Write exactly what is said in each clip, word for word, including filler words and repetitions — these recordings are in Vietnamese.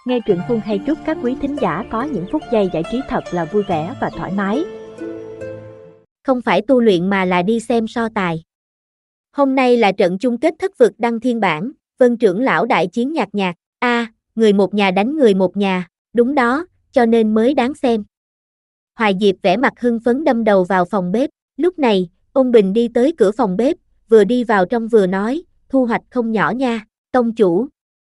Nghe truyện Phương hay chúc các quý thính giả có những phút giây giải trí thật là vui vẻ và thoải mái. Không phải tu luyện mà là đi xem so tài. Hôm nay là trận chung kết thất vực đăng thiên bản, Vân trưởng lão đại chiến nhạt nhạt. A, à, người một nhà đánh người một nhà, đúng đó, cho nên mới đáng xem. Hoài Diệp vẻ mặt hưng phấn đâm đầu vào phòng bếp, lúc này, Ôn Bình đi tới cửa phòng bếp, vừa đi vào trong vừa nói, thu hoạch không nhỏ nha, tông chủ.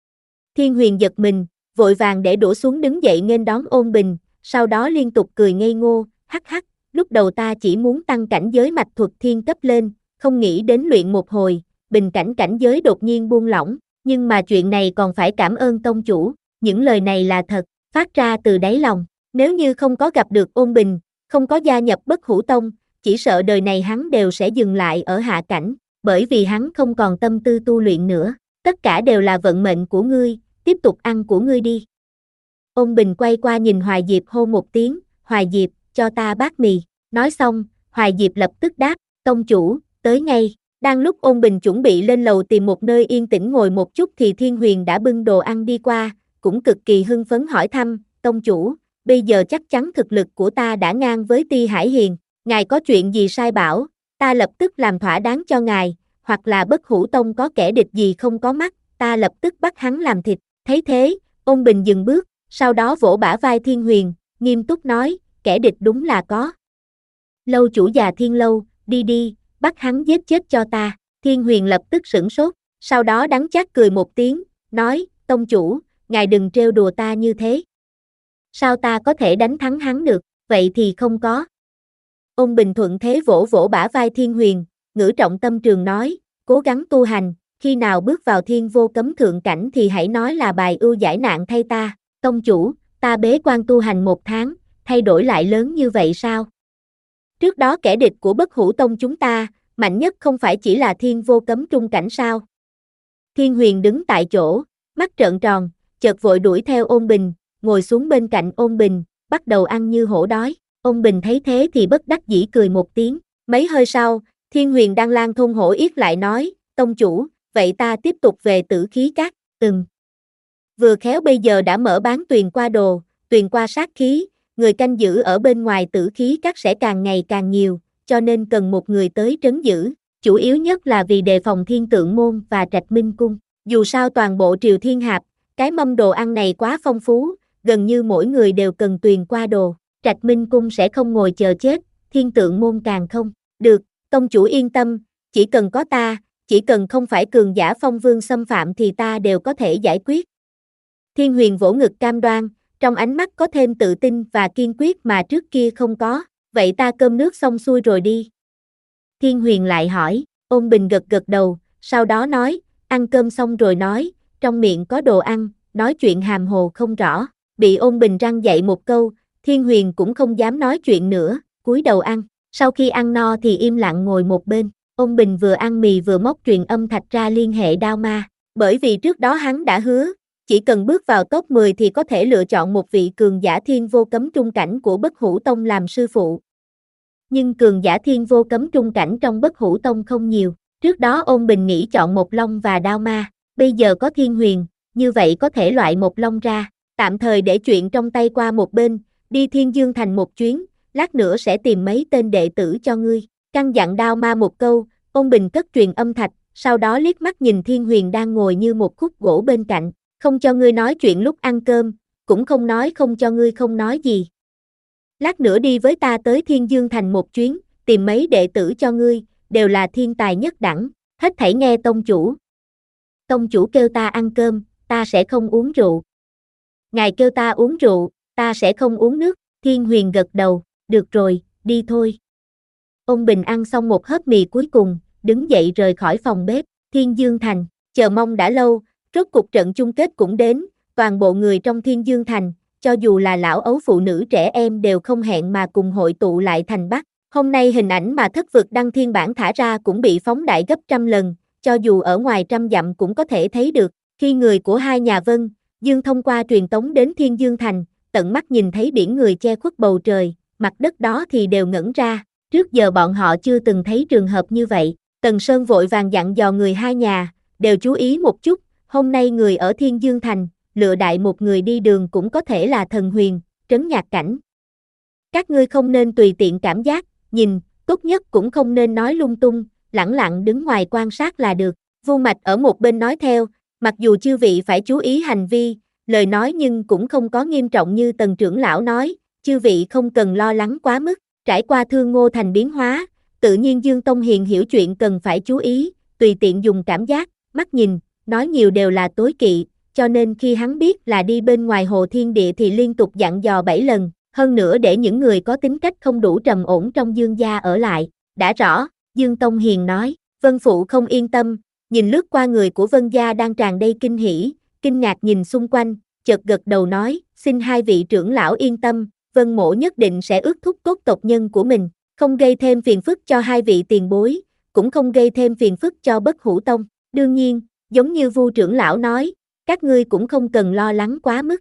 Thiên Huyền giật mình, vội vàng để đũa xuống đứng dậy nghênh đón Ôn Bình, sau đó liên tục cười ngây ngô, hắc hắc, lúc đầu ta chỉ muốn tăng cảnh giới mạch thuật thiên cấp lên, không nghĩ đến luyện một hồi, bình cảnh cảnh giới đột nhiên buông lỏng, nhưng mà chuyện này còn phải cảm ơn tông chủ, những lời này là thật, phát ra từ đáy lòng, nếu như không có gặp được Ôn Bình, không có gia nhập Bất Hủ Tông, chỉ sợ đời này hắn đều sẽ dừng lại ở hạ cảnh, bởi vì hắn không còn tâm tư tu luyện nữa, tất cả đều là vận mệnh của ngươi, tiếp tục ăn của ngươi đi. Ôn Bình quay qua nhìn Hoài Diệp hô một tiếng, Hoài Diệp, cho ta bát mì, nói xong, Hoài Diệp lập tức đáp, tông chủ, tới ngay, đang lúc Ôn Bình chuẩn bị lên lầu tìm một nơi yên tĩnh ngồi một chút thì Thiên Huyền đã bưng đồ ăn đi qua, cũng cực kỳ hưng phấn hỏi thăm, tông chủ, bây giờ chắc chắn thực lực của ta đã ngang với Ti Hải Hiền, ngài có chuyện gì sai bảo, ta lập tức làm thỏa đáng cho ngài, hoặc là Bất Hủ Tông có kẻ địch gì không có mắt, ta lập tức bắt hắn làm thịt, thấy thế, Ôn Bình dừng bước, sau đó vỗ bả vai Thiên Huyền, nghiêm túc nói, kẻ địch đúng là có. Lâu chủ già Thiên Lâu, đi đi, bắt hắn giết chết cho ta, Thiên Huyền lập tức sửng sốt, sau đó đắng chát cười một tiếng, nói, tông chủ, ngài đừng trêu đùa ta như thế. Sao ta có thể đánh thắng hắn được, vậy thì không có. Ôn Bình thuận thế vỗ vỗ bả vai Thiên Huyền, ngữ trọng tâm trường nói, cố gắng tu hành, khi nào bước vào thiên vô cấm thượng cảnh thì hãy nói là bài ưu giải nạn thay ta, tông chủ, ta bế quan tu hành một tháng, thay đổi lại lớn như vậy sao? Trước đó kẻ địch của Bất Hủ Tông chúng ta, mạnh nhất không phải chỉ là thiên vô cấm trung cảnh sao? Thiên Huyền đứng tại chỗ, mắt trợn tròn, chợt vội đuổi theo Ôn Bình, ngồi xuống bên cạnh Ôn Bình, bắt đầu ăn như hổ đói. Ôn Bình thấy thế thì bất đắc dĩ cười một tiếng, mấy hơi sau, Thiên Huyền đang lang thôn hổ yết lại nói, tông chủ, vậy ta tiếp tục về Tử Khí Các, ừm. Vừa khéo bây giờ đã mở bán tuyền qua đồ, tuyền qua sát khí, người canh giữ ở bên ngoài Tử Khí Các sẽ càng ngày càng nhiều, cho nên cần một người tới trấn giữ, chủ yếu nhất là vì đề phòng Thiên Tượng Môn và Trạch Minh Cung, dù sao toàn bộ Triều Thiên Hạp, cái mâm đồ ăn này quá phong phú, gần như mỗi người đều cần tuyền qua đồ, Trạch Minh Cung sẽ không ngồi chờ chết, Thiên Tượng Môn càng không, được, tông chủ yên tâm, chỉ cần có ta, chỉ cần không phải cường giả phong vương xâm phạm thì ta đều có thể giải quyết. Thiên Huyền vỗ ngực cam đoan, trong ánh mắt có thêm tự tin và kiên quyết mà trước kia không có, vậy ta cơm nước xong xuôi rồi đi. Thiên Huyền lại hỏi, Ôn Bình gật gật đầu, sau đó nói, ăn cơm xong rồi nói, trong miệng có đồ ăn, nói chuyện hàm hồ không rõ, bị Ôn Bình răn dạy một câu, Thiên Huyền cũng không dám nói chuyện nữa, cúi đầu ăn, sau khi ăn no thì im lặng ngồi một bên. Ôn Bình vừa ăn mì vừa móc truyền âm thạch ra liên hệ Đao Ma, bởi vì trước đó hắn đã hứa, chỉ cần bước vào top mười thì có thể lựa chọn một vị cường giả thiên vô cấm trung cảnh của Bất Hủ Tông làm sư phụ. Nhưng cường giả thiên vô cấm trung cảnh trong Bất Hủ Tông không nhiều, trước đó Ôn Bình nghĩ chọn một Long và Đao Ma, bây giờ có Thiên Huyền, như vậy có thể loại một Long ra, tạm thời để chuyện trong tay qua một bên, đi Thiên Dương Thành một chuyến, lát nữa sẽ tìm mấy tên đệ tử cho ngươi. Căn dặn Đao Ma một câu, Ôn Bình cất truyền âm thạch, sau đó liếc mắt nhìn Thiên Huyền đang ngồi như một khúc gỗ bên cạnh, không cho ngươi nói chuyện lúc ăn cơm, cũng không nói không cho ngươi không nói gì. Lát nữa đi với ta tới Thiên Dương Thành một chuyến, tìm mấy đệ tử cho ngươi, đều là thiên tài nhất đẳng, hết thảy nghe tông chủ. Tông chủ kêu ta ăn cơm, ta sẽ không uống rượu. Ngài kêu ta uống rượu, ta sẽ không uống nước, Thiên Huyền gật đầu, được rồi, đi thôi. Ôn Bình ăn xong một hớp mì cuối cùng, đứng dậy rời khỏi phòng bếp, Thiên Dương Thành, chờ mong đã lâu, rốt cuộc trận chung kết cũng đến, toàn bộ người trong Thiên Dương Thành, cho dù là lão ấu phụ nữ trẻ em đều không hẹn mà cùng hội tụ lại thành Bắc. Hôm nay hình ảnh mà thất vực đăng thiên bản thả ra cũng bị phóng đại gấp trăm lần, cho dù ở ngoài trăm dặm cũng có thể thấy được, khi người của hai nhà Vân, Dương thông qua truyền tống đến Thiên Dương Thành, tận mắt nhìn thấy biển người che khuất bầu trời, mặt đất đó thì đều ngẩn ra, trước giờ bọn họ chưa từng thấy trường hợp như vậy, Tần Sơn vội vàng dặn dò người hai nhà, đều chú ý một chút, hôm nay người ở Thiên Dương Thành, lựa đại một người đi đường cũng có thể là thần huyền, trấn nhạc cảnh. Các ngươi không nên tùy tiện cảm giác, nhìn, tốt nhất cũng không nên nói lung tung, lẳng lặng đứng ngoài quan sát là được. Vu Mạch ở một bên nói theo, mặc dù chư vị phải chú ý hành vi, lời nói nhưng cũng không có nghiêm trọng như Tần trưởng lão nói, chư vị không cần lo lắng quá mức, trải qua Thương Ngô Thành biến hóa, tự nhiên Dương Tông Hiền hiểu chuyện cần phải chú ý, tùy tiện dùng cảm giác, mắt nhìn, nói nhiều đều là tối kỵ, cho nên khi hắn biết là đi bên ngoài Hồ Thiên Địa thì liên tục dặn dò bảy lần, hơn nữa để những người có tính cách không đủ trầm ổn trong Dương gia ở lại. Đã rõ, Dương Tông Hiền nói, Vân Phụ không yên tâm, nhìn lướt qua người của Vân gia đang tràn đầy kinh hỉ, kinh ngạc nhìn xung quanh, chợt gật đầu nói, xin hai vị trưởng lão yên tâm, Vân Mỗ nhất định sẽ ước thúc tốt tộc nhân của mình, không gây thêm phiền phức cho hai vị tiền bối, cũng không gây thêm phiền phức cho Bất Hủ Tông. Đương nhiên, giống như Vu trưởng lão nói, các ngươi cũng không cần lo lắng quá mức.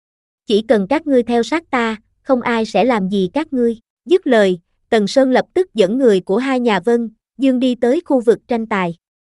Chỉ cần các ngươi theo sát ta, không ai sẽ làm gì các ngươi. Dứt lời, Tần Sơn lập tức dẫn người của hai nhà Vân, Dương đi tới khu vực tranh tài.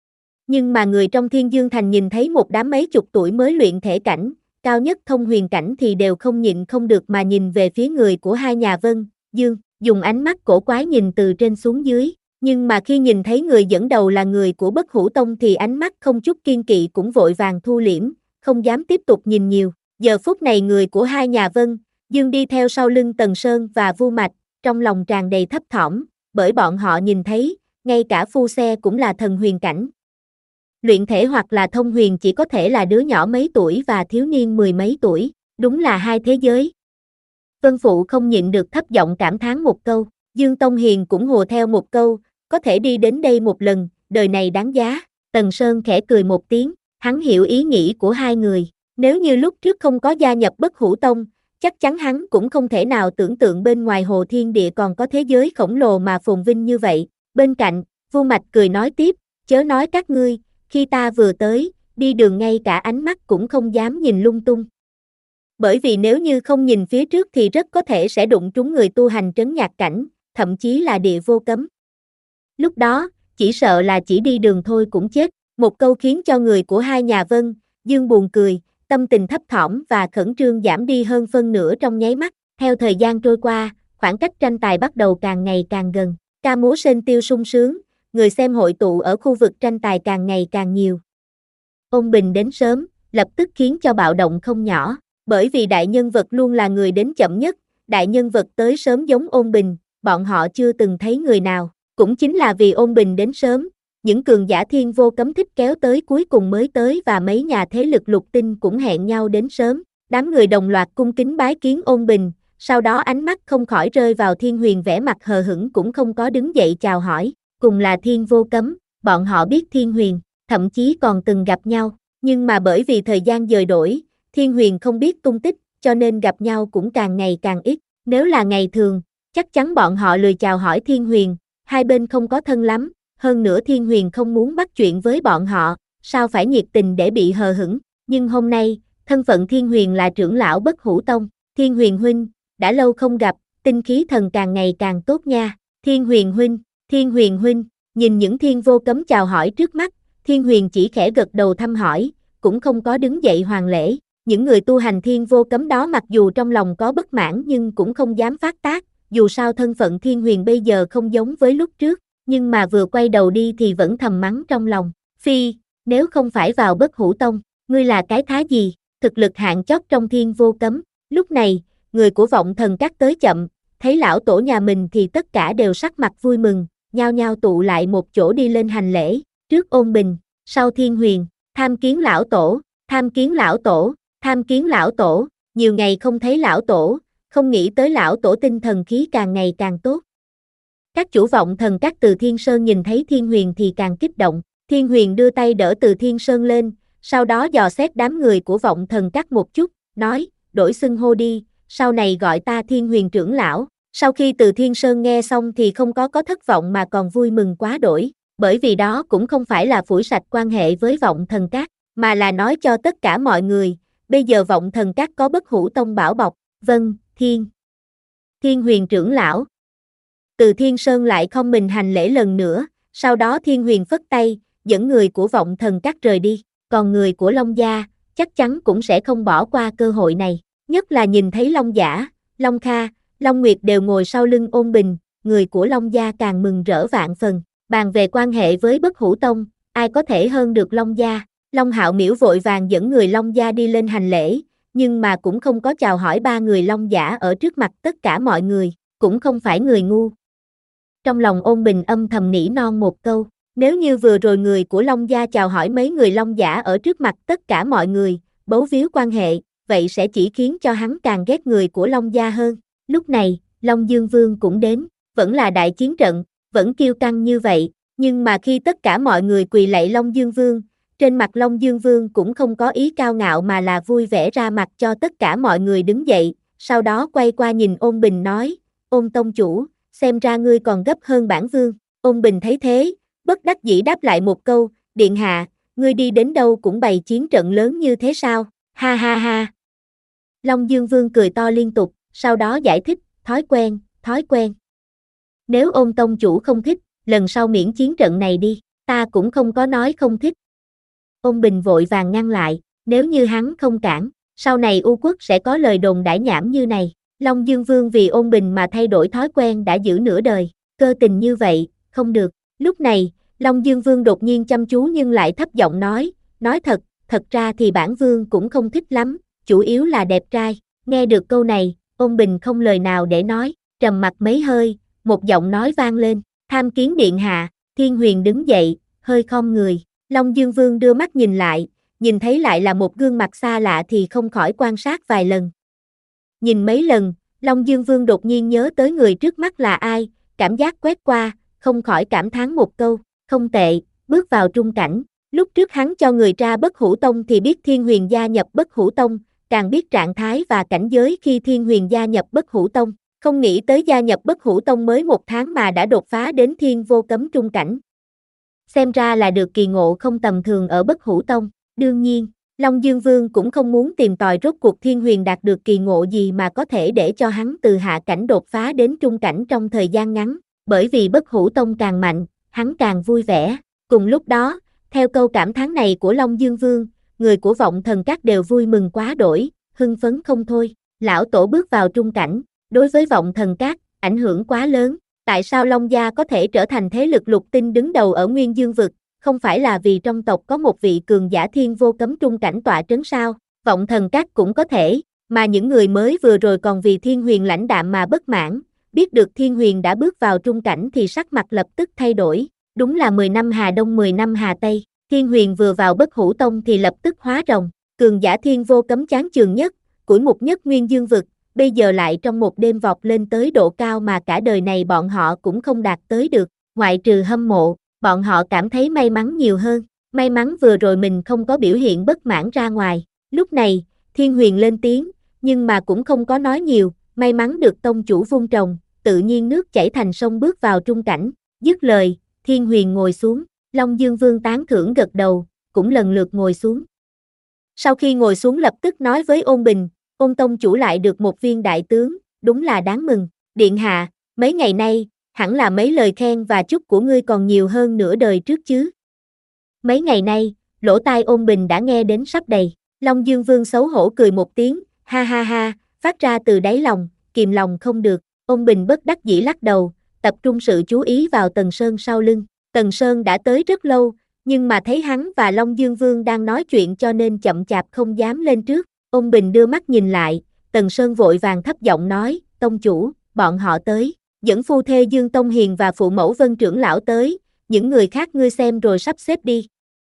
Nhưng mà người trong Thiên Dương Thành nhìn thấy một đám mấy chục tuổi mới luyện thể cảnh, cao nhất thông huyền cảnh thì đều không nhịn không được mà nhìn về phía người của hai nhà Vân, Dương, dùng ánh mắt cổ quái nhìn từ trên xuống dưới. Nhưng mà khi nhìn thấy người dẫn đầu là người của Bất Hủ Tông thì ánh mắt không chút kiên kỵ cũng vội vàng thu liễm, không dám tiếp tục nhìn nhiều. Giờ phút này người của hai nhà Vân, Dương đi theo sau lưng Tần Sơn và Vu Mạch, trong lòng tràn đầy thấp thỏm, bởi bọn họ nhìn thấy, ngay cả phu xe cũng là thần huyền cảnh. Luyện thể hoặc là thông huyền chỉ có thể là đứa nhỏ mấy tuổi và thiếu niên mười mấy tuổi, đúng là hai thế giới. Vân Phụ không nhịn được thấp giọng cảm thán một câu, Dương Tông Hiền cũng hùa theo một câu, có thể đi đến đây một lần, đời này đáng giá. Tần Sơn khẽ cười một tiếng, hắn hiểu ý nghĩ của hai người, nếu như lúc trước không có gia nhập Bất Hủ Tông, chắc chắn hắn cũng không thể nào tưởng tượng bên ngoài Hồ Thiên Địa còn có thế giới khổng lồ mà phồn vinh như vậy. Bên cạnh, Vu Mạch cười nói tiếp, chớ nói các ngươi, khi ta vừa tới, đi đường ngay cả ánh mắt cũng không dám nhìn lung tung. Bởi vì nếu như không nhìn phía trước thì rất có thể sẽ đụng trúng người tu hành trấn nhạc cảnh, thậm chí là địa vô cấm. Lúc đó, chỉ sợ là chỉ đi đường thôi cũng chết. Một câu khiến cho người của hai nhà Vân, Dương buồn cười, tâm tình thấp thỏm và khẩn trương giảm đi hơn phân nửa trong nháy mắt. Theo thời gian trôi qua, khoảng cách tranh tài bắt đầu càng ngày càng gần. Ca múa sên tiêu sung sướng, người xem hội tụ ở khu vực tranh tài càng ngày càng nhiều. Ôn Bình đến sớm, lập tức khiến cho bạo động không nhỏ, bởi vì đại nhân vật luôn là người đến chậm nhất, đại nhân vật tới sớm giống Ôn Bình, bọn họ chưa từng thấy người nào, cũng chính là vì Ôn Bình đến sớm, những cường giả thiên vô cấm thích kéo tới cuối cùng mới tới và mấy nhà thế lực lục tinh cũng hẹn nhau đến sớm, đám người đồng loạt cung kính bái kiến Ôn Bình, sau đó ánh mắt không khỏi rơi vào Thiên Huyền vẻ mặt hờ hững cũng không có đứng dậy chào hỏi, cùng là thiên vô cấm, bọn họ biết Thiên Huyền, thậm chí còn từng gặp nhau, nhưng mà bởi vì thời gian dời đổi, Thiên Huyền không biết tung tích, cho nên gặp nhau cũng càng ngày càng ít, nếu là ngày thường, chắc chắn bọn họ lười chào hỏi Thiên Huyền, hai bên không có thân lắm, hơn nữa Thiên Huyền không muốn bắt chuyện với bọn họ, sao phải nhiệt tình để bị hờ hững, nhưng hôm nay, thân phận Thiên Huyền là trưởng lão Bất Hủ Tông, Thiên Huyền huynh, đã lâu không gặp, tinh khí thần càng ngày càng tốt nha, Thiên Huyền huynh, Thiên Huyền huynh, nhìn những thiên vô cấm chào hỏi trước mắt, Thiên Huyền chỉ khẽ gật đầu thăm hỏi, cũng không có đứng dậy hoàn lễ, những người tu hành thiên vô cấm đó mặc dù trong lòng có bất mãn nhưng cũng không dám phát tác, dù sao thân phận Thiên Huyền bây giờ không giống với lúc trước, nhưng mà vừa quay đầu đi thì vẫn thầm mắng trong lòng, phi, nếu không phải vào Bất Hủ Tông, ngươi là cái thá gì, thực lực hạng chót trong thiên vô cấm, lúc này, người của Vọng Thần Các tới chậm, thấy lão tổ nhà mình thì tất cả đều sắc mặt vui mừng, nhao nhao tụ lại một chỗ đi lên hành lễ, trước Ôn Bình, sau Thiên Huyền, tham kiến lão tổ, tham kiến lão tổ, tham kiến lão tổ, nhiều ngày không thấy lão tổ, không nghĩ tới lão tổ tinh thần khí càng ngày càng tốt. Các chủ Vọng Thần Các từ Thiên Sơn nhìn thấy Thiên Huyền thì càng kích động, Thiên Huyền đưa tay đỡ từ Thiên Sơn lên, sau đó dò xét đám người của Vọng Thần Các một chút, nói, đổi xưng hô đi, sau này gọi ta Thiên Huyền trưởng lão. Sau khi từ Thiên Sơn nghe xong thì không có có thất vọng mà còn vui mừng quá đổi, bởi vì đó cũng không phải là phủi sạch quan hệ với Vọng Thần Các, mà là nói cho tất cả mọi người, bây giờ Vọng Thần Các có Bất Hủ Tông bảo bọc, vâng, Thiên. Thiên Huyền trưởng lão. Từ Thiên Sơn lại không mình hành lễ lần nữa, sau đó Thiên Huyền phất tay, dẫn người của Vọng Thần Các rời đi, còn người của Long Gia, chắc chắn cũng sẽ không bỏ qua cơ hội này. Nhất là nhìn thấy Long Giả, Long Kha, Long Nguyệt đều ngồi sau lưng Ôn Bình, người của Long gia càng mừng rỡ vạn phần. Bàn về quan hệ với Bất Hủ Tông, ai có thể hơn được Long gia. Long Hạo Miểu vội vàng dẫn người Long gia đi lên hành lễ, nhưng mà cũng không có chào hỏi ba người Long Giả ở trước mặt tất cả mọi người, cũng không phải người ngu. Trong lòng Ôn Bình âm thầm nỉ non một câu, nếu như vừa rồi người của Long gia chào hỏi mấy người Long Giả ở trước mặt tất cả mọi người, bấu víu quan hệ, vậy sẽ chỉ khiến cho hắn càng ghét người của Long gia hơn. Lúc này, Long Dương Vương cũng đến, vẫn là đại chiến trận, vẫn kiêu căng như vậy, nhưng mà khi tất cả mọi người quỳ lạy Long Dương Vương, trên mặt Long Dương Vương cũng không có ý cao ngạo mà là vui vẻ ra mặt cho tất cả mọi người đứng dậy, sau đó quay qua nhìn Ôn Bình nói, Ôn tông chủ, xem ra ngươi còn gấp hơn bản vương. Ôn Bình thấy thế, bất đắc dĩ đáp lại một câu, điện hạ, ngươi đi đến đâu cũng bày chiến trận lớn như thế sao, ha ha ha. Long Dương Vương cười to liên tục, sau đó giải thích, thói quen, thói quen. Nếu Ôn tông chủ không thích, lần sau miễn chiến trận này đi, ta cũng không có nói không thích. Ôn Bình vội vàng ngăn lại, nếu như hắn không cản, sau này U Quốc sẽ có lời đồn đãi nhảm như này. Long Dương Vương vì Ôn Bình mà thay đổi thói quen đã giữ nửa đời, cơ tình như vậy, không được. Lúc này, Long Dương Vương đột nhiên chăm chú nhưng lại thấp giọng nói, nói thật, thật ra thì bản vương cũng không thích lắm, chủ yếu là đẹp trai. Nghe được câu này, Ôn Bình không lời nào để nói, trầm mặt mấy hơi, một giọng nói vang lên, tham kiến điện hạ. Thiên Huyền đứng dậy, hơi khom người. Long Dương Vương đưa mắt nhìn lại, nhìn thấy lại là một gương mặt xa lạ thì không khỏi quan sát vài lần. Nhìn mấy lần, Long Dương Vương đột nhiên nhớ tới người trước mắt là ai, cảm giác quét qua, không khỏi cảm thán một câu, không tệ, bước vào trung cảnh. Lúc trước hắn cho người tra Bất Hủ Tông thì biết Thiên Huyền gia nhập Bất Hủ Tông, càng biết trạng thái và cảnh giới khi Thiên Huyền gia nhập Bất Hủ Tông. Không nghĩ tới gia nhập Bất Hủ Tông mới một tháng mà đã đột phá đến Thiên Vô Cấm trung cảnh. Xem ra là được kỳ ngộ không tầm thường ở Bất Hủ Tông. Đương nhiên, Long Dương Vương cũng không muốn tìm tòi rốt cuộc Thiên Huyền đạt được kỳ ngộ gì mà có thể để cho hắn từ hạ cảnh đột phá đến trung cảnh trong thời gian ngắn, bởi vì Bất Hủ Tông càng mạnh, hắn càng vui vẻ. Cùng lúc đó, theo câu cảm thán này của Long Dương Vương, người của Vọng Thần Các đều vui mừng quá đổi, hưng phấn không thôi. Lão tổ bước vào trung cảnh, đối với Vọng Thần Các, ảnh hưởng quá lớn. Tại sao Long gia có thể trở thành thế lực lục tinh đứng đầu ở Nguyên Dương vực, không phải là vì trong tộc có một vị cường giả Thiên Vô Cấm trung cảnh tọa trấn sao? Vọng Thần Các cũng có thể, mà những người mới vừa rồi còn vì Thiên Huyền lãnh đạm mà bất mãn, biết được Thiên Huyền đã bước vào trung cảnh thì sắc mặt lập tức thay đổi, đúng là mười năm Hà Đông mười năm Hà Tây. Thiên Huyền vừa vào Bất Hủ Tông thì lập tức hóa rồng, cường giả Thiên Vô Cấm chán chường nhất, củi mục nhất Nguyên Dương vực, bây giờ lại trong một đêm vọt lên tới độ cao mà cả đời này bọn họ cũng không đạt tới được, ngoại trừ hâm mộ, bọn họ cảm thấy may mắn nhiều hơn, may mắn vừa rồi mình không có biểu hiện bất mãn ra ngoài. Lúc này, Thiên Huyền lên tiếng, nhưng mà cũng không có nói nhiều, may mắn được tông chủ vung trồng, tự nhiên nước chảy thành sông bước vào trung cảnh. Dứt lời, Thiên Huyền ngồi xuống, Long Dương Vương tán thưởng gật đầu, cũng lần lượt ngồi xuống. Sau khi ngồi xuống lập tức nói với Ôn Bình, Ôn tông chủ lại được một viên đại tướng, đúng là đáng mừng. Điện hạ, mấy ngày nay, hẳn là mấy lời khen và chúc của ngươi còn nhiều hơn nửa đời trước chứ. Mấy ngày nay, lỗ tai Ôn Bình đã nghe đến sắp đầy. Long Dương Vương xấu hổ cười một tiếng, ha ha ha, phát ra từ đáy lòng, kìm lòng không được. Ôn Bình bất đắc dĩ lắc đầu, tập trung sự chú ý vào Tần Sơn sau lưng. Tần Sơn đã tới rất lâu, nhưng mà thấy hắn và Long Dương Vương đang nói chuyện cho nên chậm chạp không dám lên trước. Ôn Bình đưa mắt nhìn lại, Tần Sơn vội vàng thấp giọng nói, tông chủ, bọn họ tới, dẫn phu thê Dương Tông Hiền và phụ mẫu Vân trưởng lão tới, những người khác ngươi xem rồi sắp xếp đi.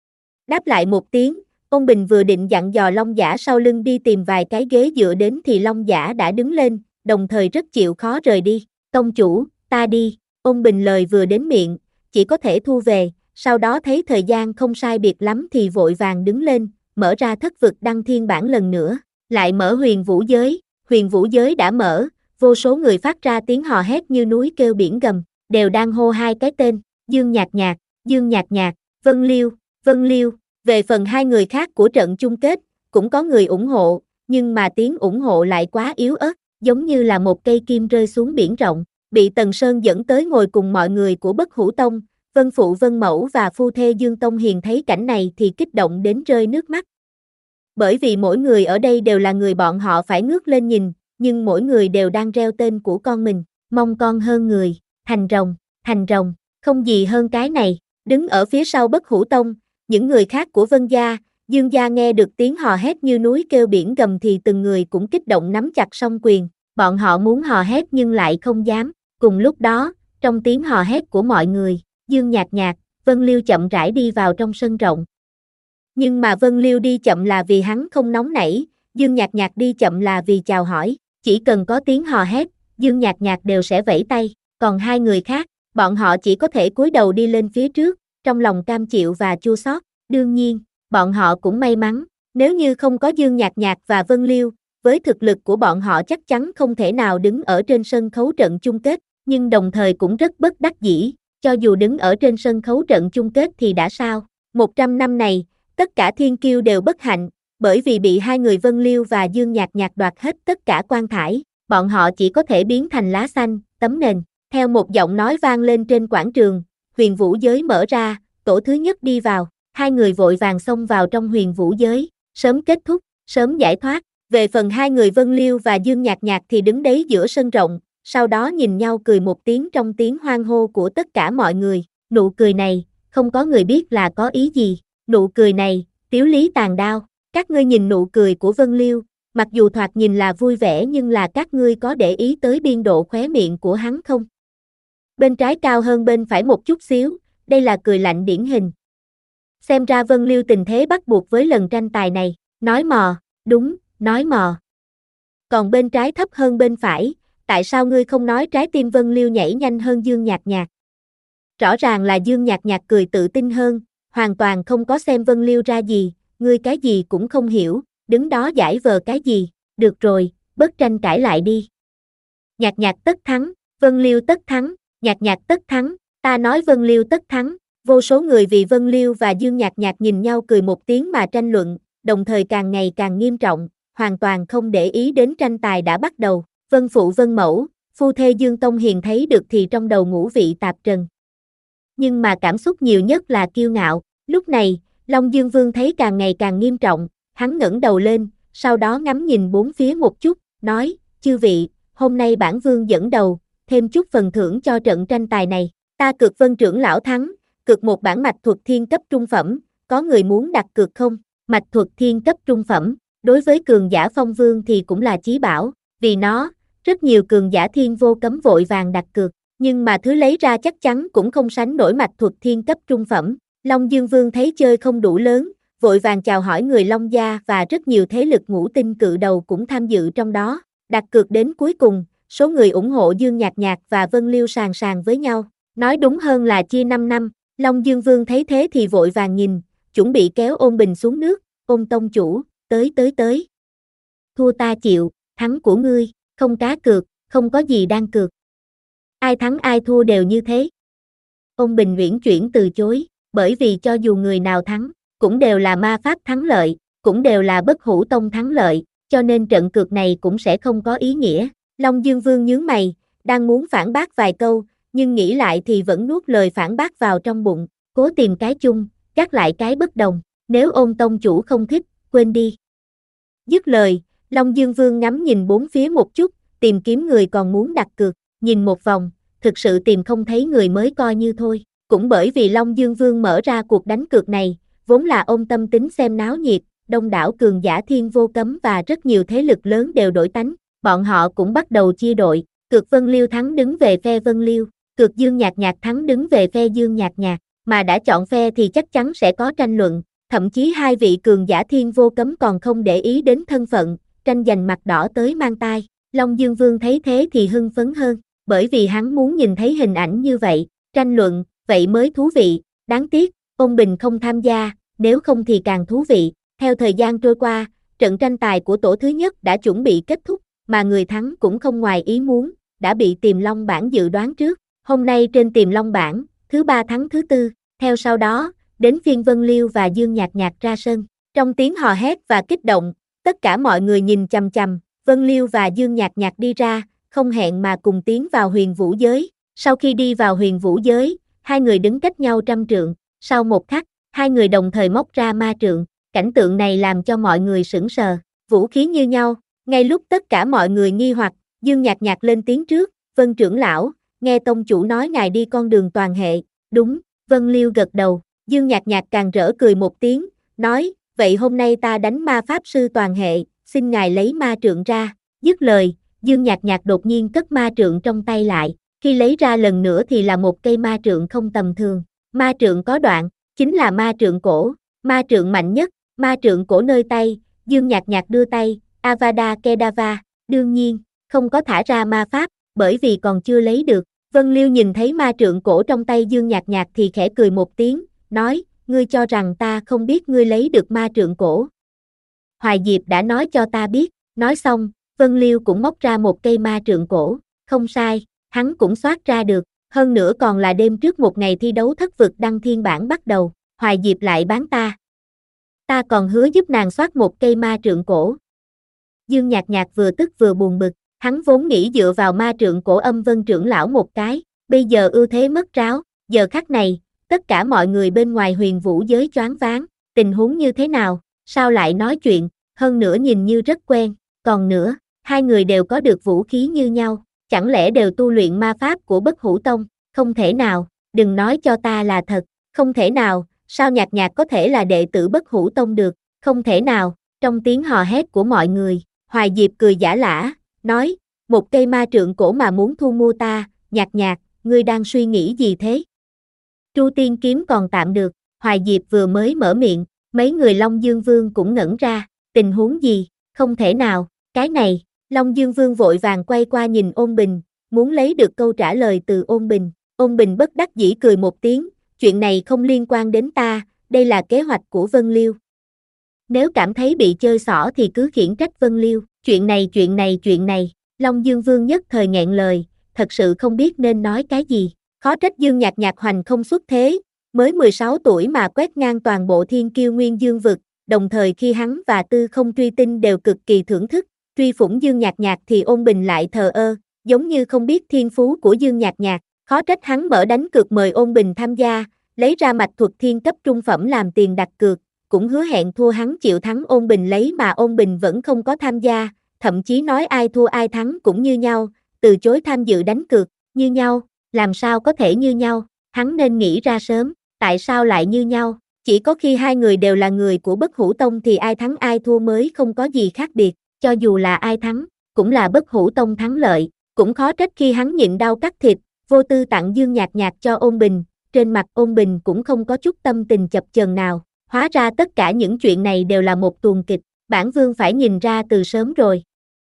Đáp lại một tiếng, Ôn Bình vừa định dặn dò Long Giả sau lưng đi tìm vài cái ghế dựa đến thì Long Giả đã đứng lên, đồng thời rất chịu khó rời đi. Tông chủ, ta đi. Ôn Bình lời vừa đến miệng, chỉ có thể thu về, sau đó thấy thời gian không sai biệt lắm thì vội vàng đứng lên, mở ra thất vực đăng thiên bản lần nữa, lại mở huyền vũ giới. Huyền vũ giới đã mở, vô số người phát ra tiếng hò hét như núi kêu biển gầm, đều đang hô hai cái tên, Dương Nhạc Nhạc, Dương Nhạc Nhạc, Vân Liêu, Vân Liêu. Về phần hai người khác của trận chung kết, cũng có người ủng hộ, nhưng mà tiếng ủng hộ lại quá yếu ớt, giống như là một cây kim rơi xuống biển rộng. Bị Tần Sơn dẫn tới ngồi cùng mọi người của Bất Hủ Tông, Vân Phụ Vân Mẫu và phu thê Dương Tông Hiền thấy cảnh này thì kích động đến rơi nước mắt. bởi vì mỗi người ở đây đều là người bọn họ phải ngước lên nhìn, nhưng mỗi người đều đang reo tên của con mình, mong con hơn người, thành rồng, thành rồng, không gì hơn cái này. Đứng ở phía sau Bất Hủ Tông, những người khác của Vân gia, Dương gia nghe được tiếng hò hét như núi kêu biển gầm thì từng người cũng kích động nắm chặt song quyền, bọn họ muốn hò hét nhưng lại không dám. Cùng lúc đó, trong tiếng hò hét của mọi người, Dương Nhạc Nhạc, Vân Liêu chậm rãi đi vào trong sân rộng. Nhưng mà Vân Liêu đi chậm là vì hắn không nóng nảy, Dương Nhạc Nhạc đi chậm là vì chào hỏi, chỉ cần có tiếng hò hét, Dương Nhạc Nhạc đều sẽ vẫy tay, còn hai người khác, bọn họ chỉ có thể cúi đầu đi lên phía trước, trong lòng cam chịu và chua xót. Đương nhiên, bọn họ cũng may mắn, nếu như không có Dương Nhạc Nhạc và Vân Liêu, với thực lực của bọn họ chắc chắn không thể nào đứng ở trên sân khấu trận chung kết, nhưng đồng thời cũng rất bất đắc dĩ, cho dù đứng ở trên sân khấu trận chung kết thì đã sao, một trăm năm này, tất cả thiên kiêu đều bất hạnh, bởi vì bị hai người Vân Liêu và Dương Nhạc Nhạc đoạt hết tất cả quan thải, bọn họ chỉ có thể biến thành lá xanh, tấm nền. Theo một giọng nói vang lên trên quảng trường, huyền vũ giới mở ra, tổ thứ nhất đi vào, hai người vội vàng xông vào trong huyền vũ giới, sớm kết thúc, sớm giải thoát. Về phần hai người Vân Liêu và Dương Nhạc Nhạc thì đứng đấy giữa sân rộng, sau đó nhìn nhau cười một tiếng trong tiếng hoan hô của tất cả mọi người, nụ cười này, không có người biết là có ý gì, nụ cười này, tiếu lý tàn đao, các ngươi nhìn nụ cười của Vân Liêu, mặc dù thoạt nhìn là vui vẻ nhưng là các ngươi có để ý tới biên độ khóe miệng của hắn không? Bên trái cao hơn bên phải một chút xíu, đây là cười lạnh điển hình. Xem ra Vân Liêu tình thế bắt buộc với lần tranh tài này, nói mò, đúng, nói mò. Còn bên trái thấp hơn bên phải, tại sao ngươi không nói trái tim Vân Liêu nhảy nhanh hơn Dương Nhạc Nhạc? Rõ ràng là Dương Nhạc Nhạc cười tự tin hơn, hoàn toàn không có xem Vân Liêu ra gì, ngươi cái gì cũng không hiểu, đứng đó giải vờ cái gì, được rồi, bớt tranh cãi lại đi. Nhạc Nhạc tất thắng, Vân Liêu tất thắng, Nhạc Nhạc tất thắng, ta nói Vân Liêu tất thắng, vô số người vì Vân Liêu và Dương Nhạc Nhạc nhìn nhau cười một tiếng mà tranh luận, đồng thời càng ngày càng nghiêm trọng, hoàn toàn không để ý đến tranh tài đã bắt đầu. Vân phụ Vân mẫu, phu thê Dương Tông Hiền thấy được thì trong đầu ngũ vị tạp trần. Nhưng mà cảm xúc nhiều nhất là kiêu ngạo, lúc này, Long Dương Vương thấy càng ngày càng nghiêm trọng, hắn ngẩng đầu lên, sau đó ngắm nhìn bốn phía một chút, nói, chư vị, hôm nay bản vương dẫn đầu, thêm chút phần thưởng cho trận tranh tài này, ta cược Vân trưởng lão thắng, cược một bản mạch thuật thiên cấp trung phẩm, có người muốn đặt cược không? Mạch thuật thiên cấp trung phẩm, đối với cường giả phong vương thì cũng là chí bảo, vì nó, rất nhiều cường giả thiên vô cấm vội vàng đặt cược, nhưng mà thứ lấy ra chắc chắn cũng không sánh nổi mạch thuật thiên cấp trung phẩm. Long Dương Vương thấy chơi không đủ lớn, vội vàng chào hỏi người Long gia và rất nhiều thế lực ngũ tinh cự đầu cũng tham dự trong đó, đặt cược đến cuối cùng, số người ủng hộ Dương Nhạc Nhạc và Vân Liêu sàn sàn với nhau, nói đúng hơn là chia năm năm, Long Dương Vương thấy thế thì vội vàng nhìn, chuẩn bị kéo Ôn Bình xuống nước, Ôn tông chủ, tới tới tới. Thua ta chịu, thắng của ngươi, không cá cược, không có gì đang cược. Ai thắng ai thua đều như thế. Ôn Bình uyển chuyển từ chối, bởi vì cho dù người nào thắng, cũng đều là ma pháp thắng lợi, cũng đều là Bất Hủ Tông thắng lợi, cho nên trận cược này cũng sẽ không có ý nghĩa. Long Dương Vương nhướng mày, đang muốn phản bác vài câu, nhưng nghĩ lại thì vẫn nuốt lời phản bác vào trong bụng, cố tìm cái chung, gác lại cái bất đồng, nếu Ôn tông chủ không thích, quên đi. Dứt lời, Long Dương Vương ngắm nhìn bốn phía một chút, tìm kiếm người còn muốn đặt cược, nhìn một vòng, thực sự tìm không thấy người mới coi như thôi. Cũng bởi vì Long Dương Vương mở ra cuộc đánh cược này, vốn là ôm tâm tính xem náo nhiệt, đông đảo cường giả thiên vô cấm và rất nhiều thế lực lớn đều đổi tánh, bọn họ cũng bắt đầu chia đội, cược Vân Liêu thắng đứng về phe Vân Liêu, cược Dương Nhạc Nhạc thắng đứng về phe Dương Nhạc Nhạc, mà đã chọn phe thì chắc chắn sẽ có tranh luận, thậm chí hai vị cường giả thiên vô cấm còn không để ý đến thân phận, tranh giành mặt đỏ tới mang tai. Long Dương Vương thấy thế thì hưng phấn hơn, bởi vì hắn muốn nhìn thấy hình ảnh như vậy, tranh luận, vậy mới thú vị, đáng tiếc, Ôn Bình không tham gia, nếu không thì càng thú vị. Theo thời gian trôi qua, trận tranh tài của tổ thứ nhất đã chuẩn bị kết thúc, mà người thắng cũng không ngoài ý muốn, đã bị Tiềm Long bảng dự đoán trước, hôm nay trên Tiềm Long bảng, thứ ba thắng thứ tư, theo sau đó, đến phiên Vân Liêu và Dương Nhạc Nhạc ra sân, trong tiếng hò hét và kích động, tất cả mọi người nhìn chằm chằm, Vân Liêu và Dương Nhạc Nhạc đi ra, không hẹn mà cùng tiến vào huyền vũ giới, sau khi đi vào huyền vũ giới, hai người đứng cách nhau trăm trượng, sau một khắc, hai người đồng thời móc ra ma trượng, cảnh tượng này làm cho mọi người sững sờ, vũ khí như nhau, ngay lúc tất cả mọi người nghi hoặc, Dương Nhạc Nhạc lên tiếng trước, Vân trưởng lão, nghe tông chủ nói ngài đi con đường toàn hệ, đúng, Vân Liêu gật đầu, Dương Nhạc Nhạc càng rỡ cười một tiếng, nói, vậy hôm nay ta đánh ma pháp sư toàn hệ, xin ngài lấy ma trượng ra, dứt lời, Dương Nhạc Nhạc đột nhiên cất ma trượng trong tay lại, khi lấy ra lần nữa thì là một cây ma trượng không tầm thường, ma trượng có đoạn, chính là ma trượng cổ, ma trượng mạnh nhất, ma trượng cổ nơi tay, Dương Nhạc Nhạc đưa tay, Avada Kedavra, đương nhiên, không có thả ra ma pháp, bởi vì còn chưa lấy được, Vân Liêu nhìn thấy ma trượng cổ trong tay Dương Nhạc Nhạc thì khẽ cười một tiếng, nói, ngươi cho rằng ta không biết ngươi lấy được ma trượng cổ. Hoài Diệp đã nói cho ta biết, nói xong, Vân Liêu cũng móc ra một cây ma trượng cổ, không sai, hắn cũng soát ra được, hơn nữa còn là đêm trước một ngày thi đấu thất vực đăng thiên bản bắt đầu, Hoài Diệp lại bán ta. Ta còn hứa giúp nàng soát một cây ma trượng cổ. Dương Nhạc Nhạc vừa tức vừa buồn bực, hắn vốn nghĩ dựa vào ma trượng cổ âm Vân trưởng lão một cái, bây giờ ưu thế mất ráo, giờ khắc này, tất cả mọi người bên ngoài huyền vũ giới choáng váng, tình huống như thế nào, sao lại nói chuyện, hơn nữa nhìn như rất quen, còn nữa, hai người đều có được vũ khí như nhau, chẳng lẽ đều tu luyện ma pháp của Bất Hủ Tông, không thể nào, đừng nói cho ta là thật, không thể nào, sao Nhạc Nhạc có thể là đệ tử Bất Hủ Tông được, không thể nào, trong tiếng hò hét của mọi người, Hoài Diệp cười giả lả, nói, một cây ma trượng cổ mà muốn thu mua ta, Nhạc Nhạc, ngươi đang suy nghĩ gì thế? Tru Tiên kiếm còn tạm được, Hoài Diệp vừa mới mở miệng, mấy người Long Dương Vương cũng ngẩn ra, tình huống gì, không thể nào, cái này, Long Dương Vương vội vàng quay qua nhìn Ôn Bình, muốn lấy được câu trả lời từ Ôn Bình, Ôn Bình bất đắc dĩ cười một tiếng, chuyện này không liên quan đến ta, đây là kế hoạch của Vân Liêu. Nếu cảm thấy bị chơi xỏ thì cứ khiển trách Vân Liêu, chuyện này chuyện này chuyện này, Long Dương Vương nhất thời nghẹn lời, thật sự không biết nên nói cái gì, khó trách Dương Nhạc Nhạc hoành không xuất thế, mới mười sáu tuổi mà quét ngang toàn bộ thiên kiêu nguyên dương vực, đồng thời khi hắn và Tư Không Truy Tinh đều cực kỳ thưởng thức, truy phủng Dương Nhạc Nhạc thì Ôn Bình lại thờ ơ, giống như không biết thiên phú của Dương Nhạc Nhạc, khó trách hắn mở đánh cược mời Ôn Bình tham gia, lấy ra mạch thuật thiên cấp trung phẩm làm tiền đặt cược, cũng hứa hẹn thua hắn chịu thắng Ôn Bình lấy mà Ôn Bình vẫn không có tham gia, thậm chí nói ai thua ai thắng cũng như nhau, từ chối tham dự đánh cược, như nhau, làm sao có thể như nhau, hắn nên nghĩ ra sớm, tại sao lại như nhau, chỉ có khi hai người đều là người của Bất Hủ Tông thì ai thắng ai thua mới không có gì khác biệt, cho dù là ai thắng, cũng là Bất Hủ Tông thắng lợi, cũng khó trách khi hắn nhịn đau cắt thịt, vô tư tặng Dương Nhạc Nhạc cho Ôn Bình, trên mặt Ôn Bình cũng không có chút tâm tình chập chờn nào, hóa ra tất cả những chuyện này đều là một tuồng kịch, bản vương phải nhìn ra từ sớm rồi.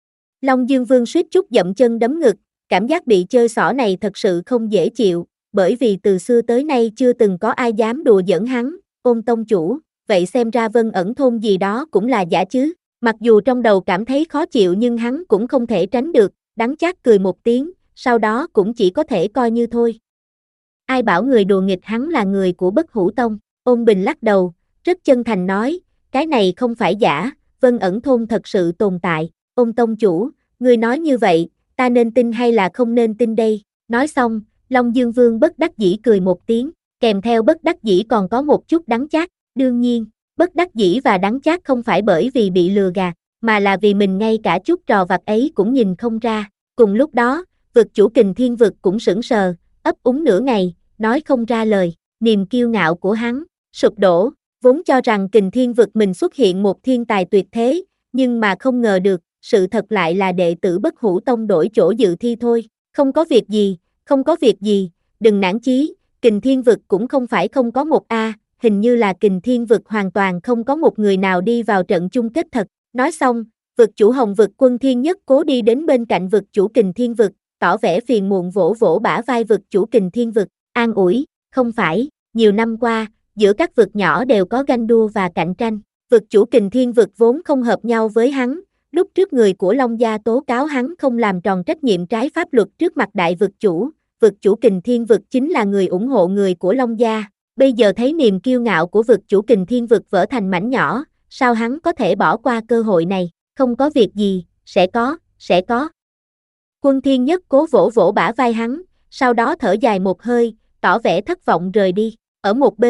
Long Dương Vương suýt chút dậm chân đấm ngực, cảm giác bị chơi xỏ này thật sự không dễ chịu, bởi vì từ xưa tới nay chưa từng có ai dám đùa giỡn hắn, Ôn tông chủ, vậy xem ra Vân Ẩn thôn gì đó cũng là giả chứ, mặc dù trong đầu cảm thấy khó chịu nhưng hắn cũng không thể tránh được, đắng chát cười một tiếng, sau đó cũng chỉ có thể coi như thôi. Ai bảo người đùa nghịch hắn là người của Bất Hủ Tông, Ôn Bình lắc đầu, rất chân thành nói, cái này không phải giả, Vân Ẩn thôn thật sự tồn tại, Ôn tông chủ, người nói như vậy, ta nên tin hay là không nên tin đây, nói xong, Long Dương Vương bất đắc dĩ cười một tiếng, kèm theo bất đắc dĩ còn có một chút đắng chát, đương nhiên, bất đắc dĩ và đắng chát không phải bởi vì bị lừa gạt, mà là vì mình ngay cả chút trò vặt ấy cũng nhìn không ra, cùng lúc đó, vực chủ Kình Thiên vực cũng sững sờ, ấp úng nửa ngày, nói không ra lời, niềm kiêu ngạo của hắn, sụp đổ, vốn cho rằng Kình Thiên vực mình xuất hiện một thiên tài tuyệt thế, nhưng mà không ngờ được, sự thật lại là đệ tử Bất Hủ Tông đổi chỗ dự thi thôi, không có việc gì, không có việc gì, đừng nản chí, Kình Thiên vực cũng không phải không có một A, hình như là Kình Thiên vực hoàn toàn không có một người nào đi vào trận chung kết thật, nói xong, vực chủ Hồng vực Quân Thiên Nhất Cố đi đến bên cạnh vực chủ Kình Thiên vực, tỏ vẻ phiền muộn vỗ vỗ bả vai vực chủ Kình Thiên vực, an ủi, không phải, nhiều năm qua, giữa các vực nhỏ đều có ganh đua và cạnh tranh, vực chủ Kình Thiên vực vốn không hợp nhau với hắn, lúc trước người của Long gia tố cáo hắn không làm tròn trách nhiệm trái pháp luật trước mặt đại vực chủ, vực chủ Kình Thiên vực chính là người ủng hộ người của Long gia, bây giờ thấy niềm kiêu ngạo của vực chủ Kình Thiên vực vỡ thành mảnh nhỏ, sao hắn có thể bỏ qua cơ hội này, không có việc gì, sẽ có, sẽ có. Quân Thiên Nhất Cố vỗ vỗ bả vai hắn, sau đó thở dài một hơi, tỏ vẻ thất vọng rời đi, ở một bên,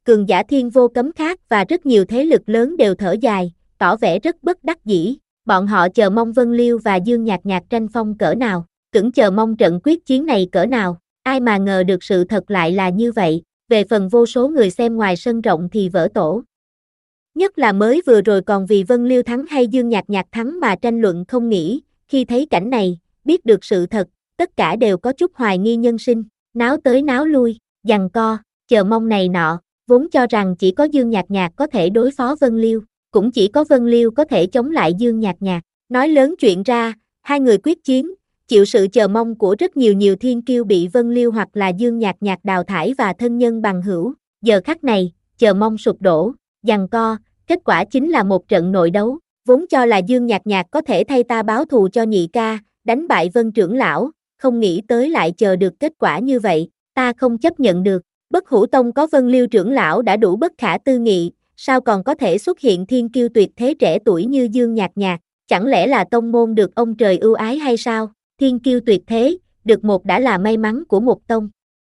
cường giả thiên vô cấm khác và rất nhiều thế lực lớn đều thở dài, tỏ vẻ rất bất đắc dĩ. Bọn họ chờ mong Vân Liêu và Dương Nhạc Nhạc tranh phong cỡ nào, cứng chờ mong trận quyết chiến này cỡ nào, ai mà ngờ được sự thật lại là như vậy. Về phần vô số người xem ngoài sân rộng thì vỡ tổ. Nhất là mới vừa rồi còn vì Vân Liêu thắng hay Dương Nhạc Nhạc thắng mà tranh luận không nghỉ, khi thấy cảnh này, biết được sự thật, tất cả đều có chút hoài nghi nhân sinh, náo tới náo lui, giằng co, chờ mong này nọ, vốn cho rằng chỉ có Dương Nhạc Nhạc có thể đối phó Vân Liêu, cũng chỉ có Vân Liêu có thể chống lại Dương Nhạc Nhạc. Nói lớn chuyện ra, hai người quyết chiến, chịu sự chờ mong của rất nhiều nhiều thiên kiêu bị Vân Liêu hoặc là Dương Nhạc Nhạc đào thải và thân nhân bằng hữu. Giờ khắc này, chờ mong sụp đổ, giằng co, kết quả chính là một trận nội đấu, vốn cho là Dương Nhạc Nhạc có thể thay ta báo thù cho nhị ca, đánh bại Vân trưởng lão, không nghĩ tới lại chờ được kết quả như vậy, ta không chấp nhận được. Bất Hủ Tông có Vân Liêu trưởng lão đã đủ bất khả tư nghị, sao còn có thể xuất hiện thiên kiêu tuyệt thế trẻ tuổi như Dương Nhạc Nhạc, chẳng lẽ là tông môn được ông trời ưu ái hay sao? Thiên kiêu tuyệt thế, được một đã là may mắn của một tông.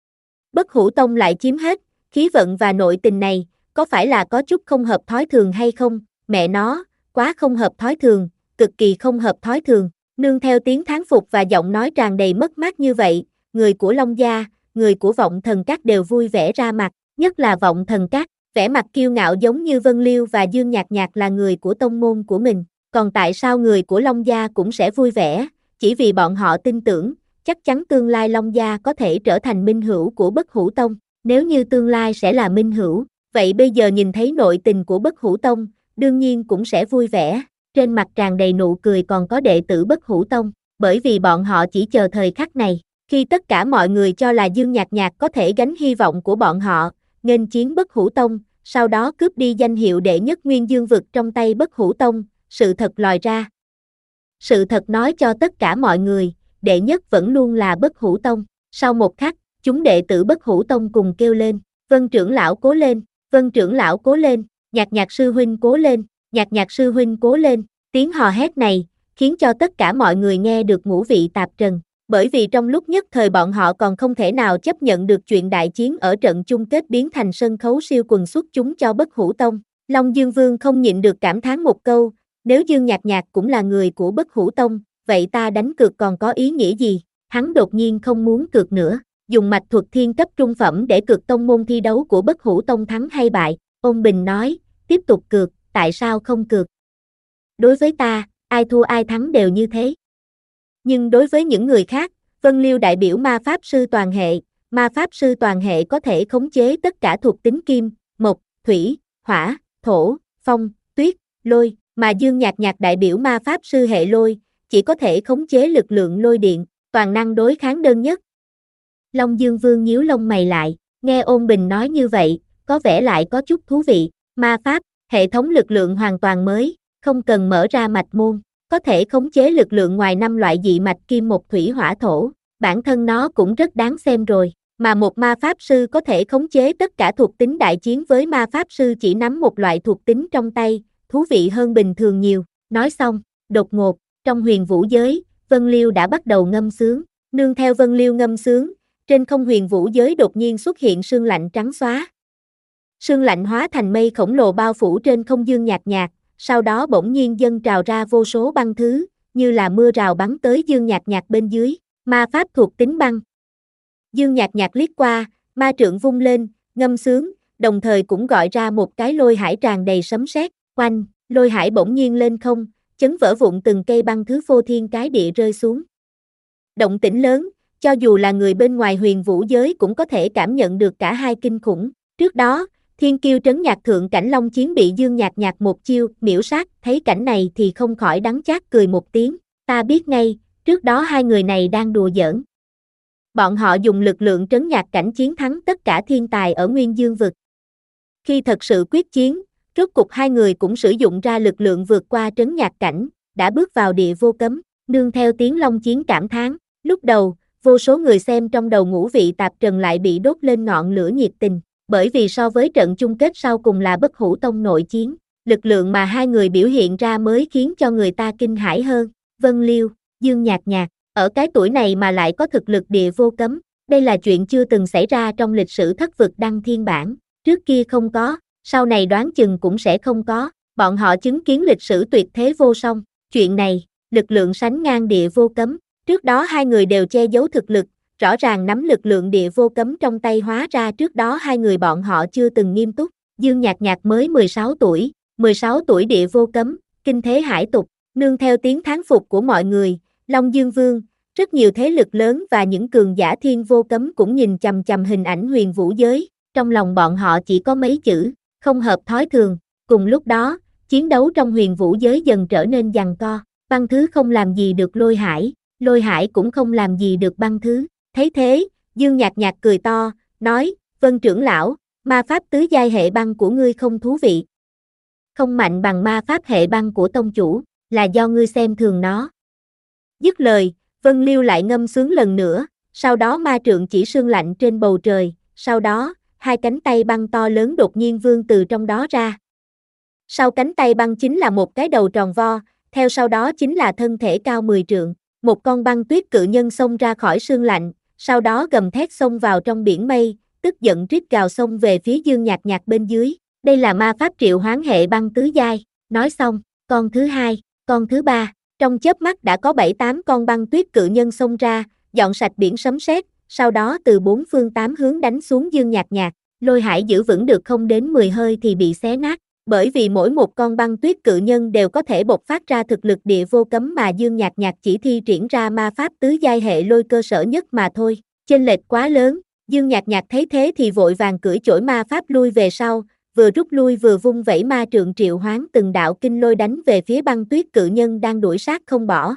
Bất Hủ Tông lại chiếm hết, khí vận và nội tình này, có phải là có chút không hợp thói thường hay không? Mẹ nó, quá không hợp thói thường, cực kỳ không hợp thói thường. Nương theo tiếng thán phục và giọng nói tràn đầy mất mát như vậy, người của Long Gia, người của Vọng Thần Các đều vui vẻ ra mặt, nhất là Vọng Thần Các, vẻ mặt kiêu ngạo giống như Vân Liêu và Dương Nhạc Nhạc là người của tông môn của mình. Còn tại sao người của Long Gia cũng sẽ vui vẻ? Chỉ vì bọn họ tin tưởng, chắc chắn tương lai Long Gia có thể trở thành minh hữu của Bất Hủ Tông. Nếu như tương lai sẽ là minh hữu, vậy bây giờ nhìn thấy nội tình của Bất Hủ Tông, đương nhiên cũng sẽ vui vẻ. Trên mặt tràn đầy nụ cười còn có đệ tử Bất Hủ Tông, bởi vì bọn họ chỉ chờ thời khắc này. Khi tất cả mọi người cho là Dương Nhạc Nhạc có thể gánh hy vọng của bọn họ, nghênh chiến Bất Hủ Tông, sau đó cướp đi danh hiệu đệ nhất Nguyên Dương vực trong tay Bất Hủ Tông, sự thật lòi ra. Sự thật nói cho tất cả mọi người, đệ nhất vẫn luôn là Bất Hủ Tông. Sau một khắc, chúng đệ tử Bất Hủ Tông cùng kêu lên, Vân trưởng lão cố lên, Vân trưởng lão cố lên, Nhạc Nhạc sư huynh cố lên, Nhạc Nhạc sư huynh cố lên. Tiếng hò hét này, khiến cho tất cả mọi người nghe được ngũ vị tạp trần, bởi vì trong lúc nhất thời bọn họ còn không thể nào chấp nhận được chuyện đại chiến ở trận chung kết biến thành sân khấu siêu quần xuất chúng cho Bất Hủ Tông. Long Dương Vương không nhịn được cảm thán một câu, nếu Dương Nhạc Nhạc cũng là người của Bất Hủ Tông, vậy ta đánh cược còn có ý nghĩa gì? Hắn đột nhiên không muốn cược nữa, dùng mạch thuật thiên cấp trung phẩm để cược tông môn thi đấu của Bất Hủ Tông thắng hay bại. Ôn Bình nói, tiếp tục cược, tại sao không cược? Đối với ta, ai thua ai thắng đều như thế. Nhưng đối với những người khác, Vân Liêu đại biểu ma pháp sư toàn hệ, ma pháp sư toàn hệ có thể khống chế tất cả thuộc tính kim, mộc, thủy, hỏa, thổ, phong, tuyết, lôi, mà Dương Nhạc Nhạc đại biểu ma pháp sư hệ lôi, chỉ có thể khống chế lực lượng lôi điện, toàn năng đối kháng đơn nhất. Long Dương Vương nhíu lông mày lại, nghe Ôn Bình nói như vậy, có vẻ lại có chút thú vị, ma pháp, hệ thống lực lượng hoàn toàn mới, không cần mở ra mạch môn, có thể khống chế lực lượng ngoài năm loại dị mạch kim một thủy hỏa thổ, bản thân nó cũng rất đáng xem rồi, mà một ma pháp sư có thể khống chế tất cả thuộc tính đại chiến với ma pháp sư chỉ nắm một loại thuộc tính trong tay, thú vị hơn bình thường nhiều. Nói xong, đột ngột, trong huyền vũ giới, Vân Liêu đã bắt đầu ngâm sướng, nương theo Vân Liêu ngâm sướng, trên không huyền vũ giới đột nhiên xuất hiện sương lạnh trắng xóa. Sương lạnh hóa thành mây khổng lồ bao phủ trên không Dương Nhạc Nhạc, sau đó bỗng nhiên dâng trào ra vô số băng thứ, như là mưa rào bắn tới Dương Nhạc Nhạc bên dưới, ma pháp thuộc tính băng. Dương Nhạc Nhạc liếc qua, ma trượng vung lên, ngâm sướng, đồng thời cũng gọi ra một cái lôi hải tràn đầy sấm sét, oanh, lôi hải bỗng nhiên lên không, chấn vỡ vụn từng cây băng thứ phô thiên cái địa rơi xuống. Động tĩnh lớn, cho dù là người bên ngoài huyền vũ giới cũng có thể cảm nhận được cả hai kinh khủng. Trước đó, Thiên Kiêu trấn nhạc thượng cảnh Long Chiến bị Dương Nhạc Nhạc một chiêu miễu sát, thấy cảnh này thì không khỏi đắng chát cười một tiếng, ta biết ngay, trước đó hai người này đang đùa giỡn. Bọn họ dùng lực lượng trấn nhạc cảnh chiến thắng tất cả thiên tài ở Nguyên Dương vực. Khi thật sự quyết chiến, rốt cục hai người cũng sử dụng ra lực lượng vượt qua trấn nhạc cảnh, đã bước vào địa vô cấm, nương theo tiếng Long Chiến cảm thán. Lúc đầu, vô số người xem trong đầu ngũ vị tạp trần lại bị đốt lên ngọn lửa nhiệt tình, bởi vì so với trận chung kết sau cùng là Bất Hủ Tông nội chiến, lực lượng mà hai người biểu hiện ra mới khiến cho người ta kinh hãi hơn. Vân Liêu, Dương Nhạc Nhạc, ở cái tuổi này mà lại có thực lực địa vô cấm, đây là chuyện chưa từng xảy ra trong lịch sử thất vực đăng thiên bản. trước kia không có, sau này đoán chừng cũng sẽ không có, bọn họ chứng kiến lịch sử tuyệt thế vô song, chuyện này, lực lượng sánh ngang địa vô cấm, trước đó hai người đều che giấu thực lực, rõ ràng nắm lực lượng địa vô cấm trong tay hóa ra trước đó hai người bọn họ chưa từng nghiêm túc, Dương Nhạc Nhạc mới mười sáu tuổi, mười sáu tuổi địa vô cấm, kinh thế hải tục, nương theo tiếng thán phục của mọi người, Long Dương Vương, rất nhiều thế lực lớn và những cường giả thiên vô cấm cũng nhìn chằm chằm hình ảnh huyền vũ giới, trong lòng bọn họ chỉ có mấy chữ, không hợp thói thường, cùng lúc đó, chiến đấu trong huyền vũ giới dần trở nên giằng co, băng thứ không làm gì được lôi hải, lôi hải cũng không làm gì được băng thứ, thấy thế, Dương Nhạc Nhạc cười to, nói, Vân trưởng lão, ma pháp tứ giai hệ băng của ngươi không thú vị. Không mạnh bằng ma pháp hệ băng của tông chủ, là do ngươi xem thường nó. Dứt lời, Vân Liêu lại ngâm sướng lần nữa, sau đó ma trượng chỉ sương lạnh trên bầu trời, sau đó, hai cánh tay băng to lớn đột nhiên vươn từ trong đó ra. Sau cánh tay băng chính là một cái đầu tròn vo, theo sau đó chính là thân thể cao mười trượng, một con băng tuyết cự nhân xông ra khỏi sương lạnh, sau đó gầm thét xông vào trong biển mây, tức giận rít gào xông về phía Dương Nhạc Nhạc bên dưới. Đây là ma pháp triệu hoán hệ băng tứ giai, nói xong, con thứ hai, con thứ ba, trong chớp mắt đã có bảy tám con băng tuyết cự nhân xông ra, dọn sạch biển sấm sét, sau đó từ bốn phương tám hướng đánh xuống Dương Nhạc Nhạc, lôi hải giữ vững được không đến mười hơi thì bị xé nát, bởi vì mỗi một con băng tuyết cự nhân đều có thể bộc phát ra thực lực địa vô cấm mà Dương Nhạc Nhạc chỉ thi triển ra ma pháp tứ giai hệ lôi cơ sở nhất mà thôi, chênh lệch quá lớn, Dương Nhạc Nhạc thấy thế thì vội vàng cưỡi chổi ma pháp lui về sau, vừa rút lui vừa vung vẩy ma trượng triệu hoán từng đạo kinh lôi đánh về phía băng tuyết cự nhân đang đuổi sát không bỏ.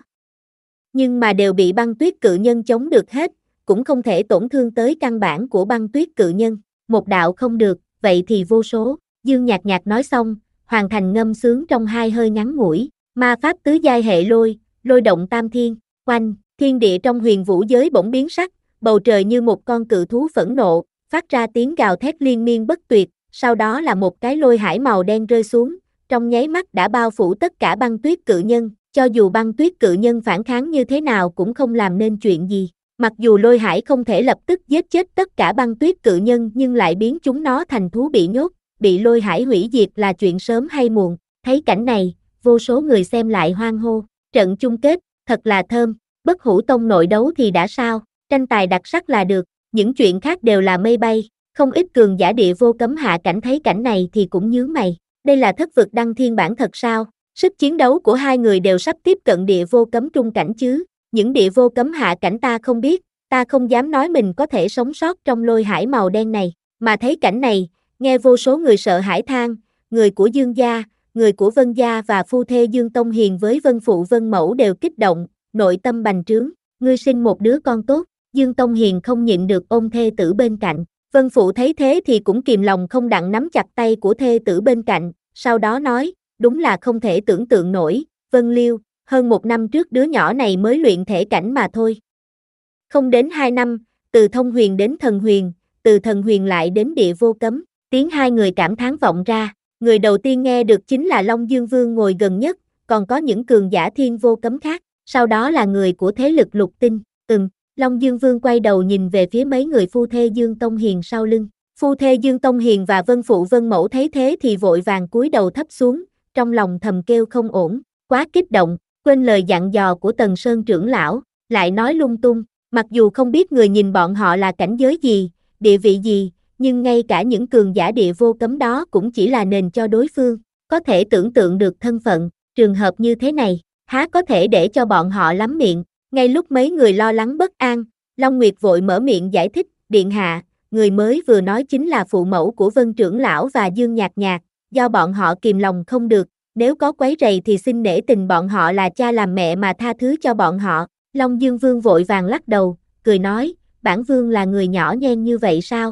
Nhưng mà đều bị băng tuyết cự nhân chống được hết, cũng không thể tổn thương tới căn bản của băng tuyết cự nhân, một đạo không được, vậy thì vô số, Dương Nhạc Nhạc nói xong, hoàn thành ngâm sướng trong hai hơi ngắn ngủi, ma pháp tứ giai hệ lôi, lôi động tam thiên, quanh, thiên địa trong huyền vũ giới bỗng biến sắc, bầu trời như một con cự thú phẫn nộ, phát ra tiếng gào thét liên miên bất tuyệt, sau đó là một cái lôi hải màu đen rơi xuống, trong nháy mắt đã bao phủ tất cả băng tuyết cự nhân, cho dù băng tuyết cự nhân phản kháng như thế nào cũng không làm nên chuyện gì. Mặc dù lôi hải không thể lập tức giết chết tất cả băng tuyết cự nhân nhưng lại biến chúng nó thành thú bị nhốt, bị lôi hải hủy diệt là chuyện sớm hay muộn. Thấy cảnh này, vô số người xem lại hoan hô, trận chung kết, thật là thơm, Bất Hủ Tông nội đấu thì đã sao, tranh tài đặc sắc là được, những chuyện khác đều là mây bay. Không ít cường giả địa vô cấm hạ cảnh thấy cảnh này thì cũng nhướng mày, đây là thất vực đăng thiên bản thật sao, sức chiến đấu của hai người đều sắp tiếp cận địa vô cấm trung cảnh chứ, những địa vô cấm hạ cảnh ta không biết, ta không dám nói mình có thể sống sót trong lôi hải màu đen này, mà thấy cảnh này, nghe vô số người sợ hãi than, người của Dương gia, người của Vân gia và phu thê Dương Tông Hiền với Vân phụ Vân mẫu đều kích động, nội tâm bành trướng, ngươi sinh một đứa con tốt, Dương Tông Hiền không nhịn được ôm thê tử bên cạnh. Vân phụ thấy thế thì cũng kìm lòng không đặng nắm chặt tay của thê tử bên cạnh, sau đó nói, đúng là không thể tưởng tượng nổi, Vân Liêu, hơn một năm trước đứa nhỏ này mới luyện thể cảnh mà thôi. Không đến hai năm, từ thông huyền đến thần huyền, từ thần huyền lại đến địa vô cấm, tiếng hai người cảm thán vọng ra, người đầu tiên nghe được chính là Long Dương Vương ngồi gần nhất, còn có những cường giả thiên vô cấm khác, sau đó là người của thế lực lục tinh, ừm. Long Dương Vương quay đầu nhìn về phía mấy người phu thê Dương Tông Hiền sau lưng. Phu thê Dương Tông Hiền và Vân phụ Vân mẫu thấy thế thì vội vàng cúi đầu thấp xuống, trong lòng thầm kêu không ổn, quá kích động, quên lời dặn dò của Tần Sơn trưởng lão, lại nói lung tung, mặc dù không biết người nhìn bọn họ là cảnh giới gì, địa vị gì, nhưng ngay cả những cường giả địa vô cấm đó cũng chỉ là nền cho đối phương, có thể tưởng tượng được thân phận, trường hợp như thế này, há có thể để cho bọn họ lắm miệng. Ngay lúc mấy người lo lắng bất an, Long Nguyệt vội mở miệng giải thích, điện hạ, người mới vừa nói chính là phụ mẫu của Vân trưởng lão và Dương Nhạc Nhạc, do bọn họ kìm lòng không được, nếu có quấy rầy thì xin nể tình bọn họ là cha làm mẹ mà tha thứ cho bọn họ. Long Dương Vương vội vàng lắc đầu, cười nói, bản vương là người nhỏ nhen như vậy sao?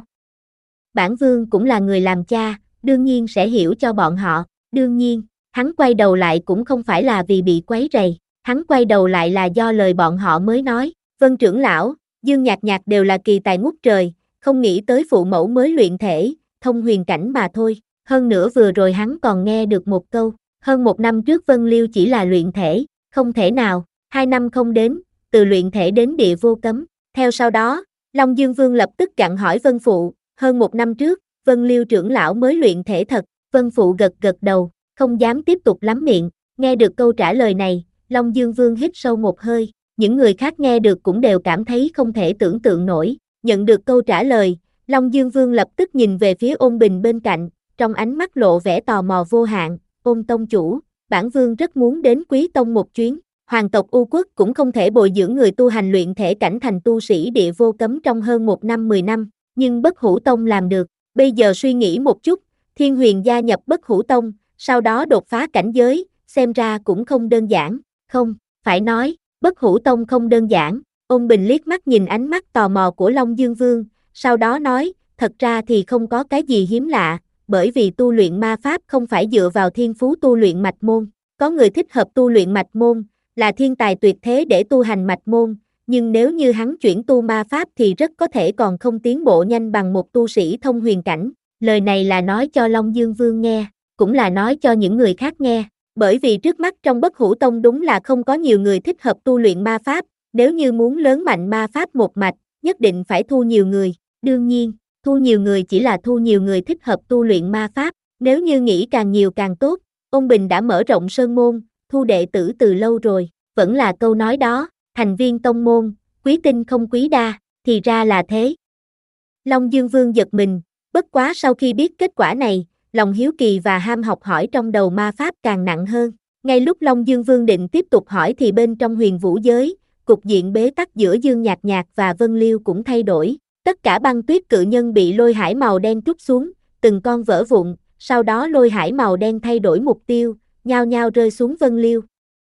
Bản vương cũng là người làm cha, đương nhiên sẽ hiểu cho bọn họ, đương nhiên, hắn quay đầu lại cũng không phải là vì bị quấy rầy. Hắn quay đầu lại là do lời bọn họ mới nói, Vân trưởng lão, Dương Nhạc Nhạc đều là kỳ tài ngút trời, không nghĩ tới phụ mẫu mới luyện thể, thông huyền cảnh mà thôi, hơn nữa vừa rồi hắn còn nghe được một câu, hơn một năm trước Vân Liêu chỉ là luyện thể, không thể nào, hai năm không đến, từ luyện thể đến địa vô cấm, theo sau đó, Long Dương Vương lập tức chặn hỏi Vân phụ, hơn một năm trước, Vân Liêu trưởng lão mới luyện thể thật, Vân Phụ gật gật đầu, không dám tiếp tục lắm miệng, nghe được câu trả lời này, Long Dương Vương hít sâu một hơi, những người khác nghe được cũng đều cảm thấy không thể tưởng tượng nổi, nhận được câu trả lời, Long Dương Vương lập tức nhìn về phía Ôn Bình bên cạnh, trong ánh mắt lộ vẻ tò mò vô hạn, Ôn tông chủ, bản vương rất muốn đến Quý Tông một chuyến, hoàng tộc U Quốc cũng không thể bồi dưỡng người tu hành luyện thể cảnh thành tu sĩ địa vô cấm trong hơn một năm mười năm, nhưng Bất Hủ Tông làm được, bây giờ suy nghĩ một chút, Thiên Huyền gia nhập Bất Hủ Tông, sau đó đột phá cảnh giới, xem ra cũng không đơn giản, không, phải nói, Bất Hủ Tông không đơn giản, Ôn Bình liếc mắt nhìn ánh mắt tò mò của Long Dương Vương, sau đó nói, thật ra thì không có cái gì hiếm lạ, bởi vì tu luyện ma pháp không phải dựa vào thiên phú tu luyện mạch môn, có người thích hợp tu luyện mạch môn, là thiên tài tuyệt thế để tu hành mạch môn, nhưng nếu như hắn chuyển tu ma pháp thì rất có thể còn không tiến bộ nhanh bằng một tu sĩ thông huyền cảnh, lời này là nói cho Long Dương Vương nghe, cũng là nói cho những người khác nghe, bởi vì trước mắt trong Bất Hủ Tông đúng là không có nhiều người thích hợp tu luyện ma pháp, nếu như muốn lớn mạnh ma pháp một mạch, nhất định phải thu nhiều người, đương nhiên, thu nhiều người chỉ là thu nhiều người thích hợp tu luyện ma pháp, nếu như nghĩ càng nhiều càng tốt, Ôn Bình đã mở rộng sơn môn, thu đệ tử từ lâu rồi, vẫn là câu nói đó, thành viên tông môn, quý tinh không quý đa, thì ra là thế. Long Dương Vương giật mình, bất quá sau khi biết kết quả này, lòng hiếu kỳ và ham học hỏi trong đầu ma pháp càng nặng hơn. Ngay lúc Long Dương Vương định tiếp tục hỏi thì bên trong huyền vũ giới, cục diện bế tắc giữa Dương Nhạc Nhạc và Vân Liêu cũng thay đổi. Tất cả băng tuyết cự nhân bị lôi hải màu đen trút xuống, từng con vỡ vụn, sau đó lôi hải màu đen thay đổi mục tiêu, nhao nhao rơi xuống Vân Liêu.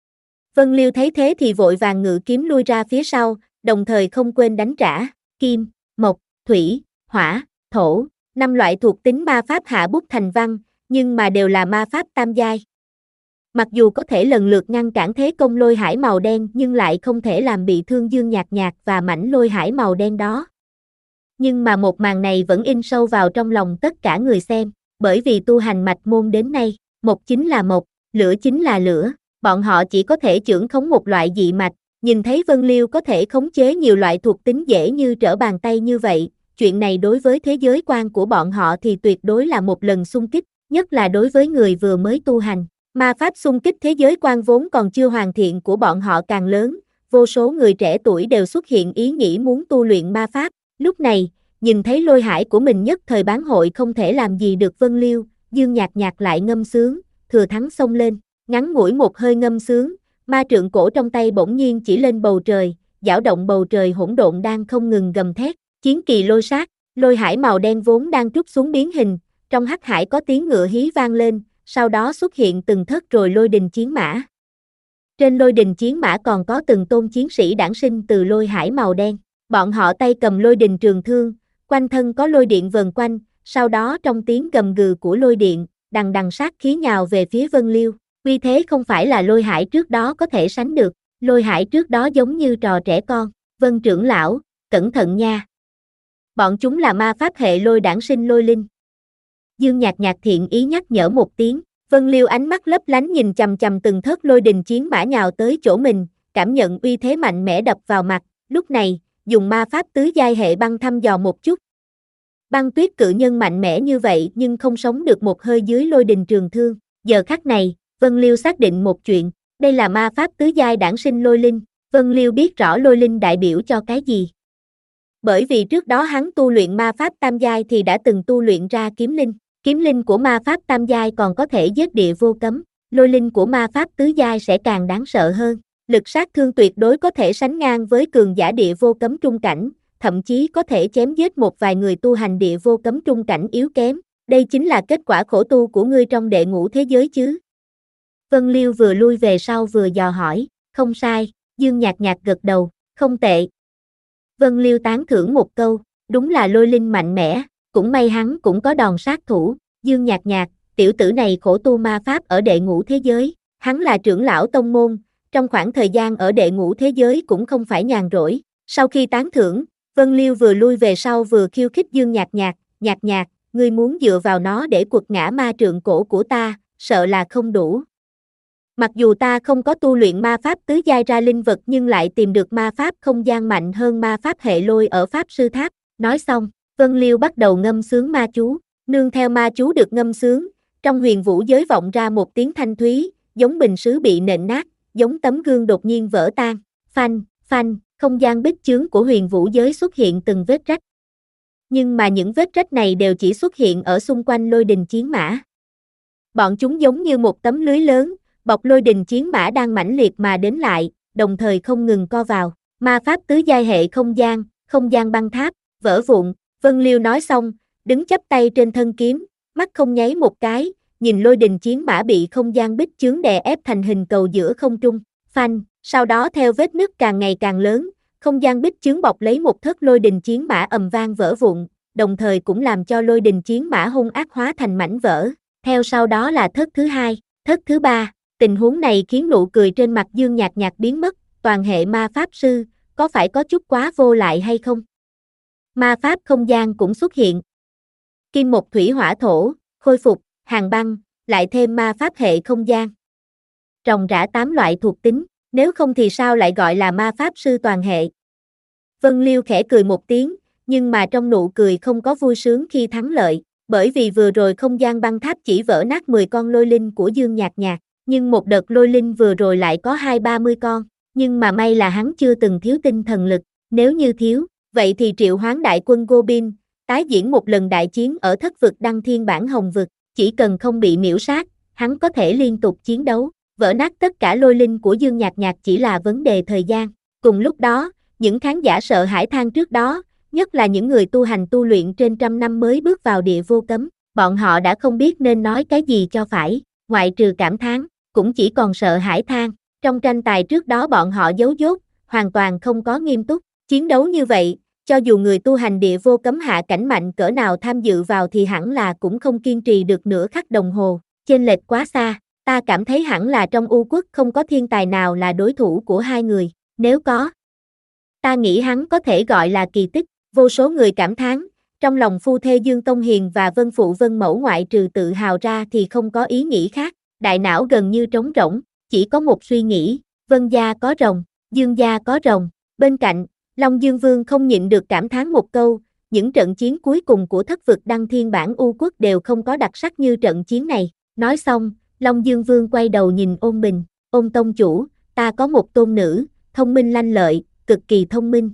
Vân Liêu thấy thế thì vội vàng ngự kiếm lui ra phía sau, đồng thời không quên đánh trả, kim, mộc, thủy, hỏa, thổ, năm loại thuộc tính ma pháp hạ bút thành văn, nhưng mà đều là ma pháp tam giai. Mặc dù có thể lần lượt ngăn cản thế công lôi hải màu đen nhưng lại không thể làm bị thương Dương Nhạc Nhạc và mảnh lôi hải màu đen đó. Nhưng mà một màn này vẫn in sâu vào trong lòng tất cả người xem, bởi vì tu hành mạch môn đến nay, mộc chính là mộc, lửa chính là lửa, bọn họ chỉ có thể chưởng khống một loại dị mạch, nhìn thấy Vân Liêu có thể khống chế nhiều loại thuộc tính dễ như trở bàn tay như vậy, chuyện này đối với thế giới quan của bọn họ thì tuyệt đối là một lần xung kích, nhất là đối với người vừa mới tu hành. Ma pháp xung kích thế giới quan vốn còn chưa hoàn thiện của bọn họ càng lớn, vô số người trẻ tuổi đều xuất hiện ý nghĩ muốn tu luyện ma pháp, lúc này, nhìn thấy lôi hải của mình nhất thời bán hội không thể làm gì được Vân Liêu, Dương Nhạc Nhạc lại ngâm sướng, thừa thắng xông lên, ngắn ngủi một hơi ngâm sướng, ma trượng cổ trong tay bỗng nhiên chỉ lên bầu trời, dao động bầu trời hỗn độn đang không ngừng gầm thét, chiến kỳ lôi sát, lôi hải màu đen vốn đang trút xuống biến hình, trong hắc hải có tiếng ngựa hí vang lên, sau đó xuất hiện từng thất rồi lôi đình chiến mã. Trên lôi đình chiến mã còn có từng tôn chiến sĩ đản sinh từ lôi hải màu đen, bọn họ tay cầm lôi đình trường thương, quanh thân có lôi điện vần quanh, sau đó trong tiếng gầm gừ của lôi điện, đằng đằng sát khí nhào về phía Vân Liêu, uy thế không phải là lôi hải trước đó có thể sánh được, lôi hải trước đó giống như trò trẻ con, Vân trưởng lão, cẩn thận nha. Bọn chúng là ma pháp hệ lôi đản sinh lôi linh. Dương Nhạc Nhạc thiện ý nhắc nhở một tiếng, Vân Liêu ánh mắt lấp lánh nhìn chằm chằm từng thớt lôi đình chiến mã nhào tới chỗ mình, cảm nhận uy thế mạnh mẽ đập vào mặt, lúc này, dùng ma pháp tứ giai hệ băng thăm dò một chút. Băng tuyết cự nhân mạnh mẽ như vậy nhưng không sống được một hơi dưới lôi đình trường thương, giờ khắc này, Vân Liêu xác định một chuyện, đây là ma pháp tứ giai đản sinh lôi linh, Vân Liêu biết rõ lôi linh đại biểu cho cái gì. Bởi vì trước đó hắn tu luyện ma pháp tam giai thì đã từng tu luyện ra kiếm linh, kiếm linh của ma pháp tam giai còn có thể giết địa vô cấm, lôi linh của ma pháp tứ giai sẽ càng đáng sợ hơn, lực sát thương tuyệt đối có thể sánh ngang với cường giả địa vô cấm trung cảnh, thậm chí có thể chém giết một vài người tu hành địa vô cấm trung cảnh yếu kém, đây chính là kết quả khổ tu của ngươi trong đệ ngũ thế giới chứ. Vân Liêu vừa lui về sau vừa dò hỏi, không sai, Dương Nhạc Nhạc gật đầu, không tệ. Vân Liêu tán thưởng một câu, đúng là lôi linh mạnh mẽ, cũng may hắn cũng có đòn sát thủ, Dương Nhạc Nhạc, tiểu tử này khổ tu ma pháp ở đệ ngũ thế giới, hắn là trưởng lão tông môn, trong khoảng thời gian ở đệ ngũ thế giới cũng không phải nhàn rỗi, sau khi tán thưởng, Vân Liêu vừa lui về sau vừa khiêu khích Dương Nhạc Nhạc, Nhạc Nhạc, ngươi muốn dựa vào nó để quật ngã ma trượng cổ của ta, sợ là không đủ. Mặc dù ta không có tu luyện ma pháp tứ giai ra linh vật nhưng lại tìm được ma pháp không gian mạnh hơn ma pháp hệ lôi ở pháp sư tháp, nói xong, Vân Liêu bắt đầu ngâm sướng ma chú, Nương theo ma chú được ngâm sướng, trong huyền vũ giới vọng ra một tiếng thanh thúy, giống bình sứ bị nện nát, giống tấm gương đột nhiên vỡ tan. Phanh, phanh, không gian bích chướng của huyền vũ giới xuất hiện từng vết rách. Nhưng mà những vết rách này đều chỉ xuất hiện ở xung quanh lôi đình chiến mã. Bọn chúng giống như một tấm lưới lớn, bọc lôi đình chiến mã đang mãnh liệt mà đến lại, đồng thời không ngừng co vào. Ma pháp tứ giai hệ không gian, không gian băng tháp, vỡ vụn. Vân Liêu nói xong, đứng chắp tay trên thân kiếm, mắt không nháy một cái, nhìn lôi đình chiến mã bị không gian bích chướng đè ép thành hình cầu giữa không trung. Phanh, sau đó theo vết nứt càng ngày càng lớn, không gian bích chướng bọc lấy một thất lôi đình chiến mã ầm vang vỡ vụn, đồng thời cũng làm cho lôi đình chiến mã hung ác hóa thành mảnh vỡ. Theo sau đó là thất thứ hai, thất thứ ba. Tình huống này khiến nụ cười trên mặt Dương Nhạc Nhạc biến mất. Toàn hệ ma pháp sư, có phải có chút quá vô lại hay không? Ma pháp không gian cũng xuất hiện. Kim một thủy hỏa thổ, khôi phục, hàng băng, lại thêm ma pháp hệ không gian. Ròng rã tám loại thuộc tính, nếu không thì sao lại gọi là ma pháp sư toàn hệ? Vân Liêu khẽ cười một tiếng, nhưng mà trong nụ cười không có vui sướng khi thắng lợi, bởi vì vừa rồi không gian băng tháp chỉ vỡ nát mười con lôi linh của Dương Nhạc Nhạc, nhưng một đợt lôi linh vừa rồi lại có hai ba mươi con, nhưng mà may là hắn chưa từng thiếu tinh thần lực, nếu như thiếu, vậy thì triệu hoán đại quân Goblin, tái diễn một lần đại chiến ở thất vực đăng thiên bản hồng vực, chỉ cần không bị miễu sát, hắn có thể liên tục chiến đấu, vỡ nát tất cả lôi linh của Dương Nhạc Nhạc chỉ là vấn đề thời gian. Cùng lúc đó, những khán giả sợ hãi than trước đó, nhất là những người tu hành tu luyện trên trăm năm mới bước vào địa vô cấm, bọn họ đã không biết nên nói cái gì cho phải, ngoại trừ cảm thán, cũng chỉ còn sợ hãi than. Trong tranh tài trước đó bọn họ giấu dốt, hoàn toàn không có nghiêm túc, chiến đấu như vậy, cho dù người tu hành địa vô cấm hạ cảnh mạnh cỡ nào tham dự vào thì hẳn là cũng không kiên trì được nửa khắc đồng hồ, chênh lệch quá xa, ta cảm thấy hẳn là trong U quốc không có thiên tài nào là đối thủ của hai người, nếu có, ta nghĩ hắn có thể gọi là kỳ tích. Vô số người cảm thán, trong lòng phu thê Dương Tông Hiền và Vân Phụ Vân Mẫu ngoại trừ tự hào ra thì không có ý nghĩ khác, đại não gần như trống rỗng, chỉ có một suy nghĩ, Vân gia có rồng, Dương gia có rồng. Bên cạnh, Long Dương Vương không nhịn được cảm thán một câu, những trận chiến cuối cùng của thất vực đăng thiên bản U quốc đều không có đặc sắc như trận chiến này. Nói xong, Long Dương Vương quay đầu nhìn Ôn Bình, Ôn tông chủ, ta có một tôn nữ, thông minh lanh lợi, cực kỳ thông minh.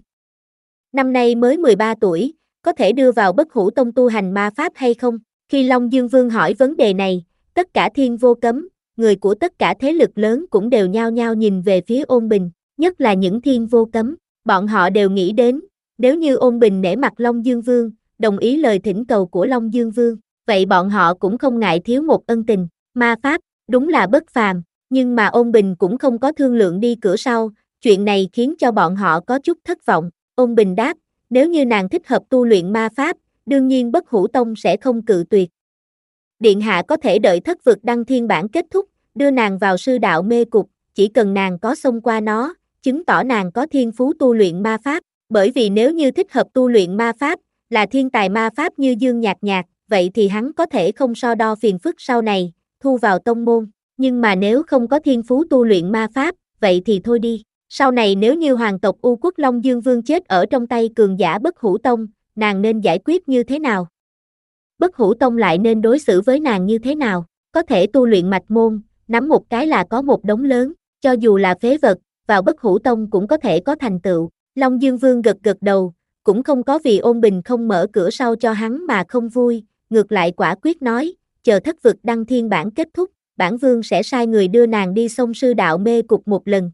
Năm nay mới mười ba tuổi, có thể đưa vào Bất Hủ Tông tu hành ma pháp hay không? Khi Long Dương Vương hỏi vấn đề này, tất cả thiên vô cấm, người của tất cả thế lực lớn cũng đều nhao nhao nhìn về phía Ôn Bình, nhất là những thiên vô cấm, bọn họ đều nghĩ đến, nếu như Ôn Bình nể mặt Long Dương Vương, đồng ý lời thỉnh cầu của Long Dương Vương, vậy bọn họ cũng không ngại thiếu một ân tình, ma pháp, đúng là bất phàm, nhưng mà Ôn Bình cũng không có thương lượng đi cửa sau, chuyện này khiến cho bọn họ có chút thất vọng. Ôn Bình đáp, nếu như nàng thích hợp tu luyện ma pháp, đương nhiên Bất Hủ Tông sẽ không cự tuyệt. Điện hạ có thể đợi thất vực đăng thiên bản kết thúc, đưa nàng vào sư đạo mê cục, chỉ cần nàng có xông qua nó, chứng tỏ nàng có thiên phú tu luyện ma pháp, bởi vì nếu như thích hợp tu luyện ma pháp, là thiên tài ma pháp như Dương Nhạc Nhạc, vậy thì hắn có thể không so đo phiền phức sau này, thu vào tông môn, nhưng mà nếu không có thiên phú tu luyện ma pháp, vậy thì thôi đi. Sau này nếu như hoàng tộc U quốc Long Dương Vương chết ở trong tay cường giả Bất Hủ Tông, nàng nên giải quyết như thế nào? Bất Hủ Tông lại nên đối xử với nàng như thế nào? Có thể tu luyện mạch môn, nắm một cái là có một đống lớn, cho dù là phế vật, vào Bất Hủ Tông cũng có thể có thành tựu. Long Dương Vương gật gật đầu, cũng không có vì Ôn Bình không mở cửa sau cho hắn mà không vui, ngược lại quả quyết nói, chờ thất vực đăng thiên bản kết thúc, bản vương sẽ sai người đưa nàng đi xông sư đạo mê cục một lần.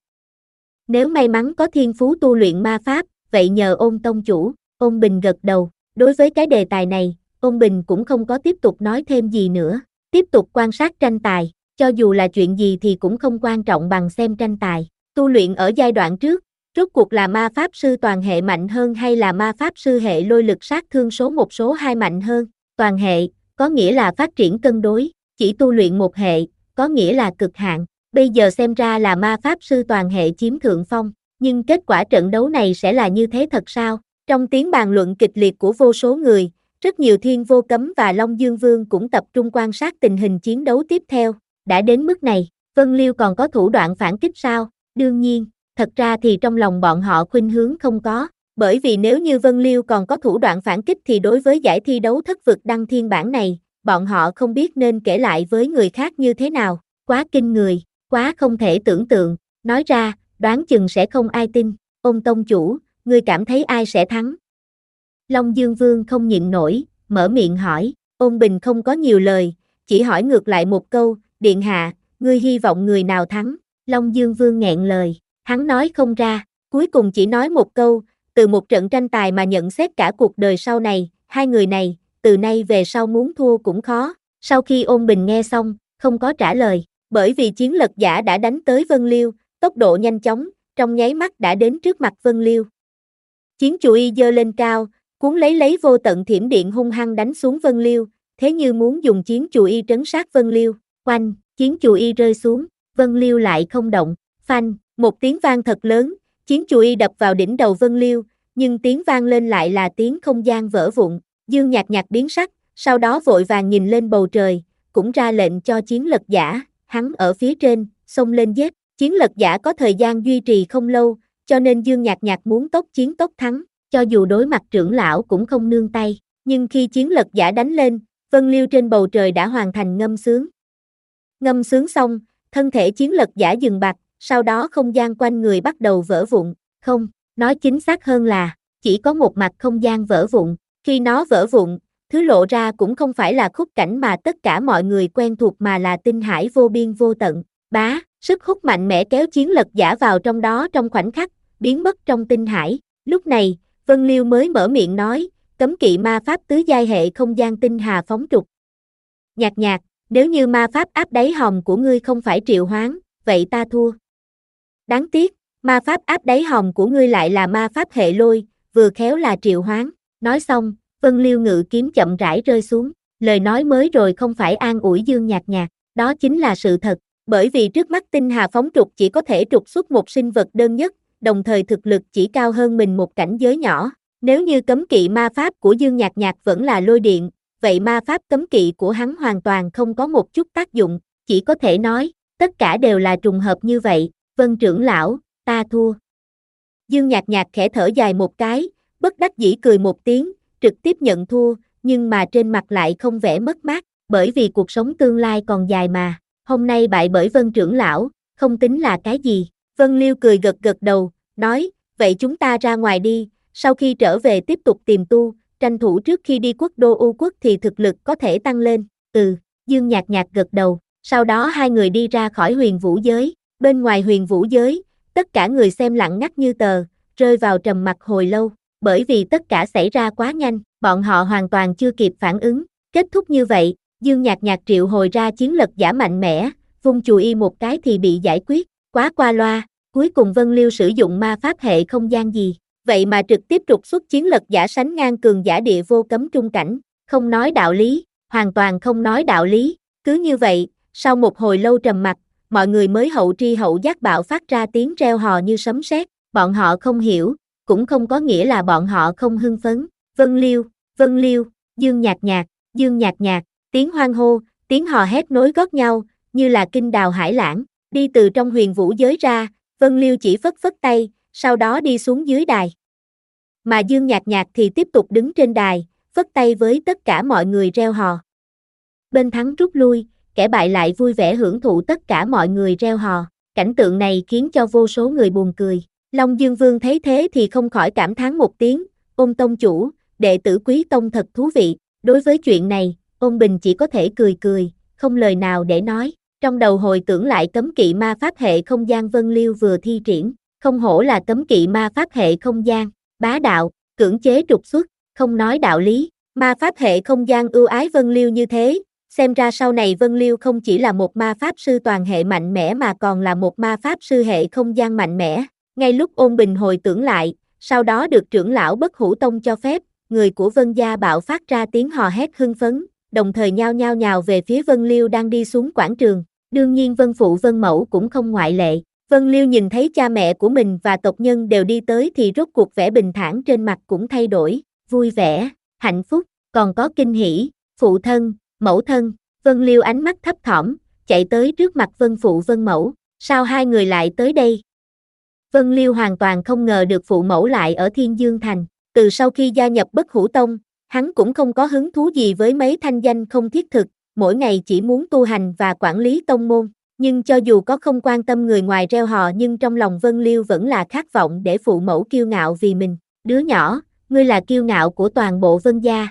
Nếu may mắn có thiên phú tu luyện ma pháp, vậy nhờ Ôn tông chủ. Ôn Bình gật đầu, đối với cái đề tài này, Ôn Bình cũng không có tiếp tục nói thêm gì nữa, tiếp tục quan sát tranh tài, cho dù là chuyện gì thì cũng không quan trọng bằng xem tranh tài. Tu luyện ở giai đoạn trước, rốt cuộc là ma pháp sư toàn hệ mạnh hơn hay là ma pháp sư hệ lôi lực sát thương số một số hai mạnh hơn? Toàn hệ, có nghĩa là phát triển cân đối, chỉ tu luyện một hệ, có nghĩa là cực hạn. Bây giờ xem ra là ma pháp sư toàn hệ chiếm thượng phong, nhưng kết quả trận đấu này sẽ là như thế thật sao? Trong tiếng bàn luận kịch liệt của vô số người, rất nhiều thiên vô cấm và Long Dương Vương cũng tập trung quan sát tình hình chiến đấu tiếp theo. Đã đến mức này, Vân Liêu còn có thủ đoạn phản kích sao? Đương nhiên, thật ra thì trong lòng bọn họ khuynh hướng không có. Bởi vì nếu như Vân Liêu còn có thủ đoạn phản kích thì đối với giải thi đấu thất vực đăng thiên bản này, bọn họ không biết nên kể lại với người khác như thế nào, quá kinh người, quá không thể tưởng tượng, nói ra, đoán chừng sẽ không ai tin, ông tông chủ, ngươi cảm thấy ai sẽ thắng? Long Dương Vương không nhịn nổi, mở miệng hỏi, Ôn Bình không có nhiều lời, chỉ hỏi ngược lại một câu, điện hạ, ngươi hy vọng người nào thắng? Long Dương Vương nghẹn lời, hắn nói không ra, cuối cùng chỉ nói một câu, từ một trận tranh tài mà nhận xét cả cuộc đời sau này, hai người này, từ nay về sau muốn thua cũng khó. Sau khi Ôn Bình nghe xong, không có trả lời, bởi vì chiến lật giả đã đánh tới Vân Liêu, tốc độ nhanh chóng, trong nháy mắt đã đến trước mặt Vân Liêu. Chiến chù y giơ lên cao, cuốn lấy lấy vô tận thiểm điện hung hăng đánh xuống Vân Liêu, thế như muốn dùng chiến chù y trấn sát Vân Liêu. Oanh, chiến chù y rơi xuống, Vân Liêu lại không động, phanh, một tiếng vang thật lớn, chiến chù y đập vào đỉnh đầu Vân Liêu, nhưng tiếng vang lên lại là tiếng không gian vỡ vụn. Dương Nhạc Nhạc biến sắc, sau đó vội vàng nhìn lên bầu trời, cũng ra lệnh cho chiến lật giả, hắn ở phía trên, xông lên giết. Chiến lật giả có thời gian duy trì không lâu, cho nên Dương Nhạc Nhạc muốn tốc chiến tốc thắng, cho dù đối mặt trưởng lão cũng không nương tay, nhưng khi chiến lật giả đánh lên, Vân Liêu trên bầu trời đã hoàn thành ngâm sướng. Ngâm sướng xong, thân thể chiến lật giả dừng bặt, sau đó không gian quanh người bắt đầu vỡ vụn, không, nói chính xác hơn là, chỉ có một mặt không gian vỡ vụn, khi nó vỡ vụn, thứ lộ ra cũng không phải là khúc cảnh mà tất cả mọi người quen thuộc mà là tinh hải vô biên vô tận, bá, sức hút mạnh mẽ kéo chiến lật giả vào trong đó trong khoảnh khắc, biến mất trong tinh hải, lúc này, Vân Liêu mới mở miệng nói, cấm kỵ ma pháp tứ giai hệ không gian tinh hà phóng trục. Nhạc Nhạc, nếu như ma pháp áp đáy hòm của ngươi không phải triệu hoán, vậy ta thua. Đáng tiếc, ma pháp áp đáy hòm của ngươi lại là ma pháp hệ lôi, vừa khéo là triệu hoán. Nói xong, Vân Liêu ngự kiếm chậm rãi rơi xuống, lời nói mới rồi không phải an ủi Dương Nhạc Nhạc, đó chính là sự thật, bởi vì trước mắt tinh hà phóng trục chỉ có thể trục xuất một sinh vật đơn nhất, đồng thời thực lực chỉ cao hơn mình một cảnh giới nhỏ. Nếu như cấm kỵ ma pháp của Dương Nhạc Nhạc vẫn là lôi điện, vậy ma pháp cấm kỵ của hắn hoàn toàn không có một chút tác dụng, chỉ có thể nói, tất cả đều là trùng hợp như vậy, Vân trưởng lão, ta thua. Dương Nhạc Nhạc khẽ thở dài một cái, bất đắc dĩ cười một tiếng, trực tiếp nhận thua, nhưng mà trên mặt lại không vẻ mất mát, bởi vì cuộc sống tương lai còn dài mà, hôm nay bại bởi Vân trưởng lão, không tính là cái gì. Vân Liêu cười gật gật đầu, nói, vậy chúng ta ra ngoài đi, sau khi trở về tiếp tục tìm tu, tranh thủ trước khi đi quốc đô U quốc thì thực lực có thể tăng lên, ừ, Dương Nhạc Nhạc gật đầu, sau đó hai người đi ra khỏi huyền vũ giới, bên ngoài huyền vũ giới, tất cả người xem lặng ngắt như tờ, rơi vào trầm mặc hồi lâu, bởi vì tất cả xảy ra quá nhanh, bọn họ hoàn toàn chưa kịp phản ứng, kết thúc như vậy, Dương Nhạc Nhạc triệu hồi ra chiến lật giả mạnh mẽ, vung chùi y một cái thì bị giải quyết, quá qua loa, cuối cùng Vân Liêu sử dụng ma pháp hệ không gian gì, vậy mà trực tiếp trục xuất chiến lật giả sánh ngang cường giả địa vô cấm trung cảnh, không nói đạo lý, hoàn toàn không nói đạo lý, cứ như vậy, sau một hồi lâu trầm mặc, mọi người mới hậu tri hậu giác bạo phát ra tiếng reo hò như sấm sét, bọn họ không hiểu, cũng không có nghĩa là bọn họ không hưng phấn, Vân Liêu, Vân Liêu, Dương Nhạc Nhạc, Dương Nhạc Nhạc, tiếng hoan hô, tiếng hò hét nối gót nhau, như là kinh đào hải lãng, đi từ trong huyền vũ giới ra, Vân Liêu chỉ phất phất tay, sau đó đi xuống dưới đài. Mà Dương Nhạc Nhạc thì tiếp tục đứng trên đài, phất tay với tất cả mọi người reo hò. Bên thắng rút lui, kẻ bại lại vui vẻ hưởng thụ tất cả mọi người reo hò, cảnh tượng này khiến cho vô số người buồn cười. Long Dương Vương thấy thế thì không khỏi cảm thán một tiếng, Ôn tông chủ, đệ tử Quý tông thật thú vị, đối với chuyện này, Ôn Bình chỉ có thể cười cười, không lời nào để nói, trong đầu hồi tưởng lại cấm kỵ ma pháp hệ không gian Vân Liêu vừa thi triển, không hổ là cấm kỵ ma pháp hệ không gian, bá đạo, cưỡng chế trục xuất, không nói đạo lý, ma pháp hệ không gian ưu ái Vân Liêu như thế, xem ra sau này Vân Liêu không chỉ là một ma pháp sư toàn hệ mạnh mẽ mà còn là một ma pháp sư hệ không gian mạnh mẽ. Ngay lúc Ôn Bình hồi tưởng lại, sau đó được trưởng lão Bất Hủ Tông cho phép, người của Vân gia bạo phát ra tiếng hò hét hưng phấn, đồng thời nhao nhao nhào về phía Vân Liêu đang đi xuống quảng trường. Đương nhiên Vân Phụ Vân Mẫu cũng không ngoại lệ. Vân Liêu nhìn thấy cha mẹ của mình và tộc nhân đều đi tới thì rốt cuộc vẻ bình thản trên mặt cũng thay đổi, vui vẻ, hạnh phúc, còn có kinh hỉ, phụ thân, mẫu thân. Vân Liêu ánh mắt thấp thỏm, chạy tới trước mặt Vân Phụ Vân Mẫu, sao hai người lại tới đây? Vân Liêu hoàn toàn không ngờ được phụ mẫu lại ở Thiên Dương Thành. Từ sau khi gia nhập Bất Hủ Tông, hắn cũng không có hứng thú gì với mấy thanh danh không thiết thực, mỗi ngày chỉ muốn tu hành và quản lý tông môn. Nhưng cho dù có không quan tâm người ngoài reo hò nhưng trong lòng Vân Liêu vẫn là khát vọng để phụ mẫu kiêu ngạo vì mình. Đứa nhỏ, ngươi là kiêu ngạo của toàn bộ Vân gia.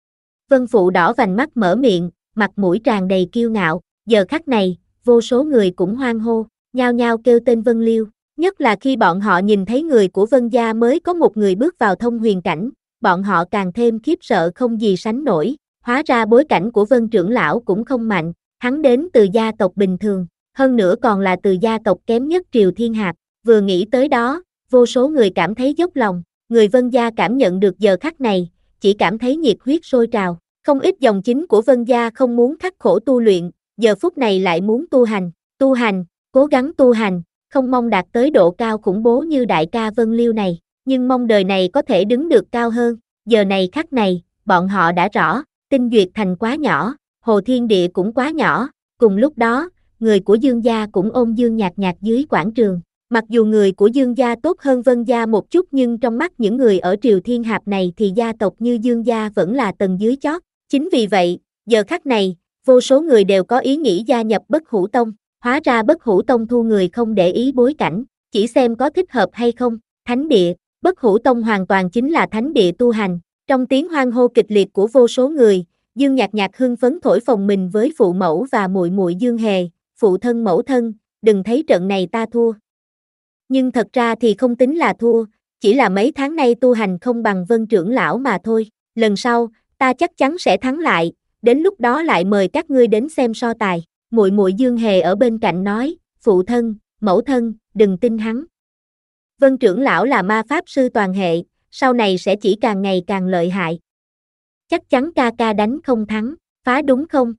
Vân Phụ đỏ vành mắt mở miệng, mặt mũi tràn đầy kiêu ngạo. Giờ khắc này, vô số người cũng hoan hô, nhao nhao kêu tên Vân Liêu. Nhất là khi bọn họ nhìn thấy người của Vân gia mới có một người bước vào thông huyền cảnh, bọn họ càng thêm khiếp sợ không gì sánh nổi. Hóa ra bối cảnh của Vân trưởng lão cũng không mạnh, hắn đến từ gia tộc bình thường, hơn nữa còn là từ gia tộc kém nhất Triều Thiên Hạp. Vừa nghĩ tới đó, vô số người cảm thấy dốc lòng. Người Vân gia cảm nhận được giờ khắc này, chỉ cảm thấy nhiệt huyết sôi trào. Không ít dòng chính của Vân gia không muốn khắc khổ tu luyện, giờ phút này lại muốn tu hành, tu hành, cố gắng tu hành, không mong đạt tới độ cao khủng bố như đại ca Vân Liêu này, nhưng mong đời này có thể đứng được cao hơn. Giờ này khắc này, bọn họ đã rõ, Tinh Duyệt Thành quá nhỏ, Hồ Thiên Địa cũng quá nhỏ. Cùng lúc đó, người của Dương gia cũng ôm Dương Nhạc Nhạc dưới quảng trường. Mặc dù người của Dương gia tốt hơn Vân gia một chút nhưng trong mắt những người ở Triều Thiên Hạp này thì gia tộc như Dương gia vẫn là tầng dưới chót. Chính vì vậy, giờ khắc này, vô số người đều có ý nghĩ gia nhập Bất Hủ Tông. Hóa ra Bất Hủ Tông thu người không để ý bối cảnh, chỉ xem có thích hợp hay không. Thánh địa, Bất Hủ Tông hoàn toàn chính là thánh địa tu hành. Trong tiếng hoan hô kịch liệt của vô số người, Dương Nhạc Nhạc hưng phấn thổi phồng mình với phụ mẫu và muội muội Dương Hề, phụ thân mẫu thân, đừng thấy trận này ta thua. Nhưng thật ra thì không tính là thua, chỉ là mấy tháng nay tu hành không bằng Vân trưởng lão mà thôi. Lần sau, ta chắc chắn sẽ thắng lại, đến lúc đó lại mời các ngươi đến xem so tài. Muội muội Dương Hề ở bên cạnh nói, phụ thân, mẫu thân, đừng tin hắn. Vân trưởng lão là ma pháp sư toàn hệ, sau này sẽ chỉ càng ngày càng lợi hại. Chắc chắn ca ca đánh không thắng, phá đúng không?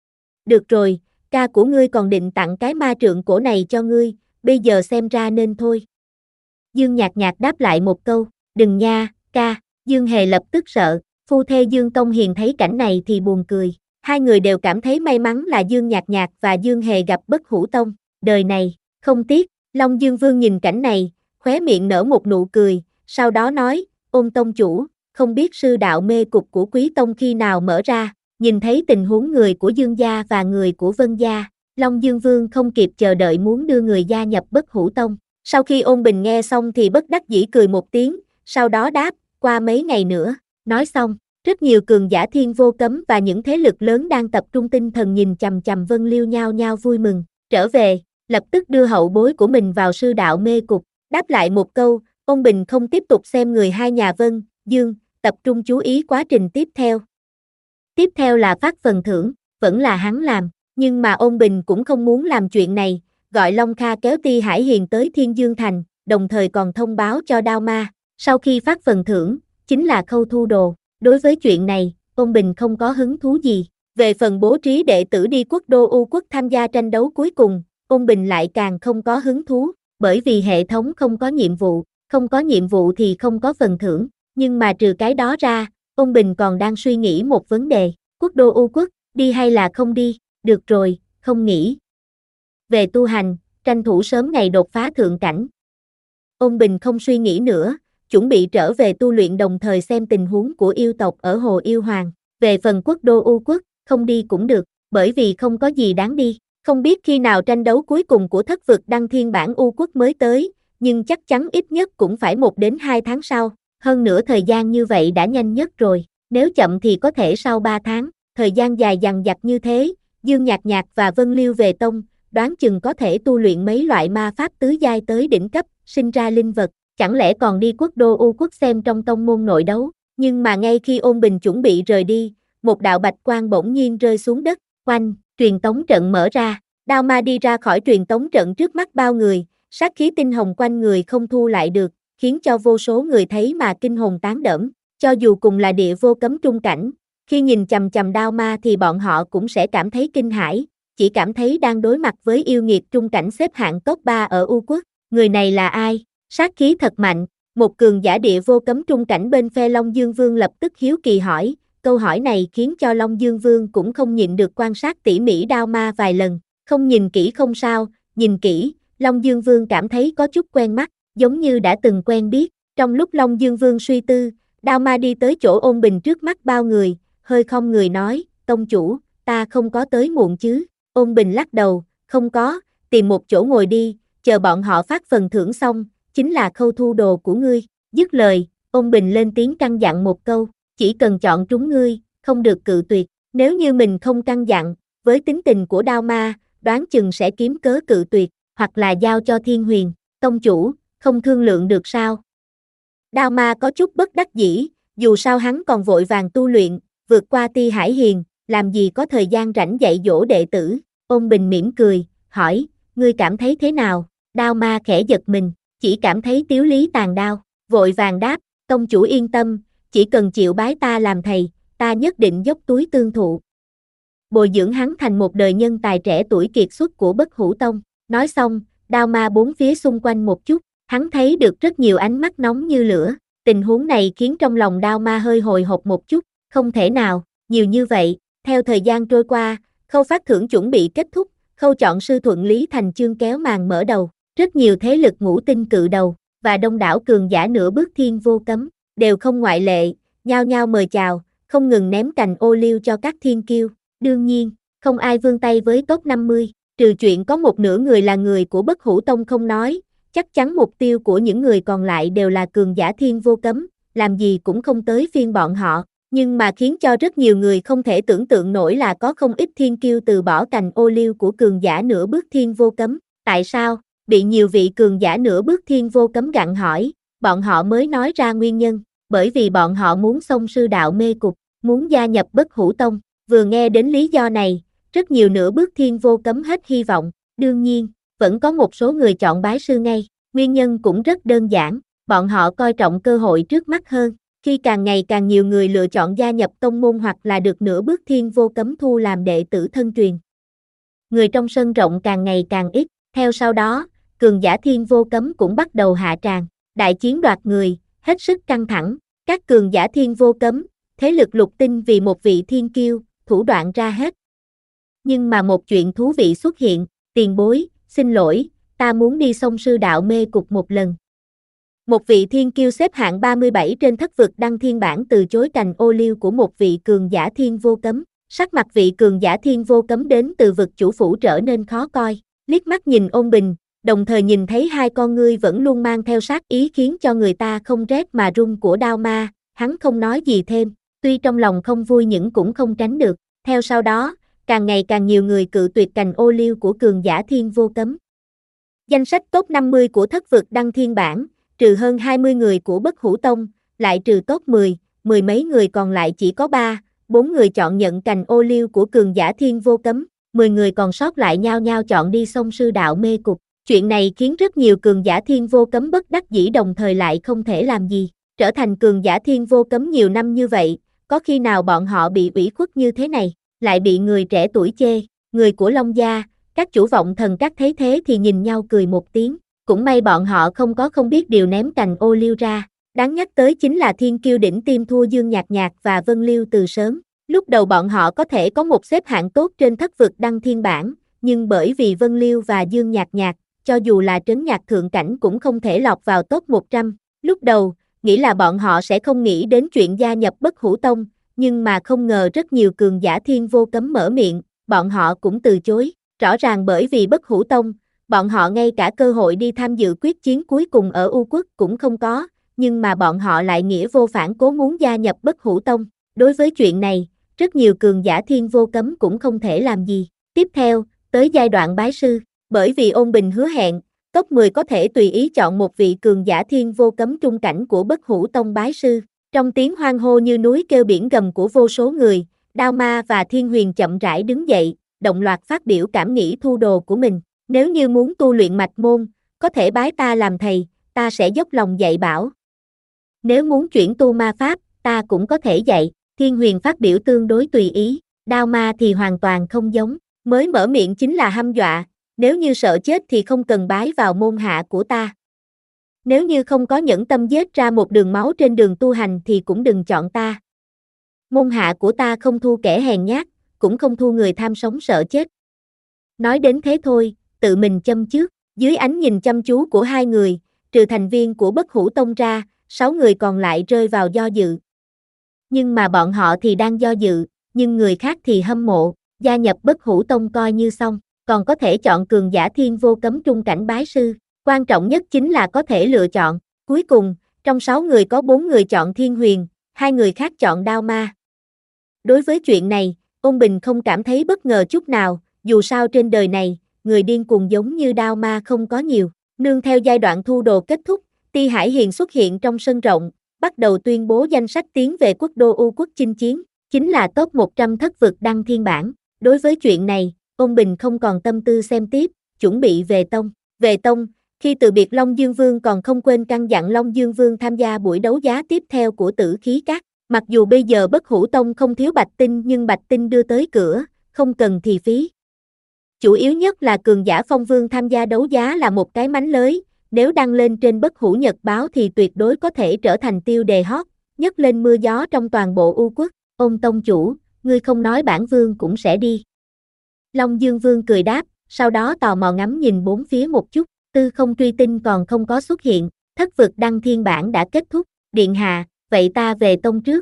Được rồi, ca của ngươi còn định tặng cái ma trượng cổ này cho ngươi, bây giờ xem ra nên thôi. Dương Nhạc Nhạc đáp lại một câu, đừng nha, ca. Dương Hề lập tức sợ, phu thê Dương Tông Hiền thấy cảnh này thì buồn cười. Hai người đều cảm thấy may mắn là Dương Nhạc Nhạc và Dương Hề gặp Bất Hủ Tông. Đời này, không tiếc. Long Dương Vương nhìn cảnh này, khóe miệng nở một nụ cười, sau đó nói, ôn tông chủ, không biết sư đạo mê cục của Quý Tông khi nào mở ra. Nhìn thấy tình huống người của Dương gia và người của Vân gia, Long Dương Vương không kịp chờ đợi muốn đưa người gia nhập Bất Hủ Tông. Sau khi Ôn Bình nghe xong thì bất đắc dĩ cười một tiếng, sau đó đáp, qua mấy ngày nữa. Nói xong, rất nhiều cường giả Thiên Vô Cấm và những thế lực lớn đang tập trung tinh thần nhìn chằm chằm Vân Liêu nhao nhao vui mừng. Trở về, lập tức đưa hậu bối của mình vào sư đạo mê cục. Đáp lại một câu, Ôn Bình không tiếp tục xem người hai nhà Vân, Dương, tập trung chú ý quá trình tiếp theo. Tiếp theo là phát phần thưởng, vẫn là hắn làm, nhưng mà Ôn Bình cũng không muốn làm chuyện này, gọi Long Kha kéo Ti Hải Hiền tới Thiên Dương Thành, đồng thời còn thông báo cho Đao Ma, sau khi phát phần thưởng, chính là khâu thu đồ. Đối với chuyện này, Ôn Bình không có hứng thú gì. Về phần bố trí đệ tử đi quốc đô U quốc tham gia tranh đấu cuối cùng, Ôn Bình lại càng không có hứng thú, bởi vì hệ thống không có nhiệm vụ, không có nhiệm vụ thì không có phần thưởng, nhưng mà trừ cái đó ra, Ôn Bình còn đang suy nghĩ một vấn đề, quốc đô U quốc, đi hay là không đi, được rồi, không nghĩ. Về tu hành, tranh thủ sớm ngày đột phá thượng cảnh. Ôn Bình không suy nghĩ nữa, chuẩn bị trở về tu luyện đồng thời xem tình huống của yêu tộc ở Hồ Yêu Hoàng. Về phần quốc đô U quốc, không đi cũng được, bởi vì không có gì đáng đi. Không biết khi nào tranh đấu cuối cùng của thất vực đăng thiên bản U quốc mới tới, nhưng chắc chắn ít nhất cũng phải một đến hai tháng sau. Hơn nữa thời gian như vậy đã nhanh nhất rồi, nếu chậm thì có thể sau ba tháng. Thời gian dài dằng dặc như thế, Dương Nhạc Nhạc và Vân Liêu về tông, đoán chừng có thể tu luyện mấy loại ma pháp tứ giai tới đỉnh cấp, sinh ra linh vật. Chẳng lẽ còn đi quốc đô U quốc xem trong tông môn nội đấu, nhưng mà ngay khi Ôn Bình chuẩn bị rời đi, một đạo bạch quang bỗng nhiên rơi xuống đất, oanh, truyền tống trận mở ra, Đao Ma đi ra khỏi truyền tống trận trước mắt bao người, sát khí tinh hồng quanh người không thu lại được, khiến cho vô số người thấy mà kinh hồn tán đẫm, cho dù cùng là địa vô cấm trung cảnh, khi nhìn chằm chằm Đao Ma thì bọn họ cũng sẽ cảm thấy kinh hãi, chỉ cảm thấy đang đối mặt với yêu nghiệt trung cảnh xếp hạng top ba ở U quốc, người này là ai? Sát khí thật mạnh, một cường giả địa vô cấm trung cảnh bên phe Long Dương Vương lập tức hiếu kỳ hỏi, câu hỏi này khiến cho Long Dương Vương cũng không nhịn được quan sát tỉ mỉ Đao Ma vài lần, không nhìn kỹ không sao, nhìn kỹ, Long Dương Vương cảm thấy có chút quen mắt, giống như đã từng quen biết. Trong lúc Long Dương Vương suy tư, Đao Ma đi tới chỗ Ôn Bình trước mắt bao người, hơi không người nói, tông chủ, ta không có tới muộn chứ. Ôn Bình lắc đầu, không có, tìm một chỗ ngồi đi, chờ bọn họ phát phần thưởng xong, chính là khâu thu đồ của ngươi. Dứt lời, Ôn Bình lên tiếng căn dặn một câu, chỉ cần chọn trúng ngươi, không được cự tuyệt. Nếu như mình không căn dặn, với tính tình của Đao Ma, đoán chừng sẽ kiếm cớ cự tuyệt, hoặc là giao cho Thiên Huyền. Tông chủ, không thương lượng được sao? Đao Ma có chút bất đắc dĩ, dù sao hắn còn vội vàng tu luyện, vượt qua Ti Hải Hiền, làm gì có thời gian rảnh dạy dỗ đệ tử. Ôn Bình mỉm cười, hỏi, ngươi cảm thấy thế nào? Đao Ma khẽ giật mình, chỉ cảm thấy tiếu lý tàn đao, vội vàng đáp, tông chủ yên tâm, chỉ cần chịu bái ta làm thầy, ta nhất định dốc túi tương thụ. Bồi dưỡng hắn thành một đời nhân tài trẻ tuổi kiệt xuất của Bất Hủ Tông. Nói xong, Đao Ma bốn phía xung quanh một chút, hắn thấy được rất nhiều ánh mắt nóng như lửa. Tình huống này khiến trong lòng Đao Ma hơi hồi hộp một chút, không thể nào, nhiều như vậy. Theo thời gian trôi qua, khâu phát thưởng chuẩn bị kết thúc, khâu chọn sư thuận lý thành chương kéo màn mở đầu. Rất nhiều thế lực ngũ tinh cự đầu, và đông đảo cường giả nửa bước thiên vô cấm, đều không ngoại lệ, nhao nhao mời chào, không ngừng ném cành ô liu cho các thiên kiêu. Đương nhiên, không ai vươn tay với top năm mươi, trừ chuyện có một nửa người là người của Bất Hủ Tông không nói, chắc chắn mục tiêu của những người còn lại đều là cường giả thiên vô cấm, làm gì cũng không tới phiên bọn họ. Nhưng mà khiến cho rất nhiều người không thể tưởng tượng nổi là có không ít thiên kiêu từ bỏ cành ô liu của cường giả nửa bước thiên vô cấm. Tại sao? Bị nhiều vị cường giả nửa bước thiên vô cấm gặng hỏi, bọn họ mới nói ra nguyên nhân, bởi vì bọn họ muốn xông sư đạo mê cục, muốn gia nhập Bất Hủ Tông. Vừa nghe đến lý do này, rất nhiều nửa bước thiên vô cấm hết hy vọng. Đương nhiên, vẫn có một số người chọn bái sư ngay, nguyên nhân cũng rất đơn giản, bọn họ coi trọng cơ hội trước mắt hơn. Khi càng ngày càng nhiều người lựa chọn gia nhập tông môn hoặc là được nửa bước thiên vô cấm thu làm đệ tử thân truyền, người trong sân rộng càng ngày càng ít. Theo sau đó, cường giả thiên vô cấm cũng bắt đầu hạ tràng, đại chiến đoạt người, hết sức căng thẳng. Các cường giả thiên vô cấm, thế lực lục tinh vì một vị thiên kiêu, thủ đoạn ra hết. Nhưng mà một chuyện thú vị xuất hiện, tiền bối, xin lỗi, ta muốn đi xông sư đạo mê cục một lần. Một vị thiên kiêu xếp hạng ba mươi bảy trên thất vực đăng thiên bảng từ chối cành ô liu của một vị cường giả thiên vô cấm. Sắc mặt vị cường giả thiên vô cấm đến từ vực chủ phủ trở nên khó coi, liếc mắt nhìn Ôn Bình, đồng thời nhìn thấy hai con ngươi vẫn luôn mang theo sát ý khiến cho người ta không rét mà run của Đao Ma, hắn không nói gì thêm, tuy trong lòng không vui nhưng cũng không tránh được. Theo sau đó, càng ngày càng nhiều người cự tuyệt cành ô liu của cường giả thiên vô cấm. Danh sách top năm mươi của thất vực đăng thiên bảng, trừ hơn hai mươi người của Bất Hủ Tông, lại trừ top mười, mười mấy người còn lại chỉ có ba, bốn người chọn nhận cành ô liu của cường giả thiên vô cấm, mười người còn sót lại nhao nhao chọn đi xông sư đạo mê cục. Chuyện này khiến rất nhiều cường giả thiên vô cấm bất đắc dĩ đồng thời lại không thể làm gì. Trở thành cường giả thiên vô cấm nhiều năm như vậy, có khi nào bọn họ bị ủy khuất như thế này, lại bị người trẻ tuổi chê. Người của Long gia, các chủ vọng thần các thấy thế thì nhìn nhau cười một tiếng, cũng may bọn họ không có không biết điều ném cành ô liu ra. Đáng nhắc tới chính là thiên kiêu đỉnh tim thua Dương Nhạc Nhạc và Vân Liêu từ sớm. Lúc đầu bọn họ có thể có một xếp hạng tốt trên thất vực đăng thiên bảng, nhưng bởi vì Vân Liêu và Dương Nhạc Nhạc, cho dù là trấn nhạc thượng cảnh cũng không thể lọt vào top một trăm. Lúc đầu, nghĩ là bọn họ sẽ không nghĩ đến chuyện gia nhập Bất Hủ Tông, nhưng mà không ngờ rất nhiều cường giả thiên vô cấm mở miệng, bọn họ cũng từ chối. Rõ ràng bởi vì Bất Hủ Tông, bọn họ ngay cả cơ hội đi tham dự quyết chiến cuối cùng ở U Quốc cũng không có, nhưng mà bọn họ lại nghĩa vô phản cố muốn gia nhập Bất Hủ Tông. Đối với chuyện này, rất nhiều cường giả thiên vô cấm cũng không thể làm gì. Tiếp theo, tới giai đoạn bái sư, bởi vì Ôn Bình hứa hẹn, top mười có thể tùy ý chọn một vị cường giả thiên vô cấm trung cảnh của Bất Hủ Tông bái sư. Trong tiếng hoan hô như núi kêu biển gầm của vô số người, Đao Ma và Thiên Huyền chậm rãi đứng dậy, đồng loạt phát biểu cảm nghĩ thu đồ của mình. Nếu như muốn tu luyện mạch môn, có thể bái ta làm thầy, ta sẽ dốc lòng dạy bảo. Nếu muốn chuyển tu ma pháp, ta cũng có thể dạy. Thiên Huyền phát biểu tương đối tùy ý, Đao Ma thì hoàn toàn không giống, mới mở miệng chính là hăm dọa, nếu như sợ chết thì không cần bái vào môn hạ của ta. Nếu như không có nhẫn tâm giết ra một đường máu trên đường tu hành thì cũng đừng chọn ta. Môn hạ của ta không thu kẻ hèn nhát, cũng không thu người tham sống sợ chết. Nói đến thế thôi, tự mình châm trước, dưới ánh nhìn chăm chú của hai người, trừ thành viên của Bất Hủ Tông ra, sáu người còn lại rơi vào do dự. Nhưng mà bọn họ thì đang do dự, nhưng người khác thì hâm mộ, gia nhập Bất Hủ Tông coi như xong, còn có thể chọn cường giả thiên vô cấm trung cảnh bái sư, quan trọng nhất chính là có thể lựa chọn. Cuối cùng, trong sáu người có bốn người chọn Thiên Huyền, hai người khác chọn Đao Ma. Đối với chuyện này, Ôn Bình không cảm thấy bất ngờ chút nào, dù sao trên đời này, người điên cuồng giống như Đao Ma không có nhiều. Nương theo giai đoạn thu đồ kết thúc, Ti Hải Hiền xuất hiện trong sân rộng, bắt đầu tuyên bố danh sách tiến về quốc đô U quốc chinh chiến, chính là top một trăm thất vực đăng thiên bản. Đối với chuyện này, Ôn Bình không còn tâm tư xem tiếp, chuẩn bị về tông. Về tông, khi từ biệt Long Dương Vương còn không quên căn dặn Long Dương Vương tham gia buổi đấu giá tiếp theo của Tử Khí Các. Mặc dù bây giờ Bất Hủ Tông không thiếu bạch tinh nhưng bạch tinh đưa tới cửa, không cần thì phí. Chủ yếu nhất là cường giả Phong Vương tham gia đấu giá là một cái mánh lới, nếu đăng lên trên Bất Hủ Nhật báo thì tuyệt đối có thể trở thành tiêu đề hot, nhấc lên mưa gió trong toàn bộ U quốc. Ôn tông chủ, ngươi không nói bản vương cũng sẽ đi. Long Dương Vương cười đáp, sau đó tò mò ngắm nhìn bốn phía một chút, tư không truy tinh còn không có xuất hiện, thất vực đăng thiên bản đã kết thúc, điện hạ, vậy ta về tông trước.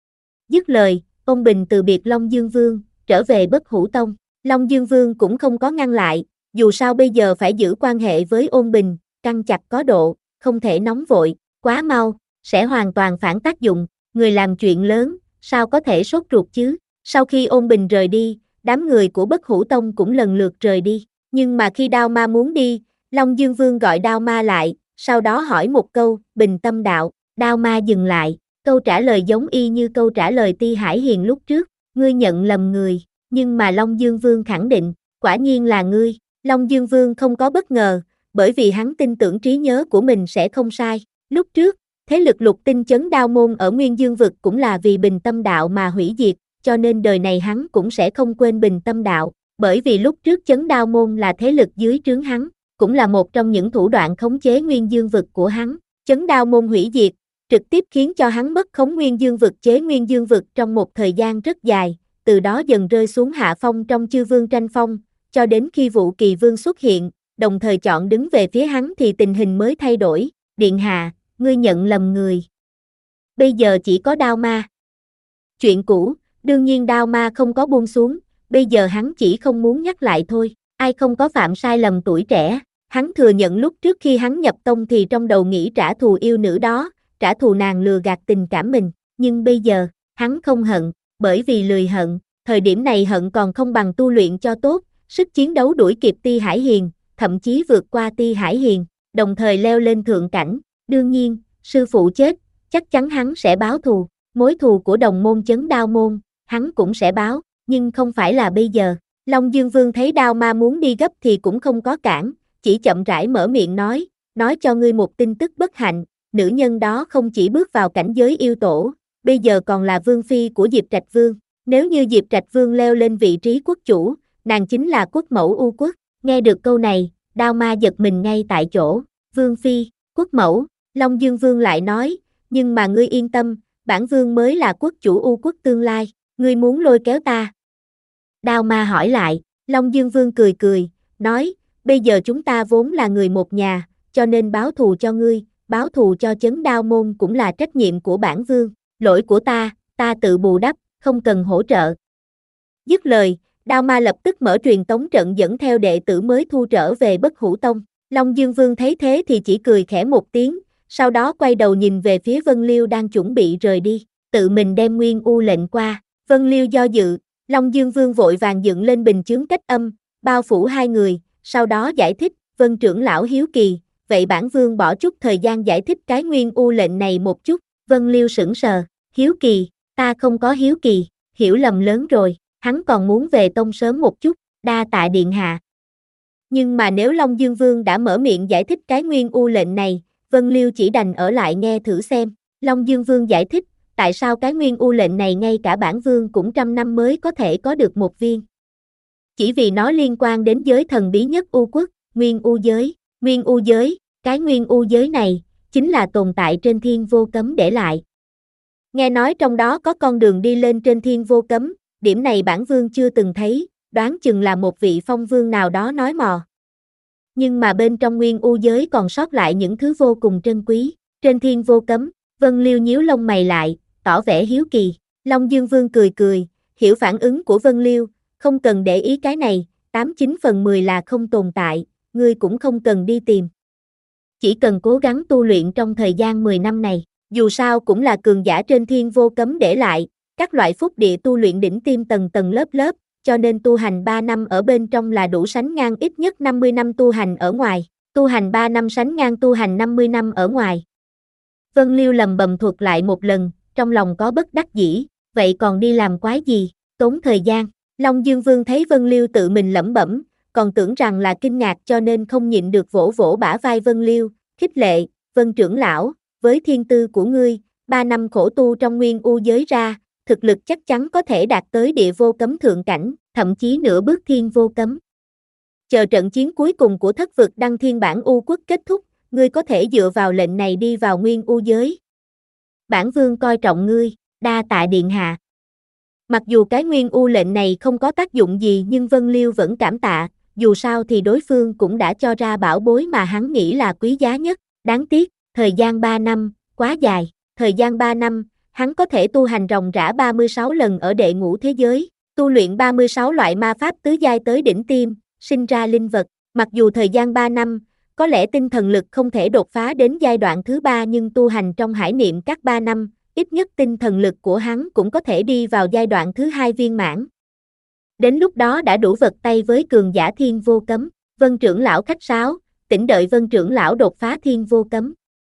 Dứt lời, Ôn Bình từ biệt Long Dương Vương, trở về Bất Hủ Tông. Long Dương Vương cũng không có ngăn lại, dù sao bây giờ phải giữ quan hệ với Ôn Bình, căng chặt có độ, không thể nóng vội, quá mau, sẽ hoàn toàn phản tác dụng, người làm chuyện lớn, sao có thể sốt ruột chứ. Sau khi Ôn Bình rời đi, đám người của Bất Hủ Tông cũng lần lượt rời đi, nhưng mà khi Đao Ma muốn đi, Long Dương Vương gọi Đao Ma lại, sau đó hỏi một câu, bình tâm đạo, Đao Ma dừng lại, câu trả lời giống y như câu trả lời Ti Hải Hiền lúc trước, ngươi nhận lầm người, nhưng mà Long Dương Vương khẳng định, quả nhiên là ngươi. Long Dương Vương không có bất ngờ, bởi vì hắn tin tưởng trí nhớ của mình sẽ không sai. Lúc trước, thế lực lục tinh chấn đao môn ở Nguyên Dương vực cũng là vì bình tâm đạo mà hủy diệt, cho nên đời này hắn cũng sẽ không quên bình tâm đạo, bởi vì lúc trước chấn đao môn là thế lực dưới trướng hắn, cũng là một trong những thủ đoạn khống chế Nguyên Dương vực của hắn. Chấn đao môn hủy diệt, trực tiếp khiến cho hắn mất khống Nguyên Dương vực chế Nguyên Dương vực trong một thời gian rất dài, từ đó dần rơi xuống hạ phong trong chư vương tranh phong, cho đến khi Vũ Kỳ Vương xuất hiện, đồng thời chọn đứng về phía hắn thì tình hình mới thay đổi. Điện hạ, ngươi nhận lầm người. Bây giờ chỉ có Đao Ma. Chuyện cũ, đương nhiên Đao Ma không có buông xuống, bây giờ hắn chỉ không muốn nhắc lại thôi. Ai không có phạm sai lầm tuổi trẻ, hắn thừa nhận lúc trước khi hắn nhập tông thì trong đầu nghĩ trả thù yêu nữ đó, trả thù nàng lừa gạt tình cảm mình, nhưng bây giờ, hắn không hận, bởi vì lười hận, thời điểm này hận còn không bằng tu luyện cho tốt, sức chiến đấu đuổi kịp Ti Hải Hiền, thậm chí vượt qua Ti Hải Hiền, đồng thời leo lên thượng cảnh. Đương nhiên, sư phụ chết, chắc chắn hắn sẽ báo thù, mối thù của đồng môn chấn đao môn, hắn cũng sẽ báo, nhưng không phải là bây giờ. Long Dương Vương thấy Đao Ma muốn đi gấp thì cũng không có cản, chỉ chậm rãi mở miệng nói, nói cho ngươi một tin tức bất hạnh, nữ nhân đó không chỉ bước vào cảnh giới yêu tổ, bây giờ còn là vương phi của Diệp Trạch Vương, nếu như Diệp Trạch Vương leo lên vị trí quốc chủ, nàng chính là quốc mẫu U quốc. Nghe được câu này, Đao Ma giật mình ngay tại chỗ, vương phi, quốc mẫu, Long Dương Vương lại nói, nhưng mà ngươi yên tâm, bản vương mới là quốc chủ U quốc tương lai, ngươi muốn lôi kéo ta. Đao Ma hỏi lại, Long Dương Vương cười cười, nói, bây giờ chúng ta vốn là người một nhà, cho nên báo thù cho ngươi, báo thù cho chấn đao môn cũng là trách nhiệm của bản vương, lỗi của ta, ta tự bù đắp, không cần hỗ trợ. Dứt lời, Đao Ma lập tức mở truyền tống trận dẫn theo đệ tử mới thu trở về Bất Hủ Tông. Long Dương Vương thấy thế thì chỉ cười khẽ một tiếng, sau đó quay đầu nhìn về phía Vân Liêu đang chuẩn bị rời đi, tự mình đem Nguyên U lệnh qua. Vân Liêu do dự, Long Dương Vương vội vàng dựng lên bình chướng cách âm, bao phủ hai người, sau đó giải thích, Vân trưởng lão hiếu kỳ, vậy bản vương bỏ chút thời gian giải thích cái Nguyên U lệnh này một chút. Vân Liêu sững sờ, hiếu kỳ, ta không có hiếu kỳ, hiểu lầm lớn rồi, hắn còn muốn về tông sớm một chút, đa tạ điện hạ. Nhưng mà nếu Long Dương Vương đã mở miệng giải thích cái Nguyên U lệnh này, Vân Liêu chỉ đành ở lại nghe thử xem. Long Dương Vương giải thích, tại sao cái Nguyên U lệnh này ngay cả bản vương cũng trăm năm mới có thể có được một viên. Chỉ vì nó liên quan đến giới thần bí nhất U quốc, Nguyên U giới. Nguyên U giới, cái Nguyên U giới này, chính là tồn tại trên Thiên Vô Cấm để lại. Nghe nói trong đó có con đường đi lên trên Thiên Vô Cấm, điểm này bản vương chưa từng thấy, đoán chừng là một vị phong vương nào đó nói mò. nhưng mà bên trong nguyên u giới còn sót lại những thứ vô cùng trân quý. Trên thiên vô cấm, Vân Liêu nhíu lông mày lại, tỏ vẻ hiếu kỳ. Long Dương Vương cười cười, hiểu phản ứng của Vân Liêu, không cần để ý cái này, tám chín phần mười là không tồn tại, ngươi cũng không cần đi tìm. Chỉ cần cố gắng tu luyện trong thời gian mười năm này, dù sao cũng là cường giả trên thiên vô cấm để lại, các loại phúc địa tu luyện đỉnh tiêm tầng tầng lớp lớp, cho nên tu hành ba năm ở bên trong là đủ sánh ngang ít nhất năm mươi năm tu hành ở ngoài, tu hành ba năm sánh ngang tu hành năm mươi năm ở ngoài. Vân Liêu lầm bầm thuật lại một lần, trong lòng có bất đắc dĩ, vậy còn đi làm quái gì, tốn thời gian. Long Dương Vương thấy Vân Liêu tự mình lẩm bẩm, còn tưởng rằng là kinh ngạc cho nên không nhịn được vỗ vỗ bả vai Vân Liêu, khích lệ, Vân trưởng lão, với thiên tư của ngươi, ba năm khổ tu trong nguyên u giới ra, thực lực chắc chắn có thể đạt tới địa vô cấm thượng cảnh, thậm chí nửa bước thiên vô cấm. Chờ trận chiến cuối cùng của thất vực đăng thiên bản u quốc kết thúc, ngươi có thể dựa vào lệnh này đi vào nguyên u giới. Bản vương coi trọng ngươi, đa tạ điện hạ. Mặc dù cái nguyên u lệnh này không có tác dụng gì nhưng Vân Liêu vẫn cảm tạ, dù sao thì đối phương cũng đã cho ra bảo bối mà hắn nghĩ là quý giá nhất, đáng tiếc, thời gian ba năm, quá dài, thời gian ba năm, hắn có thể tu hành ròng rã ba mươi sáu lần ở đệ ngũ thế giới, tu luyện ba mươi sáu loại ma pháp tứ giai tới đỉnh tiêm, sinh ra linh vật, mặc dù thời gian ba năm, có lẽ tinh thần lực không thể đột phá đến giai đoạn thứ ba nhưng tu hành trong hải niệm các ba năm, ít nhất tinh thần lực của hắn cũng có thể đi vào giai đoạn thứ hai viên mãn. Đến lúc đó đã đủ vật tay với cường giả thiên vô cấm, Vân trưởng lão khách sáo, tỉnh đợi Vân trưởng lão đột phá thiên vô cấm.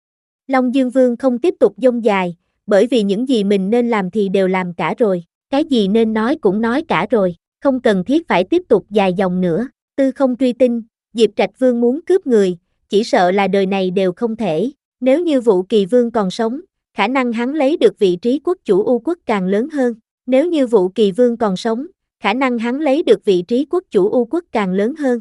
Long Dương Vương không tiếp tục dông dài, bởi vì những gì mình nên làm thì đều làm cả rồi, cái gì nên nói cũng nói cả rồi, không cần thiết phải tiếp tục dài dòng nữa. Tư không truy tinh, Diệp Trạch Vương muốn cướp người, chỉ sợ là đời này đều không thể, nếu như Vũ Kỳ Vương còn sống, khả năng hắn lấy được vị trí quốc chủ U quốc càng lớn hơn, nếu như Vũ Kỳ Vương còn sống, khả năng hắn lấy được vị trí quốc chủ U quốc càng lớn hơn.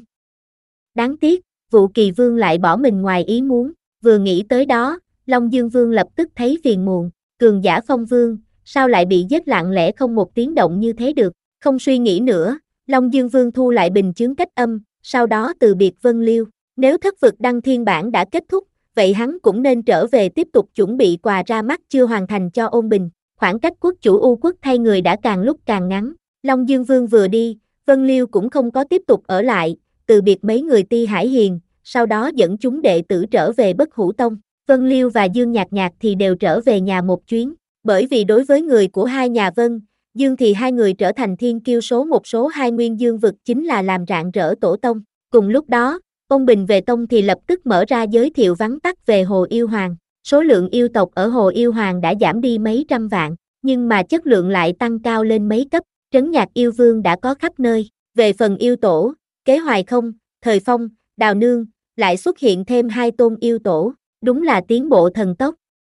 Đáng tiếc, Vũ Kỳ Vương lại bỏ mình ngoài ý muốn, vừa nghĩ tới đó, Long Dương Vương lập tức thấy phiền muộn, cường giả Phong Vương, sao lại bị giết lặng lẽ không một tiếng động như thế được, không suy nghĩ nữa, Long Dương Vương thu lại bình chướng cách âm, sau đó từ biệt Vân Liêu, nếu thất vực đăng thiên bản đã kết thúc, vậy hắn cũng nên trở về tiếp tục chuẩn bị quà ra mắt chưa hoàn thành cho ôn bình, khoảng cách quốc chủ U quốc thay người đã càng lúc càng ngắn, Long Dương Vương vừa đi, Vân Liêu cũng không có tiếp tục ở lại, từ biệt mấy người Ti Hải Hiền, sau đó dẫn chúng đệ tử trở về Bất Hủ Tông, Vân Liêu và Dương Nhạc Nhạc thì đều trở về nhà một chuyến, bởi vì đối với người của hai nhà Vân, Dương thì hai người trở thành thiên kiêu số một số hai nguyên dương vực chính là làm rạng rỡ tổ tông, cùng lúc đó, Ôn Bình về tông thì lập tức mở ra giới thiệu vắn tắt về Hồ Yêu Hoàng, số lượng yêu tộc ở Hồ Yêu Hoàng đã giảm đi mấy trăm vạn, nhưng mà chất lượng lại tăng cao lên mấy cấp, trấn nhạc yêu vương đã có khắp nơi, về phần yêu tổ, Kế Hoài Không, Thời Phong, Đào Nương, lại xuất hiện thêm hai tôn yêu tổ, đúng là tiến bộ thần tốc.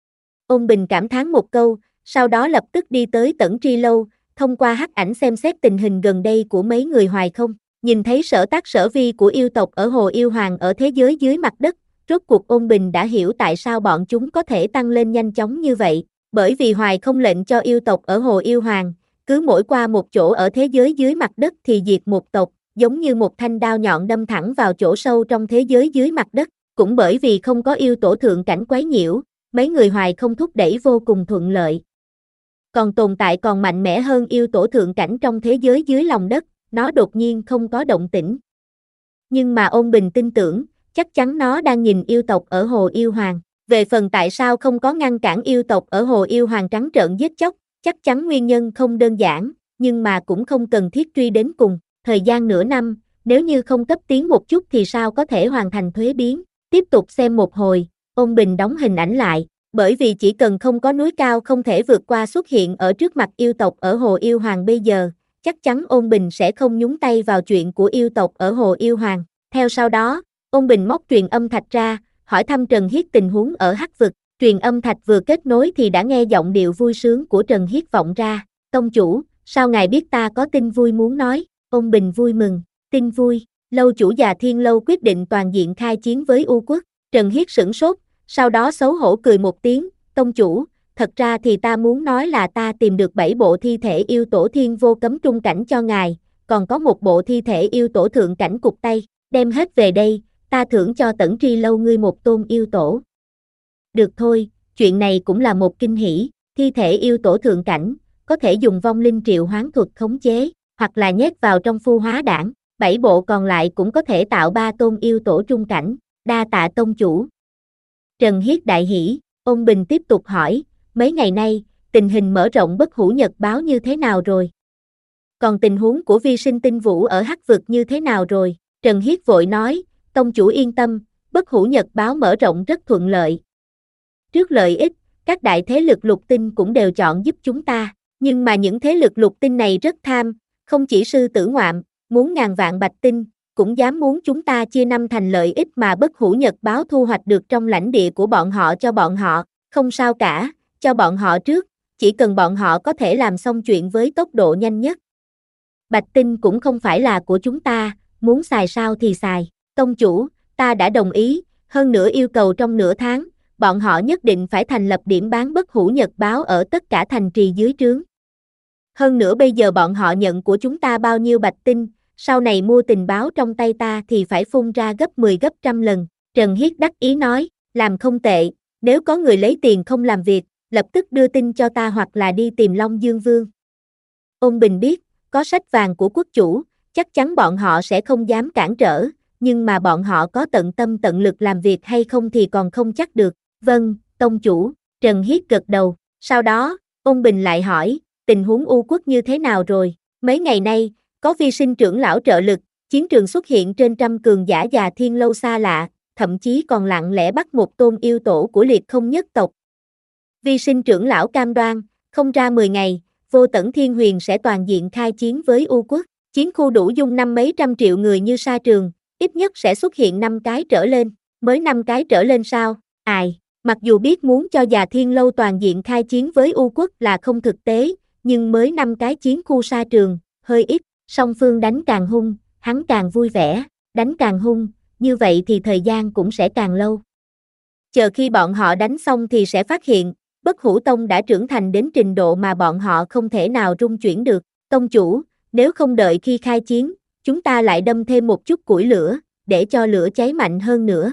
Ôn Bình cảm thán một câu, sau đó lập tức đi tới Tẩn Tri Lâu, thông qua hắc ảnh xem xét tình hình gần đây của mấy người Hoài Không, nhìn thấy sở tác sở vi của yêu tộc ở Hồ Yêu Hoàng ở thế giới dưới mặt đất, rốt cuộc Ôn Bình đã hiểu tại sao bọn chúng có thể tăng lên nhanh chóng như vậy, bởi vì Hoài Không lệnh cho yêu tộc ở Hồ Yêu Hoàng, cứ mỗi qua một chỗ ở thế giới dưới mặt đất thì diệt một tộc, giống như một thanh đao nhọn đâm thẳng vào chỗ sâu trong thế giới dưới mặt đất, cũng bởi vì không có yêu tổ thượng cảnh quấy nhiễu, mấy người Hoài Không thúc đẩy vô cùng thuận lợi. Còn tồn tại còn mạnh mẽ hơn yêu tổ thượng cảnh trong thế giới dưới lòng đất, nó đột nhiên không có động tĩnh. Nhưng mà Ôn Bình tin tưởng, chắc chắn nó đang nhìn yêu tộc ở Hồ Yêu Hoàng. Về phần tại sao không có ngăn cản yêu tộc ở Hồ Yêu Hoàng trắng trợn giết chóc, chắc chắn nguyên nhân không đơn giản, nhưng mà cũng không cần thiết truy đến cùng. Thời gian nửa năm, nếu như không cấp tiến một chút thì sao có thể hoàn thành thuế biến. Tiếp tục xem một hồi, Ôn Bình đóng hình ảnh lại, bởi vì chỉ cần không có núi cao không thể vượt qua xuất hiện ở trước mặt yêu tộc ở Hồ Yêu Hoàng bây giờ, chắc chắn Ôn Bình sẽ không nhúng tay vào chuyện của yêu tộc ở Hồ Yêu Hoàng. Theo sau đó, Ôn Bình móc truyền âm thạch ra, hỏi thăm Trần Hiết tình huống ở Hắc vực. Truyền âm thạch vừa kết nối thì đã nghe giọng điệu vui sướng của Trần Hiết vọng ra. Tông chủ, sao ngài biết ta có tin vui muốn nói? Ôn Bình vui mừng, tin vui. Lâu chủ già Thiên Lâu quyết định toàn diện khai chiến với U quốc. Trần Hiết sửng sốt, sau đó xấu hổ cười một tiếng. Tông chủ, thật ra thì ta muốn nói là ta tìm được bảy bộ thi thể yêu tổ thiên vô cấm trung cảnh cho ngài, còn có một bộ thi thể yêu tổ thượng cảnh cục tay, đem hết về đây, ta thưởng cho Tẩn Tri Lâu ngươi một tôn yêu tổ. Được thôi, chuyện này cũng là một kinh hỉ, thi thể yêu tổ thượng cảnh, có thể dùng vong linh triệu hoán thuật khống chế, hoặc là nhét vào trong phu hóa đản, bảy bộ còn lại cũng có thể tạo ba tôn yêu tổ trung cảnh, đa tạ tông chủ. Trần Hiết đại hỉ, Ôn Bình tiếp tục hỏi, mấy ngày nay, tình hình mở rộng Bất Hủ Nhật báo như thế nào rồi? Còn tình huống của Vi Sinh Tinh Vũ ở Hắc vực như thế nào rồi? Trần Hiết vội nói, tông chủ yên tâm, Bất Hủ Nhật báo mở rộng rất thuận lợi. Trước lợi ích, các đại thế lực lục tinh cũng đều chọn giúp chúng ta, nhưng mà những thế lực lục tinh này rất tham, không chỉ sư tử ngoạm, muốn ngàn vạn bạch tinh, cũng dám muốn chúng ta chia năm thành lợi ích mà Bất Hủ Nhật báo thu hoạch được trong lãnh địa của bọn họ cho bọn họ, không sao cả, cho bọn họ trước, chỉ cần bọn họ có thể làm xong chuyện với tốc độ nhanh nhất. Bạch tinh cũng không phải là của chúng ta, muốn xài sao thì xài, tông chủ, ta đã đồng ý, hơn nữa yêu cầu trong nửa tháng, bọn họ nhất định phải thành lập điểm bán Bất Hủ Nhật báo ở tất cả thành trì dưới trướng. Hơn nữa bây giờ bọn họ nhận của chúng ta bao nhiêu bạch tinh, sau này mua tình báo trong tay ta thì phải phun ra gấp mười gấp trăm lần. Trần Hiết đắc ý nói, làm không tệ, nếu có người lấy tiền không làm việc, lập tức đưa tin cho ta hoặc là đi tìm Long Dương Vương. Ôn Bình biết, có sách vàng của quốc chủ, chắc chắn bọn họ sẽ không dám cản trở, nhưng mà bọn họ có tận tâm tận lực làm việc hay không thì còn không chắc được. Vâng, tông chủ, Trần Hiết gật đầu, sau đó, Ôn Bình lại hỏi, tình huống U quốc như thế nào rồi? Mấy ngày nay, có Vi Sinh trưởng lão trợ lực, chiến trường xuất hiện trên trăm cường giả già thiên lâu xa lạ, thậm chí còn lặng lẽ bắt một tôn yêu tổ của liệt không nhất tộc. Vi Sinh trưởng lão cam đoan, không ra mười ngày, Vô Tẩn Thiên Huyền sẽ toàn diện khai chiến với U quốc, chiến khu đủ dung năm mấy trăm triệu người như sa trường, ít nhất sẽ xuất hiện năm cái trở lên, mới năm cái trở lên sao? Ai, mặc dù biết muốn cho già thiên lâu toàn diện khai chiến với U quốc là không thực tế, nhưng mới năm cái chiến khu sa trường, hơi ít, song phương đánh càng hung, hắn càng vui vẻ, đánh càng hung, như vậy thì thời gian cũng sẽ càng lâu. Chờ khi bọn họ đánh xong thì sẽ phát hiện, Bất Hủ Tông đã trưởng thành đến trình độ mà bọn họ không thể nào rung chuyển được. Tông chủ, nếu không đợi khi khai chiến, chúng ta lại đâm thêm một chút củi lửa, để cho lửa cháy mạnh hơn nữa.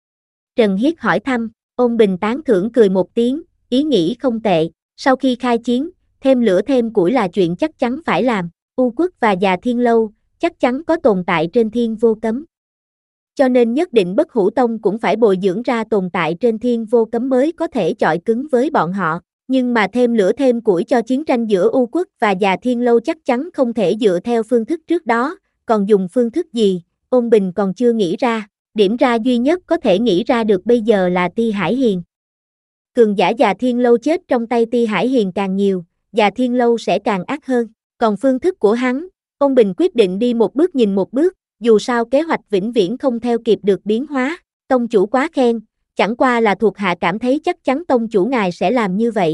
Trần Hiết hỏi thăm, Ôn Bình tán thưởng cười một tiếng, ý nghĩ không tệ, sau khi khai chiến, thêm lửa thêm củi là chuyện chắc chắn phải làm. U quốc và già thiên lâu, chắc chắn có tồn tại trên thiên vô cấm. Cho nên nhất định Bất Hủ Tông cũng phải bồi dưỡng ra tồn tại trên thiên vô cấm mới có thể chọi cứng với bọn họ. Nhưng mà thêm lửa thêm củi cho chiến tranh giữa U quốc và già thiên lâu chắc chắn không thể dựa theo phương thức trước đó, còn dùng phương thức gì, Ôn Bình còn chưa nghĩ ra. Điểm ra duy nhất có thể nghĩ ra được bây giờ là Ti Hải Hiền. Cường giả già thiên lâu chết trong tay Ti Hải Hiền càng nhiều, già thiên lâu sẽ càng ác hơn. Còn phương thức của hắn, Ôn Bình quyết định đi một bước nhìn một bước, dù sao kế hoạch vĩnh viễn không theo kịp được biến hóa. Tông chủ quá khen, chẳng qua là thuộc hạ cảm thấy chắc chắn tông chủ ngài sẽ làm như vậy.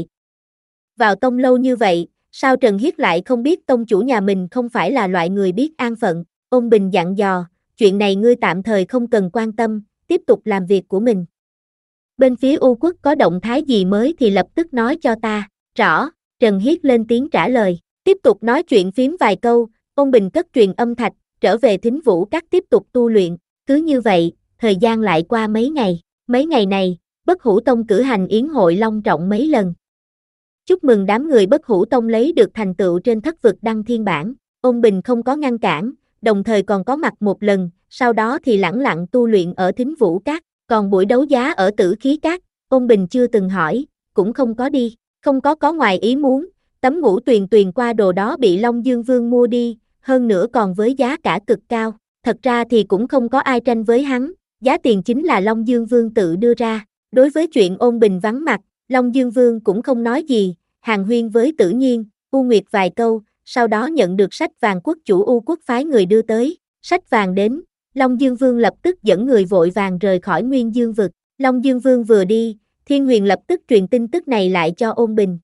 Vào tông lâu như vậy, sao Trần Hiết lại không biết tông chủ nhà mình không phải là loại người biết an phận? Ôn Bình dặn dò, chuyện này ngươi tạm thời không cần quan tâm, tiếp tục làm việc của mình. Bên phía U quốc có động thái gì mới thì lập tức nói cho ta. Rõ, Trần Hiết lên tiếng trả lời. Tiếp tục nói chuyện phím vài câu, Ôn Bình cất truyền âm thạch, trở về Thính Vũ Các tiếp tục tu luyện. Cứ như vậy, thời gian lại qua mấy ngày. Mấy ngày này, Bất Hủ Tông cử hành yến hội long trọng mấy lần. Chúc mừng đám người Bất Hủ Tông lấy được thành tựu trên thất vực đăng thiên bản. Ôn Bình không có ngăn cản, đồng thời còn có mặt một lần, sau đó thì lẳng lặng tu luyện ở Thính Vũ Các. Còn buổi đấu giá ở Tử Khí Các, Ôn Bình chưa từng hỏi, cũng không có đi, không có có ngoài ý muốn. Tấm ngũ tuyền tuyền qua đồ đó bị Long Dương Vương mua đi, hơn nữa còn với giá cả cực cao. Thật ra thì cũng không có ai tranh với hắn, giá tiền chính là Long Dương Vương tự đưa ra. Đối với chuyện Ôn Bình vắng mặt, Long Dương Vương cũng không nói gì, hàn huyên với Tử Nhiên, U Nguyệt vài câu, sau đó nhận được sách vàng quốc chủ U quốc phái người đưa tới. Sách vàng đến, Long Dương Vương lập tức dẫn người vội vàng rời khỏi Nguyên Dương vực. Long Dương Vương vừa đi, Thiên Huyền lập tức truyền tin tức này lại cho Ôn Bình.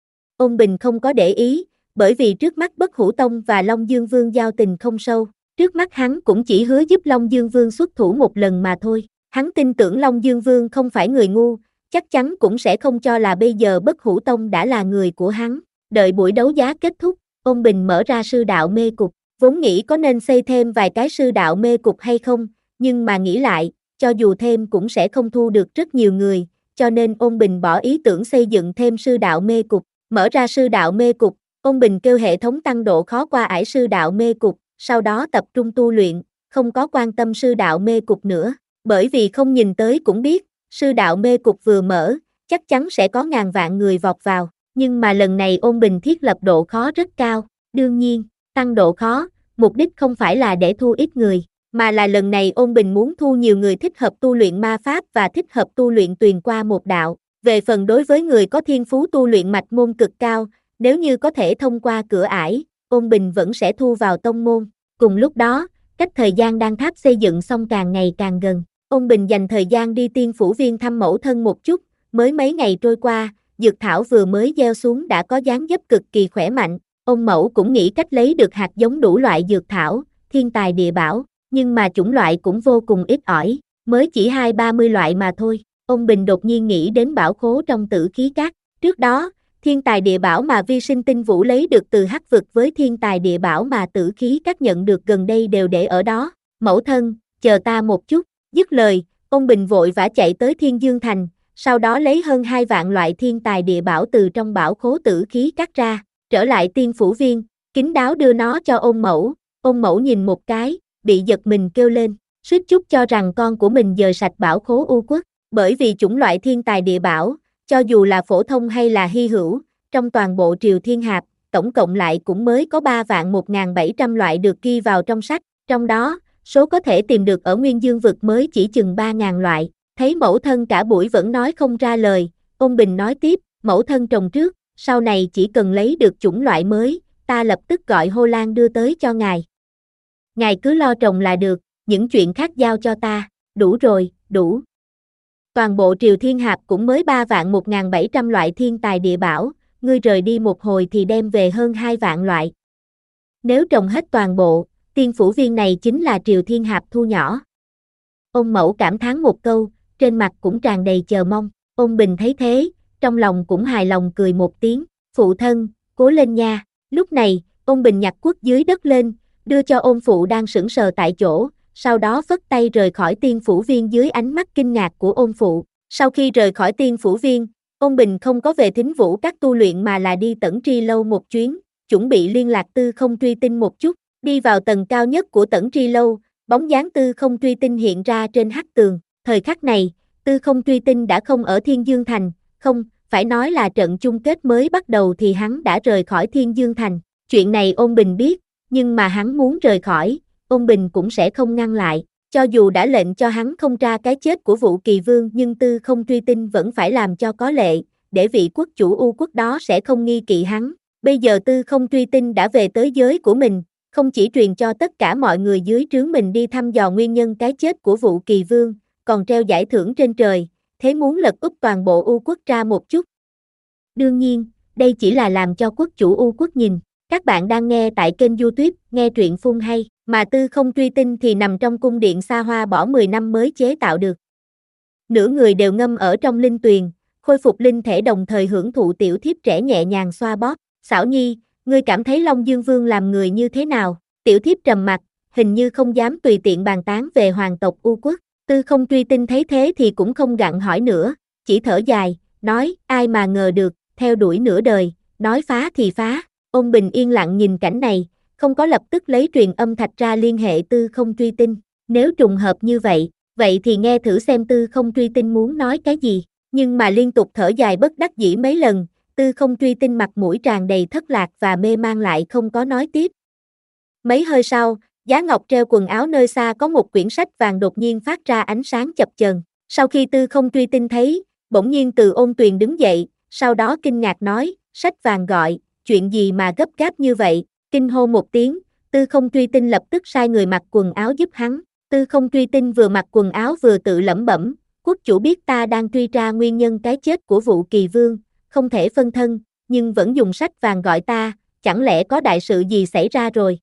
Ôn Bình không có để ý, bởi vì trước mắt Bất Hủ Tông và Long Dương Vương giao tình không sâu. Trước mắt hắn cũng chỉ hứa giúp Long Dương Vương xuất thủ một lần mà thôi. Hắn tin tưởng Long Dương Vương không phải người ngu, chắc chắn cũng sẽ không cho là bây giờ Bất Hủ Tông đã là người của hắn. Đợi buổi đấu giá kết thúc, Ôn Bình mở ra sư đạo mê cục, vốn nghĩ có nên xây thêm vài cái sư đạo mê cục hay không, nhưng mà nghĩ lại, cho dù thêm cũng sẽ không thu được rất nhiều người, cho nên Ôn Bình bỏ ý tưởng xây dựng thêm sư đạo mê cục. Mở ra sư đạo mê cục, Ôn Bình kêu hệ thống tăng độ khó qua ải sư đạo mê cục, sau đó tập trung tu luyện, không có quan tâm sư đạo mê cục nữa, bởi vì không nhìn tới cũng biết, sư đạo mê cục vừa mở, chắc chắn sẽ có ngàn vạn người vọt vào, nhưng mà lần này Ôn Bình thiết lập độ khó rất cao, đương nhiên, tăng độ khó, mục đích không phải là để thu ít người, mà là lần này Ôn Bình muốn thu nhiều người thích hợp tu luyện ma pháp và thích hợp tu luyện tuyền qua một đạo. Về phần đối với người có thiên phú tu luyện mạch môn cực cao, nếu như có thể thông qua cửa ải, Ôn Bình vẫn sẽ thu vào tông môn. Cùng lúc đó, cách thời gian đan tháp xây dựng xong càng ngày càng gần, Ôn Bình dành thời gian đi Tiên Phủ Viên thăm mẫu thân một chút, mới mấy ngày trôi qua, dược thảo vừa mới gieo xuống đã có dáng dấp cực kỳ khỏe mạnh, Ôn mẫu cũng nghĩ cách lấy được hạt giống đủ loại dược thảo, thiên tài địa bảo, nhưng mà chủng loại cũng vô cùng ít ỏi, mới chỉ hai ba mươi loại mà thôi. Ôn Bình đột nhiên nghĩ đến bảo khố trong Tử Khí Các, trước đó, thiên tài địa bảo mà Vi Sinh Tinh Vũ lấy được từ Hắc Vực với thiên tài địa bảo mà Tử Khí Các nhận được gần đây đều để ở đó. Mẫu thân, chờ ta một chút, dứt lời, Ôn Bình vội vã chạy tới Thiên Dương Thành, sau đó lấy hơn hai vạn loại thiên tài địa bảo từ trong bảo khố Tử Khí Các ra, trở lại Tiên Phủ Viên, kín đáo đưa nó cho Ôn mẫu. Ôn mẫu nhìn một cái, bị giật mình kêu lên, suýt chút cho rằng con của mình dời sạch bảo khố U Quốc, bởi vì chủng loại thiên tài địa bảo, cho dù là phổ thông hay là hy hữu, trong toàn bộ Triều Thiên Hạp, tổng cộng lại cũng mới có ba vạn một nghìn bảy trăm loại được ghi vào trong sách, trong đó, số có thể tìm được ở Nguyên Dương Vực mới chỉ chừng ba nghìn loại. Thấy mẫu thân cả buổi vẫn nói không ra lời, Ôn Bình nói tiếp, mẫu thân trồng trước, sau này chỉ cần lấy được chủng loại mới, ta lập tức gọi Hô Lan đưa tới cho ngài. Ngài cứ lo trồng là được, những chuyện khác giao cho ta, đủ rồi, đủ. Toàn bộ Triều Thiên Hạp cũng mới ba vạn một nghìn bảy trăm loại thiên tài địa bảo, ngươi rời đi một hồi thì đem về hơn hai vạn loại. Nếu trồng hết toàn bộ, Tiên Phủ Viên này chính là Triều Thiên Hạp thu nhỏ. Ôn mẫu cảm thán một câu, trên mặt cũng tràn đầy chờ mong. Ôn Bình thấy thế, trong lòng cũng hài lòng cười một tiếng, phụ thân, cố lên nha. Lúc này, Ôn Bình nhặt cuốc dưới đất lên, đưa cho Ôn phụ đang sững sờ tại chỗ, sau đó phất tay rời khỏi Tiên Phủ Viên dưới ánh mắt kinh ngạc của Ôn phụ. Sau khi rời khỏi Tiên Phủ Viên, Ôn Bình không có về Thính Vũ Các tu luyện mà là đi Tẩn Tri Lâu một chuyến, chuẩn bị liên lạc Tư Không Truy Tinh một chút. Đi vào tầng cao nhất của Tẩn Tri Lâu, bóng dáng Tư Không Truy Tinh hiện ra trên hắc tường. Thời khắc này, Tư Không Truy Tinh đã không ở Thiên Dương Thành, không, phải nói là trận chung kết mới bắt đầu thì hắn đã rời khỏi Thiên Dương Thành. Chuyện này Ôn Bình biết, nhưng mà hắn muốn rời khỏi, Ôn Bình cũng sẽ không ngăn lại. Cho dù đã lệnh cho hắn không tra cái chết của Vũ Kỳ Vương nhưng Tư Không Truy Tinh vẫn phải làm cho có lệ, để vị quốc chủ U Quốc đó sẽ không nghi kỵ hắn. Bây giờ Tư Không Truy Tinh đã về tới giới của mình, không chỉ truyền cho tất cả mọi người dưới trướng mình đi thăm dò nguyên nhân cái chết của Vũ Kỳ Vương, còn treo giải thưởng trên trời, thế muốn lật úp toàn bộ U Quốc ra một chút. Đương nhiên, đây chỉ là làm cho quốc chủ U Quốc nhìn. Các bạn đang nghe tại kênh YouTube, nghe truyện phun hay, mà Tư Không Truy Tinh thì nằm trong cung điện xa hoa bỏ mười năm mới chế tạo được. Nửa người đều ngâm ở trong linh tuyền, khôi phục linh thể đồng thời hưởng thụ tiểu thiếp trẻ nhẹ nhàng xoa bóp. Xảo Nhi, ngươi cảm thấy Long Dương Vương làm người như thế nào? Tiểu thiếp trầm mặt, hình như không dám tùy tiện bàn tán về hoàng tộc U Quốc. Tư Không Truy Tinh thấy thế thì cũng không gặng hỏi nữa, chỉ thở dài, nói, ai mà ngờ được, theo đuổi nửa đời, nói phá thì phá. Ôn Bình yên lặng nhìn cảnh này, không có lập tức lấy truyền âm thạch ra liên hệ Tư Không Truy Tinh. Nếu trùng hợp như vậy, vậy thì nghe thử xem Tư Không Truy Tinh muốn nói cái gì. Nhưng mà liên tục thở dài bất đắc dĩ mấy lần, Tư Không Truy Tinh mặt mũi tràn đầy thất lạc và mê man lại không có nói tiếp. Mấy hơi sau, giá ngọc treo quần áo nơi xa có một quyển sách vàng đột nhiên phát ra ánh sáng chập chờn. Sau khi Tư Không Truy Tinh thấy, bỗng nhiên từ ôn tuyền đứng dậy, sau đó kinh ngạc nói, sách vàng gọi, chuyện gì mà gấp gáp như vậy? Kinh hô một tiếng, Tư Không Truy Tinh lập tức sai người mặc quần áo giúp hắn. Tư Không Truy Tinh vừa mặc quần áo vừa tự lẩm bẩm, quốc chủ biết ta đang truy tra nguyên nhân cái chết của Vũ Kỳ Vương, không thể phân thân, nhưng vẫn dùng sách vàng gọi ta, chẳng lẽ có đại sự gì xảy ra rồi?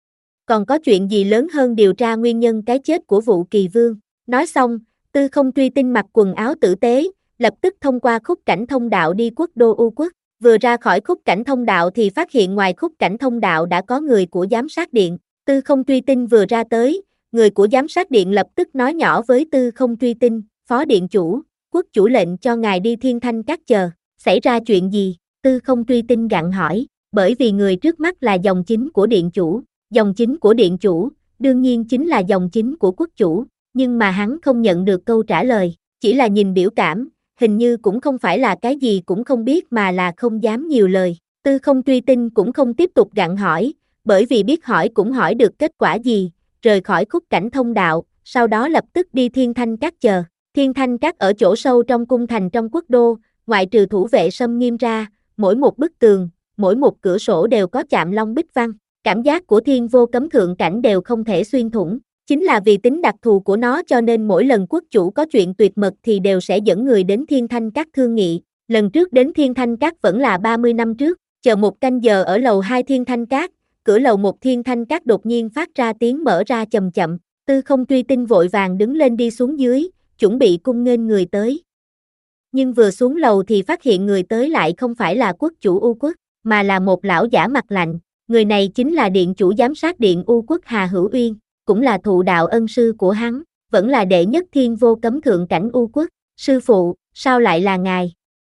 Còn có chuyện gì lớn hơn điều tra nguyên nhân cái chết của Vũ Kỳ Vương? Nói xong, Tư Không Truy Tinh mặc quần áo tử tế, lập tức thông qua khúc cảnh thông đạo đi quốc đô U Quốc. Vừa ra khỏi khúc cảnh thông đạo thì phát hiện ngoài khúc cảnh thông đạo đã có người của giám sát điện. Tư Không Truy Tinh vừa ra tới, người của giám sát điện lập tức nói nhỏ với Tư Không Truy Tinh, phó điện chủ, quốc chủ lệnh cho ngài đi Thiên Thanh Các chờ, xảy ra chuyện gì? Tư Không Truy Tinh gặng hỏi, bởi vì người trước mắt là dòng chính của điện chủ, dòng chính của điện chủ, đương nhiên chính là dòng chính của quốc chủ, nhưng mà hắn không nhận được câu trả lời, chỉ là nhìn biểu cảm, hình như cũng không phải là cái gì cũng không biết mà là không dám nhiều lời. Tư Không Truy Tinh cũng không tiếp tục gặng hỏi, bởi vì biết hỏi cũng hỏi được kết quả gì, rời khỏi khúc cảnh thông đạo, sau đó lập tức đi Thiên Thanh Các chờ. Thiên Thanh Các ở chỗ sâu trong cung thành trong quốc đô, ngoại trừ thủ vệ xâm nghiêm ra, mỗi một bức tường, mỗi một cửa sổ đều có chạm long bích văn, cảm giác của thiên vô cấm thượng cảnh đều không thể xuyên thủng. Chính là vì tính đặc thù của nó cho nên mỗi lần quốc chủ có chuyện tuyệt mật thì đều sẽ dẫn người đến Thiên Thanh Các thương nghị. Lần trước đến Thiên Thanh Các vẫn là ba mươi năm trước, chờ một canh giờ ở lầu hai Thiên Thanh Các, cửa lầu một Thiên Thanh Các đột nhiên phát ra tiếng mở ra chậm chậm, Tư Không Truy Tinh vội vàng đứng lên đi xuống dưới, chuẩn bị cung nghênh người tới. Nhưng vừa xuống lầu thì phát hiện người tới lại không phải là quốc chủ U Quốc, mà là một lão giả mặt lạnh, người này chính là điện chủ giám sát điện U Quốc Hà Hữu Uyên, cũng là thụ đạo ân sư của hắn, vẫn là đệ nhất thiên vô cấm thượng cảnh U Quốc. Sư phụ, sao lại là ngài?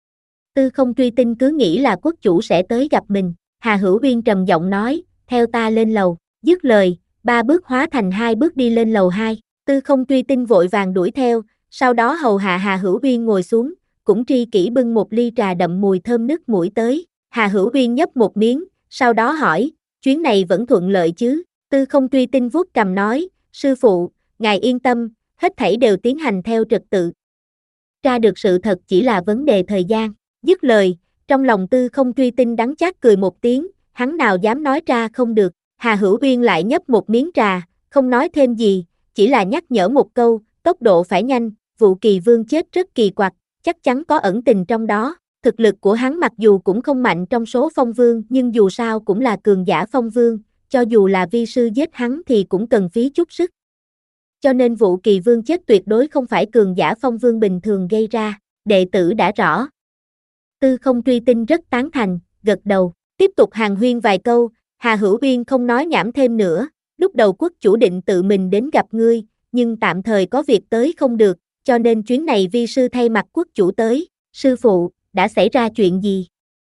Tư Không Truy Tinh cứ nghĩ là quốc chủ sẽ tới gặp mình, Hà Hữu Uyên trầm giọng nói, theo ta lên lầu, dứt lời, ba bước hóa thành hai bước đi lên lầu hai, Tư Không Truy Tinh vội vàng đuổi theo, sau đó hầu hạ Hà Hữu Uyên ngồi xuống, cũng tri kỷ bưng một ly trà đậm mùi thơm nức mũi tới, Hà Hữu Uyên nhấp một miếng, sau đó hỏi, chuyến này vẫn thuận lợi chứ? Tư Không Truy Tinh vuốt cằm nói, sư phụ, ngài yên tâm, hết thảy đều tiến hành theo trật tự. Tra được sự thật chỉ là vấn đề thời gian. Dứt lời, trong lòng Tư Không Truy Tinh đắng chát cười một tiếng, hắn nào dám nói ra không được. Hà Hữu Uyên lại nhấp một miếng trà, không nói thêm gì, chỉ là nhắc nhở một câu, tốc độ phải nhanh, vụ Kỳ Vương chết rất kỳ quặc, chắc chắn có ẩn tình trong đó. Thực lực của hắn mặc dù cũng không mạnh trong số phong vương nhưng dù sao cũng là cường giả phong vương, cho dù là vi sư giết hắn thì cũng cần phí chút sức. Cho nên vụ Kỳ Vương chết tuyệt đối không phải cường giả phong vương bình thường gây ra, đệ tử đã rõ. Tư Không Truy Tinh rất tán thành, gật đầu, tiếp tục hàn huyên vài câu, Hà Hữu Uyên không nói nhảm thêm nữa, lúc đầu quốc chủ định tự mình đến gặp ngươi, nhưng tạm thời có việc tới không được, cho nên chuyến này vi sư thay mặt quốc chủ tới. Sư phụ, đã xảy ra chuyện gì?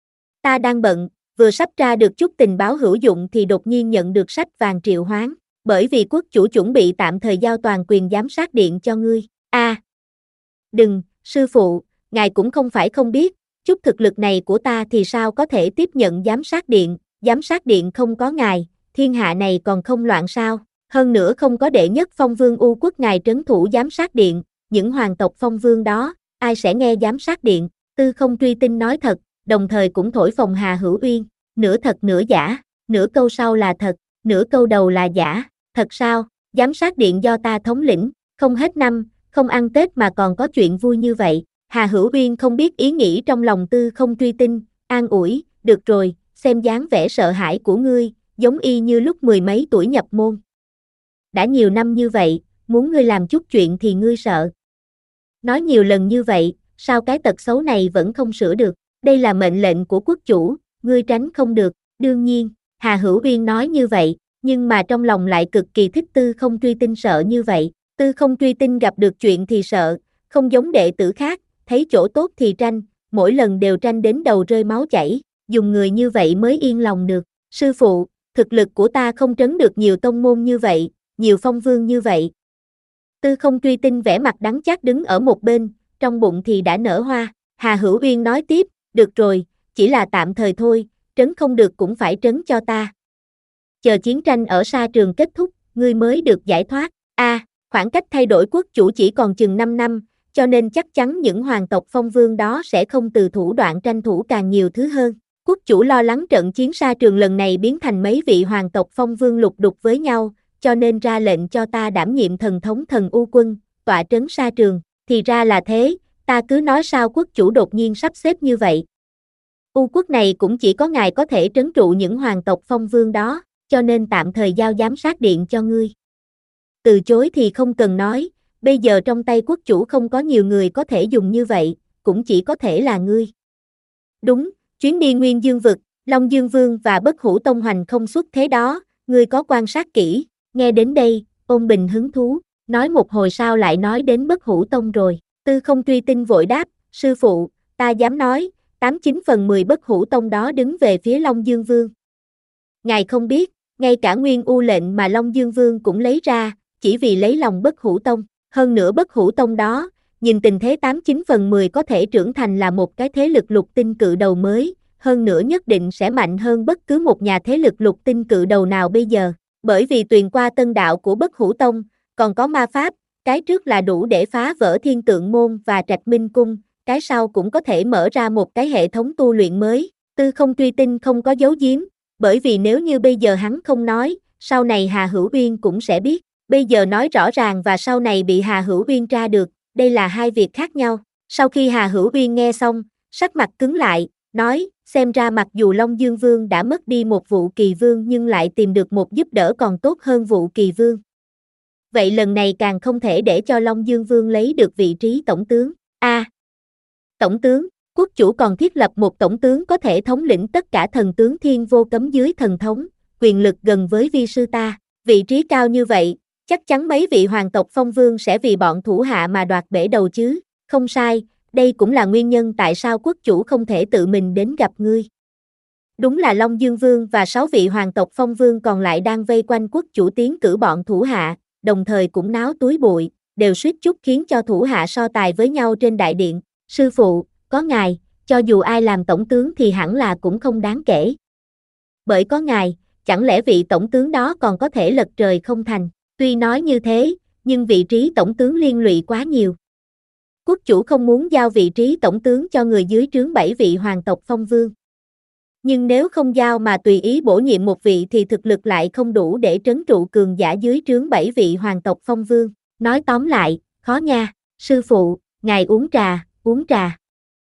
Ta đang bận, vừa sắp ra được chút tình báo hữu dụng thì đột nhiên nhận được sách vàng triệu hoán, bởi vì quốc chủ chuẩn bị tạm thời giao toàn quyền giám sát điện cho ngươi. A, à, đừng, sư phụ, ngài cũng không phải không biết, chút thực lực này của ta thì sao có thể tiếp nhận giám sát điện, giám sát điện không có ngài, thiên hạ này còn không loạn sao? Hơn nữa không có đệ nhất phong vương U Quốc ngài trấn thủ giám sát điện, những hoàng tộc phong vương đó, ai sẽ nghe giám sát điện? Tư Không Truy Tinh nói thật, đồng thời cũng thổi phồng Hà Hữu Uyên, nửa thật nửa giả, nửa câu sau là thật, nửa câu đầu là giả. Thật sao? Giám sát điện do ta thống lĩnh, không hết năm, không ăn Tết mà còn có chuyện vui như vậy. Hà Hữu Uyên không biết ý nghĩ trong lòng Tư Không Truy Tinh, an ủi, được rồi, xem dáng vẻ sợ hãi của ngươi, giống y như lúc mười mấy tuổi nhập môn. Đã nhiều năm như vậy, muốn ngươi làm chút chuyện thì ngươi sợ. Nói nhiều lần như vậy, sao cái tật xấu này vẫn không sửa được? Đây là mệnh lệnh của quốc chủ, ngươi tránh không được. Đương nhiên, Hà Hữu Uyên nói như vậy, nhưng mà trong lòng lại cực kỳ thích Tư Không Truy Tinh sợ như vậy. Tư Không Truy Tinh gặp được chuyện thì sợ, không giống đệ tử khác, thấy chỗ tốt thì tranh, mỗi lần đều tranh đến đầu rơi máu chảy, dùng người như vậy mới yên lòng được. Sư phụ, thực lực của ta không trấn được nhiều tông môn như vậy, nhiều phong vương như vậy. Tư Không Truy Tinh vẻ mặt đắng chát đứng ở một bên, trong bụng thì đã nở hoa. Hà Hữu Uyên nói tiếp, được rồi, chỉ là tạm thời thôi, trấn không được cũng phải trấn cho ta. Chờ chiến tranh ở sa trường kết thúc, ngươi mới được giải thoát. A, à, khoảng cách thay đổi quốc chủ chỉ còn chừng năm năm, cho nên chắc chắn những hoàng tộc phong vương đó sẽ không từ thủ đoạn tranh thủ càng nhiều thứ hơn. Quốc chủ lo lắng trận chiến sa trường lần này biến thành mấy vị hoàng tộc phong vương lục đục với nhau, cho nên ra lệnh cho ta đảm nhiệm thần thống thần U quân, tọa trấn sa trường. Thì ra là thế, ta cứ nói sao quốc chủ đột nhiên sắp xếp như vậy. U quốc này cũng chỉ có ngài có thể trấn trụ những hoàng tộc phong vương đó, cho nên tạm thời giao giám sát điện cho ngươi. Từ chối thì không cần nói, bây giờ trong tay quốc chủ không có nhiều người có thể dùng như vậy, cũng chỉ có thể là ngươi. Đúng, chuyến đi Nguyên Dương Vực, Long Dương Vương và Bất Hủ Tông Hoành không xuất thế đó, ngươi có quan sát kỹ. Nghe đến đây, Ôn Bình hứng thú, nói một hồi sao lại nói đến Bất Hủ Tông rồi. Tư Không Truy Tinh vội đáp, sư phụ, ta dám nói, tám chín phần mười Bất Hủ Tông đó đứng về phía Long Dương Vương. Ngài không biết, ngay cả Nguyên U lệnh mà Long Dương Vương cũng lấy ra, chỉ vì lấy lòng Bất Hủ Tông. Hơn nữa Bất Hủ Tông đó, nhìn tình thế tám chín phần mười có thể trưởng thành là một cái thế lực lục tinh cự đầu mới, hơn nữa nhất định sẽ mạnh hơn bất cứ một nhà thế lực lục tinh cự đầu nào bây giờ. Bởi vì tuyền qua tân đạo của Bất Hủ Tông, còn có ma pháp, cái trước là đủ để phá vỡ Thiên Tượng Môn và Trạch Minh Cung, cái sau cũng có thể mở ra một cái hệ thống tu luyện mới. Tư Không Truy Tinh không có giấu giếm, bởi vì nếu như bây giờ hắn không nói, sau này Hà Hữu Uyên cũng sẽ biết. Bây giờ nói rõ ràng và sau này bị Hà Hữu Uyên tra được, đây là hai việc khác nhau. Sau khi Hà Hữu Uyên nghe xong, sắc mặt cứng lại, nói, xem ra mặc dù Long Dương Vương đã mất đi một Vụ Kỳ Vương nhưng lại tìm được một giúp đỡ còn tốt hơn Vụ Kỳ Vương. Vậy lần này càng không thể để cho Long Dương Vương lấy được vị trí tổng tướng. A. À, tổng tướng, quốc chủ còn thiết lập một tổng tướng có thể thống lĩnh tất cả thần tướng Thiên Vô Cấm dưới thần thống, quyền lực gần với vi sư ta. Vị trí cao như vậy, chắc chắn mấy vị hoàng tộc phong vương sẽ vì bọn thủ hạ mà đoạt bể đầu chứ. Không sai, đây cũng là nguyên nhân tại sao quốc chủ không thể tự mình đến gặp ngươi. Đúng là Long Dương Vương và sáu vị hoàng tộc phong vương còn lại đang vây quanh quốc chủ tiến cử bọn thủ hạ, đồng thời cũng náo túi bụi, đều suýt chút khiến cho thủ hạ so tài với nhau trên đại điện. Sư phụ, có ngài, cho dù ai làm tổng tướng thì hẳn là cũng không đáng kể. Bởi có ngài, chẳng lẽ vị tổng tướng đó còn có thể lật trời không thành? Tuy nói như thế, nhưng vị trí tổng tướng liên lụy quá nhiều. Quốc chủ không muốn giao vị trí tổng tướng cho người dưới trướng bảy vị hoàng tộc phong vương. Nhưng nếu không giao mà tùy ý bổ nhiệm một vị thì thực lực lại không đủ để trấn trụ cường giả dưới trướng bảy vị hoàng tộc phong vương. Nói tóm lại, khó nha, sư phụ, ngài uống trà, uống trà.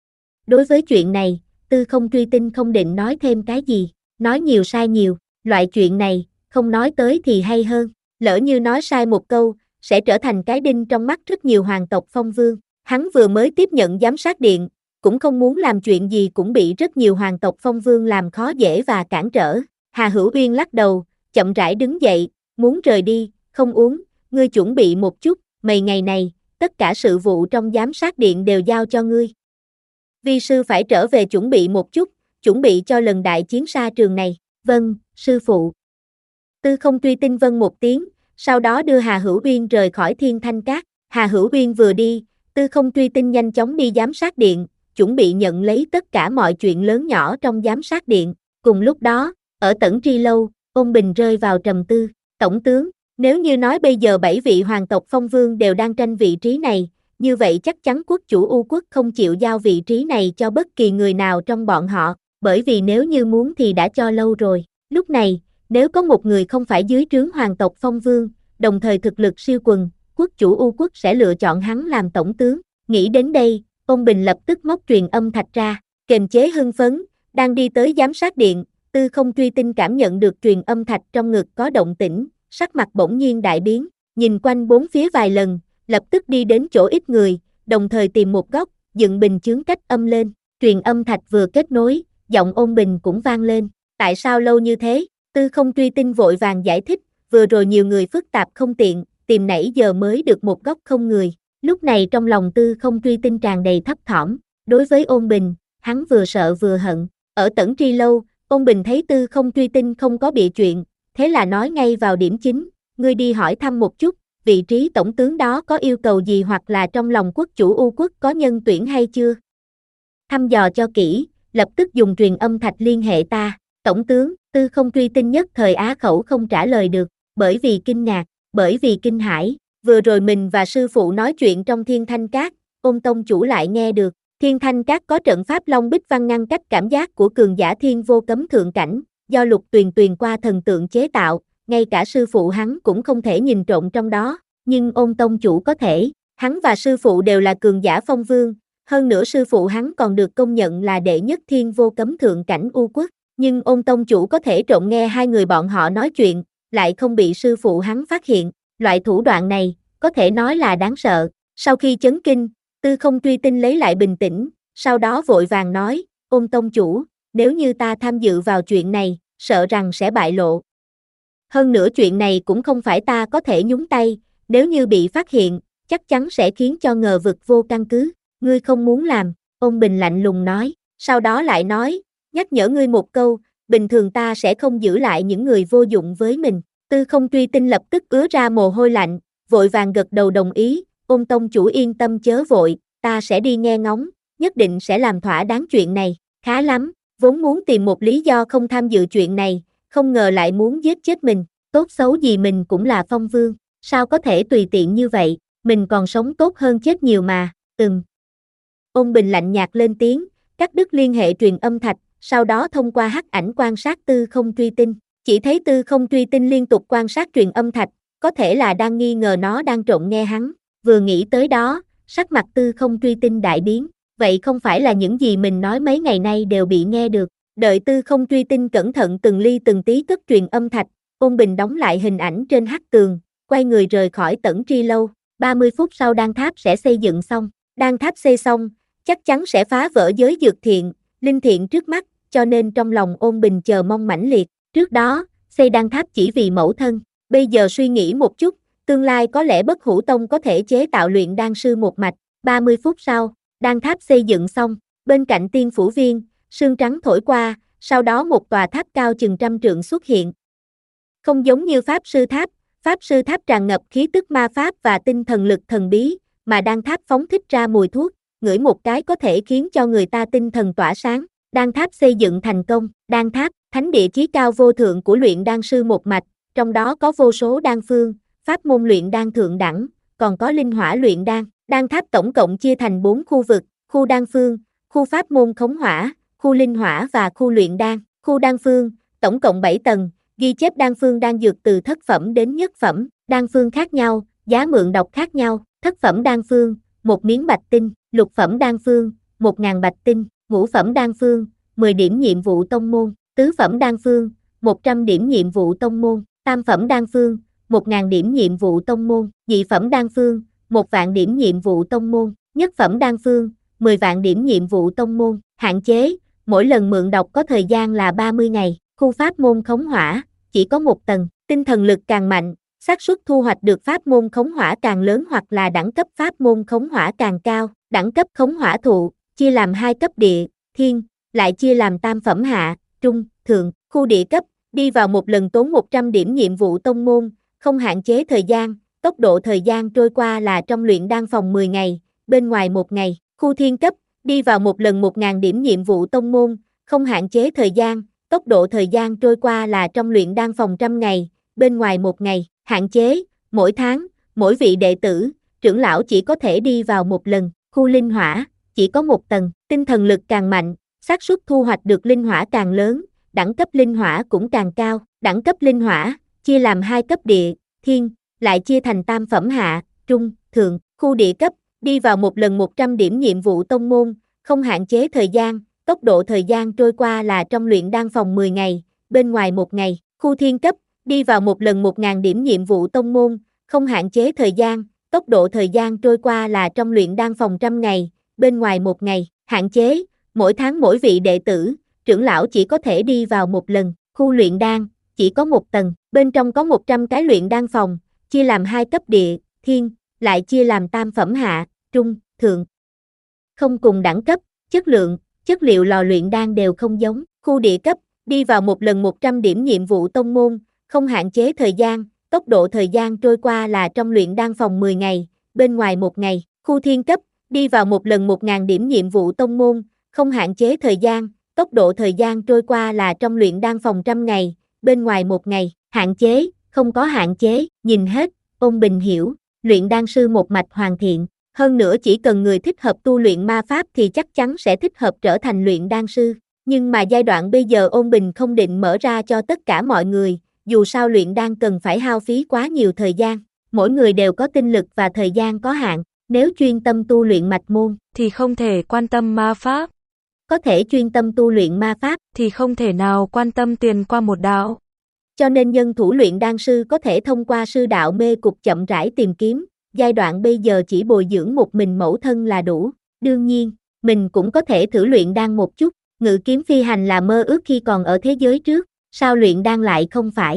Đối với chuyện này, Tư Không Truy Tinh không định nói thêm cái gì, nói nhiều sai nhiều, loại chuyện này, không nói tới thì hay hơn. Lỡ như nói sai một câu, sẽ trở thành cái đinh trong mắt rất nhiều hoàng tộc phong vương. Hắn vừa mới tiếp nhận giám sát điện, cũng không muốn làm chuyện gì cũng bị rất nhiều hoàng tộc phong vương làm khó dễ và cản trở. Hà Hữu Uyên lắc đầu, chậm rãi đứng dậy, muốn rời đi, không uống, ngươi chuẩn bị một chút, mấy ngày này, tất cả sự vụ trong giám sát điện đều giao cho ngươi. Vi sư phải trở về chuẩn bị một chút, chuẩn bị cho lần đại chiến sa trường này. Vâng, sư phụ. Tư Không Truy Tinh vâng một tiếng, sau đó đưa Hà Hữu Uyên rời khỏi Thiên Thanh Các. Hà Hữu Uyên vừa đi, Tư Không Truy Tinh nhanh chóng đi giám sát điện, chuẩn bị nhận lấy tất cả mọi chuyện lớn nhỏ trong giám sát điện. Cùng lúc đó, ở Tẩn Tri Lâu, Ôn Bình rơi vào trầm tư. Tổng tướng, nếu như nói bây giờ bảy vị hoàng tộc phong vương đều đang tranh vị trí này, như vậy chắc chắn quốc chủ U Quốc không chịu giao vị trí này cho bất kỳ người nào trong bọn họ, bởi vì nếu như muốn thì đã cho lâu rồi. Lúc này, nếu có một người không phải dưới trướng hoàng tộc phong vương, đồng thời thực lực siêu quần, quốc chủ U Quốc sẽ lựa chọn hắn làm tổng tướng. Nghĩ đến đây, Ôn Bình lập tức móc truyền âm thạch ra, kềm chế hưng phấn, đang đi tới giám sát điện. Tư Không Truy Tinh cảm nhận được truyền âm thạch trong ngực có động tĩnh, sắc mặt bỗng nhiên đại biến, nhìn quanh bốn phía vài lần, lập tức đi đến chỗ ít người, đồng thời tìm một góc, dựng bình chướng cách âm lên. Truyền âm thạch vừa kết nối, giọng Ôn Bình cũng vang lên. Tại sao lâu như thế? Tư Không Truy Tinh vội vàng giải thích, vừa rồi nhiều người phức tạp không tiện, tìm nãy giờ mới được một góc không người. Lúc này trong lòng Tư Không Truy Tinh tràn đầy thấp thỏm, đối với Ôn Bình, hắn vừa sợ vừa hận. Ở Tẩn Tri Lâu, Ôn Bình thấy Tư Không Truy Tinh không có bịa chuyện, thế là nói ngay vào điểm chính, ngươi đi hỏi thăm một chút, vị trí tổng tướng đó có yêu cầu gì hoặc là trong lòng quốc chủ U Quốc có nhân tuyển hay chưa? Thăm dò cho kỹ, lập tức dùng truyền âm thạch liên hệ ta. Tổng tướng, Tư Không Truy Tinh nhất thời á khẩu không trả lời được, bởi vì kinh ngạc, bởi vì kinh hãi. Vừa rồi mình và sư phụ nói chuyện trong Thiên Thanh Các, Ôn tông chủ lại nghe được. Thiên Thanh Các có trận pháp Long Bích Văn ngăn cách cảm giác của cường giả Thiên Vô Cấm thượng cảnh, do Lục Tuyền Tuyền qua thần tượng chế tạo, ngay cả sư phụ hắn cũng không thể nhìn trộn trong đó, nhưng Ôn tông chủ có thể. Hắn và sư phụ đều là cường giả phong vương, hơn nữa sư phụ hắn còn được công nhận là đệ nhất Thiên Vô Cấm thượng cảnh U Quốc, nhưng Ôn tông chủ có thể trộn nghe hai người bọn họ nói chuyện, lại không bị sư phụ hắn phát hiện. Loại thủ đoạn này, có thể nói là đáng sợ. Sau khi chấn kinh, Tư Không Truy Tinh lấy lại bình tĩnh, sau đó vội vàng nói, Ôn tông chủ, nếu như ta tham dự vào chuyện này, sợ rằng sẽ bại lộ. Hơn nữa chuyện này cũng không phải ta có thể nhúng tay, nếu như bị phát hiện, chắc chắn sẽ khiến cho ngờ vực vô căn cứ. Ngươi không muốn làm, Ôn Bình lạnh lùng nói, sau đó lại nói, nhắc nhở ngươi một câu, bình thường ta sẽ không giữ lại những người vô dụng với mình. Tư Không Truy Tinh lập tức ứa ra mồ hôi lạnh, vội vàng gật đầu đồng ý, Ôn tông chủ yên tâm chớ vội, ta sẽ đi nghe ngóng, nhất định sẽ làm thỏa đáng chuyện này. Khá lắm, vốn muốn tìm một lý do không tham dự chuyện này, không ngờ lại muốn giết chết mình, tốt xấu gì mình cũng là Phong Vương, sao có thể tùy tiện như vậy, mình còn sống tốt hơn chết nhiều mà, ừm. Ôn Bình lạnh nhạt lên tiếng, cắt đứt liên hệ truyền âm thạch, sau đó thông qua hắc ảnh quan sát Tư Không Truy Tinh, chỉ thấy Tư Không Truy Tinh liên tục quan sát truyền âm thạch, có thể là đang nghi ngờ nó đang trộn nghe hắn, vừa nghĩ tới đó, sắc mặt Tư Không Truy Tinh đại biến, vậy không phải là những gì mình nói mấy ngày nay đều bị nghe được. Đợi Tư Không Truy Tinh cẩn thận từng ly từng tí cất truyền âm thạch, Ôn Bình đóng lại hình ảnh trên hắc tường, quay người rời khỏi Tẩn Tri Lâu, ba mươi phút sau đan tháp sẽ xây dựng xong, đan tháp xây xong, chắc chắn sẽ phá vỡ giới dược thiện, linh thiện trước mắt, cho nên trong lòng Ôn Bình chờ mong mãnh liệt, trước đó, xây đan tháp chỉ vì mẫu thân, bây giờ suy nghĩ một chút, tương lai có lẽ Bất Hủ Tông có thể chế tạo luyện đan sư một mạch, ba mươi phút sau, đan tháp xây dựng xong, bên cạnh Tiên Phủ Viên, sương trắng thổi qua, sau đó một tòa tháp cao chừng trăm trượng xuất hiện. Không giống như Pháp Sư Tháp, Pháp Sư Tháp tràn ngập khí tức ma pháp và tinh thần lực thần bí, mà đan tháp phóng thích ra mùi thuốc, ngửi một cái có thể khiến cho người ta tinh thần tỏa sáng. Đan tháp xây dựng thành công, đan tháp, thánh địa chí cao vô thượng của luyện đan sư một mạch, trong đó có vô số đan phương, pháp môn luyện đan thượng đẳng, còn có linh hỏa luyện đan. Đan tháp tổng cộng chia thành bốn khu vực, khu đan phương, khu pháp môn khống hỏa, khu linh hỏa và khu luyện đan. Khu đan phương, tổng cộng bảy tầng, ghi chép đan phương đan dược từ thất phẩm đến nhất phẩm, đan phương khác nhau, giá mượn độc khác nhau, thất phẩm đan phương, một miếng bạch tinh, lục phẩm đan phương, một ngàn bạch tinh, ngũ phẩm đan phương, mười điểm nhiệm vụ tông môn, tứ phẩm đan phương, một trăm điểm nhiệm vụ tông môn, tam phẩm đan phương, một ngàn điểm nhiệm vụ tông môn, nhị phẩm đan phương, một vạn điểm nhiệm vụ tông môn, nhất phẩm đan phương, mười vạn điểm nhiệm vụ tông môn, hạn chế, mỗi lần mượn độc có thời gian là ba mươi ngày, khu pháp môn khống hỏa, chỉ có một tầng, tinh thần lực càng mạnh, xác suất thu hoạch được pháp môn khống hỏa càng lớn hoặc là đẳng cấp pháp môn khống hỏa càng cao, đẳng cấp khống hỏa thụ, chia làm hai cấp địa, thiên, lại chia làm tam phẩm hạ, trung, thượng, khu địa cấp, đi vào một lần tốn một trăm điểm nhiệm vụ tông môn, không hạn chế thời gian, tốc độ thời gian trôi qua là trong luyện đan phòng mười ngày, bên ngoài một ngày, khu thiên cấp, đi vào một lần một nghìn điểm nhiệm vụ tông môn, không hạn chế thời gian, tốc độ thời gian trôi qua là trong luyện đan phòng trăm ngày, bên ngoài một ngày, hạn chế, mỗi tháng, mỗi vị đệ tử, trưởng lão chỉ có thể đi vào một lần, khu linh hỏa, chỉ có một tầng, tinh thần lực càng mạnh, xác suất thu hoạch được linh hỏa càng lớn, đẳng cấp linh hỏa cũng càng cao, đẳng cấp linh hỏa, chia làm hai cấp địa, thiên, lại chia thành tam phẩm hạ, trung, thượng, khu địa cấp, đi vào một lần một trăm điểm nhiệm vụ tông môn, không hạn chế thời gian, tốc độ thời gian trôi qua là trong luyện đan phòng mười ngày, bên ngoài một ngày, khu thiên cấp, đi vào một lần một nghìn điểm nhiệm vụ tông môn, không hạn chế thời gian, tốc độ thời gian trôi qua là trong luyện đan phòng trăm ngày, bên ngoài một ngày, hạn chế, mỗi tháng mỗi vị đệ tử, trưởng lão chỉ có thể đi vào một lần, khu luyện đan, chỉ có một tầng, bên trong có một trăm cái luyện đan phòng, chia làm hai cấp địa, thiên, lại chia làm tam phẩm hạ, trung, thượng. Không cùng đẳng cấp, chất lượng, chất liệu lò luyện đan đều không giống, khu địa cấp, đi vào một lần một trăm điểm nhiệm vụ tông môn, không hạn chế thời gian, tốc độ thời gian trôi qua là trong luyện đan phòng mười ngày, bên ngoài một ngày, khu thiên cấp, đi vào một lần một nghìn điểm nhiệm vụ tông môn, không hạn chế thời gian, tốc độ thời gian trôi qua là trong luyện đan phòng trăm ngày, bên ngoài một ngày, hạn chế, không có hạn chế, nhìn hết, Ôn Bình hiểu, luyện đan sư một mạch hoàn thiện, hơn nữa chỉ cần người thích hợp tu luyện ma pháp thì chắc chắn sẽ thích hợp trở thành luyện đan sư, nhưng mà giai đoạn bây giờ Ôn Bình không định mở ra cho tất cả mọi người, dù sao luyện đan cần phải hao phí quá nhiều thời gian, mỗi người đều có tinh lực và thời gian có hạn, nếu chuyên tâm tu luyện mạch môn thì không thể quan tâm ma pháp, có thể chuyên tâm tu luyện ma pháp thì không thể nào quan tâm tiền qua một đạo. Cho nên nhân thủ luyện đan sư có thể thông qua sư đạo mê cục chậm rãi tìm kiếm, giai đoạn bây giờ chỉ bồi dưỡng một mình mẫu thân là đủ, đương nhiên, mình cũng có thể thử luyện đan một chút, ngự kiếm phi hành là mơ ước khi còn ở thế giới trước, sao luyện đan lại không phải,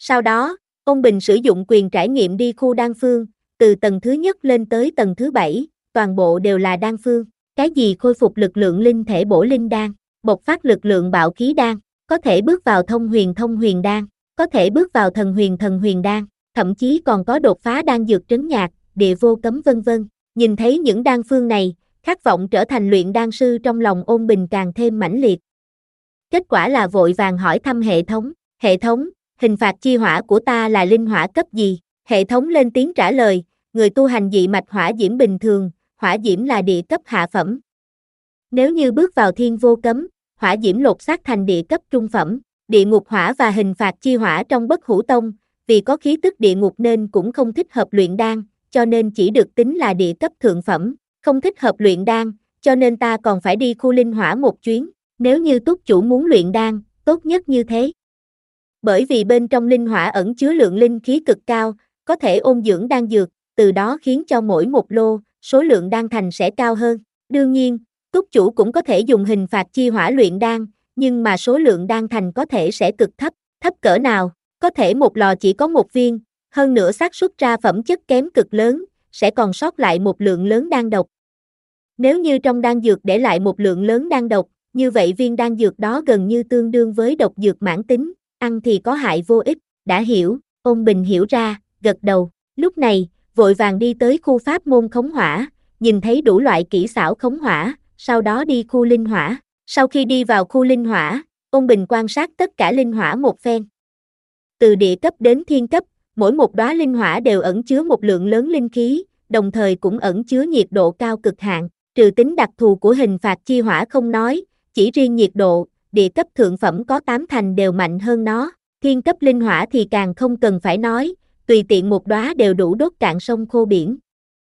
Sau đó, ông Bình sử dụng quyền trải nghiệm đi khu đan phương, từ tầng thứ nhất lên tới tầng thứ bảy, toàn bộ đều là đan phương. Cái gì khôi phục lực lượng linh thể bổ linh đan, bộc phát lực lượng bạo khí đan, có thể bước vào thông huyền thông huyền đan, có thể bước vào thần huyền thần huyền đan, thậm chí còn có đột phá đan dược trấn nhạc, địa vô cấm vân vân. Nhìn thấy những đan phương này, khát vọng trở thành luyện đan sư trong lòng Ôn Bình càng thêm mãnh liệt. Kết quả là vội vàng hỏi thăm hệ thống, hệ thống, hình phạt chi hỏa của ta là linh hỏa cấp gì? Hệ thống lên tiếng trả lời, người tu hành dị mạch hỏa diễm bình thường, hỏa diễm là địa cấp hạ phẩm. Nếu như bước vào thiên vô cấm, hỏa diễm lột xác thành địa cấp trung phẩm. Địa ngục hỏa và hình phạt chi hỏa trong Bất Hủ Tông, vì có khí tức địa ngục nên cũng không thích hợp luyện đan, cho nên chỉ được tính là địa cấp thượng phẩm, không thích hợp luyện đan, cho nên ta còn phải đi khu linh hỏa một chuyến, nếu như túc chủ muốn luyện đan, tốt nhất như thế. Bởi vì bên trong linh hỏa ẩn chứa lượng linh khí cực cao, có thể ôn dưỡng đan dược, từ đó khiến cho mỗi một lô, số lượng đan thành sẽ cao hơn. Đương nhiên, túc chủ cũng có thể dùng hình phạt chi hỏa luyện đan, nhưng mà số lượng đan thành có thể sẽ cực thấp, thấp cỡ nào, có thể một lò chỉ có một viên, hơn nữa xác suất ra phẩm chất kém cực lớn, sẽ còn sót lại một lượng lớn đan độc. Nếu như trong đan dược để lại một lượng lớn đan độc, như vậy viên đan dược đó gần như tương đương với độc dược mãn tính, ăn thì có hại vô ích. Đã hiểu, Ôn Bình hiểu ra, gật đầu, lúc này, vội vàng đi tới khu pháp môn khống hỏa, nhìn thấy đủ loại kỹ xảo khống hỏa, sau đó đi khu linh hỏa. Sau khi đi vào khu linh hỏa, Ôn Bình quan sát tất cả linh hỏa một phen. Từ địa cấp đến thiên cấp, mỗi một đóa linh hỏa đều ẩn chứa một lượng lớn linh khí, đồng thời cũng ẩn chứa nhiệt độ cao cực hạn, trừ tính đặc thù của hình phạt chi hỏa không nói, chỉ riêng nhiệt độ, địa cấp thượng phẩm có tám thành đều mạnh hơn nó, thiên cấp linh hỏa thì càng không cần phải nói, tùy tiện một đóa đều đủ đốt cạn sông khô biển.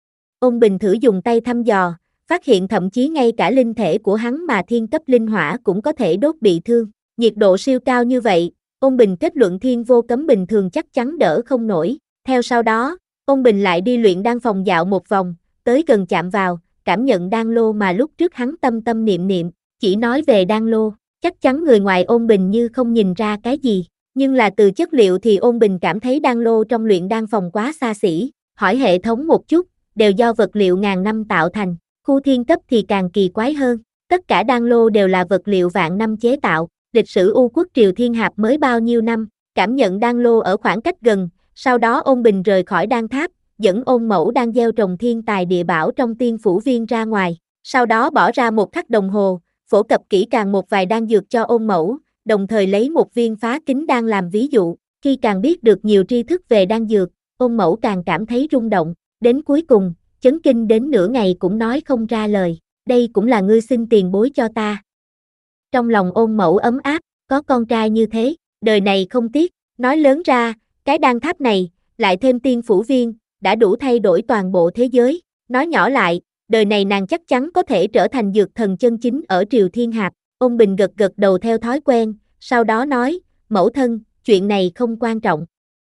Ôn Bình thử dùng tay thăm dò, phát hiện thậm chí ngay cả linh thể của hắn mà thiên cấp linh hỏa cũng có thể đốt bị thương. Nhiệt độ siêu cao như vậy, Ôn Bình kết luận thiên vô cấm bình thường chắc chắn đỡ không nổi. Theo sau đó, Ôn Bình lại đi luyện đan phòng dạo một vòng, tới gần chạm vào, cảm nhận đan lô mà lúc trước hắn tâm tâm niệm niệm, chỉ nói về đan lô, chắc chắn người ngoài Ôn Bình như không nhìn ra cái gì. Nhưng là từ chất liệu thì Ôn Bình cảm thấy đan lô trong luyện đan phòng quá xa xỉ, hỏi hệ thống một chút, đều do vật liệu ngàn năm tạo thành. Khu thiên cấp thì càng kỳ quái hơn, tất cả đan lô đều là vật liệu vạn năm chế tạo, lịch sử U Quốc Triều Thiên Hạp mới bao nhiêu năm, cảm nhận đan lô ở khoảng cách gần, sau đó Ôn Bình rời khỏi đan tháp, dẫn Ôn Mẫu đang gieo trồng thiên tài địa bảo trong tiên phủ viên ra ngoài, sau đó bỏ ra một khắc đồng hồ, phổ cập kỹ càng một vài đan dược cho Ôn Mẫu, đồng thời lấy một viên phá kính đan làm ví dụ, khi càng biết được nhiều tri thức về đan dược, Ôn Mẫu càng cảm thấy rung động, đến cuối cùng, chấn kinh đến nửa ngày cũng nói không ra lời, đây cũng là ngươi xin tiền bối cho ta. Trong lòng Ôn Mẫu ấm áp, có con trai như thế, đời này không tiếc, nói lớn ra, cái đan tháp này, lại thêm tiên phủ viên, đã đủ thay đổi toàn bộ thế giới, nói nhỏ lại, đời này nàng chắc chắn có thể trở thành dược thần chân chính ở Triều Thiên Hạp. Ôn Bình gật gật đầu theo thói quen, sau đó nói, mẫu thân, chuyện này không quan trọng.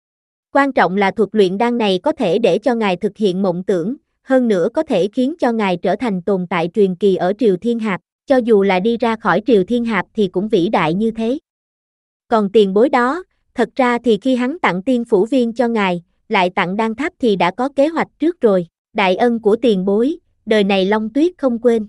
Quan trọng là thuật luyện đan này có thể để cho ngài thực hiện mộng tưởng, hơn nữa có thể khiến cho ngài trở thành tồn tại truyền kỳ ở Triều Thiên Hạp, cho dù là đi ra khỏi Triều Thiên Hạp thì cũng vĩ đại như thế. Còn tiền bối đó, thật ra thì khi hắn tặng tiên phủ viên cho ngài, lại tặng đan tháp thì đã có kế hoạch trước rồi, đại ân của tiền bối, đời này Long Tuyết không quên.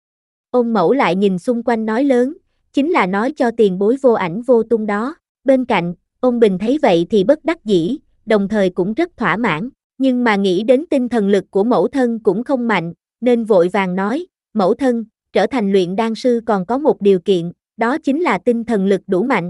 Ôn Mẫu lại nhìn xung quanh nói lớn, chính là nói cho tiền bối vô ảnh vô tung đó. Bên cạnh, Ôn Bình thấy vậy thì bất đắc dĩ, đồng thời cũng rất thỏa mãn, nhưng mà nghĩ đến tinh thần lực của mẫu thân cũng không mạnh, nên vội vàng nói, mẫu thân, trở thành luyện đan sư còn có một điều kiện, đó chính là tinh thần lực đủ mạnh.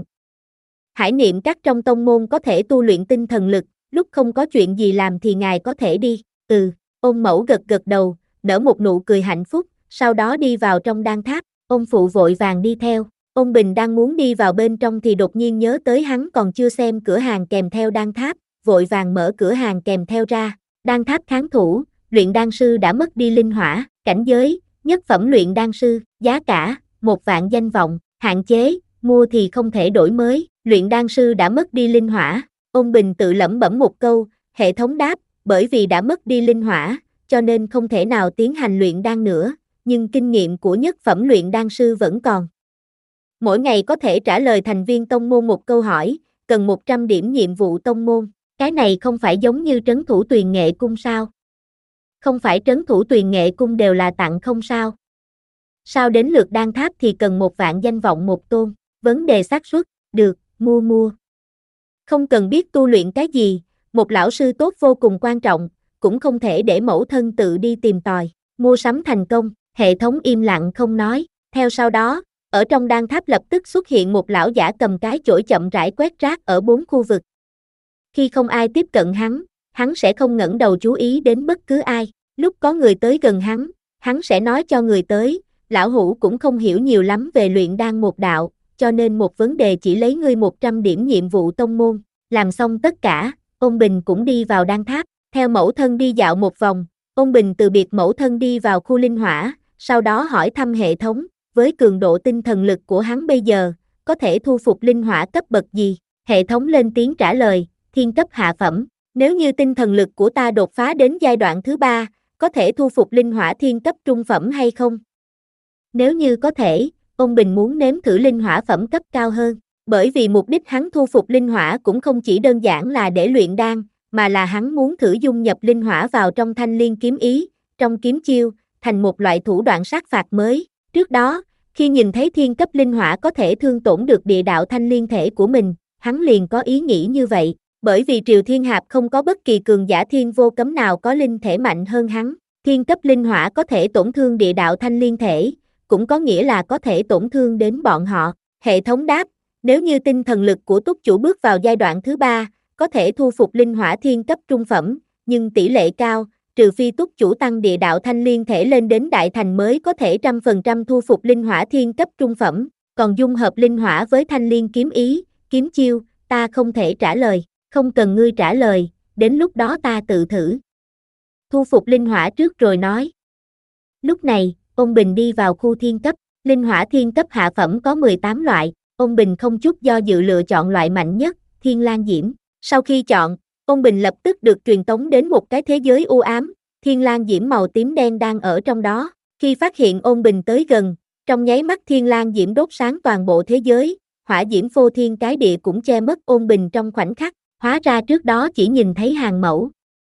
Hải niệm các trong tông môn có thể tu luyện tinh thần lực, lúc không có chuyện gì làm thì ngài có thể đi. Ừ, Ôn Mẫu gật gật đầu, nở một nụ cười hạnh phúc, sau đó đi vào trong đan tháp, Ôn Phụ vội vàng đi theo. Ôn Bình đang muốn đi vào bên trong thì đột nhiên nhớ tới hắn còn chưa xem cửa hàng kèm theo đan tháp, vội vàng mở cửa hàng kèm theo ra. Đan tháp kháng thủ, luyện đan sư đã mất đi linh hỏa, cảnh giới, nhất phẩm luyện đan sư, giá cả, một vạn danh vọng, hạn chế, mua thì không thể đổi mới, luyện đan sư đã mất đi linh hỏa. Ôn Bình tự lẩm bẩm một câu, hệ thống đáp, bởi vì đã mất đi linh hỏa, cho nên không thể nào tiến hành luyện đan nữa, nhưng kinh nghiệm của nhất phẩm luyện đan sư vẫn còn. Mỗi ngày có thể trả lời thành viên tông môn một câu hỏi, cần một trăm điểm nhiệm vụ tông môn. Cái này không phải giống như trấn thủ Tuyền Nghệ Cung sao? Không phải trấn thủ Tuyền Nghệ Cung đều là tặng không sao? Sao đến lượt đan tháp thì cần một vạn danh vọng một tôn? Vấn đề xác suất, được, mua mua. Không cần biết tu luyện cái gì, một lão sư tốt vô cùng quan trọng, cũng không thể để mẫu thân tự đi tìm tòi. Mua sắm thành công, hệ thống im lặng không nói, theo sau đó, ở trong đan tháp lập tức xuất hiện một lão giả cầm cái chổi chậm rãi quét rác ở bốn khu vực. Khi không ai tiếp cận hắn, hắn sẽ không ngẩng đầu chú ý đến bất cứ ai, lúc có người tới gần hắn, hắn sẽ nói cho người tới, lão hủ cũng không hiểu nhiều lắm về luyện đan một đạo, cho nên một vấn đề chỉ lấy ngươi một trăm điểm nhiệm vụ tông môn. Làm xong tất cả, Ôn Bình cũng đi vào đan tháp, theo mẫu thân đi dạo một vòng, Ôn Bình từ biệt mẫu thân đi vào khu linh hỏa, sau đó hỏi thăm hệ thống, với cường độ tinh thần lực của hắn bây giờ, có thể thu phục linh hỏa cấp bậc gì? Hệ thống lên tiếng trả lời, thiên cấp hạ phẩm, nếu như tinh thần lực của ta đột phá đến giai đoạn thứ ba, có thể thu phục linh hỏa thiên cấp trung phẩm hay không? Nếu như có thể, Ôn Bình muốn nếm thử linh hỏa phẩm cấp cao hơn, bởi vì mục đích hắn thu phục linh hỏa cũng không chỉ đơn giản là để luyện đan, mà là hắn muốn thử dung nhập linh hỏa vào trong thanh liên kiếm ý, trong kiếm chiêu, thành một loại thủ đoạn sát phạt mới. Trước đó, khi nhìn thấy thiên cấp linh hỏa có thể thương tổn được địa đạo thanh liên thể của mình, hắn liền có ý nghĩ như vậy, bởi vì Triều Thiên Hạp không có bất kỳ cường giả thiên vô cấm nào có linh thể mạnh hơn hắn, thiên cấp linh hỏa có thể tổn thương địa đạo thanh liên thể, cũng có nghĩa là có thể tổn thương đến bọn họ. Hệ thống đáp, nếu như tinh thần lực của túc chủ bước vào giai đoạn thứ ba, có thể thu phục linh hỏa thiên cấp trung phẩm, nhưng tỷ lệ cao, trừ phi túc chủ tăng địa đạo thanh liên thể lên đến đại thành mới có thể trăm phần trăm thu phục linh hỏa thiên cấp trung phẩm, còn dung hợp linh hỏa với thanh liên kiếm ý, kiếm chiêu, ta không thể trả lời, không cần ngươi trả lời, đến lúc đó ta tự thử. Thu phục linh hỏa trước rồi nói. Lúc này, Ôn Bình đi vào khu thiên cấp, linh hỏa thiên cấp hạ phẩm có mười tám loại, Ôn Bình không chút do dự lựa chọn loại mạnh nhất, Thiên Lang Diễm. Sau khi chọn, Ôn Bình lập tức được truyền tống đến một cái thế giới u ám, Thiên Lang Diễm màu tím đen đang ở trong đó. Khi phát hiện Ôn Bình tới gần, trong nháy mắt Thiên Lang Diễm đốt sáng toàn bộ thế giới, hỏa diễm phô thiên cái địa cũng che mất Ôn Bình trong khoảnh khắc, hóa ra trước đó chỉ nhìn thấy hàng mẫu.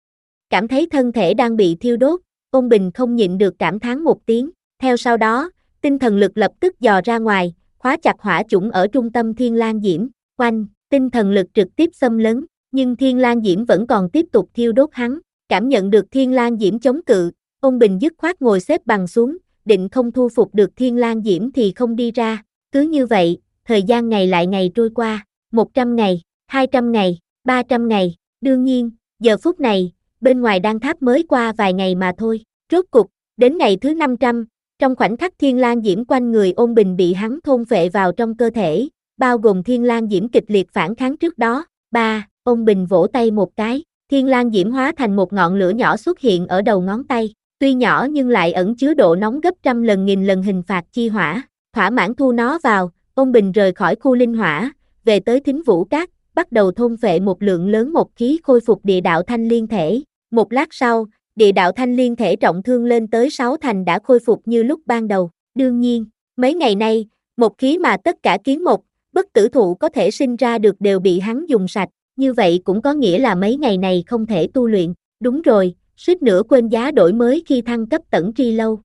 Cảm thấy thân thể đang bị thiêu đốt, Ôn Bình không nhịn được cảm thán một tiếng, theo sau đó, tinh thần lực lập tức dò ra ngoài, khóa chặt hỏa chủng ở trung tâm Thiên Lang Diễm, quanh, tinh thần lực trực tiếp xâm lấn, nhưng Thiên Lang Diễm vẫn còn tiếp tục thiêu đốt hắn, cảm nhận được Thiên Lang Diễm chống cự, Ôn Bình dứt khoát ngồi xếp bằng xuống, định không thu phục được Thiên Lang Diễm thì không đi ra, cứ như vậy, thời gian ngày lại ngày trôi qua, một trăm ngày, hai trăm ngày, ba trăm ngày, đương nhiên, giờ phút này, bên ngoài đan tháp mới qua vài ngày mà thôi, rốt cục, đến ngày thứ năm trăm, trong khoảnh khắc Thiên Lang Diễm quanh người Ôn Bình bị hắn thôn phệ vào trong cơ thể, bao gồm Thiên Lang Diễm kịch liệt phản kháng trước đó, ba, Ôn Bình vỗ tay một cái, Thiên Lang Diễm hóa thành một ngọn lửa nhỏ xuất hiện ở đầu ngón tay, tuy nhỏ nhưng lại ẩn chứa độ nóng gấp trăm lần nghìn lần hình phạt chi hỏa, thỏa mãn thu nó vào, Ôn Bình rời khỏi khu linh hỏa, về tới Thính Vũ Các, bắt đầu thôn phệ một lượng lớn một khí khôi phục địa đạo thanh liên thể, một lát sau, địa đạo thanh liên thể trọng thương lên tới sáu thành đã khôi phục như lúc ban đầu, đương nhiên, mấy ngày nay, một khí mà tất cả kiến mộc, bất tử thụ có thể sinh ra được đều bị hắn dùng sạch, như vậy cũng có nghĩa là mấy ngày này không thể tu luyện, đúng rồi, suýt nữa quên giá đổi mới khi thăng cấp Tẩn Tri Lâu.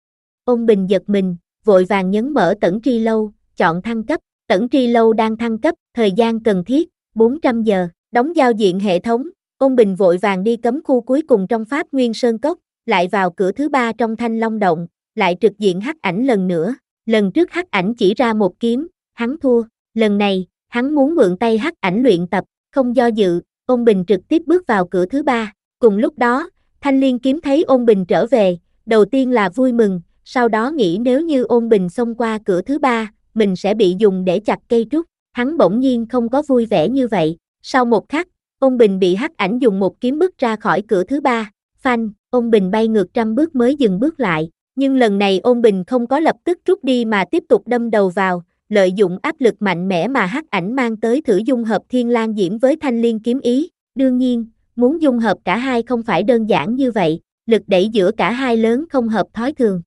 Ôn Bình giật mình, vội vàng nhấn mở Tẩn Tri Lâu, chọn thăng cấp, Tẩn Tri Lâu đang thăng cấp, thời gian cần thiết, bốn trăm giờ, đóng giao diện hệ thống, Ôn Bình vội vàng đi cấm khu cuối cùng trong Pháp Nguyên Sơn Cốc, lại vào cửa thứ ba trong Thanh Long Động, lại trực diện hắc ảnh lần nữa, lần trước hắc ảnh chỉ ra một kiếm, hắn thua, lần này, hắn muốn mượn tay hắc ảnh luyện tập, không do dự, Ôn Bình trực tiếp bước vào cửa thứ ba, cùng lúc đó, Thanh Liên Kiếm thấy Ôn Bình trở về, đầu tiên là vui mừng, sau đó nghĩ nếu như Ôn Bình xông qua cửa thứ ba, mình sẽ bị dùng để chặt cây trúc, hắn bỗng nhiên không có vui vẻ như vậy, sau một khắc, Ôn Bình bị hắc ảnh dùng một kiếm bức ra khỏi cửa thứ ba, phanh, Ôn Bình bay ngược trăm bước mới dừng bước lại, nhưng lần này Ôn Bình không có lập tức rút đi mà tiếp tục đâm đầu vào, lợi dụng áp lực mạnh mẽ mà hắc ảnh mang tới thử dung hợp Thiên Lang Diễm với Thanh Liên kiếm ý, đương nhiên, muốn dung hợp cả hai không phải đơn giản như vậy, lực đẩy giữa cả hai lớn không hợp thói thường.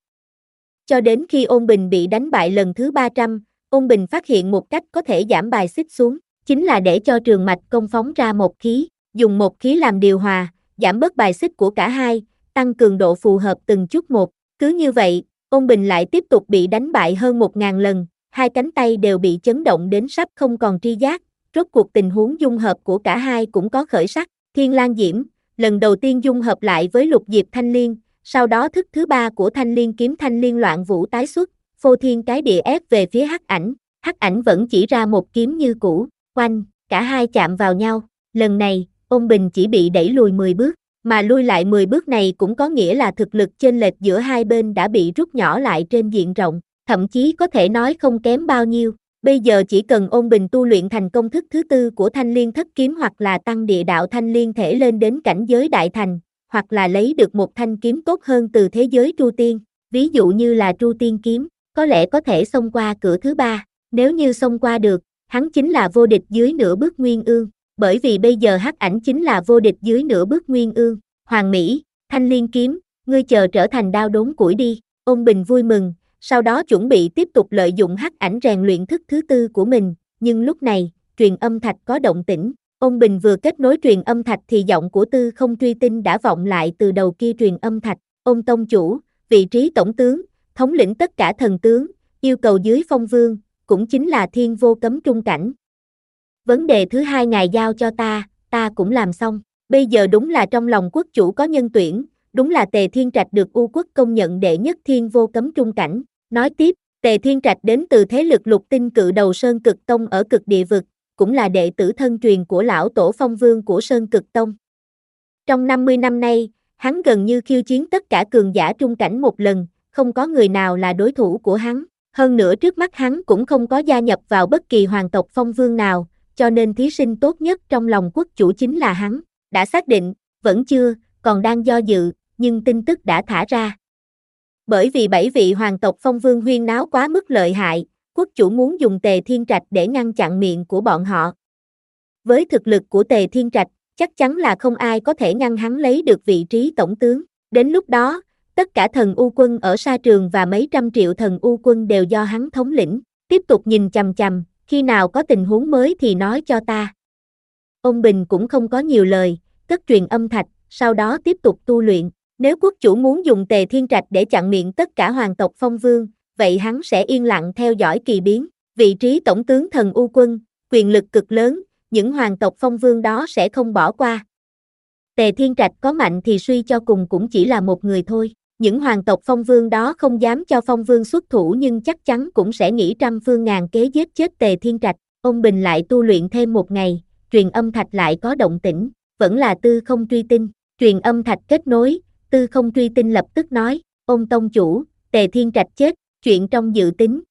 Cho đến khi Ôn Bình bị đánh bại lần thứ ba trăm, Ôn Bình phát hiện một cách có thể giảm bài xích xuống, chính là để cho trường mạch công phóng ra một khí, dùng một khí làm điều hòa, giảm bớt bài xích của cả hai, tăng cường độ phù hợp từng chút một. Cứ như vậy, Ôn Bình lại tiếp tục bị đánh bại hơn một ngàn lần, hai cánh tay đều bị chấn động đến sắp không còn tri giác, rốt cuộc tình huống dung hợp của cả hai cũng có khởi sắc. Thiên Lang Diễm, lần đầu tiên dung hợp lại với Lục Diệp Thanh Liên, sau đó thức thứ ba của Thanh Liên kiếm Thanh Liên Loạn Vũ tái xuất, phô thiên cái địa ép về phía Hắc Ảnh, Hắc Ảnh vẫn chỉ ra một kiếm như cũ, oanh, cả hai chạm vào nhau, lần này, Ôn Bình chỉ bị đẩy lùi mười bước, mà lui lại mười bước này cũng có nghĩa là thực lực chênh lệch giữa hai bên đã bị rút nhỏ lại trên diện rộng, thậm chí có thể nói không kém bao nhiêu. Bây giờ chỉ cần Ôn Bình tu luyện thành công thức thứ tư của Thanh Liên Thất Kiếm hoặc là tăng địa đạo Thanh Liên thể lên đến cảnh giới đại thành, hoặc là lấy được một thanh kiếm tốt hơn từ thế giới Tru Tiên, ví dụ như là Tru Tiên kiếm, có lẽ có thể xông qua cửa thứ ba. Nếu như xông qua được, hắn chính là vô địch dưới nửa bước Nguyên Ương, bởi vì bây giờ Hắc Ảnh chính là vô địch dưới nửa bước Nguyên Ương. Hoàng Mỹ, Thanh Liên kiếm, ngươi chờ trở thành đao đốn củi đi. Ôn Bình vui mừng, sau đó chuẩn bị tiếp tục lợi dụng Hắc Ảnh rèn luyện thức thứ tư của mình, nhưng lúc này, truyền âm thạch có động tĩnh. Ôn Bình vừa kết nối truyền âm thạch thì giọng của Tư Không Truy Tinh đã vọng lại từ đầu kia truyền âm thạch. Ôn tông chủ, vị trí tổng tướng, thống lĩnh tất cả thần tướng, yêu cầu dưới Phong Vương, cũng chính là Thiên Vô Cấm trung cảnh. Vấn đề thứ hai ngài giao cho ta, ta cũng làm xong. Bây giờ đúng là trong lòng quốc chủ có nhân tuyển, đúng là Tề Thiên Trạch được U quốc công nhận đệ nhất Thiên Vô Cấm trung cảnh. Nói tiếp, Tề Thiên Trạch đến từ thế lực lục tinh cự đầu Sơn Cực Tông ở cực địa vực, cũng là đệ tử thân truyền của lão tổ Phong Vương của Sơn Cực Tông. Trong năm mươi năm nay, hắn gần như khiêu chiến tất cả cường giả trung cảnh một lần, không có người nào là đối thủ của hắn. Hơn nữa trước mắt hắn cũng không có gia nhập vào bất kỳ hoàng tộc Phong Vương nào, cho nên thí sinh tốt nhất trong lòng quốc chủ chính là hắn. Đã xác định, vẫn chưa, còn đang do dự, nhưng tin tức đã thả ra. Bởi vì bảy vị hoàng tộc Phong Vương huyên náo quá mức lợi hại, quốc chủ muốn dùng Tề Thiên Trạch để ngăn chặn miệng của bọn họ. Với thực lực của Tề Thiên Trạch, chắc chắn là không ai có thể ngăn hắn lấy được vị trí tổng tướng. Đến lúc đó, tất cả thần U quân ở sa trường và mấy trăm triệu thần U quân đều do hắn thống lĩnh. Tiếp tục nhìn chằm chằm, khi nào có tình huống mới thì nói cho ta. Ôn Bình cũng không có nhiều lời, cất truyền âm thạch, sau đó tiếp tục tu luyện. Nếu quốc chủ muốn dùng Tề Thiên Trạch để chặn miệng tất cả hoàng tộc Phong Vương, vậy hắn sẽ yên lặng theo dõi kỳ biến. Vị trí tổng tướng thần U quân, quyền lực cực lớn, những hoàng tộc Phong Vương đó sẽ không bỏ qua. Tề Thiên Trạch có mạnh thì suy cho cùng cũng chỉ là một người thôi. Những hoàng tộc Phong Vương đó không dám cho Phong Vương xuất thủ nhưng chắc chắn cũng sẽ nghĩ trăm phương ngàn kế giết chết Tề Thiên Trạch. Ôn Bình lại tu luyện thêm một ngày, truyền âm thạch lại có động tĩnh, vẫn là Tư Không Truy Tinh. Truyền âm thạch kết nối, Tư Không Truy Tinh lập tức nói, Ôn tông chủ, Tề Thiên Trạch chết, chuyện trong dự tính.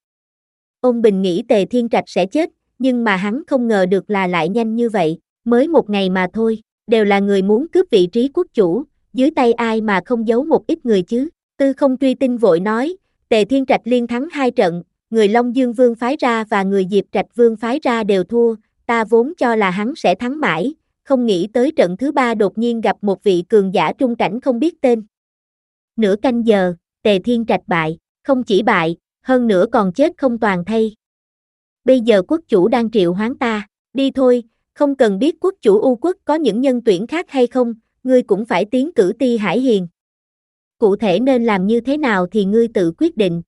Ôn Bình nghĩ Tề Thiên Trạch sẽ chết, nhưng mà hắn không ngờ được là lại nhanh như vậy, mới một ngày mà thôi, đều là người muốn cướp vị trí quốc chủ, dưới tay ai mà không giấu một ít người chứ. Tư Không Truy Tinh vội nói, Tề Thiên Trạch liên thắng hai trận, người Long Dương Vương phái ra và người Diệp Trạch Vương phái ra đều thua, ta vốn cho là hắn sẽ thắng mãi, không nghĩ tới trận thứ ba đột nhiên gặp một vị cường giả trung cảnh không biết tên. Nửa canh giờ, Tề Thiên Trạch bại, không chỉ bại, hơn nữa còn chết không toàn thây. Bây giờ quốc chủ đang triệu hoán ta, đi thôi, không cần biết quốc chủ U quốc có những nhân tuyển khác hay không, ngươi cũng phải tiến cử Ti Hải Hiền. Cụ thể nên làm như thế nào thì ngươi tự quyết định.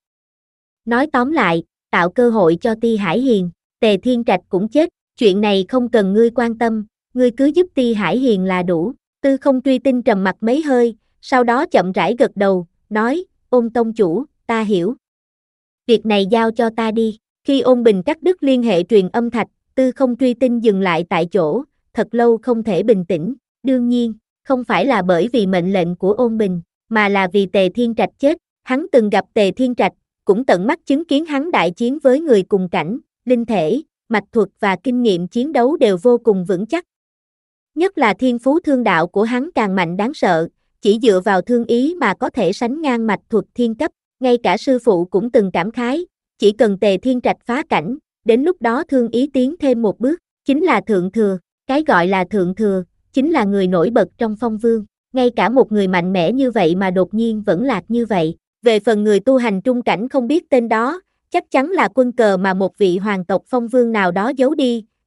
Nói tóm lại, tạo cơ hội cho Ti Hải Hiền, Tề Thiên Trạch cũng chết, chuyện này không cần ngươi quan tâm, ngươi cứ giúp Ti Hải Hiền là đủ. Tư Không Truy Tinh trầm mặt mấy hơi, sau đó chậm rãi gật đầu, nói, Ôn tông chủ, ta hiểu. Việc này giao cho ta đi. Khi Ôn Bình cắt đứt liên hệ truyền âm thạch, Tư Không Truy Tinh dừng lại tại chỗ, thật lâu không thể bình tĩnh. Đương nhiên, không phải là bởi vì mệnh lệnh của Ôn Bình, mà là vì Tề Thiên Trạch chết. Hắn từng gặp Tề Thiên Trạch, cũng tận mắt chứng kiến hắn đại chiến với người cùng cảnh, linh thể, mạch thuật và kinh nghiệm chiến đấu đều vô cùng vững chắc. Nhất là thiên phú thương đạo của hắn càng mạnh đáng sợ, chỉ dựa vào thương ý mà có thể sánh ngang mạch thuật thiên cấp, ngay cả sư phụ cũng từng cảm khái, chỉ cần Tề Thiên Trạch phá cảnh, đến lúc đó thương ý tiến thêm một bước, chính là thượng thừa, cái gọi là thượng thừa, chính là người nổi bật trong Phong Vương, ngay cả một người mạnh mẽ như vậy mà đột nhiên vẫn lạc như vậy. Về phần người tu hành trung cảnh không biết tên đó, chắc chắn là quân cờ mà một vị hoàng tộc Phong Vương nào đó giấu đi,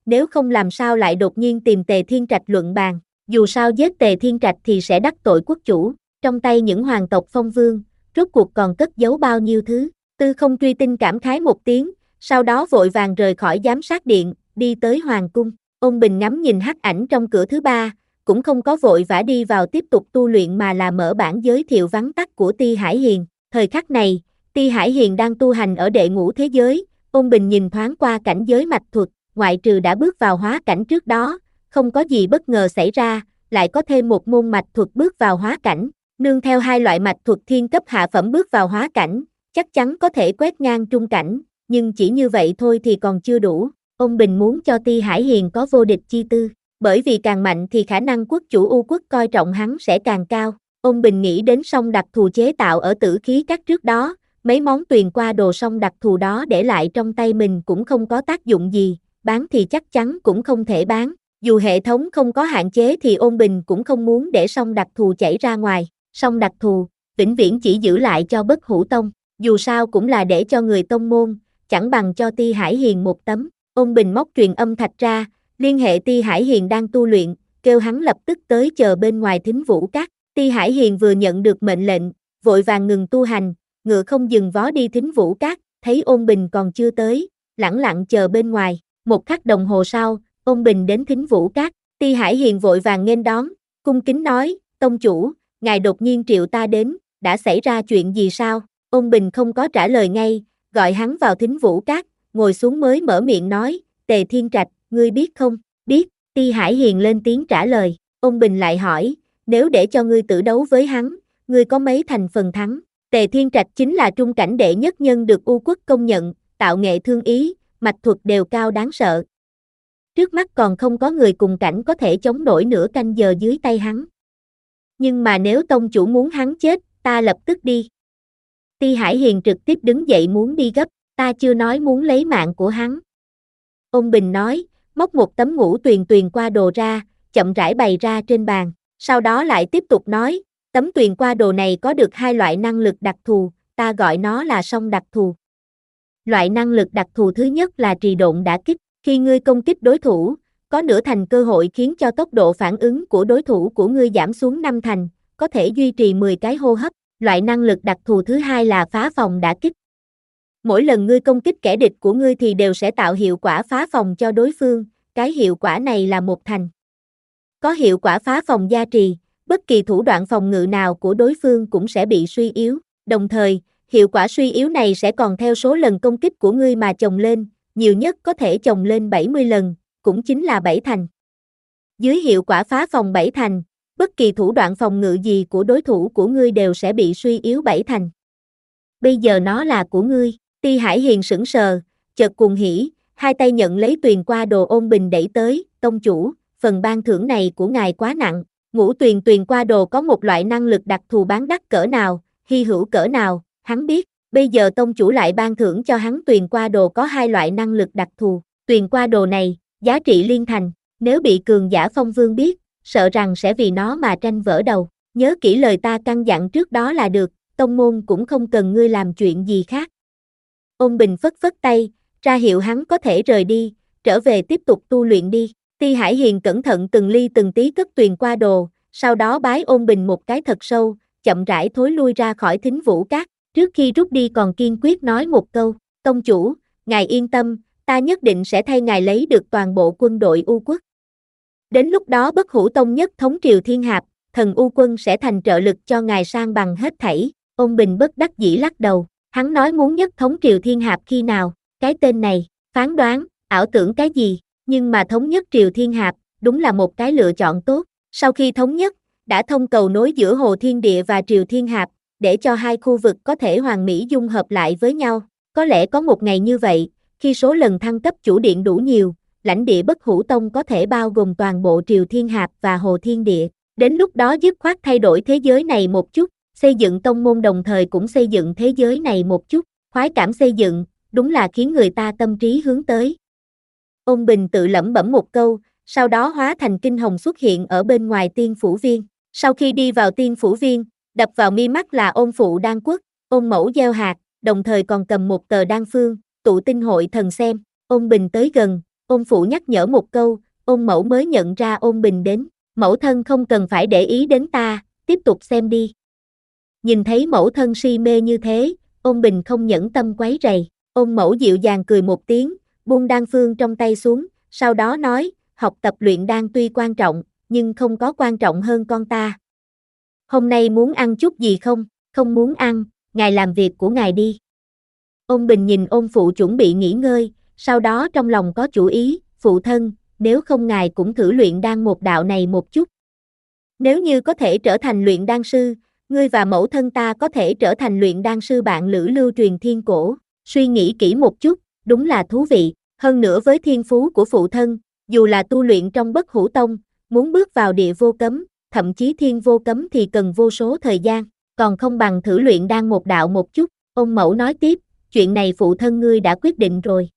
nếu không làm sao lại đột nhiên tìm Tề Thiên Trạch luận bàn, dù sao giết Tề Thiên Trạch thì sẽ đắc tội quốc chủ, trong tay những hoàng tộc phong vương, rốt cuộc còn cất giấu bao nhiêu thứ. Tư Không Truy Tinh cảm khái một tiếng, sau đó vội vàng rời khỏi giám sát điện, đi tới hoàng cung. Ôn Bình ngắm nhìn hắc ảnh trong cửa thứ ba, cũng không có vội vã đi vào tiếp tục tu luyện mà là mở bản giới thiệu vắn tắt của Ti Hải Hiền. Thời khắc này, Ti Hải Hiền đang tu hành ở đệ ngũ thế giới. Ôn Bình nhìn thoáng qua cảnh giới mạch thuật, ngoại trừ đã bước vào hóa cảnh trước đó, không có gì bất ngờ xảy ra, lại có thêm một môn mạch thuật bước vào hóa cảnh, nương theo hai loại mạch thuật thiên cấp hạ phẩm bước vào hóa cảnh, chắc chắn có thể quét ngang trung cảnh, nhưng chỉ như vậy thôi thì còn chưa đủ. Ôn Bình muốn cho Ti Hải Hiền có vô địch chi tư, bởi vì càng mạnh thì khả năng quốc chủ U quốc coi trọng hắn sẽ càng cao. Ôn Bình nghĩ đến song đặc thù chế tạo ở Tử Khí Các trước đó, mấy món tuyền qua đồ song đặc thù đó để lại trong tay mình cũng không có tác dụng gì, bán thì chắc chắn cũng không thể bán. Dù hệ thống không có hạn chế thì Ôn Bình cũng không muốn để song đặc thù chảy ra ngoài. Song đặc thù, vĩnh viễn chỉ giữ lại cho Bất Hủ Tông, dù sao cũng là để cho người tông môn, chẳng bằng cho Ti Hải Hiền một tấm. Ôn Bình móc truyền âm thạch ra, liên hệ Ti Hải Hiền đang tu luyện, kêu hắn lập tức tới chờ bên ngoài Thính Vũ Các. Ti Hải Hiền vừa nhận được mệnh lệnh, vội vàng ngừng tu hành, ngựa không dừng vó đi Thính Vũ Các, thấy Ôn Bình còn chưa tới, lẳng lặng chờ bên ngoài. Một khắc đồng hồ sau, Ôn Bình đến Thính Vũ Các, Ti Hải Hiền vội vàng nghênh đón, cung kính nói, tông chủ, ngài đột nhiên triệu ta đến, đã xảy ra chuyện gì sao? Ôn Bình không có trả lời ngay, gọi hắn vào Thính Vũ Các, ngồi xuống mới mở miệng nói, Tề Thiên Trạch, ngươi biết không? Biết. Ti Hải Hiền lên tiếng trả lời. Ôn Bình lại hỏi, nếu để cho ngươi tự đấu với hắn, ngươi có mấy thành phần thắng? Tề Thiên Trạch chính là trung cảnh đệ nhất nhân được U quốc công nhận, tạo nghệ thương ý, mạch thuật đều cao đáng sợ. Trước mắt còn không có người cùng cảnh có thể chống nổi nửa canh giờ dưới tay hắn. Nhưng mà nếu tông chủ muốn hắn chết, ta lập tức đi. Ti Hải Hiền trực tiếp đứng dậy muốn đi gấp, ta chưa nói muốn lấy mạng của hắn. Ôn Bình nói, móc một tấm ngũ tuyền tuyền qua đồ ra, chậm rãi bày ra trên bàn, sau đó lại tiếp tục nói, tấm tuyền qua đồ này có được hai loại năng lực đặc thù, ta gọi nó là song đặc thù. Loại năng lực đặc thù thứ nhất là trì độn đả kích, khi ngươi công kích đối thủ, có nửa thành cơ hội khiến cho tốc độ phản ứng của đối thủ của ngươi giảm xuống năm thành, có thể duy trì mười cái hô hấp. Loại năng lực đặc thù thứ hai là phá phòng đả kích. Mỗi lần ngươi công kích kẻ địch của ngươi thì đều sẽ tạo hiệu quả phá phòng cho đối phương, cái hiệu quả này là một thành. Có hiệu quả phá phòng gia trì, bất kỳ thủ đoạn phòng ngự nào của đối phương cũng sẽ bị suy yếu, đồng thời, hiệu quả suy yếu này sẽ còn theo số lần công kích của ngươi mà chồng lên, nhiều nhất có thể chồng lên bảy mươi lần, cũng chính là bảy thành. Dưới hiệu quả phá phòng bảy thành, bất kỳ thủ đoạn phòng ngự gì của đối thủ của ngươi đều sẽ bị suy yếu bảy thành. Bây giờ nó là của ngươi. Ti Hải Hiền sững sờ, chợt cuồng hỉ, hai tay nhận lấy tuyền qua đồ Ôn Bình đẩy tới, tông chủ, phần ban thưởng này của ngài quá nặng. Ngũ tuyền tuyền qua đồ có một loại năng lực đặc thù bán đắt cỡ nào, hy hữu cỡ nào, hắn biết, bây giờ tông chủ lại ban thưởng cho hắn tuyền qua đồ có hai loại năng lực đặc thù. Tuyền qua đồ này, giá trị liên thành, nếu bị cường giả phong vương biết, sợ rằng sẽ vì nó mà tranh vỡ đầu. Nhớ kỹ lời ta căn dặn trước đó là được, tông môn cũng không cần ngươi làm chuyện gì khác. Ôn Bình phất phất tay, ra hiệu hắn có thể rời đi, trở về tiếp tục tu luyện đi. Ti Hải Hiền cẩn thận từng ly từng tí cất tuyền qua đồ, sau đó bái Ôn Bình một cái thật sâu, chậm rãi thối lui ra khỏi Thính Vũ Các. Trước khi rút đi còn kiên quyết nói một câu, tông chủ, ngài yên tâm, ta nhất định sẽ thay ngài lấy được toàn bộ quân đội U quốc. Đến lúc đó Bất Hủ Tông nhất thống triều thiên hạp, thần U quân sẽ thành trợ lực cho ngài sang bằng hết thảy. Ôn Bình bất đắc dĩ lắc đầu, hắn nói muốn nhất thống triều thiên hạp khi nào, cái tên này, phán đoán, ảo tưởng cái gì, nhưng mà thống nhất triều thiên hạp, đúng là một cái lựa chọn tốt. Sau khi thống nhất, đã thông cầu nối giữa Hồ Thiên Địa và triều thiên hạp, để cho hai khu vực có thể hoàn mỹ dung hợp lại với nhau. Có lẽ có một ngày như vậy, khi số lần thăng cấp chủ điện đủ nhiều, lãnh địa Bất Hủ Tông có thể bao gồm toàn bộ triều thiên hạp và Hồ Thiên Địa. Đến lúc đó dứt khoát thay đổi thế giới này một chút, xây dựng tông môn đồng thời cũng xây dựng thế giới này một chút, khoái cảm xây dựng, đúng là khiến người ta tâm trí hướng tới. Ôn Bình tự lẩm bẩm một câu, sau đó hóa thành kinh hồng xuất hiện ở bên ngoài Tiên Phủ Viên. Sau khi đi vào Tiên Phủ Viên, đập vào mi mắt là Ôn Phụ Đan Quốc, Ôn Mẫu gieo hạt, đồng thời còn cầm một tờ đan phương, tụ tinh hội thần xem. Ôn Bình tới gần, Ôn phụ nhắc nhở một câu, ôn mẫu mới nhận ra ôn bình đến. Mẫu thân không cần phải để ý đến ta, tiếp tục xem đi. Nhìn thấy mẫu thân si mê như thế, ôn bình không nhẫn tâm quấy rầy. Ôn mẫu dịu dàng cười một tiếng, buông đan phương trong tay xuống, sau đó nói, học tập luyện đan tuy quan trọng, nhưng không có quan trọng hơn con ta. Hôm nay muốn ăn chút gì không? Không muốn ăn, ngài làm việc của ngài đi. Ôn bình nhìn ôn phụ chuẩn bị nghỉ ngơi, sau đó trong lòng có chủ ý, phụ thân, nếu không ngài cũng thử luyện đan một đạo này một chút. Nếu như có thể trở thành luyện đan sư, ngươi và mẫu thân ta có thể trở thành luyện đan sư bạn lữ lưu truyền thiên cổ. Suy nghĩ kỹ một chút, đúng là thú vị, hơn nữa với thiên phú của phụ thân, dù là tu luyện trong Bất Hủ Tông, muốn bước vào địa vô cấm, thậm chí thiên vô cấm thì cần vô số thời gian, còn không bằng thử luyện đan một đạo một chút. Ông mẫu nói tiếp, chuyện này phụ thân ngươi đã quyết định rồi.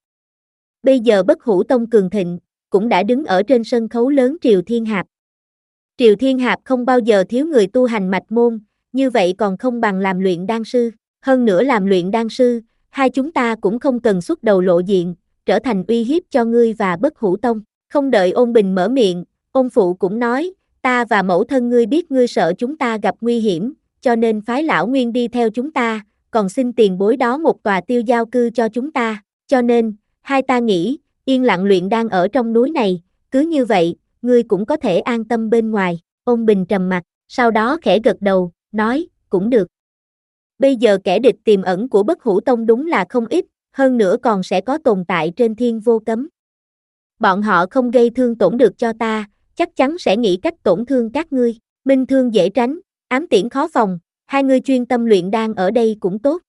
Bây giờ Bất Hủ Tông cường thịnh, cũng đã đứng ở trên sân khấu lớn Triều Thiên Hạp. Triều Thiên Hạp không bao giờ thiếu người tu hành mạch môn, như vậy còn không bằng làm luyện đan sư, hơn nữa làm luyện đan sư, hai chúng ta cũng không cần xuất đầu lộ diện, trở thành uy hiếp cho ngươi và Bất Hủ Tông. Không đợi ôn bình mở miệng, ôn phụ cũng nói, ta và mẫu thân ngươi biết ngươi sợ chúng ta gặp nguy hiểm, cho nên phái lão nguyên đi theo chúng ta, còn xin tiền bối đó một tòa tiêu giao cư cho chúng ta, cho nên, hai ta nghĩ, yên lặng luyện đan ở trong núi này, cứ như vậy, ngươi cũng có thể an tâm bên ngoài. Ôn bình trầm mặt, sau đó khẽ gật đầu, nói, cũng được. Bây giờ kẻ địch tiềm ẩn của Bất Hủ Tông đúng là không ít, hơn nữa còn sẽ có tồn tại trên thiên vô cấm. Bọn họ không gây thương tổn được cho ta, chắc chắn sẽ nghĩ cách tổn thương các ngươi. Minh thương dễ tránh, ám tiễn khó phòng, hai ngươi chuyên tâm luyện đan ở đây cũng tốt.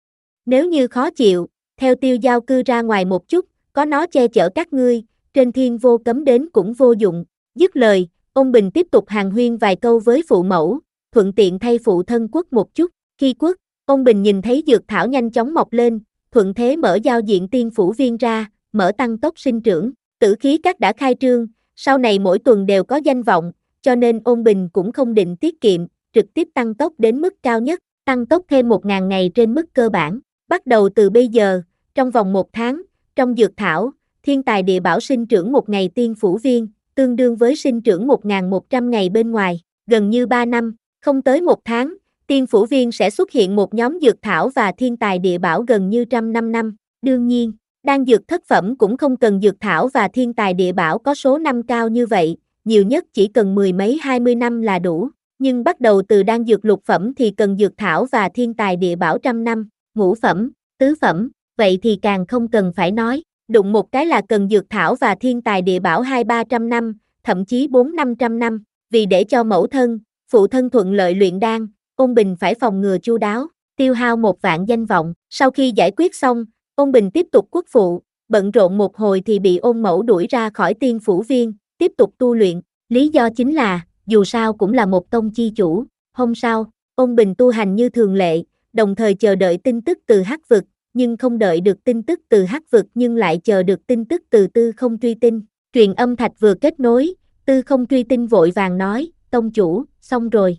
Nếu như khó chịu, theo tiêu giao cư ra ngoài một chút, có nó che chở các ngươi, trên thiên vô cấm đến cũng vô dụng. Dứt lời, ôn bình tiếp tục hàn huyên vài câu với phụ mẫu, thuận tiện thay phụ thân quất một chút. Khi quất, ôn bình nhìn thấy dược thảo nhanh chóng mọc lên, thuận thế mở giao diện tiên phủ viên ra, mở tăng tốc sinh trưởng. Tử khí các đã khai trương, sau này mỗi tuần đều có danh vọng, cho nên ôn bình cũng không định tiết kiệm, trực tiếp tăng tốc đến mức cao nhất, tăng tốc thêm một nghìn ngày trên mức cơ bản. Bắt đầu từ bây giờ, trong vòng một tháng, trong dược thảo, thiên tài địa bảo sinh trưởng một ngày tiên phủ viên, tương đương với sinh trưởng một nghìn một trăm ngày bên ngoài, gần như ba năm, không tới một tháng, tiên phủ viên sẽ xuất hiện một nhóm dược thảo và thiên tài địa bảo gần như trăm năm năm. Đương nhiên, đan dược thất phẩm cũng không cần dược thảo và thiên tài địa bảo có số năm cao như vậy, nhiều nhất chỉ cần mười mấy hai mươi năm là đủ, nhưng bắt đầu từ đan dược lục phẩm thì cần dược thảo và thiên tài địa bảo trăm năm, ngũ phẩm, tứ phẩm, vậy thì càng không cần phải nói, đụng một cái là cần dược thảo và thiên tài địa bảo hai ba trăm năm, thậm chí bốn năm trăm năm, vì để cho mẫu thân, phụ thân thuận lợi luyện đan, ôn bình phải phòng ngừa chu đáo, tiêu hao một vạn danh vọng. Sau khi giải quyết xong, ôn bình tiếp tục quốc phụ, bận rộn một hồi thì bị ôn mẫu đuổi ra khỏi tiên phủ viên, tiếp tục tu luyện, lý do chính là, dù sao cũng là một tông chi chủ. Hôm sau, ôn bình tu hành như thường lệ, đồng thời chờ đợi tin tức từ Hắc vực, nhưng không đợi được tin tức từ Hắc vực nhưng lại chờ được tin tức từ Tư Không Truy Tinh. Truyền âm thạch vừa kết nối, Tư Không Truy Tinh vội vàng nói, tông chủ, xong rồi.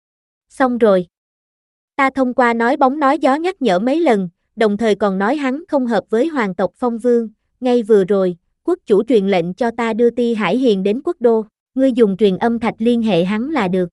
Xong rồi. Ta thông qua nói bóng nói gió nhắc nhở mấy lần, đồng thời còn nói hắn không hợp với hoàng tộc Phong Vương, ngay vừa rồi, quốc chủ truyền lệnh cho ta đưa Ti Hải Hiền đến quốc đô, ngươi dùng truyền âm thạch liên hệ hắn là được.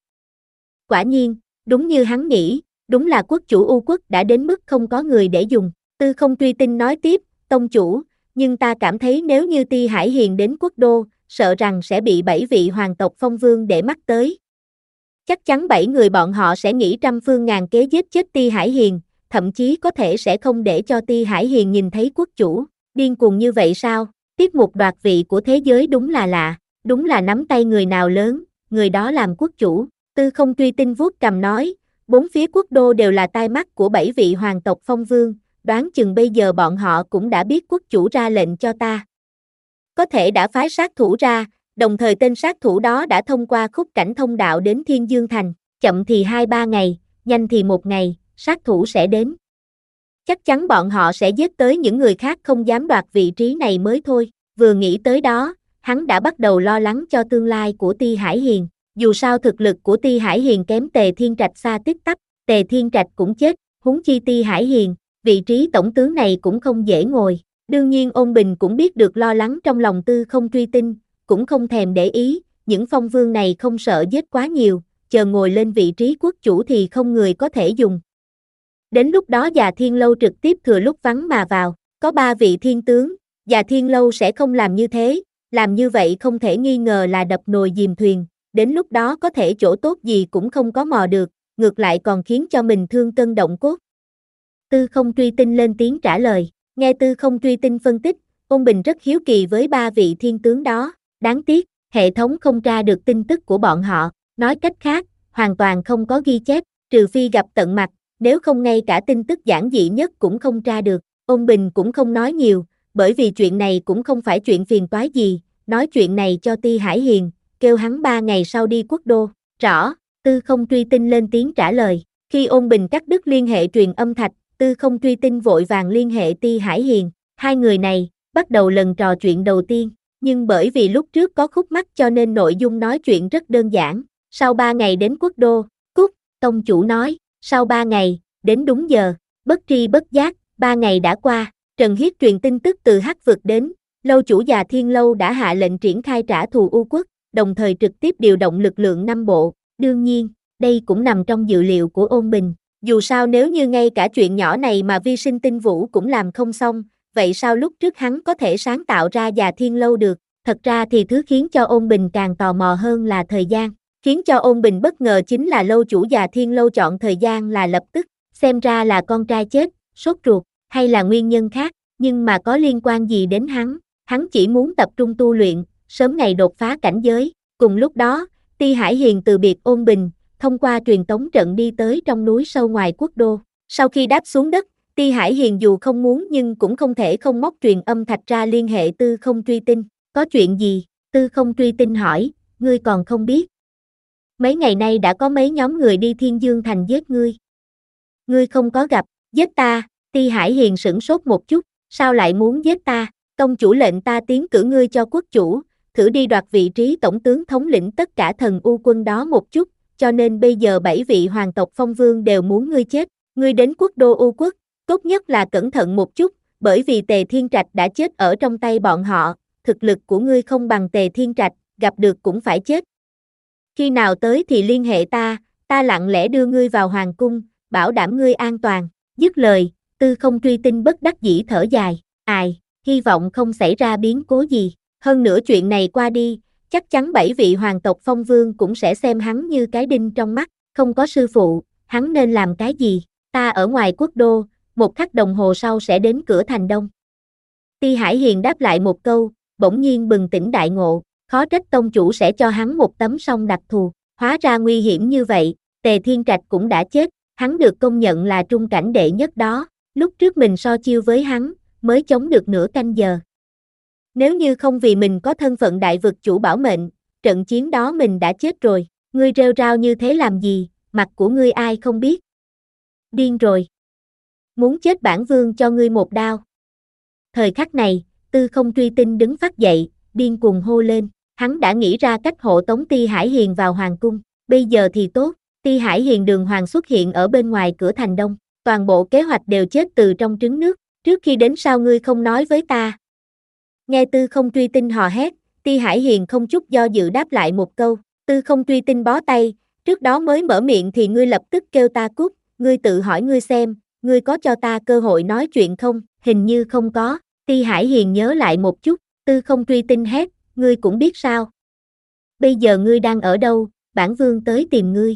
Quả nhiên, đúng như hắn nghĩ, đúng là quốc chủ U quốc đã đến mức không có người để dùng. Tư Không Truy Tinh nói tiếp, tông chủ, nhưng ta cảm thấy nếu như Ti Hải Hiền đến quốc đô, sợ rằng sẽ bị bảy vị hoàng tộc Phong Vương để mắt tới. Chắc chắn bảy người bọn họ sẽ nghĩ trăm phương ngàn kế giết chết Ti Hải Hiền, thậm chí có thể sẽ không để cho Ti Hải Hiền nhìn thấy quốc chủ. Điên cuồng như vậy sao? Tiết mục đoạt vị của thế giới đúng là lạ, đúng là nắm tay người nào lớn, người đó làm quốc chủ. Tư Không Truy Tinh vuốt cằm nói, bốn phía quốc đô đều là tai mắt của bảy vị hoàng tộc Phong Vương, đoán chừng bây giờ bọn họ cũng đã biết quốc chủ ra lệnh cho ta. Có thể đã phái sát thủ ra, đồng thời tên sát thủ đó đã thông qua khúc cảnh thông đạo đến Thiên Dương Thành, chậm thì hai ba ngày, nhanh thì một ngày, sát thủ sẽ đến. Chắc chắn bọn họ sẽ giết tới những người khác không dám đoạt vị trí này mới thôi. Vừa nghĩ tới đó, hắn đã bắt đầu lo lắng cho tương lai của Ti Hải Hiền. Dù sao thực lực của Ti Hải Hiền kém Tề Thiên Trạch xa tích tắp, Tề Thiên Trạch cũng chết, huống chi Ti Hải Hiền, vị trí tổng tướng này cũng không dễ ngồi. Đương nhiên Ôn Bình cũng biết được lo lắng trong lòng Tư Không Truy Tinh, cũng không thèm để ý, những phong vương này không sợ giết quá nhiều, chờ ngồi lên vị trí quốc chủ thì không người có thể dùng. Đến lúc đó Già Thiên Lâu trực tiếp thừa lúc vắng mà vào, có ba vị thiên tướng, Già Thiên Lâu sẽ không làm như thế, làm như vậy không thể nghi ngờ là đập nồi dìm thuyền, đến lúc đó có thể chỗ tốt gì cũng không có mò được, ngược lại còn khiến cho mình thương cân động cốt. Tư Không Truy Tinh lên tiếng trả lời, nghe Tư Không Truy Tinh phân tích, Ôn Bình rất hiếu kỳ với ba vị thiên tướng đó, đáng tiếc, hệ thống không tra được tin tức của bọn họ, nói cách khác, hoàn toàn không có ghi chép, trừ phi gặp tận mặt, nếu không ngay cả tin tức giản dị nhất cũng không tra được. Ôn Bình cũng không nói nhiều, bởi vì chuyện này cũng không phải chuyện phiền toái gì, nói chuyện này cho Ti Hải Hiền, kêu hắn ba ngày sau đi quốc đô. Rõ, Tư Không Truy Tinh lên tiếng trả lời, khi Ôn Bình cắt đứt liên hệ truyền âm thạch, Tư Không Truy Tinh vội vàng liên hệ Ti Hải Hiền, hai người này, bắt đầu lần trò chuyện đầu tiên, nhưng bởi vì lúc trước có khúc mắc cho nên nội dung nói chuyện rất đơn giản, sau ba ngày đến quốc đô, Cúc, tông chủ nói, sau ba ngày, đến đúng giờ, bất tri bất giác, ba ngày đã qua, Trần Hiết truyền tin tức từ Hắc vực đến, lâu chủ Già Thiên Lâu đã hạ lệnh triển khai trả thù U quốc, đồng thời trực tiếp điều động lực lượng năm bộ, đương nhiên, đây cũng nằm trong dự liệu của Ôn Bình, dù sao nếu như ngay cả chuyện nhỏ này mà vi sinh tinh vũ cũng làm không xong, vậy sao lúc trước hắn có thể sáng tạo ra Già Thiên Lâu được, thật ra thì thứ khiến cho Ôn Bình càng tò mò hơn là thời gian, khiến cho Ôn Bình bất ngờ chính là lâu chủ Già Thiên Lâu chọn thời gian là lập tức, xem ra là con trai chết, sốt ruột, hay là nguyên nhân khác, nhưng mà có liên quan gì đến hắn, hắn chỉ muốn tập trung tu luyện, sớm ngày đột phá cảnh giới, cùng lúc đó, Ti Hải Hiền từ biệt Ôn Bình, thông qua truyền tống trận đi tới trong núi sâu ngoài quốc đô, sau khi đáp xuống đất, Ti Hải Hiền dù không muốn nhưng cũng không thể không móc truyền âm thạch ra liên hệ Tư Không Truy Tinh, có chuyện gì, Tư Không Truy Tinh hỏi, ngươi còn không biết. Mấy ngày nay đã có mấy nhóm người đi Thiên Dương Thành giết ngươi. Ngươi không có gặp, giết ta, Ti Hải Hiền sửng sốt một chút, sao lại muốn giết ta, tông chủ lệnh ta tiến cử ngươi cho quốc chủ, thử đi đoạt vị trí tổng tướng thống lĩnh tất cả thần U quân đó một chút, cho nên bây giờ bảy vị hoàng tộc phong vương đều muốn ngươi chết, ngươi đến quốc đô U quốc, tốt nhất là cẩn thận một chút, bởi vì Tề Thiên Trạch đã chết ở trong tay bọn họ, thực lực của ngươi không bằng Tề Thiên Trạch, gặp được cũng phải chết. Khi nào tới thì liên hệ ta, ta lặng lẽ đưa ngươi vào hoàng cung, bảo đảm ngươi an toàn, dứt lời, Tư Không Truy Tinh bất đắc dĩ thở dài, ai, hy vọng không xảy ra biến cố gì, hơn nữa chuyện này qua đi, chắc chắn bảy vị hoàng tộc phong vương cũng sẽ xem hắn như cái đinh trong mắt, không có sư phụ, hắn nên làm cái gì, ta ở ngoài quốc đô, một khắc đồng hồ sau sẽ đến cửa thành đông. Ti Hải Hiền đáp lại một câu, bỗng nhiên bừng tỉnh đại ngộ, khó trách tông chủ sẽ cho hắn một tấm song đặc thù, hóa ra nguy hiểm như vậy, Tề Thiên Trạch cũng đã chết, hắn được công nhận là trung cảnh đệ nhất đó, lúc trước mình so chiêu với hắn, mới chống được nửa canh giờ. Nếu như không vì mình có thân phận đại vực chủ bảo mệnh, trận chiến đó mình đã chết rồi, ngươi rêu rao như thế làm gì, mặt của ngươi ai không biết. Điên rồi. Muốn chết bản vương cho ngươi một đao. Thời khắc này, Tư Không Truy Tinh đứng phát dậy, điên cuồng hô lên, hắn đã nghĩ ra cách hộ tống Ti Hải Hiền vào hoàng cung, bây giờ thì tốt, Ti Hải Hiền đường hoàng xuất hiện ở bên ngoài cửa thành đông, toàn bộ kế hoạch đều chết từ trong trứng nước, trước khi đến sao ngươi không nói với ta. Nghe Tư Không Truy Tinh hò hét, Ti Hải Hiền không chút do dự đáp lại một câu, Tư Không Truy Tinh bó tay, trước đó mới mở miệng thì ngươi lập tức kêu ta cút, ngươi tự hỏi ngươi xem, ngươi có cho ta cơ hội nói chuyện không, hình như không có, Ti Hải Hiền nhớ lại một chút, Tư Không Truy Tinh hét, ngươi cũng biết sao. Bây giờ ngươi đang ở đâu, bản vương tới tìm ngươi.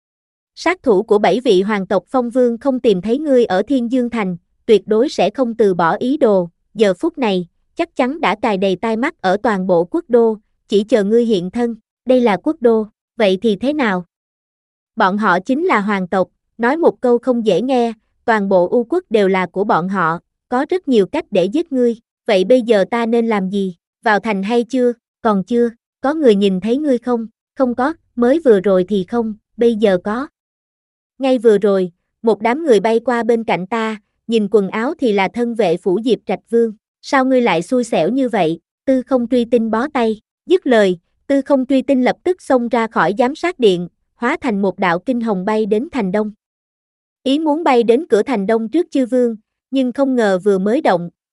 Sát thủ của bảy vị hoàng tộc phong vương không tìm thấy ngươi ở Thiên Dương Thành, tuyệt đối sẽ không từ bỏ ý đồ, giờ phút này, chắc chắn đã cài đầy tai mắt ở toàn bộ quốc đô, chỉ chờ ngươi hiện thân, đây là quốc đô, vậy thì thế nào? Bọn họ chính là hoàng tộc, nói một câu không dễ nghe, toàn bộ U quốc đều là của bọn họ, có rất nhiều cách để giết ngươi, vậy bây giờ ta nên làm gì, vào thành hay chưa, còn chưa, có người nhìn thấy ngươi không, không có, mới vừa rồi thì không, bây giờ có. Ngay vừa rồi, một đám người bay qua bên cạnh ta, nhìn quần áo thì là thân vệ phủ Diệp Trạch Vương, sao ngươi lại xui xẻo như vậy, Tư Không Truy Tinh bó tay, dứt lời, Tư Không Truy Tinh lập tức xông ra khỏi giám sát điện, hóa thành một đạo kinh hồng bay đến thành đông. Ý muốn bay đến cửa thành đông trước chư vương, nhưng không ngờ vừa mới động,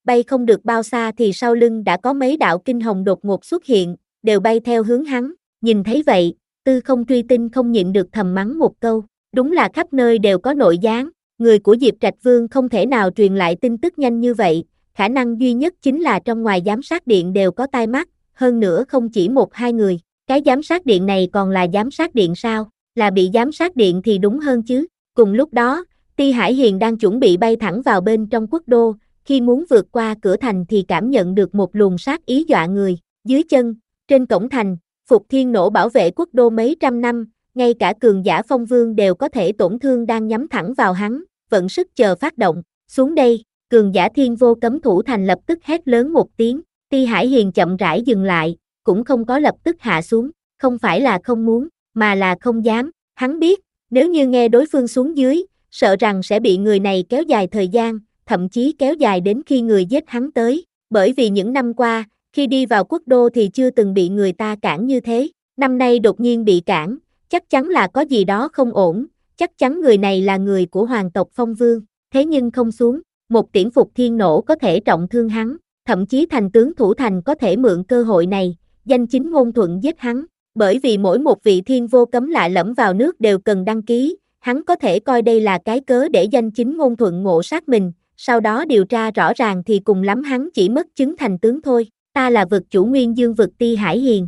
bay không được bao xa thì sau lưng đã có mấy đạo kinh hồng đột ngột xuất hiện, đều bay theo hướng hắn, nhìn thấy vậy, Tư Không Truy Tinh không nhịn được thầm mắng một câu, đúng là khắp nơi đều có nội gián, người của Diệp Trạch Vương không thể nào truyền lại tin tức nhanh như vậy, khả năng duy nhất chính là trong ngoài giám sát điện đều có tai mắt, hơn nữa không chỉ một hai người, cái giám sát điện này còn là giám sát điện sao, là bị giám sát điện thì đúng hơn chứ. Cùng lúc đó, Ti Hải Hiền đang chuẩn bị bay thẳng vào bên trong quốc đô, khi muốn vượt qua cửa thành thì cảm nhận được một luồng sát ý dọa người, dưới chân, trên cổng thành, Phục Thiên Nổ bảo vệ quốc đô mấy trăm năm, ngay cả cường giả phong vương đều có thể tổn thương đang nhắm thẳng vào hắn, vận sức chờ phát động, xuống đây, cường giả thiên vô cấm thủ thành lập tức hét lớn một tiếng, Ti Hải Hiền chậm rãi dừng lại, cũng không có lập tức hạ xuống, không phải là không muốn, mà là không dám, hắn biết, nếu như nghe đối phương xuống dưới, sợ rằng sẽ bị người này kéo dài thời gian, thậm chí kéo dài đến khi người giết hắn tới, bởi vì những năm qua, khi đi vào quốc đô thì chưa từng bị người ta cản như thế, năm nay đột nhiên bị cản, chắc chắn là có gì đó không ổn, chắc chắn người này là người của hoàng tộc Phong Vương, thế nhưng không xuống, một tiễn Phục Thiên Nổ có thể trọng thương hắn, thậm chí thành tướng thủ thành có thể mượn cơ hội này, danh chính ngôn thuận giết hắn, bởi vì mỗi một vị thiên vô cấm lạ lẫm vào nước đều cần đăng ký, hắn có thể coi đây là cái cớ để danh chính ngôn thuận ngộ sát mình, sau đó điều tra rõ ràng thì cùng lắm hắn chỉ mất chứng thành tướng thôi, ta là vực chủ Nguyên Dương vực Ti Hải Hiền.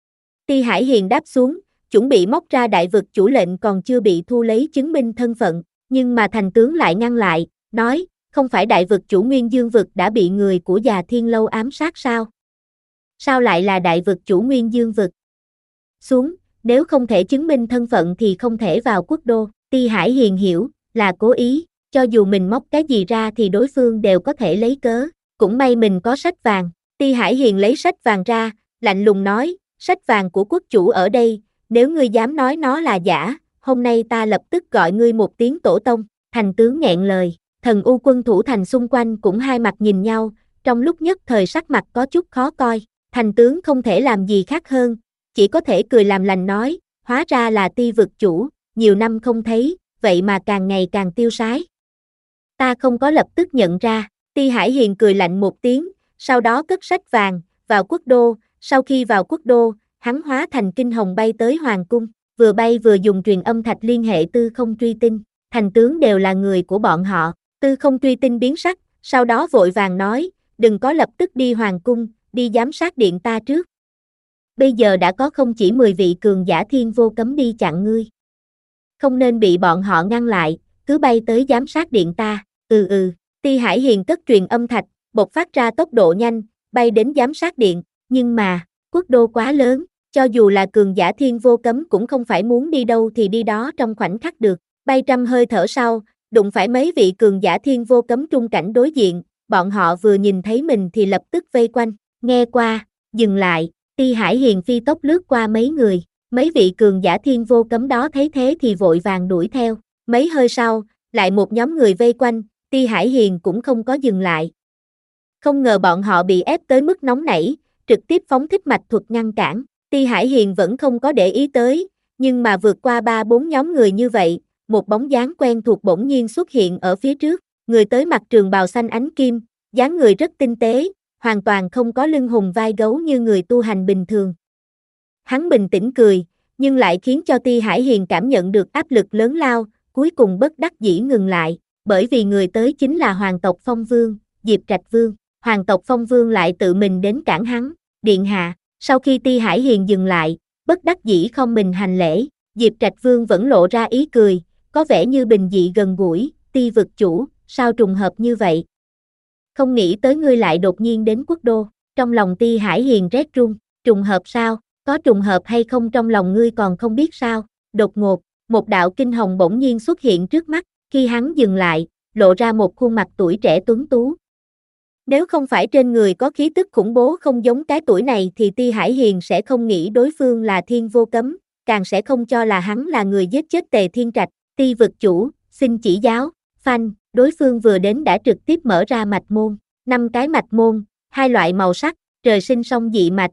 Ti Hải Hiền đáp xuống, chuẩn bị móc ra đại vực chủ lệnh còn chưa bị thu lấy chứng minh thân phận, nhưng mà thành tướng lại ngăn lại, nói, không phải đại vực chủ Nguyên Dương vực đã bị người của già thiên lâu ám sát sao? Sao lại là đại vực chủ Nguyên Dương vực? Xuống, nếu không thể chứng minh thân phận thì không thể vào quốc đô, Ti Hải Hiền hiểu, là cố ý, cho dù mình móc cái gì ra thì đối phương đều có thể lấy cớ, cũng may mình có sách vàng, Ti Hải Hiền lấy sách vàng ra, lạnh lùng nói, sách vàng của quốc chủ ở đây, nếu ngươi dám nói nó là giả, hôm nay ta lập tức gọi ngươi một tiếng tổ tông, thành tướng nghẹn lời, thần u quân thủ thành xung quanh cũng hai mặt nhìn nhau, trong lúc nhất thời sắc mặt có chút khó coi, thành tướng không thể làm gì khác hơn, chỉ có thể cười làm lành nói, hóa ra là Ti vực chủ, nhiều năm không thấy, vậy mà càng ngày càng tiêu sái. Ta không có lập tức nhận ra, Ti Hải Hiền cười lạnh một tiếng, sau đó cất sách vàng, vào quốc đô, sau khi vào quốc đô, hắn hóa thành kinh hồng bay tới hoàng cung, vừa bay vừa dùng truyền âm thạch liên hệ Tư Không Truy Tinh, thành tướng đều là người của bọn họ, Tư Không Truy Tinh biến sắc, sau đó vội vàng nói, đừng có lập tức đi hoàng cung, đi giám sát điện ta trước. Bây giờ đã có không chỉ mười vị cường giả thiên vô cấm đi chặn ngươi. Không nên bị bọn họ ngăn lại, cứ bay tới giám sát điện ta, ừ ừ, Ti Hải Hiền cất truyền âm thạch, bộc phát ra tốc độ nhanh, bay đến giám sát điện, nhưng mà, quốc đô quá lớn, cho dù là cường giả thiên vô cấm cũng không phải muốn đi đâu thì đi đó trong khoảnh khắc được, bay trăm hơi thở sau, đụng phải mấy vị cường giả thiên vô cấm trung cảnh đối diện, bọn họ vừa nhìn thấy mình thì lập tức vây quanh, nghe qua, dừng lại, Ti Hải Hiền phi tốc lướt qua mấy người, mấy vị cường giả thiên vô cấm đó thấy thế thì vội vàng đuổi theo, mấy hơi sau, lại một nhóm người vây quanh, Ti Hải Hiền cũng không có dừng lại. Không ngờ bọn họ bị ép tới mức nóng nảy, trực tiếp phóng thích mạch thuật ngăn cản, Ti Hải Hiền vẫn không có để ý tới, nhưng mà vượt qua ba bốn nhóm người như vậy, một bóng dáng quen thuộc bỗng nhiên xuất hiện ở phía trước, người tới mặc trường bào xanh ánh kim, dáng người rất tinh tế, hoàn toàn không có lưng hùm vai gấu như người tu hành bình thường. Hắn bình tĩnh cười, nhưng lại khiến cho Ti Hải Hiền cảm nhận được áp lực lớn lao, cuối cùng bất đắc dĩ ngừng lại, bởi vì người tới chính là hoàng tộc Phong Vương, Diệp Trạch Vương, hoàng tộc Phong Vương lại tự mình đến cản hắn, điện hạ, sau khi Ti Hải Hiền dừng lại, bất đắc dĩ không mình hành lễ, Diệp Trạch Vương vẫn lộ ra ý cười, có vẻ như bình dị gần gũi, Ti vực chủ, sao trùng hợp như vậy? Không nghĩ tới ngươi lại đột nhiên đến quốc đô, trong lòng Ti Hải Hiền rét run, trùng hợp sao, có trùng hợp hay không trong lòng ngươi còn không biết sao, đột ngột, một đạo kinh hồng bỗng nhiên xuất hiện trước mắt, khi hắn dừng lại, lộ ra một khuôn mặt tuổi trẻ tuấn tú. Nếu không phải trên người có khí tức khủng bố không giống cái tuổi này thì Ti Hải Hiền sẽ không nghĩ đối phương là thiên vô cấm, càng sẽ không cho là hắn là người giết chết Tề Thiên Trạch, Ti vực chủ, xin chỉ giáo, phanh, đối phương vừa đến đã trực tiếp mở ra mạch môn, năm cái mạch môn, hai loại màu sắc, trời sinh song dị mạch.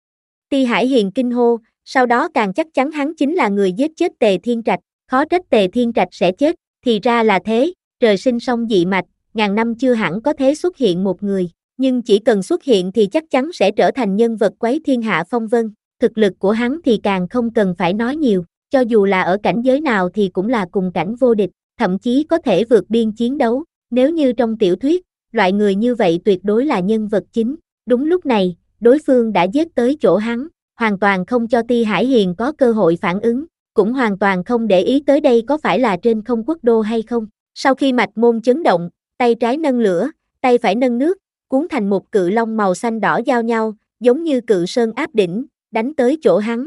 Ti Hải Hiền kinh hô, sau đó càng chắc chắn hắn chính là người giết chết Tề Thiên Trạch, khó trách Tề Thiên Trạch sẽ chết, thì ra là thế, trời sinh song dị mạch, ngàn năm chưa hẳn có thế xuất hiện một người, nhưng chỉ cần xuất hiện thì chắc chắn sẽ trở thành nhân vật quấy thiên hạ phong vân, thực lực của hắn thì càng không cần phải nói nhiều, cho dù là ở cảnh giới nào thì cũng là cùng cảnh vô địch, thậm chí có thể vượt biên chiến đấu, nếu như trong tiểu thuyết, loại người như vậy tuyệt đối là nhân vật chính. Đúng lúc này, đối phương đã giết tới chỗ hắn, hoàn toàn không cho Ti Hải Hiền có cơ hội phản ứng, cũng hoàn toàn không để ý tới đây có phải là trên không quốc đô hay không. Sau khi mạch môn chấn động, tay trái nâng lửa, tay phải nâng nước, cuốn thành một cự long màu xanh đỏ giao nhau, giống như cự sơn áp đỉnh, đánh tới chỗ hắn.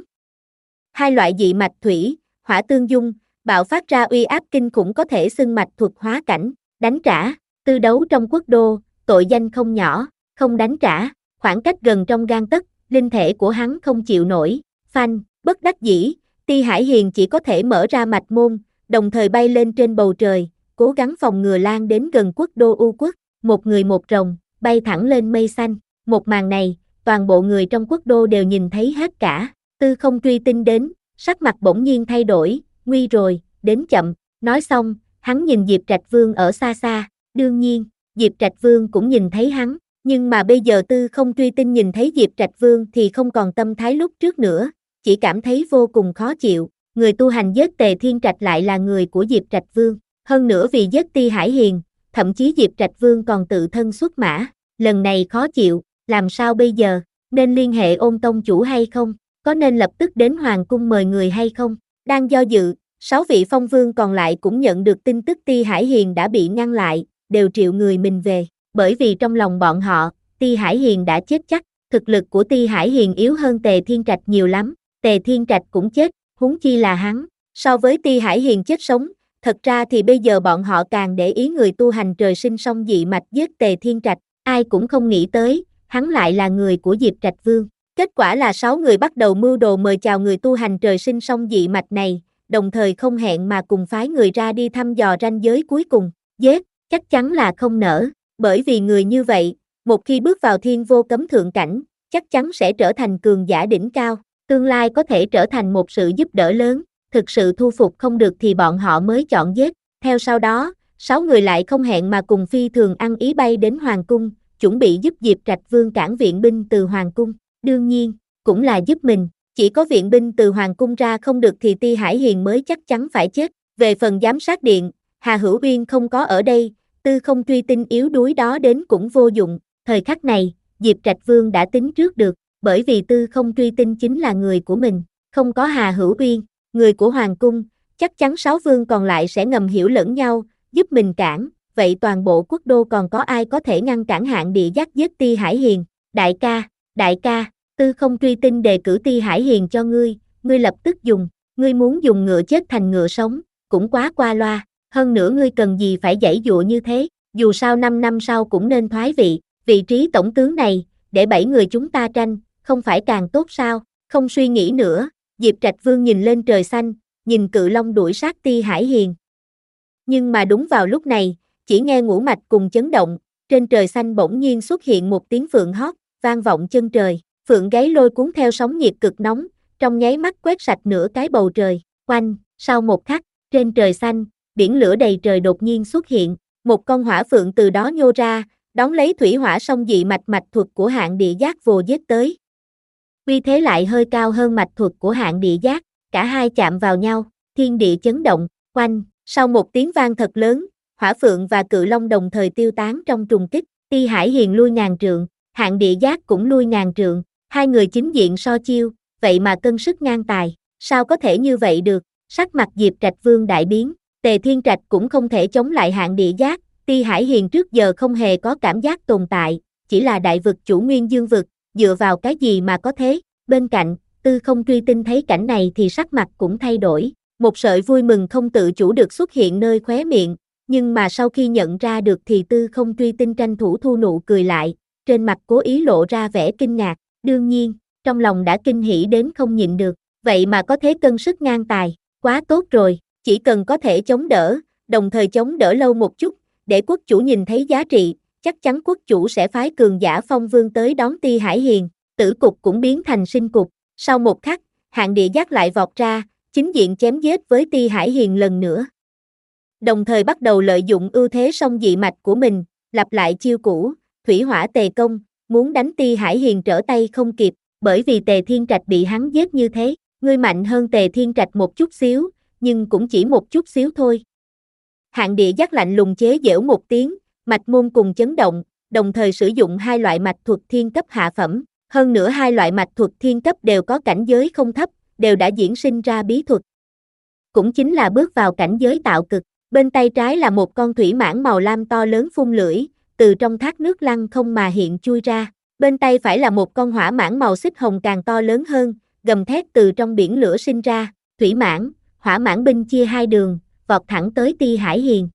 Hai loại dị mạch thủy, hỏa tương dung, bạo phát ra uy áp kinh khủng có thể xưng mạch thuật hóa cảnh, đánh trả, tư đấu trong quốc đô, tội danh không nhỏ, không đánh trả, khoảng cách gần trong gang tấc, linh thể của hắn không chịu nổi, phanh, bất đắc dĩ, Ti Hải Hiền chỉ có thể mở ra mạch môn, đồng thời bay lên trên bầu trời, cố gắng phòng ngừa lan đến gần quốc đô U quốc, một người một rồng, bay thẳng lên mây xanh, một màn này, toàn bộ người trong quốc đô đều nhìn thấy hết cả, Tư Không Truy Tinh đến, sắc mặt bỗng nhiên thay đổi, nguy rồi, đến chậm, nói xong, hắn nhìn Diệp Trạch Vương ở xa xa, đương nhiên, Diệp Trạch Vương cũng nhìn thấy hắn, nhưng mà bây giờ Tư Không Truy Tinh nhìn thấy Diệp Trạch Vương thì không còn tâm thái lúc trước nữa, chỉ cảm thấy vô cùng khó chịu, người tu hành giết Tề Thiên Trạch lại là người của Diệp Trạch Vương, hơn nữa vì giết Ti Hải Hiền, thậm chí Diệp Trạch Vương còn tự thân xuất mã, lần này khó chịu, làm sao bây giờ, nên liên hệ Ôn tông chủ hay không, có nên lập tức đến Hoàng cung mời người hay không, đang do dự, sáu vị phong vương còn lại cũng nhận được tin tức Ti Hải Hiền đã bị ngăn lại, đều triệu người mình về, bởi vì trong lòng bọn họ, Ti Hải Hiền đã chết chắc, thực lực của Ti Hải Hiền yếu hơn Tề Thiên Trạch nhiều lắm, Tề Thiên Trạch cũng chết, huống chi là hắn, so với Ti Hải Hiền chết sống, thật ra thì bây giờ bọn họ càng để ý người tu hành trời sinh song dị mạch giết Tề Thiên Trạch, ai cũng không nghĩ tới, hắn lại là người của Diệp Trạch Vương. Kết quả là sáu người bắt đầu mưu đồ mời chào người tu hành trời sinh song dị mạch này, đồng thời không hẹn mà cùng phái người ra đi thăm dò ranh giới cuối cùng, giết, chắc chắn là không nỡ, bởi vì người như vậy, một khi bước vào thiên vô cấm thượng cảnh, chắc chắn sẽ trở thành cường giả đỉnh cao, tương lai có thể trở thành một sự giúp đỡ lớn, thực sự thu phục không được thì bọn họ mới chọn giết, theo sau đó, sáu người lại không hẹn mà cùng phi thường ăn ý bay đến Hoàng cung, chuẩn bị giúp Diệp Trạch Vương cản viện binh từ Hoàng cung, đương nhiên, cũng là giúp mình, chỉ có viện binh từ Hoàng cung ra không được thì Ti Hải Hiền mới chắc chắn phải chết, về phần giám sát điện, Hà Hữu Uyên không có ở đây, Tư Không Truy Tinh yếu đuối đó đến cũng vô dụng, thời khắc này, Diệp Trạch Vương đã tính trước được, bởi vì Tư Không Truy Tinh chính là người của mình, không có Hà Hữu Uyên, người của Hoàng cung, chắc chắn sáu vương còn lại sẽ ngầm hiểu lẫn nhau, giúp mình cản, vậy toàn bộ quốc đô còn có ai có thể ngăn cản Hạng Địa Giác giết Ti Hải Hiền, đại ca, đại ca, Tư Không Truy Tinh đề cử Ti Hải Hiền cho ngươi, ngươi lập tức dùng, ngươi muốn dùng ngựa chết thành ngựa sống, cũng quá qua loa, hơn nữa ngươi cần gì phải giãy giụa như thế, dù sao năm năm sau cũng nên thoái vị, vị trí tổng tướng này, để bảy người chúng ta tranh, không phải càng tốt sao, không suy nghĩ nữa, Diệp Trạch Vương nhìn lên trời xanh, nhìn cự long đuổi sát Ti Hải Hiền. Nhưng mà đúng vào lúc này, chỉ nghe ngũ mạch cùng chấn động, trên trời xanh bỗng nhiên xuất hiện một tiếng phượng hót, vang vọng chân trời, phượng gáy lôi cuốn theo sóng nhiệt cực nóng, trong nháy mắt quét sạch nửa cái bầu trời, oanh, sau một khắc, trên trời xanh, biển lửa đầy trời đột nhiên xuất hiện, một con hỏa phượng từ đó nhô ra, đón lấy thủy hỏa song dị mạch mạch thuật của Hạng Địa Giác vồ giết tới. Uy thế lại hơi cao hơn mạch thuật của Hạng Địa Giác, cả hai chạm vào nhau, thiên địa chấn động, oanh, sau một tiếng vang thật lớn, hỏa phượng và cự long đồng thời tiêu tán trong trùng kích, Ti Hải Hiền lui ngàn trượng, Hạng Địa Giác cũng lui ngàn trượng, hai người chính diện so chiêu, vậy mà cân sức ngang tài, sao có thể như vậy được, sắc mặt Diệp Trạch Vương đại biến, Tề Thiên Trạch cũng không thể chống lại Hạng Địa Giác, Ti Hải Hiền trước giờ không hề có cảm giác tồn tại, chỉ là đại vực chủ nguyên dương vực, dựa vào cái gì mà có thế, bên cạnh, Tư Không Truy Tinh thấy cảnh này thì sắc mặt cũng thay đổi, một sợi vui mừng không tự chủ được xuất hiện nơi khóe miệng, nhưng mà sau khi nhận ra được thì Tư Không Truy Tinh tranh thủ thu nụ cười lại, trên mặt cố ý lộ ra vẻ kinh ngạc, đương nhiên, trong lòng đã kinh hỉ đến không nhịn được, vậy mà có thế cân sức ngang tài, quá tốt rồi, chỉ cần có thể chống đỡ, đồng thời chống đỡ lâu một chút, để quốc chủ nhìn thấy giá trị, chắc chắn quốc chủ sẽ phái cường giả phong vương tới đón Ti Hải Hiền, tử cục cũng biến thành sinh cục, sau một khắc, Hạng Địa Giác lại vọt ra, chính diện chém giết với Ti Hải Hiền lần nữa. đồng thời bắt đầu lợi dụng ưu thế song dị mạch của mình, lặp lại chiêu cũ, thủy hỏa tề công, muốn đánh Ti Hải Hiền trở tay không kịp, bởi vì Tề Thiên Trạch bị hắn giết như thế, ngươi mạnh hơn Tề Thiên Trạch một chút xíu, nhưng cũng chỉ một chút xíu thôi. Hạng Địa Giác lạnh lùng chế giễu một tiếng, mạch môn cùng chấn động, đồng thời sử dụng hai loại mạch thuật thiên cấp hạ phẩm, hơn nữa hai loại mạch thuật thiên cấp đều có cảnh giới không thấp, đều đã diễn sinh ra bí thuật. Cũng chính là bước vào cảnh giới tạo cực, bên tay trái là một con thủy mãng màu lam to lớn phun lưỡi, từ trong thác nước lăng không mà hiện chui ra, bên tay phải là một con hỏa mãng màu xích hồng càng to lớn hơn, gầm thét từ trong biển lửa sinh ra, thủy mãng, hỏa mãng binh chia hai đường, vọt thẳng tới Ti Hải Hiền.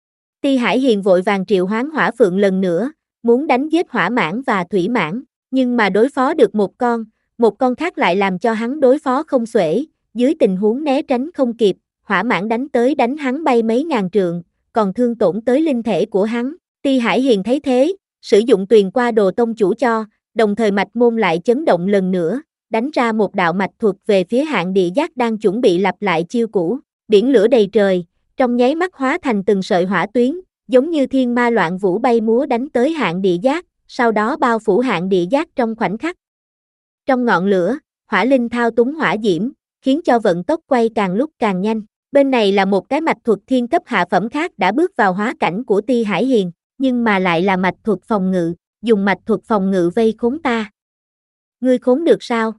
Ti Hải Hiền vội vàng triệu hoán hỏa phượng lần nữa, muốn đánh giết hỏa mãng và thủy mãng, nhưng mà đối phó được một con, một con khác lại làm cho hắn đối phó không xuể, dưới tình huống né tránh không kịp, hỏa mãng đánh tới đánh hắn bay mấy ngàn trượng, còn thương tổn tới linh thể của hắn. Ti Hải Hiền thấy thế, sử dụng tuyền qua đồ tông chủ cho, đồng thời mạch môn lại chấn động lần nữa, đánh ra một đạo mạch thuật về phía Hạng Địa Giác đang chuẩn bị lặp lại chiêu cũ, biển lửa đầy trời, trong nháy mắt hóa thành từng sợi hỏa tuyến, giống như thiên ma loạn vũ bay múa đánh tới Hạng Địa Giác, sau đó bao phủ Hạng Địa Giác trong khoảnh khắc. Trong ngọn lửa, hỏa linh thao túng hỏa diễm, khiến cho vận tốc quay càng lúc càng nhanh. Bên này là một cái mạch thuật thiên cấp hạ phẩm khác đã bước vào hóa cảnh của Ti Hải Hiền, nhưng mà lại là mạch thuật phòng ngự, dùng mạch thuật phòng ngự vây khốn ta. Ngươi khốn được sao?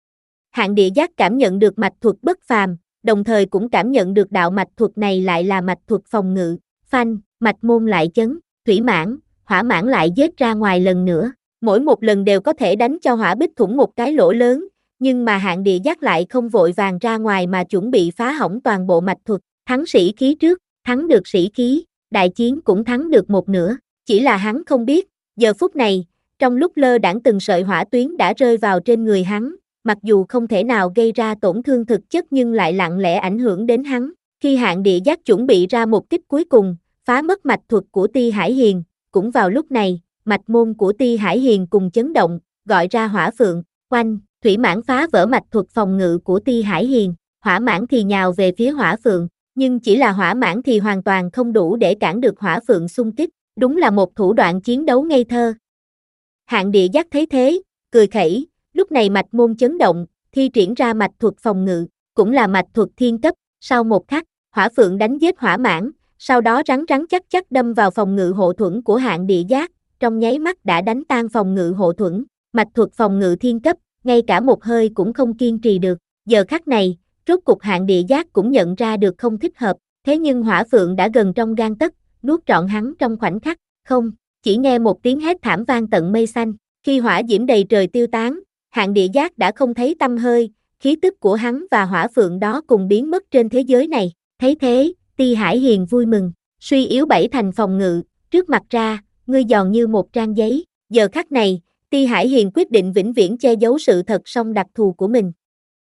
Hạng Địa Giác cảm nhận được mạch thuật bất phàm, đồng thời cũng cảm nhận được đạo mạch thuật này lại là mạch thuật phòng ngự, phanh, mạch môn lại chấn, thủy mãng, hỏa mãng lại giết ra ngoài lần nữa, mỗi một lần đều có thể đánh cho hỏa bích thủng một cái lỗ lớn, nhưng mà Hạng Địa Giác lại không vội vàng ra ngoài mà chuẩn bị phá hỏng toàn bộ mạch thuật, thắng sĩ khí trước, thắng được sĩ khí, đại chiến cũng thắng được một nửa, chỉ là hắn không biết, giờ phút này, trong lúc lơ đãng từng sợi hỏa tuyến đã rơi vào trên người hắn, mặc dù không thể nào gây ra tổn thương thực chất nhưng lại lặng lẽ ảnh hưởng đến hắn, khi Hạng Địa Giác chuẩn bị ra một kích cuối cùng, phá mất mạch thuật của Ti Hải Hiền, cũng vào lúc này, mạch môn của Ti Hải Hiền cùng chấn động, gọi ra hỏa phượng, oanh, thủy mãng phá vỡ mạch thuật phòng ngự của Ti Hải Hiền, hỏa mãng thì nhào về phía hỏa phượng, nhưng chỉ là hỏa mãng thì hoàn toàn không đủ để cản được hỏa phượng xung kích, đúng là một thủ đoạn chiến đấu ngây thơ. Hạng Địa Giác thấy thế, cười khẩy, lúc này mạch môn chấn động, thi triển ra mạch thuật phòng ngự, cũng là mạch thuật thiên cấp, sau một khắc, hỏa phượng đánh giết hỏa mãng, sau đó rắn rắn chắc chắc đâm vào phòng ngự hộ thuẫn của Hạng Địa Giác, trong nháy mắt đã đánh tan phòng ngự hộ thuẫn, mạch thuật phòng ngự thiên cấp, ngay cả một hơi cũng không kiên trì được, giờ khắc này, rốt cục Hạng Địa Giác cũng nhận ra được không thích hợp, thế nhưng hỏa phượng đã gần trong gang tấc, nuốt trọn hắn trong khoảnh khắc, không, chỉ nghe một tiếng hét thảm vang tận mây xanh, khi hỏa diễm đầy trời tiêu tán, Hạng Địa Giác đã không thấy tăm hơi, khí tức của hắn và hỏa phượng đó cùng biến mất trên thế giới này, thấy thế, Ti Hải Hiền vui mừng, suy yếu bảy thành phòng ngự, trước mặt ra, ngươi giòn như một trang giấy, giờ khắc này, Ti Hải Hiền quyết định vĩnh viễn che giấu sự thật song đặc thù của mình.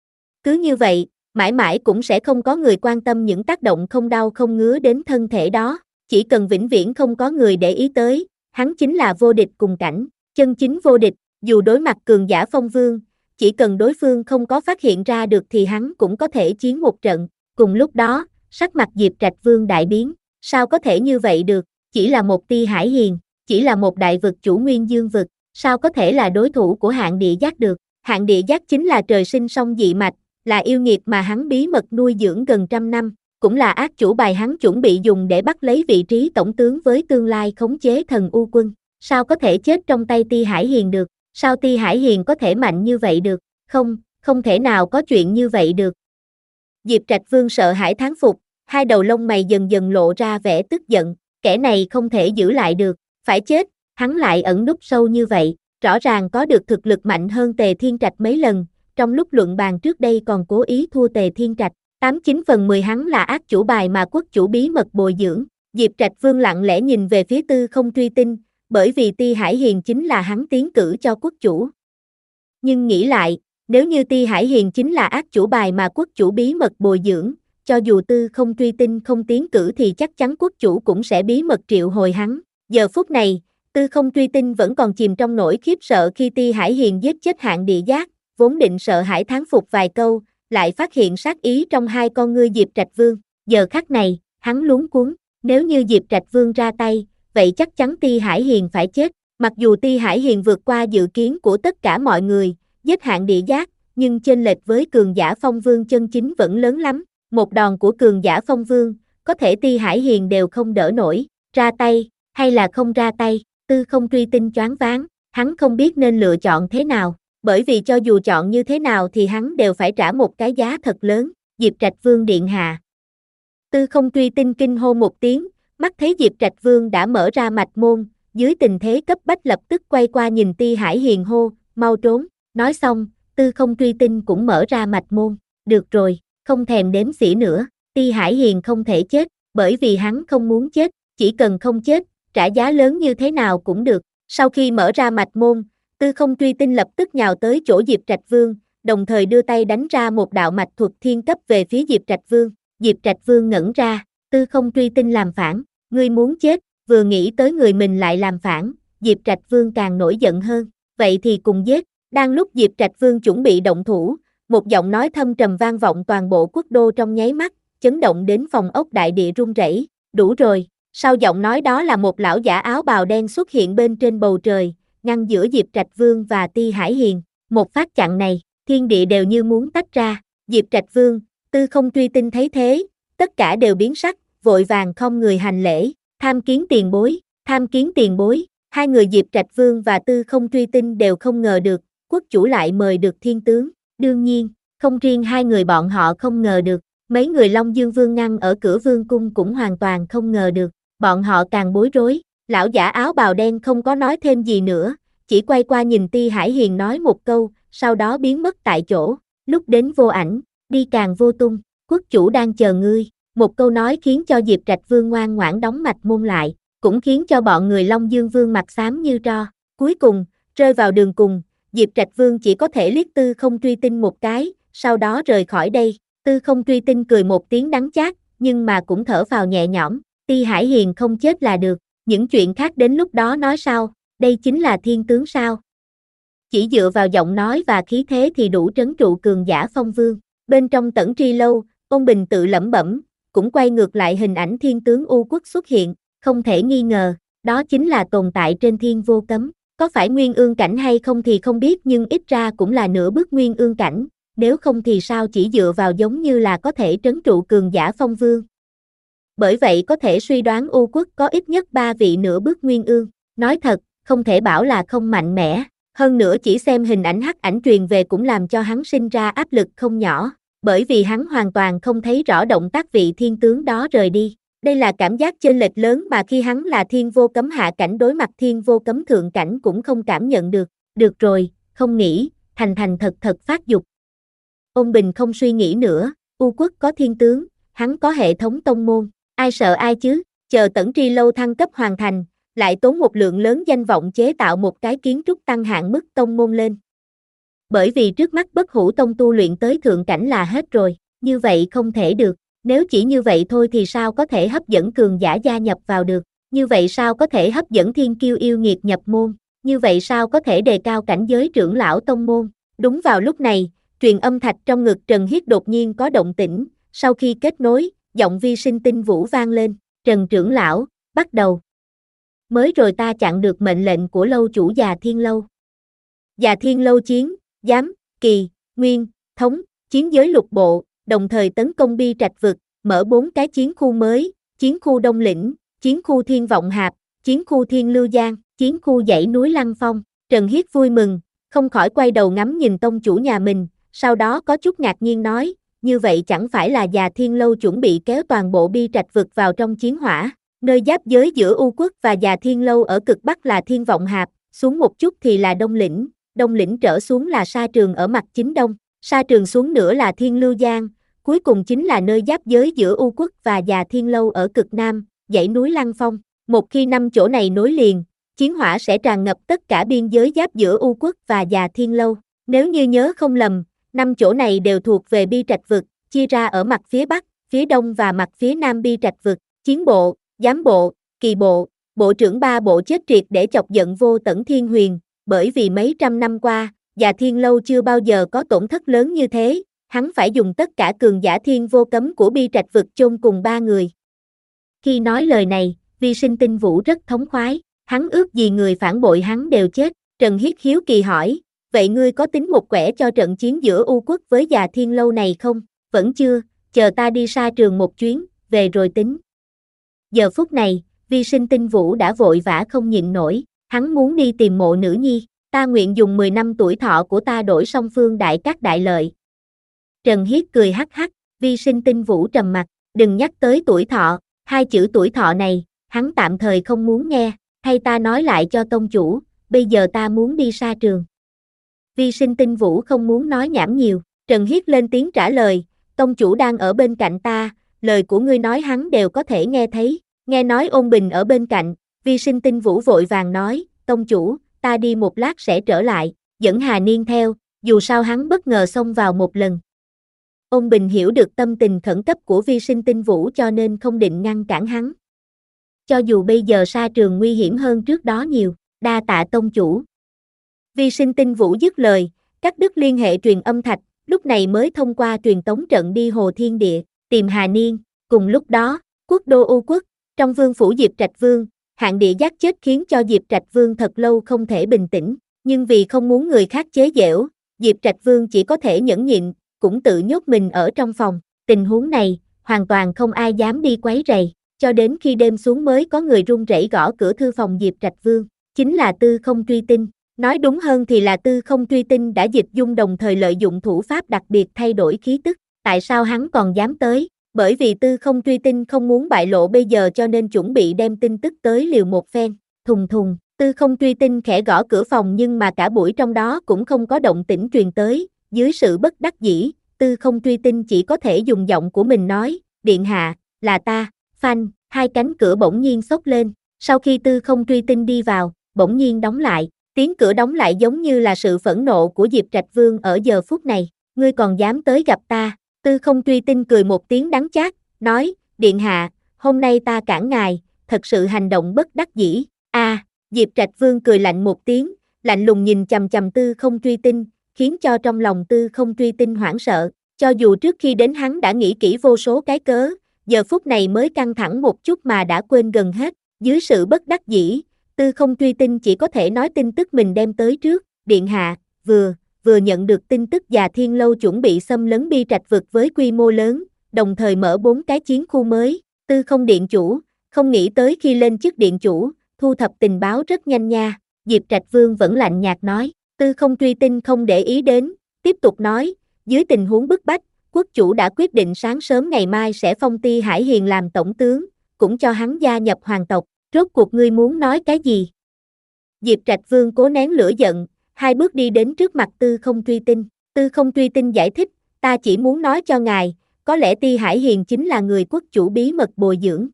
Cứ như vậy, mãi mãi cũng sẽ không có người quan tâm những tác động không đau không ngứa đến thân thể đó, chỉ cần vĩnh viễn không có người để ý tới, hắn chính là vô địch cùng cảnh, chân chính vô địch, dù đối mặt cường giả phong vương, chỉ cần đối phương không có phát hiện ra được thì hắn cũng có thể chiến một trận, cùng lúc đó, sắc mặt Diệp Trạch Vương đại biến, sao có thể như vậy được, chỉ là một Ti Hải Hiền, chỉ là một đại vực chủ nguyên dương vực, sao có thể là đối thủ của Hạng Địa Giác được, Hạng Địa Giác chính là trời sinh song dị mạch, là yêu nghiệt mà hắn bí mật nuôi dưỡng gần trăm năm, cũng là ác chủ bài hắn chuẩn bị dùng để bắt lấy vị trí tổng tướng với tương lai khống chế thần U quân, sao có thể chết trong tay Ti Hải Hiền được, sao Ti Hải Hiền có thể mạnh như vậy được, không, không thể nào có chuyện như vậy được. Diệp Trạch Vương sợ hãi thán phục, hai đầu lông mày dần dần lộ ra vẻ tức giận, kẻ này không thể giữ lại được, phải chết, hắn lại ẩn núp sâu như vậy, rõ ràng có được thực lực mạnh hơn Tề Thiên Trạch mấy lần, trong lúc luận bàn trước đây còn cố ý thua Tề Thiên Trạch, tám chín phần mười hắn là ác chủ bài mà quốc chủ bí mật bồi dưỡng, Diệp Trạch Vương lặng lẽ nhìn về phía Tư Không Truy Tinh, bởi vì Ti Hải Hiền chính là hắn tiến cử cho quốc chủ. Nhưng nghĩ lại, nếu như Ti Hải Hiền chính là ác chủ bài mà quốc chủ bí mật bồi dưỡng, cho dù Tư Không Truy Tinh không tiến cử thì chắc chắn quốc chủ cũng sẽ bí mật triệu hồi hắn. Giờ phút này, Tư Không Truy Tinh vẫn còn chìm trong nỗi khiếp sợ khi Ti Hải Hiền giết chết Hạng Địa Giác, vốn định sợ hãi thán phục vài câu, lại phát hiện sát ý trong hai con ngươi Diệp Trạch Vương. Giờ khắc này, hắn luống cuống, nếu như Diệp Trạch Vương ra tay, vậy chắc chắn Ti Hải Hiền phải chết. Mặc dù Ti Hải Hiền vượt qua dự kiến của tất cả mọi người, giết hạn địa giác, nhưng chênh lệch với cường giả phong vương chân chính vẫn lớn lắm. Một đòn của cường giả phong vương, có thể Ti Hải Hiền đều không đỡ nổi. Ra tay, hay là không ra tay, Tư Không Truy Tinh choáng váng, hắn không biết nên lựa chọn thế nào, bởi vì cho dù chọn như thế nào thì hắn đều phải trả một cái giá thật lớn. Diệp Trạch Vương điện hạ. Tư Không Truy Tinh kinh hô một tiếng, mắt thấy Diệp Trạch Vương đã mở ra mạch môn, dưới tình thế cấp bách lập tức quay qua nhìn Ti Hải Hiền hô, mau trốn. Nói xong, Tư Không Truy Tinh cũng mở ra mạch môn. Được rồi, không thèm đếm xỉa nữa, Ti Hải Hiền không thể chết, bởi vì hắn không muốn chết, chỉ cần không chết, trả giá lớn như thế nào cũng được. Sau khi mở ra mạch môn, Tư Không Truy Tinh lập tức nhào tới chỗ Diệp Trạch Vương, đồng thời đưa tay đánh ra một đạo mạch thuật thiên cấp về phía Diệp Trạch Vương. Diệp Trạch Vương ngẩn ra, Tư Không Truy Tinh làm phản, ngươi muốn chết. Vừa nghĩ tới người mình lại làm phản, Diệp Trạch Vương càng nổi giận hơn, vậy thì cùng giết. Đang lúc Diệp Trạch Vương chuẩn bị động thủ, một giọng nói thâm trầm vang vọng toàn bộ quốc đô trong nháy mắt, chấn động đến phòng ốc đại địa rung rẩy. Đủ rồi. Sau giọng nói đó là một lão giả áo bào đen xuất hiện bên trên bầu trời, ngăn giữa Diệp Trạch Vương và Ti Hải Hiền. Một phát chặn này, thiên địa đều như muốn tách ra. Diệp Trạch Vương, Tư Không Truy Tinh thấy thế, tất cả đều biến sắc, vội vàng không người hành lễ. Tham kiến tiền bối, tham kiến tiền bối. Hai người Diệp Trạch Vương và Tư Không Truy Tinh đều không ngờ được, quốc chủ lại mời được thiên tướng. Đương nhiên, không riêng hai người bọn họ không ngờ được, mấy người Long Dương Vương ngăn ở cửa vương cung cũng hoàn toàn không ngờ được. Bọn họ càng bối rối, lão giả áo bào đen không có nói thêm gì nữa, chỉ quay qua nhìn Ti Hải Hiền nói một câu, sau đó biến mất tại chỗ, lúc đến vô ảnh, đi càng vô tung, quốc chủ đang chờ ngươi. Một câu nói khiến cho Diệp Trạch Vương ngoan ngoãn đóng mạch môn lại, cũng khiến cho bọn người Long Dương Vương mặt xám như tro. Cuối cùng, rơi vào đường cùng, Diệp Trạch Vương chỉ có thể liếc Tư Không Truy Tinh một cái, sau đó rời khỏi đây. Tư Không Truy Tinh cười một tiếng đắng chát, nhưng mà cũng thở phào nhẹ nhõm. Ti Hải Hiền không chết là được, những chuyện khác đến lúc đó nói sau, đây chính là thiên tướng sao. Chỉ dựa vào giọng nói và khí thế thì đủ trấn trụ cường giả phong vương. Bên trong Tẩn Tri Lâu, Ôn Bình tự lẩm bẩm, cũng quay ngược lại hình ảnh thiên tướng U Quốc xuất hiện, không thể nghi ngờ, đó chính là tồn tại trên thiên vô cấm. Có phải nguyên ương cảnh hay không thì không biết nhưng ít ra cũng là nửa bước nguyên ương cảnh, nếu không thì sao chỉ dựa vào giống như là có thể trấn trụ cường giả phong vương. Bởi vậy có thể suy đoán U Quốc có ít nhất ba vị nửa bước nguyên ương. Nói thật, không thể bảo là không mạnh mẽ. Hơn nữa chỉ xem hình ảnh hắc ảnh truyền về cũng làm cho hắn sinh ra áp lực không nhỏ. Bởi vì hắn hoàn toàn không thấy rõ động tác vị thiên tướng đó rời đi. Đây là cảm giác chênh lệch lớn mà khi hắn là thiên vô cấm hạ cảnh đối mặt thiên vô cấm thượng cảnh cũng không cảm nhận được. Được rồi, không nghĩ, thành thành thật thật phát dục. Ôn Bình không suy nghĩ nữa, U Quốc có thiên tướng, hắn có hệ thống tông môn. Ai sợ ai chứ, chờ Tẩn Tri Lâu thăng cấp hoàn thành, lại tốn một lượng lớn danh vọng chế tạo một cái kiến trúc tăng hạn mức tông môn lên. Bởi vì trước mắt Bất Hủ Tông tu luyện tới thượng cảnh là hết rồi, như vậy không thể được, nếu chỉ như vậy thôi thì sao có thể hấp dẫn cường giả gia nhập vào được, như vậy sao có thể hấp dẫn thiên kiêu yêu nghiệt nhập môn, như vậy sao có thể đề cao cảnh giới trưởng lão tông môn. Đúng vào lúc này, truyền âm thạch trong ngực Trần Hiết đột nhiên có động tĩnh, sau khi kết nối, giọng vi sinh tinh vũ vang lên, Trần trưởng lão, bắt đầu. Mới rồi ta chặn được mệnh lệnh của lâu chủ Già Thiên Lâu. Già Thiên Lâu chiến, giám, kỳ, nguyên, thống, chiến giới lục bộ, đồng thời tấn công Bi Trạch vực, mở bốn cái chiến khu mới, chiến khu Đông Lĩnh, chiến khu Thiên Vọng Hạp, chiến khu Thiên Lưu Giang, chiến khu dãy núi Lăng Phong. Trần Hiết vui mừng, không khỏi quay đầu ngắm nhìn tông chủ nhà mình, sau đó có chút ngạc nhiên nói, như vậy chẳng phải là Già Thiên Lâu chuẩn bị kéo toàn bộ Bi Trạch vực vào trong chiến hỏa. Nơi giáp giới giữa U Quốc và Già Thiên Lâu ở cực Bắc là Thiên Vọng Hạp, xuống một chút thì là Đông Lĩnh, Đông Lĩnh trở xuống là Sa Trường ở mặt chính đông, Sa Trường xuống nữa là Thiên Lưu Giang, cuối cùng chính là nơi giáp giới giữa U Quốc và Già Thiên Lâu ở cực Nam, dãy núi Lăng Phong. Một khi năm chỗ này nối liền, chiến hỏa sẽ tràn ngập tất cả biên giới giáp giữa U Quốc và Già Thiên Lâu. Nếu như nhớ không lầm, năm chỗ này đều thuộc về Bi Trạch vực, chia ra ở mặt phía Bắc, phía Đông và mặt phía Nam Bi Trạch vực, chiến bộ, giám bộ, kỳ bộ, bộ trưởng ba bộ chết triệt để chọc giận Vô Tẩn Thiên Huyền, bởi vì mấy trăm năm qua, Già Thiên Lâu chưa bao giờ có tổn thất lớn như thế, hắn phải dùng tất cả cường giả thiên vô cấm của Bi Trạch vực chôn cùng ba người. Khi nói lời này, Vi Sinh Tinh Vũ rất thống khoái, hắn ước gì người phản bội hắn đều chết. Trần Hiết hiếu kỳ hỏi, vậy ngươi có tính một quẻ cho trận chiến giữa U Quốc với Già Thiên Lâu này không? Vẫn chưa, chờ ta đi sa trường một chuyến, về rồi tính. Giờ phút này, Vi Sinh Tinh Vũ đã vội vã không nhịn nổi, hắn muốn đi tìm mộ nữ nhi, ta nguyện dùng mười năm tuổi thọ của ta đổi song phương đại các đại lợi. Trần Hiết cười hắc hắc, Vi Sinh Tinh Vũ trầm mặt, đừng nhắc tới tuổi thọ, hai chữ tuổi thọ này, hắn tạm thời không muốn nghe, hay ta nói lại cho tông chủ, bây giờ ta muốn đi sa trường. Vi Sinh Tinh Vũ không muốn nói nhảm nhiều, Trần Hiết lên tiếng trả lời, tông chủ đang ở bên cạnh ta, lời của ngươi nói hắn đều có thể nghe thấy, nghe nói Ôn Bình ở bên cạnh, Vi Sinh Tinh Vũ vội vàng nói, tông chủ, ta đi một lát sẽ trở lại, dẫn Hà Niên theo, dù sao hắn bất ngờ xông vào một lần. Ôn Bình hiểu được tâm tình khẩn cấp của Vi Sinh Tinh Vũ cho nên không định ngăn cản hắn. Cho dù bây giờ sa trường nguy hiểm hơn trước đó nhiều, đa tạ tông chủ. Vi Sinh Tinh Vũ dứt lời, cắt đứt liên hệ truyền âm thạch, lúc này mới thông qua truyền tống trận đi Hồ Thiên Địa, tìm Hà Niên. Cùng lúc đó, quốc đô U Quốc, trong vương phủ Diệp Trạch Vương, Hạng Địa giác chết khiến cho Diệp Trạch Vương thật lâu không thể bình tĩnh, nhưng vì không muốn người khác chế giễu, Diệp Trạch Vương chỉ có thể nhẫn nhịn, cũng tự nhốt mình ở trong phòng. Tình huống này, hoàn toàn không ai dám đi quấy rầy, cho đến khi đêm xuống mới có người run rẩy gõ cửa thư phòng Diệp Trạch Vương, chính là Tư Không Truy Tinh. Nói đúng hơn thì là Tư Không Truy Tinh đã dịch dung đồng thời lợi dụng thủ pháp đặc biệt thay đổi khí tức. Tại sao hắn còn dám tới? Bởi vì Tư Không Truy Tinh không muốn bại lộ bây giờ cho nên chuẩn bị đem tin tức tới liều một phen. Thùng thùng, Tư Không Truy Tinh khẽ gõ cửa phòng nhưng mà cả buổi trong đó cũng không có động tĩnh truyền tới. Dưới sự bất đắc dĩ, Tư Không Truy Tinh chỉ có thể dùng giọng của mình nói, điện hạ, là ta. Phanh, hai cánh cửa bỗng nhiên xốc lên. Sau khi Tư Không Truy Tinh đi vào, bỗng nhiên đóng lại. Tiếng cửa đóng lại giống như là sự phẫn nộ của Diệp Trạch Vương ở giờ phút này. Ngươi còn dám tới gặp ta? Tư Không Truy Tinh cười một tiếng đắng chát, nói, điện hạ, hôm nay ta cản ngài, thật sự hành động bất đắc dĩ. A, à, Diệp Trạch Vương cười lạnh một tiếng, lạnh lùng nhìn chằm chằm Tư Không Truy Tinh, khiến cho trong lòng Tư Không Truy Tinh hoảng sợ. Cho dù trước khi đến hắn đã nghĩ kỹ vô số cái cớ, giờ phút này mới căng thẳng một chút mà đã quên gần hết. Dưới sự bất đắc dĩ, Tư Không Truy Tinh chỉ có thể nói tin tức mình đem tới trước. Điện hạ, vừa, vừa nhận được tin tức Già Thiên Lâu chuẩn bị xâm lấn Bi Trạch vực với quy mô lớn, đồng thời mở bốn cái chiến khu mới. Tư Không điện chủ, không nghĩ tới khi lên chức điện chủ, thu thập tình báo rất nhanh nha. Diệp Trạch Vương vẫn lạnh nhạt nói. Tư Không Truy Tinh không để ý đến, tiếp tục nói, dưới tình huống bức bách, quốc chủ đã quyết định sáng sớm ngày mai sẽ phong Ti Hải Hiền làm tổng tướng, cũng cho hắn gia nhập hoàng tộc. Rốt cuộc ngươi muốn nói cái gì? Diệp Trạch Vương cố nén lửa giận, hai bước đi đến trước mặt Tư Không Truy Tinh. Tư Không Truy Tinh giải thích, ta chỉ muốn nói cho ngài, có lẽ Ti Hải Hiền chính là người quốc chủ bí mật bồi dưỡng.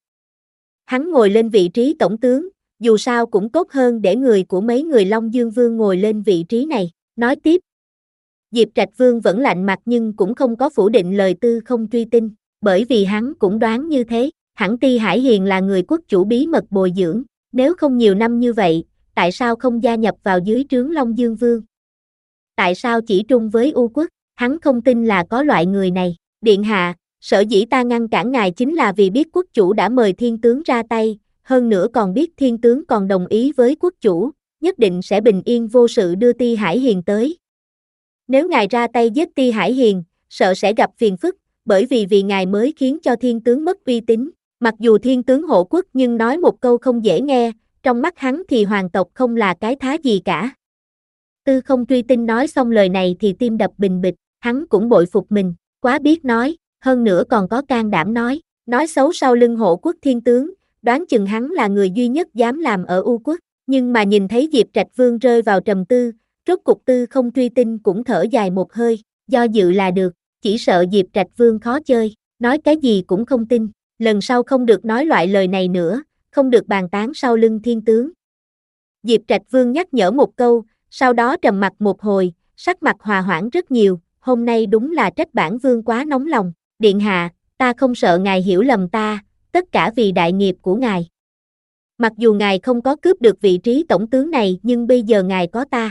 Hắn ngồi lên vị trí tổng tướng, dù sao cũng tốt hơn để người của mấy người Long Dương Vương ngồi lên vị trí này. Nói tiếp, Diệp Trạch Vương vẫn lạnh mặt nhưng cũng không có phủ định lời Tư Không Truy Tinh, bởi vì hắn cũng đoán như thế. Hẳn Ti Hải Hiền là người quốc chủ bí mật bồi dưỡng, nếu không nhiều năm như vậy, tại sao không gia nhập vào dưới trướng Long Dương Vương? Tại sao chỉ trung với U Quốc? Hắn không tin là có loại người này. Điện hạ, sở dĩ ta ngăn cản ngài chính là vì biết quốc chủ đã mời thiên tướng ra tay, hơn nữa còn biết thiên tướng còn đồng ý với quốc chủ, nhất định sẽ bình yên vô sự đưa Ti Hải Hiền tới. Nếu ngài ra tay giết Ti Hải Hiền, sợ sẽ gặp phiền phức, bởi vì vì ngài mới khiến cho thiên tướng mất uy tín. Mặc dù thiên tướng hộ quốc nhưng nói một câu không dễ nghe, trong mắt hắn thì hoàng tộc không là cái thá gì cả. Tư Không Truy Tinh nói xong lời này thì tim đập bình bịch, hắn cũng bội phục mình, quá biết nói, hơn nữa còn có can đảm nói, nói xấu sau lưng hộ quốc thiên tướng, đoán chừng hắn là người duy nhất dám làm ở U Quốc, nhưng mà nhìn thấy Diệp Trạch Vương rơi vào trầm tư, rốt cục Tư Không Truy Tinh cũng thở dài một hơi, do dự là được, chỉ sợ Diệp Trạch Vương khó chơi, nói cái gì cũng không tin. Lần sau không được nói loại lời này nữa, không được bàn tán sau lưng thiên tướng. Diệp Trạch Vương nhắc nhở một câu, sau đó trầm mặt một hồi, sắc mặt hòa hoãn rất nhiều, hôm nay đúng là trách bản vương quá nóng lòng. Điện hạ, ta không sợ ngài hiểu lầm ta, tất cả vì đại nghiệp của ngài. Mặc dù ngài không có cướp được vị trí tổng tướng này nhưng bây giờ ngài có ta.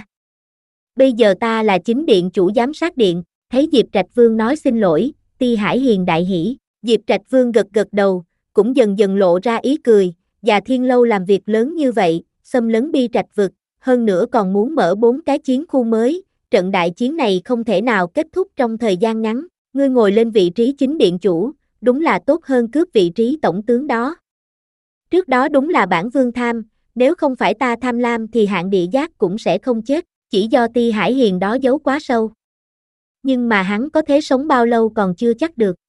Bây giờ ta là chính điện chủ giám sát điện, thấy Diệp Trạch Vương nói xin lỗi, Ti Hải Hiền đại hỉ. Diệp Trạch Vương gật gật đầu, cũng dần dần lộ ra ý cười, Già Thiên Lâu làm việc lớn như vậy, xâm lấn Bi Trạch vực, hơn nữa còn muốn mở bốn cái chiến khu mới, trận đại chiến này không thể nào kết thúc trong thời gian ngắn, ngươi ngồi lên vị trí chính điện chủ, đúng là tốt hơn cướp vị trí tổng tướng đó. Trước đó đúng là bản vương tham, nếu không phải ta tham lam thì Hạng Địa Giác cũng sẽ không chết, chỉ do Ti Hải Hiền đó giấu quá sâu. Nhưng mà hắn có thể sống bao lâu còn chưa chắc được.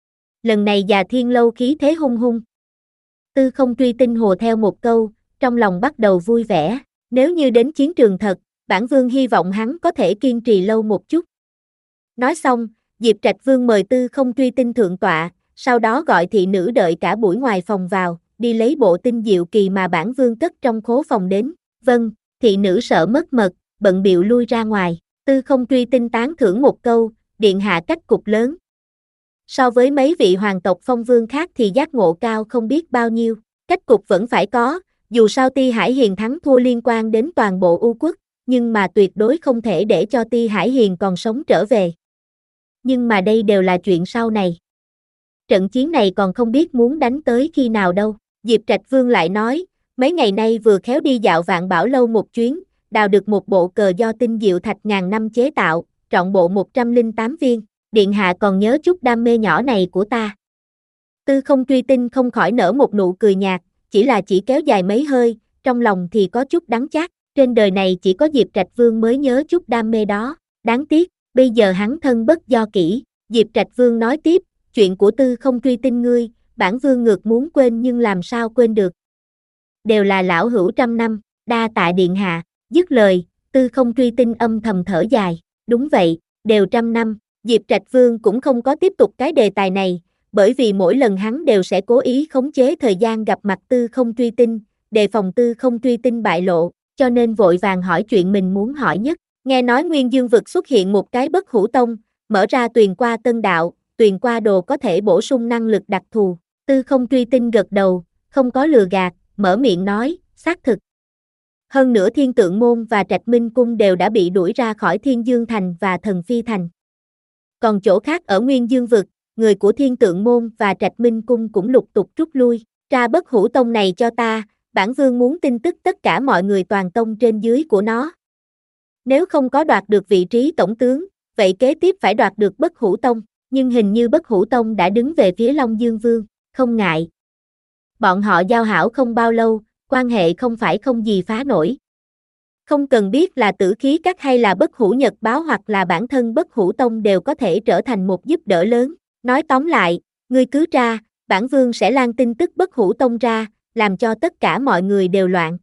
Lần này Già Thiên Lâu khí thế hung hung. Tư Không Truy Tinh hồ theo một câu, trong lòng bắt đầu vui vẻ, nếu như đến chiến trường thật, bản vương hy vọng hắn có thể kiên trì lâu một chút. Nói xong, Diệp Trạch Vương mời Tư Không Truy Tinh thượng tọa, sau đó gọi thị nữ đợi cả buổi ngoài phòng vào, đi lấy bộ tinh diệu kỳ mà bản vương cất trong khố phòng đến. Vâng, thị nữ sợ mất mật, bận bịu lui ra ngoài. Tư Không Truy Tinh tán thưởng một câu, điện hạ cách cục lớn. So với mấy vị hoàng tộc phong vương khác thì giác ngộ cao không biết bao nhiêu, cách cục vẫn phải có, dù sao Ti Hải Hiền thắng thua liên quan đến toàn bộ U quốc, nhưng mà tuyệt đối không thể để cho Ti Hải Hiền còn sống trở về. Nhưng mà đây đều là chuyện sau này. Trận chiến này còn không biết muốn đánh tới khi nào đâu. Diệp Trạch Vương lại nói, mấy ngày nay vừa khéo đi dạo Vạn Bảo Lâu một chuyến, đào được một bộ cờ do tinh diệu thạch ngàn năm chế tạo, trọn bộ một trăm lẻ tám viên, điện hạ còn nhớ chút đam mê nhỏ này của ta. Tư Không Truy Tinh không khỏi nở một nụ cười nhạt, chỉ là chỉ kéo dài mấy hơi, trong lòng thì có chút đắng chát, trên đời này chỉ có Diệp Trạch Vương mới nhớ chút đam mê đó, đáng tiếc, bây giờ hắn thân bất do kỷ. Diệp Trạch Vương nói tiếp, chuyện của Tư Không Truy Tinh ngươi, bản vương ngược muốn quên nhưng làm sao quên được. Đều là lão hữu trăm năm, đa tạ điện hạ. Dứt lời, Tư Không Truy Tinh âm thầm thở dài, đúng vậy, đều trăm năm. Diệp Trạch Vương cũng không có tiếp tục cái đề tài này, bởi vì mỗi lần hắn đều sẽ cố ý khống chế thời gian gặp mặt Tư Không Truy Tinh, đề phòng Tư Không Truy Tinh bại lộ, cho nên vội vàng hỏi chuyện mình muốn hỏi nhất. Nghe nói Nguyên Dương vực xuất hiện một cái Bất Hủ Tông, mở ra Tuyền Qua Tân Đạo, Tuyền Qua Đồ có thể bổ sung năng lực đặc thù. Tư Không Truy Tinh gật đầu, không có lừa gạt, mở miệng nói, xác thực. Hơn nữa Thiên Tượng Môn và Trạch Minh Cung đều đã bị đuổi ra khỏi Thiên Dương Thành và Thần Phi Thành. Còn chỗ khác ở Nguyên Dương vực, người của Thiên Tượng Môn và Trạch Minh Cung cũng lục tục rút lui. Ra Bất Hủ Tông này cho ta, bản vương muốn tin tức tất cả mọi người toàn tông trên dưới của nó. Nếu không có đoạt được vị trí tổng tướng, vậy kế tiếp phải đoạt được Bất Hủ Tông, nhưng hình như Bất Hủ Tông đã đứng về phía Long Dương Vương, không ngại. Bọn họ giao hảo không bao lâu, quan hệ không phải không gì phá nổi. Không cần biết là Tử Khí Các hay là Bất Hủ Nhật Báo hoặc là bản thân Bất Hủ Tông đều có thể trở thành một giúp đỡ lớn. Nói tóm lại, ngươi cứ tra, bản vương sẽ lan tin tức Bất Hủ Tông ra, làm cho tất cả mọi người đều loạn.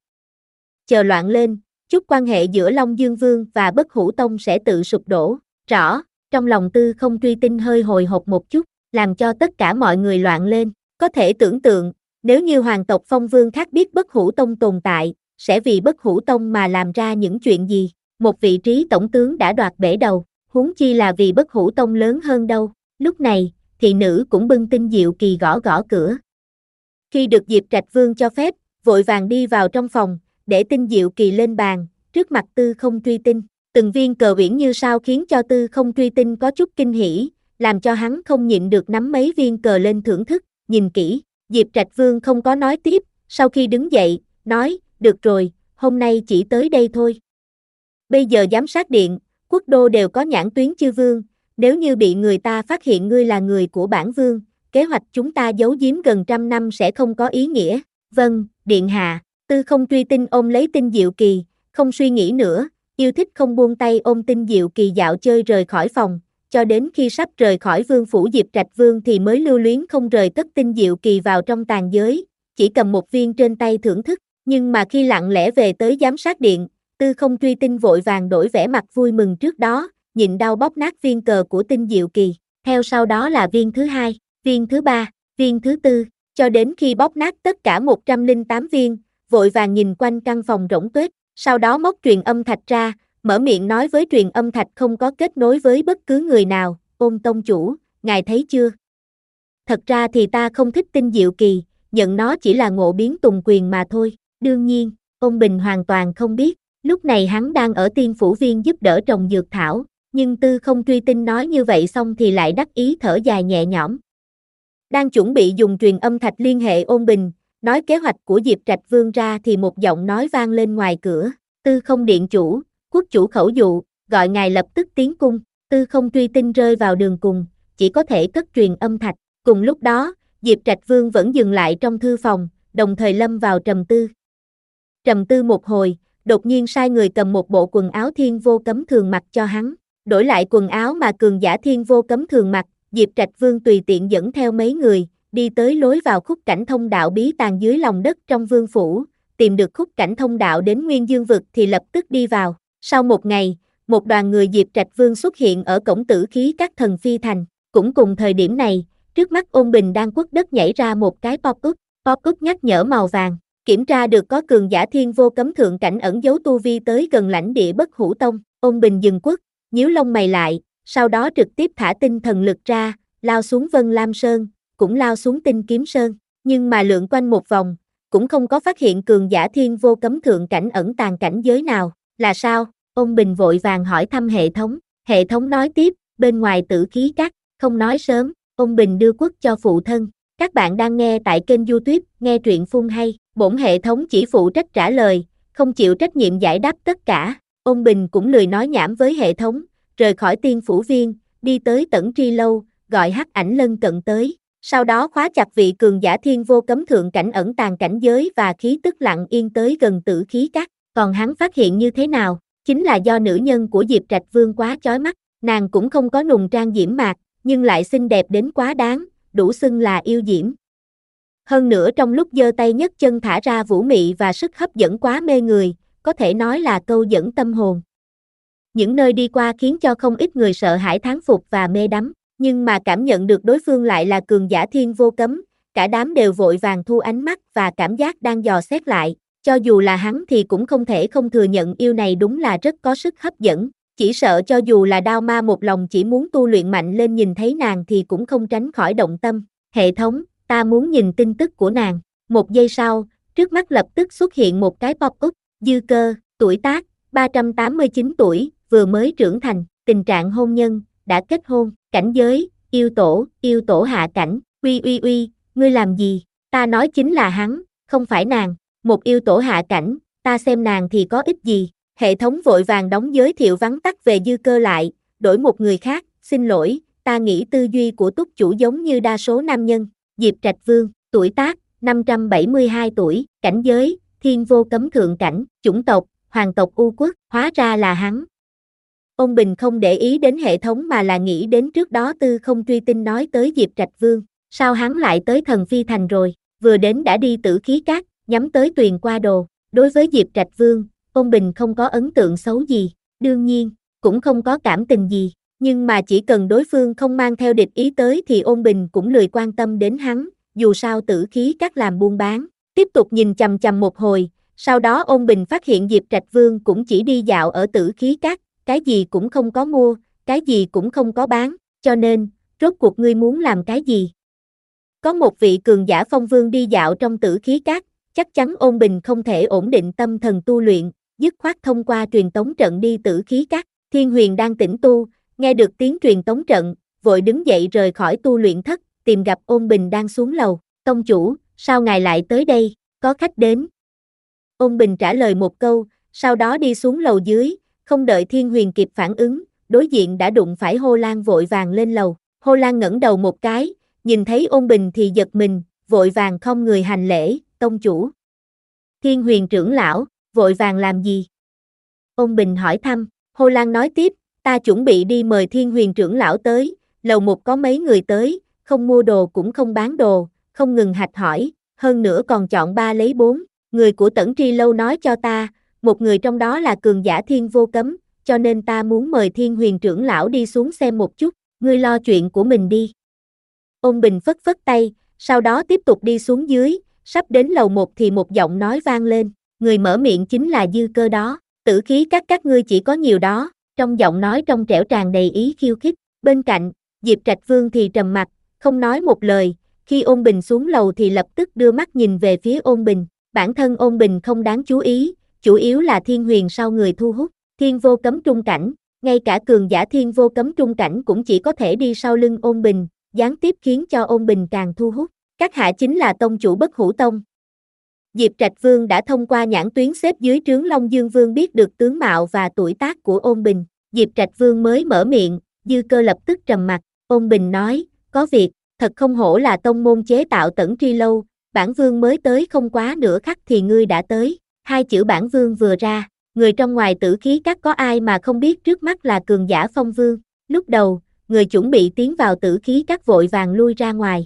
Chờ loạn lên, chút quan hệ giữa Long Dương Vương và Bất Hủ Tông sẽ tự sụp đổ. Rõ, trong lòng Tư Không Truy Tinh hơi hồi hộp một chút, làm cho tất cả mọi người loạn lên. Có thể tưởng tượng, nếu như hoàng tộc phong vương khác biết Bất Hủ Tông tồn tại, sẽ vì Bất Hủ Tông mà làm ra những chuyện gì. Một vị trí tổng tướng đã đoạt bể đầu, huống chi là vì Bất Hủ Tông lớn hơn đâu. Lúc này, thị nữ cũng bưng tinh diệu kỳ gõ gõ cửa. Khi được Diệp Trạch Vương cho phép, vội vàng đi vào trong phòng, để tinh diệu kỳ lên bàn, trước mặt Tư Không Truy Tinh. Từng viên cờ uyển như sao khiến cho Tư Không Truy Tinh có chút kinh hỉ, làm cho hắn không nhịn được nắm mấy viên cờ lên thưởng thức, nhìn kỹ. Diệp Trạch Vương không có nói tiếp, sau khi đứng dậy, nói, được rồi, hôm nay chỉ tới đây thôi. Bây giờ giám sát điện, quốc đô đều có nhãn tuyến chư vương, nếu như bị người ta phát hiện ngươi là người của bản vương, kế hoạch chúng ta giấu giếm gần trăm năm sẽ không có ý nghĩa. Vâng, điện hạ. Tư Không Truy Tinh ôm lấy tinh diệu kỳ, không suy nghĩ nữa, yêu thích không buông tay ôm tinh diệu kỳ dạo chơi rời khỏi phòng, cho đến khi sắp rời khỏi vương phủ Diệp Trạch Vương thì mới lưu luyến không rời cất tinh diệu kỳ vào trong tàn giới, chỉ cầm một viên trên tay thưởng thức, nhưng mà khi lặng lẽ về tới giám sát điện, Tư Không Truy Tinh vội vàng đổi vẻ mặt vui mừng trước đó, nhịn đau bóp nát viên cờ của tinh diệu kỳ, theo sau đó là viên thứ hai, viên thứ ba, viên thứ tư, cho đến khi bóp nát tất cả một trăm lẻ tám viên, vội vàng nhìn quanh căn phòng rỗng tuếch, sau đó móc truyền âm thạch ra, mở miệng nói với truyền âm thạch không có kết nối với bất cứ người nào, Ôn tông chủ, ngài thấy chưa? Thật ra thì ta không thích tinh diệu kỳ, nhận nó chỉ là ngộ biến tùng quyền mà thôi, đương nhiên, Ôn Bình hoàn toàn không biết, lúc này hắn đang ở Tiên Phủ Viên giúp đỡ trồng dược thảo, nhưng Tư Không Truy Tinh nói như vậy xong thì lại đắc ý thở dài nhẹ nhõm. Đang chuẩn bị dùng truyền âm thạch liên hệ Ôn Bình, nói kế hoạch của Diệp Trạch Vương ra thì một giọng nói vang lên ngoài cửa, Tư Không điện chủ, quốc chủ khẩu dụ, gọi ngài lập tức tiến cung. Tư Không truy tin rơi vào đường cùng, chỉ có thể cất truyền âm thạch. Cùng lúc đó, Diệp Trạch Vương vẫn dừng lại trong thư phòng, đồng thời lâm vào trầm tư. Trầm tư một hồi, đột nhiên sai người cầm một bộ quần áo Thiên Vô Cấm thường mặc cho hắn, đổi lại quần áo mà cường giả Thiên Vô Cấm thường mặc. Diệp Trạch Vương tùy tiện dẫn theo mấy người, đi tới lối vào khúc cảnh thông đạo bí tàng dưới lòng đất trong vương phủ, tìm được khúc cảnh thông đạo đến Nguyên Dương vực thì lập tức đi vào. Sau một ngày, một đoàn người Diệp Trạch Vương xuất hiện ở cổng Tử Khí các thần phi thành. Cũng cùng thời điểm này, trước mắt Ôn Bình đang quất đất nhảy ra một cái pop-up, pop-up nhắc nhở màu vàng, kiểm tra được có cường giả Thiên Vô Cấm thượng cảnh ẩn giấu tu vi tới gần lãnh địa Bất Hủ Tông. Ôn Bình dừng quất, nhíu lông mày lại, sau đó trực tiếp thả tinh thần lực ra, lao xuống Vân Lam Sơn, cũng lao xuống Tinh Kiếm Sơn, nhưng mà lượn quanh một vòng, cũng không có phát hiện cường giả Thiên Vô Cấm thượng cảnh ẩn tàng cảnh giới nào. Là sao? Ôn Bình vội vàng hỏi thăm hệ thống. Hệ thống nói tiếp, bên ngoài Tử Khí các, không nói sớm. Ôn Bình đưa quất cho phụ thân. Các bạn đang nghe tại kênh YouTube Nghe Truyện Phun Hay. Bổn hệ thống chỉ phụ trách trả lời, không chịu trách nhiệm giải đáp tất cả. Ôn Bình cũng lười nói nhảm với hệ thống, rời khỏi Tiên Phủ Viên, đi tới Tẩn Tri Lâu, gọi Hắc Ảnh lân cận tới. Sau đó khóa chặt vị cường giả Thiên Vô Cấm thượng cảnh ẩn tàng cảnh giới và khí tức lặng yên tới gần Tử Khí các. Còn hắn phát hiện như thế nào? Chính là do nữ nhân của Diệp Trạch Vương quá chói mắt, nàng cũng không có nùng trang diễm mạc, nhưng lại xinh đẹp đến quá đáng, đủ xưng là yêu diễm. Hơn nữa trong lúc giơ tay nhấc chân thả ra vũ mị và sức hấp dẫn quá mê người, có thể nói là câu dẫn tâm hồn. Những nơi đi qua khiến cho không ít người sợ hãi thán phục và mê đắm, nhưng mà cảm nhận được đối phương lại là cường giả Thiên Vô Cấm, cả đám đều vội vàng thu ánh mắt và cảm giác đang dò xét lại. Cho dù là hắn thì cũng không thể không thừa nhận yêu này đúng là rất có sức hấp dẫn, chỉ sợ cho dù là Đao Ma một lòng chỉ muốn tu luyện mạnh lên nhìn thấy nàng thì cũng không tránh khỏi động tâm. Hệ thống, ta muốn nhìn tin tức của nàng. Một giây sau, trước mắt lập tức xuất hiện một cái pop-up, Dư Cơ, tuổi tác, ba trăm tám mươi chín tuổi, vừa mới trưởng thành, tình trạng hôn nhân, đã kết hôn, cảnh giới, yêu tổ, yêu tổ hạ cảnh, uy uy uy, ngươi làm gì? Ta nói chính là hắn, không phải nàng. Một yêu tổ hạ cảnh, ta xem nàng thì có ích gì. Hệ thống vội vàng đóng giới thiệu vắn tắt về Dư Cơ lại, đổi một người khác. Xin lỗi, ta nghĩ tư duy của túc chủ giống như đa số nam nhân. Diệp Trạch Vương, tuổi tác, năm trăm bảy mươi hai tuổi, cảnh giới, Thiên Vô Cấm thượng cảnh, chủng tộc, hoàng tộc U Quốc, hóa ra là hắn. Ôn Bình không để ý đến hệ thống mà là nghĩ đến trước đó Tư Không truy tin nói tới Diệp Trạch Vương, sao hắn lại tới Thần Phi Thành rồi, vừa đến đã đi Tử Khí các, nhắm tới Tuyền Qua Đồ. Đối với Diệp Trạch Vương, Ôn Bình không có ấn tượng xấu gì, đương nhiên, cũng không có cảm tình gì, nhưng mà chỉ cần đối phương không mang theo địch ý tới thì Ôn Bình cũng lười quan tâm đến hắn, dù sao Tử Khí các làm buôn bán. Tiếp tục nhìn chằm chằm một hồi, sau đó Ôn Bình phát hiện Diệp Trạch Vương cũng chỉ đi dạo ở Tử Khí các, cái gì cũng không có mua, cái gì cũng không có bán, cho nên, rốt cuộc ngươi muốn làm cái gì? Có một vị cường giả phong vương đi dạo trong Tử Khí các, chắc chắn Ôn Bình không thể ổn định tâm thần tu luyện, dứt khoát thông qua truyền tống trận đi Tử Khí các. Thiên Huyền đang tĩnh tu, nghe được tiếng truyền tống trận, vội đứng dậy rời khỏi tu luyện thất, tìm gặp Ôn Bình đang xuống lầu. Tông chủ, sao ngài lại tới đây, có khách đến? Ôn Bình trả lời một câu, sau đó đi xuống lầu dưới, không đợi Thiên Huyền kịp phản ứng, đối diện đã đụng phải Hồ Lan vội vàng lên lầu. Hồ Lan ngẩng đầu một cái, nhìn thấy Ôn Bình thì giật mình, vội vàng không người hành lễ, tông chủ. Thiên Huyền trưởng lão, vội vàng làm gì? Ôn Bình hỏi thăm. Hồ Lan nói tiếp, ta chuẩn bị đi mời Thiên Huyền trưởng lão tới, lầu một có mấy người tới, không mua đồ cũng không bán đồ, không ngừng hạch hỏi, hơn nữa còn chọn ba lấy bốn. Người của Tẩn Tri Lâu nói cho ta, một người trong đó là cường giả Thiên Vô Cấm, cho nên ta muốn mời Thiên Huyền trưởng lão đi xuống xem một chút, ngươi lo chuyện của mình đi. Ôn Bình phất phất tay, sau đó tiếp tục đi xuống dưới, sắp đến lầu một thì một giọng nói vang lên, người mở miệng chính là Dư Cơ đó, Tử Khí các các ngươi chỉ có nhiều đó, trong giọng nói trong trẻo tràn đầy ý khiêu khích. Bên cạnh, Diệp Trạch Vương thì trầm mặt, không nói một lời, khi Ôn Bình xuống lầu thì lập tức đưa mắt nhìn về phía Ôn Bình, bản thân Ôn Bình không đáng chú ý, chủ yếu là Thiên Huyền sau người thu hút, Thiên Vô Cấm trung cảnh, ngay cả cường giả Thiên Vô Cấm trung cảnh cũng chỉ có thể đi sau lưng Ôn Bình, gián tiếp khiến cho Ôn Bình càng thu hút. Các hạ chính là tông chủ Bất Hủ Tông. Diệp Trạch Vương đã thông qua nhãn tuyến xếp dưới trướng Long Dương Vương biết được tướng mạo và tuổi tác của Ôn Bình. Diệp Trạch Vương mới mở miệng, Dư Cơ lập tức trầm mặt. Ôn Bình nói, có việc, thật không hổ là tông môn chế tạo Tẩn Tri Lâu, bản vương mới tới không quá nửa khắc thì ngươi đã tới. Hai chữ bản vương vừa ra, người trong ngoài Tử Khí Các có ai mà không biết trước mắt là cường giả phong vương. Lúc đầu, người chuẩn bị tiến vào Tử Khí Các vội vàng lui ra ngoài.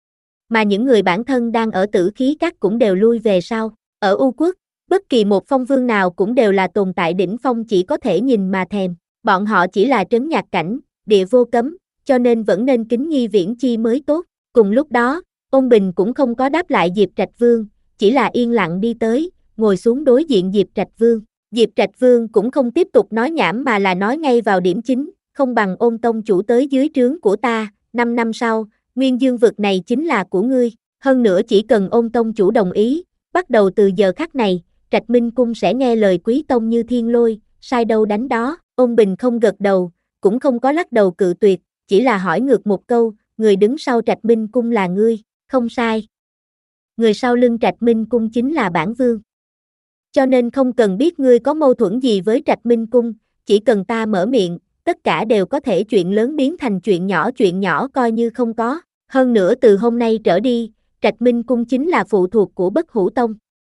Mà những người bản thân đang ở Tử Khí Các cũng đều lui về sau. Ở U Quốc, bất kỳ một phong vương nào cũng đều là tồn tại đỉnh phong chỉ có thể nhìn mà thèm. Bọn họ chỉ là trấn nhạc cảnh, địa vô cấm, cho nên vẫn nên kính nhi viễn chi mới tốt. Cùng lúc đó, Ôn Bình cũng không có đáp lại Diệp Trạch Vương, chỉ là yên lặng đi tới, ngồi xuống đối diện Diệp Trạch Vương. Diệp Trạch Vương cũng không tiếp tục nói nhảm mà là nói ngay vào điểm chính, không bằng Ôn tông chủ tới dưới trướng của ta, năm năm sau, Nguyên Dương vực này chính là của ngươi, hơn nữa chỉ cần Ôn tông chủ đồng ý, bắt đầu từ giờ khắc này, Trạch Minh Cung sẽ nghe lời quý tông như thiên lôi, sai đâu đánh đó. Ôn Bình không gật đầu, cũng không có lắc đầu cự tuyệt, chỉ là hỏi ngược một câu, người đứng sau Trạch Minh Cung là ngươi, không sai. Người sau lưng Trạch Minh Cung chính là bản vương. Cho nên không cần biết ngươi có mâu thuẫn gì với Trạch Minh Cung, chỉ cần ta mở miệng, tất cả đều có thể chuyện lớn biến thành chuyện nhỏ, chuyện nhỏ coi như không có. Hơn nữa từ hôm nay trở đi, Trạch Minh Cung chính là phụ thuộc của Bất Hủ Tông.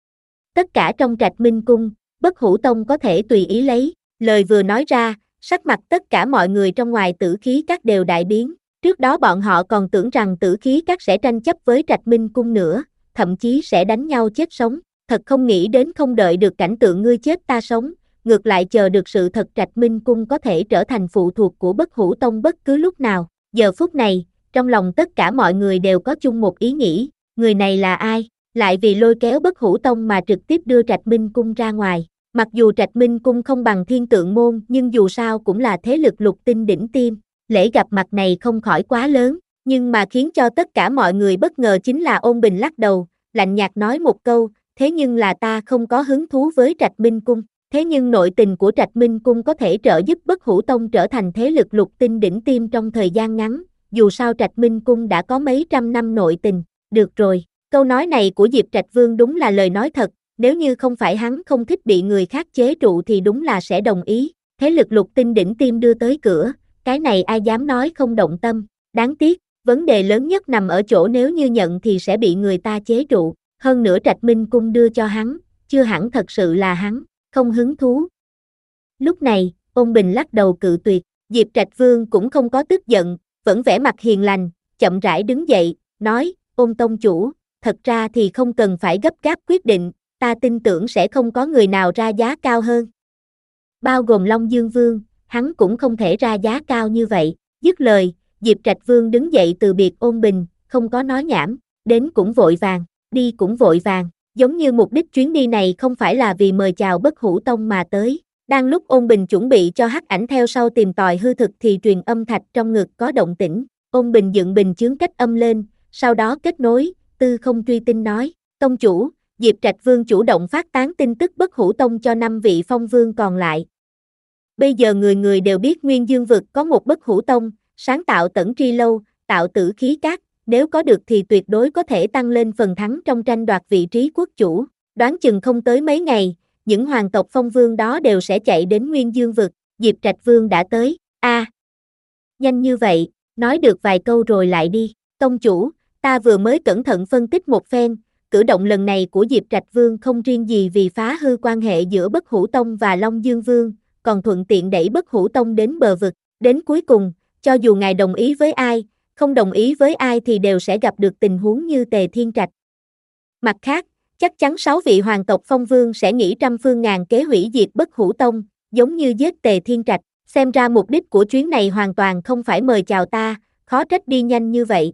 Tất cả trong Trạch Minh Cung, Bất Hủ Tông có thể tùy ý lấy. Lời vừa nói ra, sắc mặt tất cả mọi người trong ngoài Tử Khí Các đều đại biến. Trước đó bọn họ còn tưởng rằng Tử Khí Các sẽ tranh chấp với Trạch Minh Cung nữa, thậm chí sẽ đánh nhau chết sống. Thật không nghĩ đến không đợi được cảnh tượng ngươi chết ta sống, ngược lại chờ được sự thật Trạch Minh Cung có thể trở thành phụ thuộc của Bất Hủ Tông bất cứ lúc nào. Giờ phút này, trong lòng tất cả mọi người đều có chung một ý nghĩ, người này là ai, lại vì lôi kéo Bất Hủ Tông mà trực tiếp đưa Trạch Minh Cung ra ngoài. Mặc dù Trạch Minh Cung không bằng Thiên Tượng Môn nhưng dù sao cũng là thế lực lục tinh đỉnh tiêm, lễ gặp mặt này không khỏi quá lớn, nhưng mà khiến cho tất cả mọi người bất ngờ chính là Ôn Bình lắc đầu, lạnh nhạt nói một câu, thế nhưng là ta không có hứng thú với Trạch Minh Cung, thế nhưng nội tình của Trạch Minh Cung có thể trợ giúp Bất Hủ Tông trở thành thế lực lục tinh đỉnh tiêm trong thời gian ngắn, dù sao Trạch Minh Cung đã có mấy trăm năm nội tình. Được rồi, câu nói này của Diệp Trạch Vương đúng là lời nói thật, nếu như không phải hắn không thích bị người khác chế trụ thì đúng là sẽ đồng ý, thế lực lục tinh đỉnh tiêm đưa tới cửa, cái này ai dám nói không động tâm, đáng tiếc, vấn đề lớn nhất nằm ở chỗ nếu như nhận thì sẽ bị người ta chế trụ, hơn nữa Trạch Minh Cung đưa cho hắn, chưa hẳn thật sự là hắn, không hứng thú. Lúc này, Ôn Bình lắc đầu cự tuyệt, Diệp Trạch Vương cũng không có tức giận, vẫn vẻ mặt hiền lành, chậm rãi đứng dậy, nói, Ôn tông chủ, thật ra thì không cần phải gấp gáp quyết định, ta tin tưởng sẽ không có người nào ra giá cao hơn. Bao gồm Long Dương Vương, hắn cũng không thể ra giá cao như vậy. Dứt lời, Diệp Trạch Vương đứng dậy từ biệt Ôn Bình, không có nói nhảm, đến cũng vội vàng, đi cũng vội vàng, giống như mục đích chuyến đi này không phải là vì mời chào Bất Hủ Tông mà tới. Đang lúc Ôn Bình chuẩn bị cho Hắc Ảnh theo sau tìm tòi hư thực thì truyền âm thạch trong ngực có động tĩnh, Ôn Bình dựng bình chướng cách âm lên, sau đó kết nối, tư không truy tin nói, tông chủ, Diệp Trạch Vương chủ động phát tán tin tức Bất Hủ Tông cho năm vị phong vương còn lại. Bây giờ người người đều biết Nguyên Dương vực có một Bất Hủ Tông, sáng tạo Tẩn Tri Lâu, tạo Tử Khí Các, nếu có được thì tuyệt đối có thể tăng lên phần thắng trong tranh đoạt vị trí quốc chủ, đoán chừng không tới mấy ngày, những hoàng tộc phong vương đó đều sẽ chạy đến Nguyên Dương vực, Diệp Trạch Vương đã tới, a à, nhanh như vậy, nói được vài câu rồi lại đi, tông chủ, ta vừa mới cẩn thận phân tích một phen, cử động lần này của Diệp Trạch Vương không riêng gì vì phá hư quan hệ giữa Bất Hủ Tông và Long Dương Vương, còn thuận tiện đẩy Bất Hủ Tông đến bờ vực, đến cuối cùng, cho dù ngài đồng ý với ai, không đồng ý với ai thì đều sẽ gặp được tình huống như Tề Thiên Trạch. Mặt khác, chắc chắn sáu vị hoàng tộc phong vương sẽ nghĩ trăm phương ngàn kế hủy diệt Bất Hủ Tông, giống như giết Tề Thiên Trạch, xem ra mục đích của chuyến này hoàn toàn không phải mời chào ta, khó trách đi nhanh như vậy.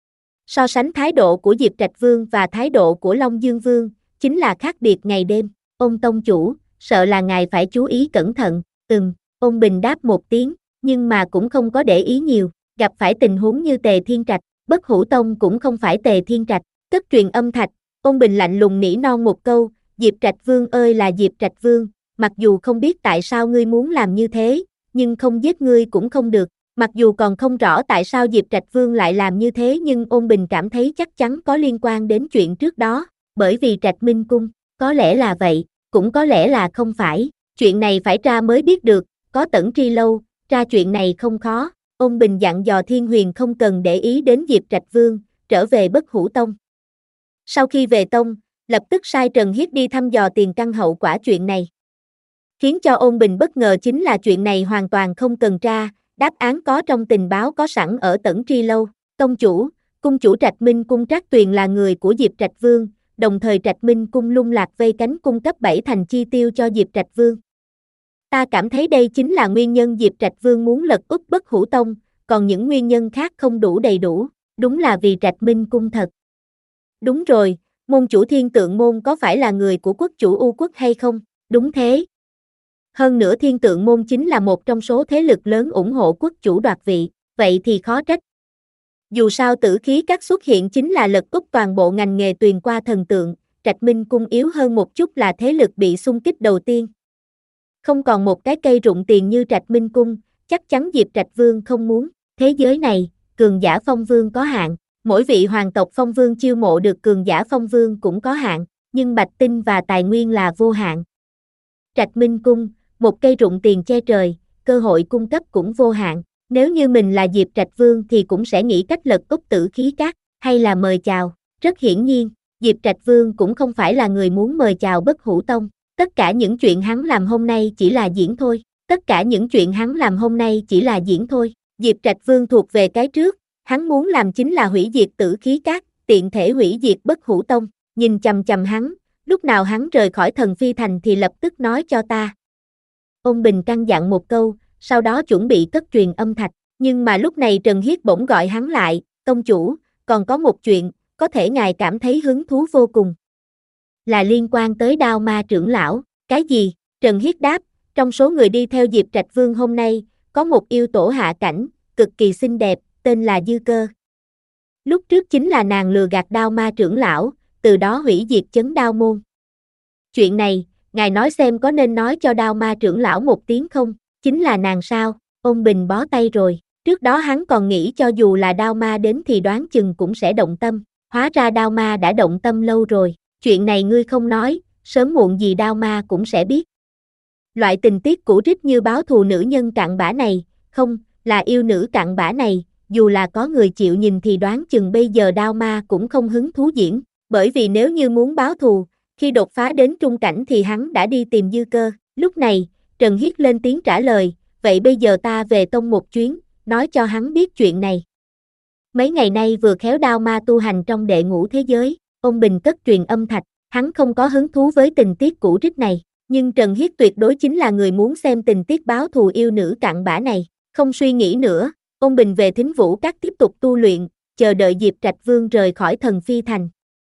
So sánh thái độ của Diệp Trạch Vương và thái độ của Long Dương Vương, chính là khác biệt ngày đêm, Ôn tông chủ, sợ là ngài phải chú ý cẩn thận, ừm, Ôn Bình đáp một tiếng, nhưng mà cũng không có để ý nhiều, gặp phải tình huống như Tề Thiên Trạch, Bất Hủ Tông cũng không phải Tề Thiên Trạch, cất truyền âm thạch, Ôn Bình lạnh lùng nỉ non một câu, Diệp Trạch Vương ơi là Diệp Trạch Vương, mặc dù không biết tại sao ngươi muốn làm như thế, nhưng không giết ngươi cũng không được, Mặc dù còn không rõ tại sao Diệp Trạch Vương lại làm như thế nhưng Ôn Bình cảm thấy chắc chắn có liên quan đến chuyện trước đó, bởi vì Trạch Minh Cung, có lẽ là vậy, cũng có lẽ là không phải, chuyện này phải tra mới biết được, có Tẩn Tri Lâu, tra chuyện này không khó. Ôn Bình dặn dò Thiên Huyền không cần để ý đến Diệp Trạch Vương, trở về Bất Hủ Tông. Sau khi về tông, lập tức sai Trần Hiết đi thăm dò tiền căn hậu quả chuyện này. Khiến cho Ôn Bình bất ngờ chính là chuyện này hoàn toàn không cần tra, đáp án có trong tình báo có sẵn ở Tẩn Tri Lâu. Tông chủ, cung chủ Trạch Minh Cung Trác Tuyền là người của Diệp Trạch Vương, đồng thời Trạch Minh Cung lung lạc vây cánh cung cấp bảy thành chi tiêu cho Diệp Trạch Vương. Ta cảm thấy đây chính là nguyên nhân Diệp Trạch Vương muốn lật úp Bất Hủ Tông, còn những nguyên nhân khác không đủ đầy đủ, đúng là vì Trạch Minh Cung thật. Đúng rồi, môn chủ Thiên Tượng Môn có phải là người của quốc chủ U Quốc hay không? Đúng thế. Hơn nữa Thiên Tượng Môn chính là một trong số thế lực lớn ủng hộ quốc chủ đoạt vị, vậy thì khó trách. Dù sao Tử Khí Các xuất hiện chính là lật úp toàn bộ ngành nghề tuyền qua thần tượng, Trạch Minh Cung yếu hơn một chút là thế lực bị xung kích đầu tiên. Không còn một cái cây rụng tiền như Trạch Minh Cung, chắc chắn Diệp Trạch Vương không muốn. Thế giới này, cường giả phong vương có hạn, mỗi vị hoàng tộc phong vương chiêu mộ được cường giả phong vương cũng có hạn, nhưng bạch tinh và tài nguyên là vô hạn. Trạch Minh Cung, một cây rụng tiền che trời, cơ hội cung cấp cũng vô hạn. Nếu như mình là Diệp Trạch Vương thì cũng sẽ nghĩ cách lật úp Tử Khí Các, hay là mời chào. Rất hiển nhiên, Diệp Trạch Vương cũng không phải là người muốn mời chào Bất Hủ Tông. Tất cả những chuyện hắn làm hôm nay chỉ là diễn thôi. Tất cả những chuyện hắn làm hôm nay chỉ là diễn thôi. Diệp Trạch Vương thuộc về cái trước, hắn muốn làm chính là hủy diệt Tử Khí Các, tiện thể hủy diệt Bất Hủ Tông. Nhìn chằm chằm hắn, lúc nào hắn rời khỏi Thần Phi Thành thì lập tức nói cho ta. Ôn Bình căn dặn một câu, sau đó chuẩn bị cất truyền âm thạch, nhưng mà lúc này Trần Hiết bỗng gọi hắn lại, tông chủ, còn có một chuyện, có thể ngài cảm thấy hứng thú vô cùng. Là liên quan tới Đao Ma trưởng lão, cái gì? Trần Hiết đáp, trong số người đi theo Diệp Trạch Vương hôm nay, có một yêu tổ hạ cảnh, cực kỳ xinh đẹp, tên là Dư Cơ. Lúc trước chính là nàng lừa gạt Đao Ma trưởng lão, từ đó hủy diệt Chấn Đao Môn. Chuyện này, ngài nói xem có nên nói cho Đao Ma trưởng lão một tiếng không? Chính là nàng sao? Ôn Bình bó tay rồi, trước đó hắn còn nghĩ cho dù là Đao Ma đến thì đoán chừng cũng sẽ động tâm, hóa ra Đao Ma đã động tâm lâu rồi, chuyện này ngươi không nói, sớm muộn gì Đao Ma cũng sẽ biết. Loại tình tiết cũ rích như báo thù nữ nhân cặn bã này, không, là yêu nữ cặn bã này, dù là có người chịu nhìn thì đoán chừng bây giờ Đao Ma cũng không hứng thú diễn, bởi vì nếu như muốn báo thù, khi đột phá đến trung cảnh thì hắn đã đi tìm Dư Cơ. Lúc này, Trần Hiết lên tiếng trả lời, vậy bây giờ ta về tông một chuyến, nói cho hắn biết chuyện này. Mấy ngày nay vừa khéo Đao Ma tu hành trong đệ ngũ thế giới, Ôn Bình cất truyền âm thạch, hắn không có hứng thú với tình tiết cũ rích này, nhưng Trần Hiết tuyệt đối chính là người muốn xem tình tiết báo thù yêu nữ cặn bã này. Không suy nghĩ nữa, Ôn Bình về Thính Vũ Các tiếp tục tu luyện, chờ đợi Diệp Trạch Vương rời khỏi Thần Phi Thành.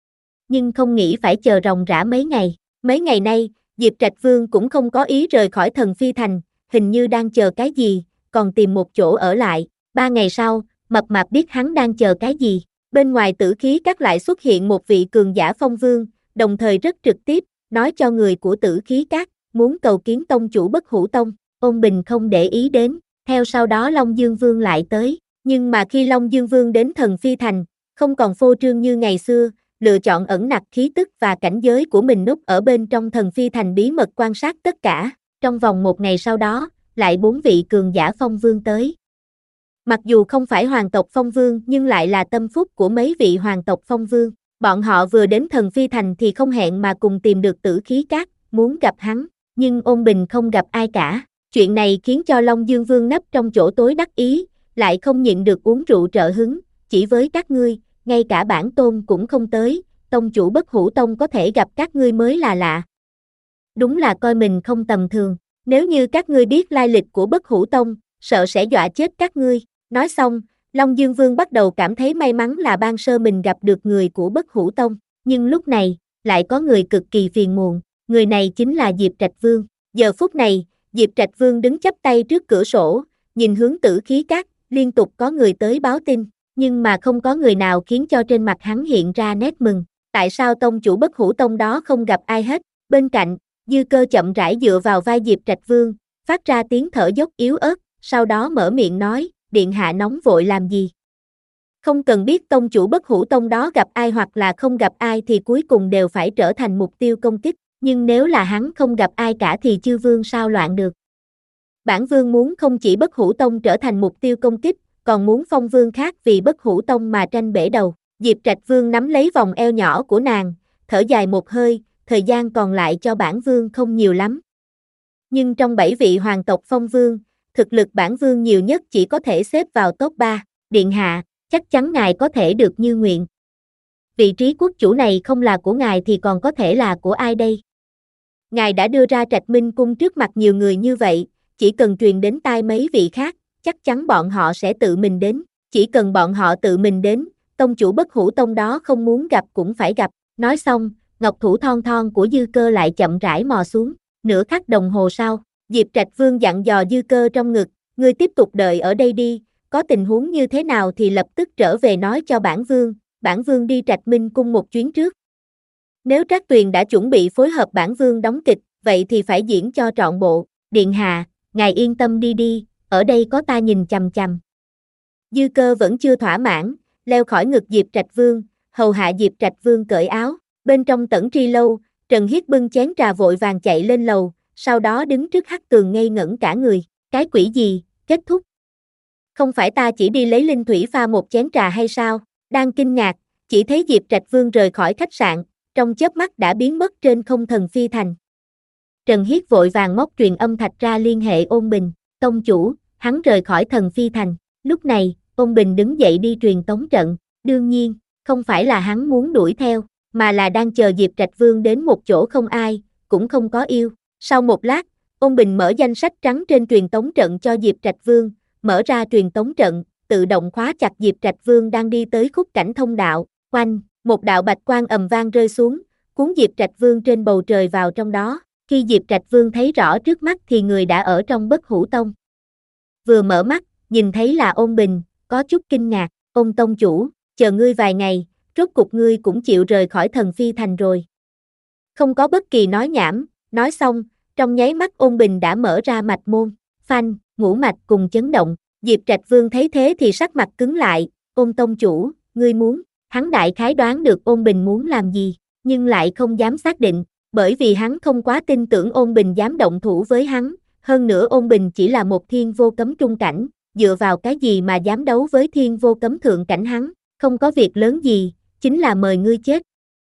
Nhưng không nghĩ phải chờ ròng rã mấy ngày, mấy ngày nay, Diệp Trạch Vương cũng không có ý rời khỏi Thần Phi Thành, hình như đang chờ cái gì, còn tìm một chỗ ở lại. Ba ngày sau, Mập Mạp biết hắn đang chờ cái gì, bên ngoài Tử Khí Các lại xuất hiện một vị cường giả phong vương, đồng thời rất trực tiếp, nói cho người của Tử Khí Các, muốn cầu kiến tông chủ Bất Hủ Tông. Ôn Bình không để ý đến, theo sau đó Long Dương Vương lại tới, nhưng mà khi Long Dương Vương đến Thần Phi Thành, không còn phô trương như ngày xưa, lựa chọn ẩn nặc khí tức và cảnh giới của mình núp ở bên trong Thần Phi Thành bí mật quan sát tất cả. Trong vòng một ngày sau đó, lại bốn vị cường giả phong vương tới. Mặc dù không phải hoàng tộc phong vương nhưng lại là tâm phúc của mấy vị hoàng tộc phong vương. Bọn họ vừa đến Thần Phi Thành thì không hẹn mà cùng tìm được Tử Khí Các, muốn gặp hắn, nhưng Ôn Bình không gặp ai cả. Chuyện này khiến cho Long Dương Vương nấp trong chỗ tối đắc ý, lại không nhịn được uống rượu trợ hứng, chỉ với các ngươi, ngay cả bản tôn cũng không tới, tông chủ Bất Hủ Tông có thể gặp các ngươi mới là lạ. Đúng là coi mình không tầm thường, nếu như các ngươi biết lai lịch của Bất Hủ Tông, sợ sẽ dọa chết các ngươi. Nói xong, Long Dương Vương bắt đầu cảm thấy may mắn là ban sơ mình gặp được người của Bất Hủ Tông, nhưng lúc này, lại có người cực kỳ phiền muộn, người này chính là Diệp Trạch Vương. Giờ phút này, Diệp Trạch Vương đứng chắp tay trước cửa sổ, nhìn hướng Tử Khí Các, liên tục có người tới báo tin, nhưng mà không có người nào khiến cho trên mặt hắn hiện ra nét mừng. Tại sao tông chủ Bất Hủ Tông đó không gặp ai hết? Bên cạnh, Dư Cơ chậm rãi dựa vào vai Diệp Trạch Vương, phát ra tiếng thở dốc yếu ớt, sau đó mở miệng nói, điện hạ nóng vội làm gì? Không cần biết tông chủ Bất Hủ Tông đó gặp ai hoặc là không gặp ai thì cuối cùng đều phải trở thành mục tiêu công kích, nhưng nếu là hắn không gặp ai cả thì chư vương sao loạn được. Bản vương muốn không chỉ Bất Hủ Tông trở thành mục tiêu công kích, còn muốn phong vương khác vì Bất Hủ Tông mà tranh bể đầu. Diệp Trạch Vương nắm lấy vòng eo nhỏ của nàng, thở dài một hơi, thời gian còn lại cho bản vương không nhiều lắm. Nhưng trong bảy vị hoàng tộc phong vương, thực lực bản vương nhiều nhất chỉ có thể xếp vào top ba. Điện hạ, chắc chắn ngài có thể được như nguyện. Vị trí quốc chủ này không là của ngài thì còn có thể là của ai đây? Ngài đã đưa ra Trạch Minh Cung trước mặt nhiều người như vậy, chỉ cần truyền đến tai mấy vị khác, chắc chắn bọn họ sẽ tự mình đến. Chỉ cần bọn họ tự mình đến, tông chủ Bất Hủ Tông đó không muốn gặp cũng phải gặp. Nói xong, ngọc thủ thon thon của Dư Cơ lại chậm rãi mò xuống. Nửa khắc đồng hồ sau, Diệp Trạch Vương dặn dò Dư Cơ trong ngực, ngươi tiếp tục đợi ở đây đi, có tình huống như thế nào thì lập tức trở về nói cho bản vương, bản vương đi Trạch Minh Cung một chuyến trước. Nếu Trác Tuyền đã chuẩn bị phối hợp bản vương đóng kịch, vậy thì phải diễn cho trọn bộ. Điện hạ, ngài yên tâm đi đi, ở đây có ta nhìn chằm chằm. Dư Cơ vẫn chưa thỏa mãn, leo khỏi ngực Diệp Trạch Vương, hầu hạ Diệp Trạch Vương cởi áo. Bên trong Tẩn Tri Lâu, Trần Hiết bưng chén trà vội vàng chạy lên lầu, sau đó đứng trước Hắc Tường ngây ngẩn cả người. Cái quỷ gì, kết thúc. Không phải ta chỉ đi lấy linh thủy pha một chén trà hay sao? Đang kinh ngạc, chỉ thấy Diệp Trạch Vương rời khỏi khách sạn, trong chớp mắt đã biến mất trên không thần phi thành. Trần Hiết vội vàng móc truyền âm thạch ra liên hệ Ôn Bình, tông chủ, hắn rời khỏi thần phi thành. Lúc này, Ôn Bình đứng dậy đi truyền tống trận, đương nhiên, không phải là hắn muốn đuổi theo, mà là đang chờ Diệp Trạch Vương đến một chỗ không ai, cũng không có yêu. Sau một lát, Ôn Bình mở danh sách trắng trên truyền tống trận cho Diệp Trạch Vương, mở ra truyền tống trận, tự động khóa chặt Diệp Trạch Vương đang đi tới khúc cảnh thông đạo. Oanh, một đạo bạch quang ầm vang rơi xuống, cuốn Diệp Trạch Vương trên bầu trời vào trong đó. Khi Diệp Trạch Vương thấy rõ trước mắt thì người đã ở trong Bất Hủ Tông. Vừa mở mắt, nhìn thấy là Ôn Bình, có chút kinh ngạc. Ôn tông chủ, chờ ngươi vài ngày, rốt cục ngươi cũng chịu rời khỏi thần phi thành rồi. Không có bất kỳ nói nhảm, nói xong, trong nháy mắt Ôn Bình đã mở ra mạch môn, phanh, ngũ mạch cùng chấn động. Diệp Trạch Vương thấy thế thì sắc mặt cứng lại. Ôn tông chủ, ngươi muốn, hắn đại khái đoán được Ôn Bình muốn làm gì, nhưng lại không dám xác định, bởi vì hắn không quá tin tưởng Ôn Bình dám động thủ với hắn, hơn nữa Ôn Bình chỉ là một thiên vô cấm trung cảnh, dựa vào cái gì mà dám đấu với thiên vô cấm thượng cảnh hắn, không có việc lớn gì, chính là mời ngươi chết.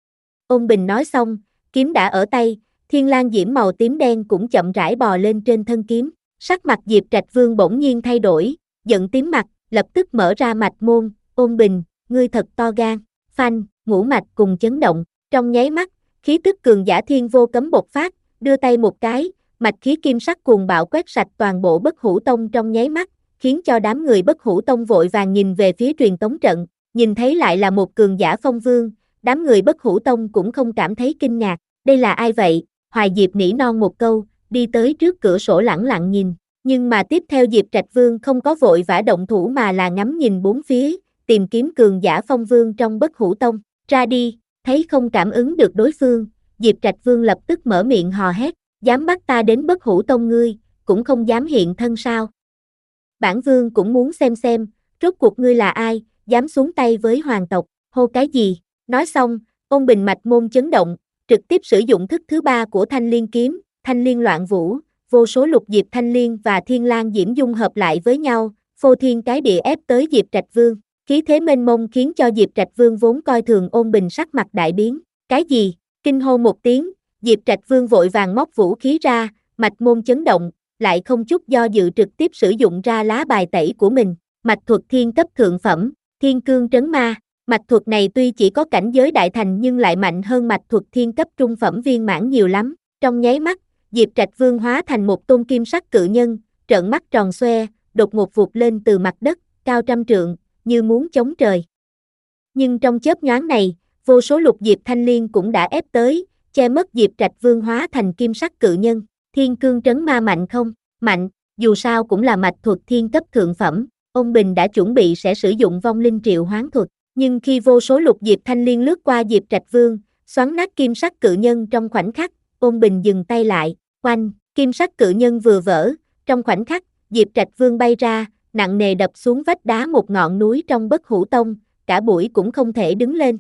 Ôn Bình nói xong, kiếm đã ở tay, thiên lang diễm màu tím đen cũng chậm rãi bò lên trên thân kiếm, sắc mặt Diệp Trạch Vương bỗng nhiên thay đổi, giận tím mặt, lập tức mở ra mạch môn. Ôn Bình, ngươi thật to gan. Phanh, ngũ mạch cùng chấn động, trong nháy mắt, khí tức cường giả thiên vô cấm bộc phát, đưa tay một cái, mạch khí kim sắc cuồng bạo quét sạch toàn bộ Bất Hủ Tông trong nháy mắt, khiến cho đám người Bất Hủ Tông vội vàng nhìn về phía truyền tống trận, nhìn thấy lại là một cường giả phong vương, đám người Bất Hủ Tông cũng không cảm thấy kinh ngạc, đây là ai vậy? Hoài Diệp nỉ non một câu, đi tới trước cửa sổ lẳng lặng nhìn, nhưng mà tiếp theo Diệp Trạch Vương không có vội vã động thủ mà là ngắm nhìn bốn phía, tìm kiếm cường giả phong vương trong Bất Hủ Tông. Ra đi, thấy không cảm ứng được đối phương, Diệp Trạch Vương lập tức mở miệng hò hét, dám bắt ta đến Bất Hủ Tông ngươi, cũng không dám hiện thân sao? Bản vương cũng muốn xem xem, rốt cuộc ngươi là ai, dám xuống tay với hoàng tộc, hô cái gì? Nói xong, Ôn Bình mạch môn chấn động, trực tiếp sử dụng thức thứ ba của Thanh Liên kiếm, Thanh Liên Loạn Vũ, vô số lục diệp thanh liên và thiên lang diễm dung hợp lại với nhau, phô thiên cái địa ép tới Diệp Trạch Vương. Khí thế mênh mông khiến cho Diệp Trạch Vương vốn coi thường Ôn Bình sắc mặt đại biến. Cái gì? Kinh hô một tiếng, Diệp Trạch Vương vội vàng móc vũ khí ra, mạch môn chấn động, lại không chút do dự trực tiếp sử dụng ra lá bài tẩy của mình, mạch thuật thiên cấp thượng phẩm, Thiên Cương Trấn Ma. Mạch thuật này tuy chỉ có cảnh giới đại thành nhưng lại mạnh hơn mạch thuật thiên cấp trung phẩm viên mãn nhiều lắm. Trong nháy mắt, Diệp Trạch Vương hóa thành một tôn kim sắc cự nhân, trợn mắt tròn xoe, đột ngột vụt lên từ mặt đất, cao trăm trượng, như muốn chống trời. Nhưng trong chớp nhoáng này, vô số lục diệp thanh liên cũng đã ép tới, che mất Diệp Trạch Vương hóa thành kim sắc cự nhân. Thiên Cương Trấn Ma mạnh không? Mạnh, dù sao cũng là mạch thuật thiên cấp thượng phẩm. Ôn Bình đã chuẩn bị sẽ sử dụng vong linh triệu hoán thuật, nhưng khi vô số lục diệp thanh liên lướt qua Diệp Trạch Vương, xoắn nát kim sắc cự nhân trong khoảnh khắc, Ôn Bình dừng tay lại, oanh, kim sắc cự nhân vừa vỡ, trong khoảnh khắc, Diệp Trạch Vương bay ra, nặng nề đập xuống vách đá một ngọn núi trong Bất Hủ Tông, cả buổi cũng không thể đứng lên.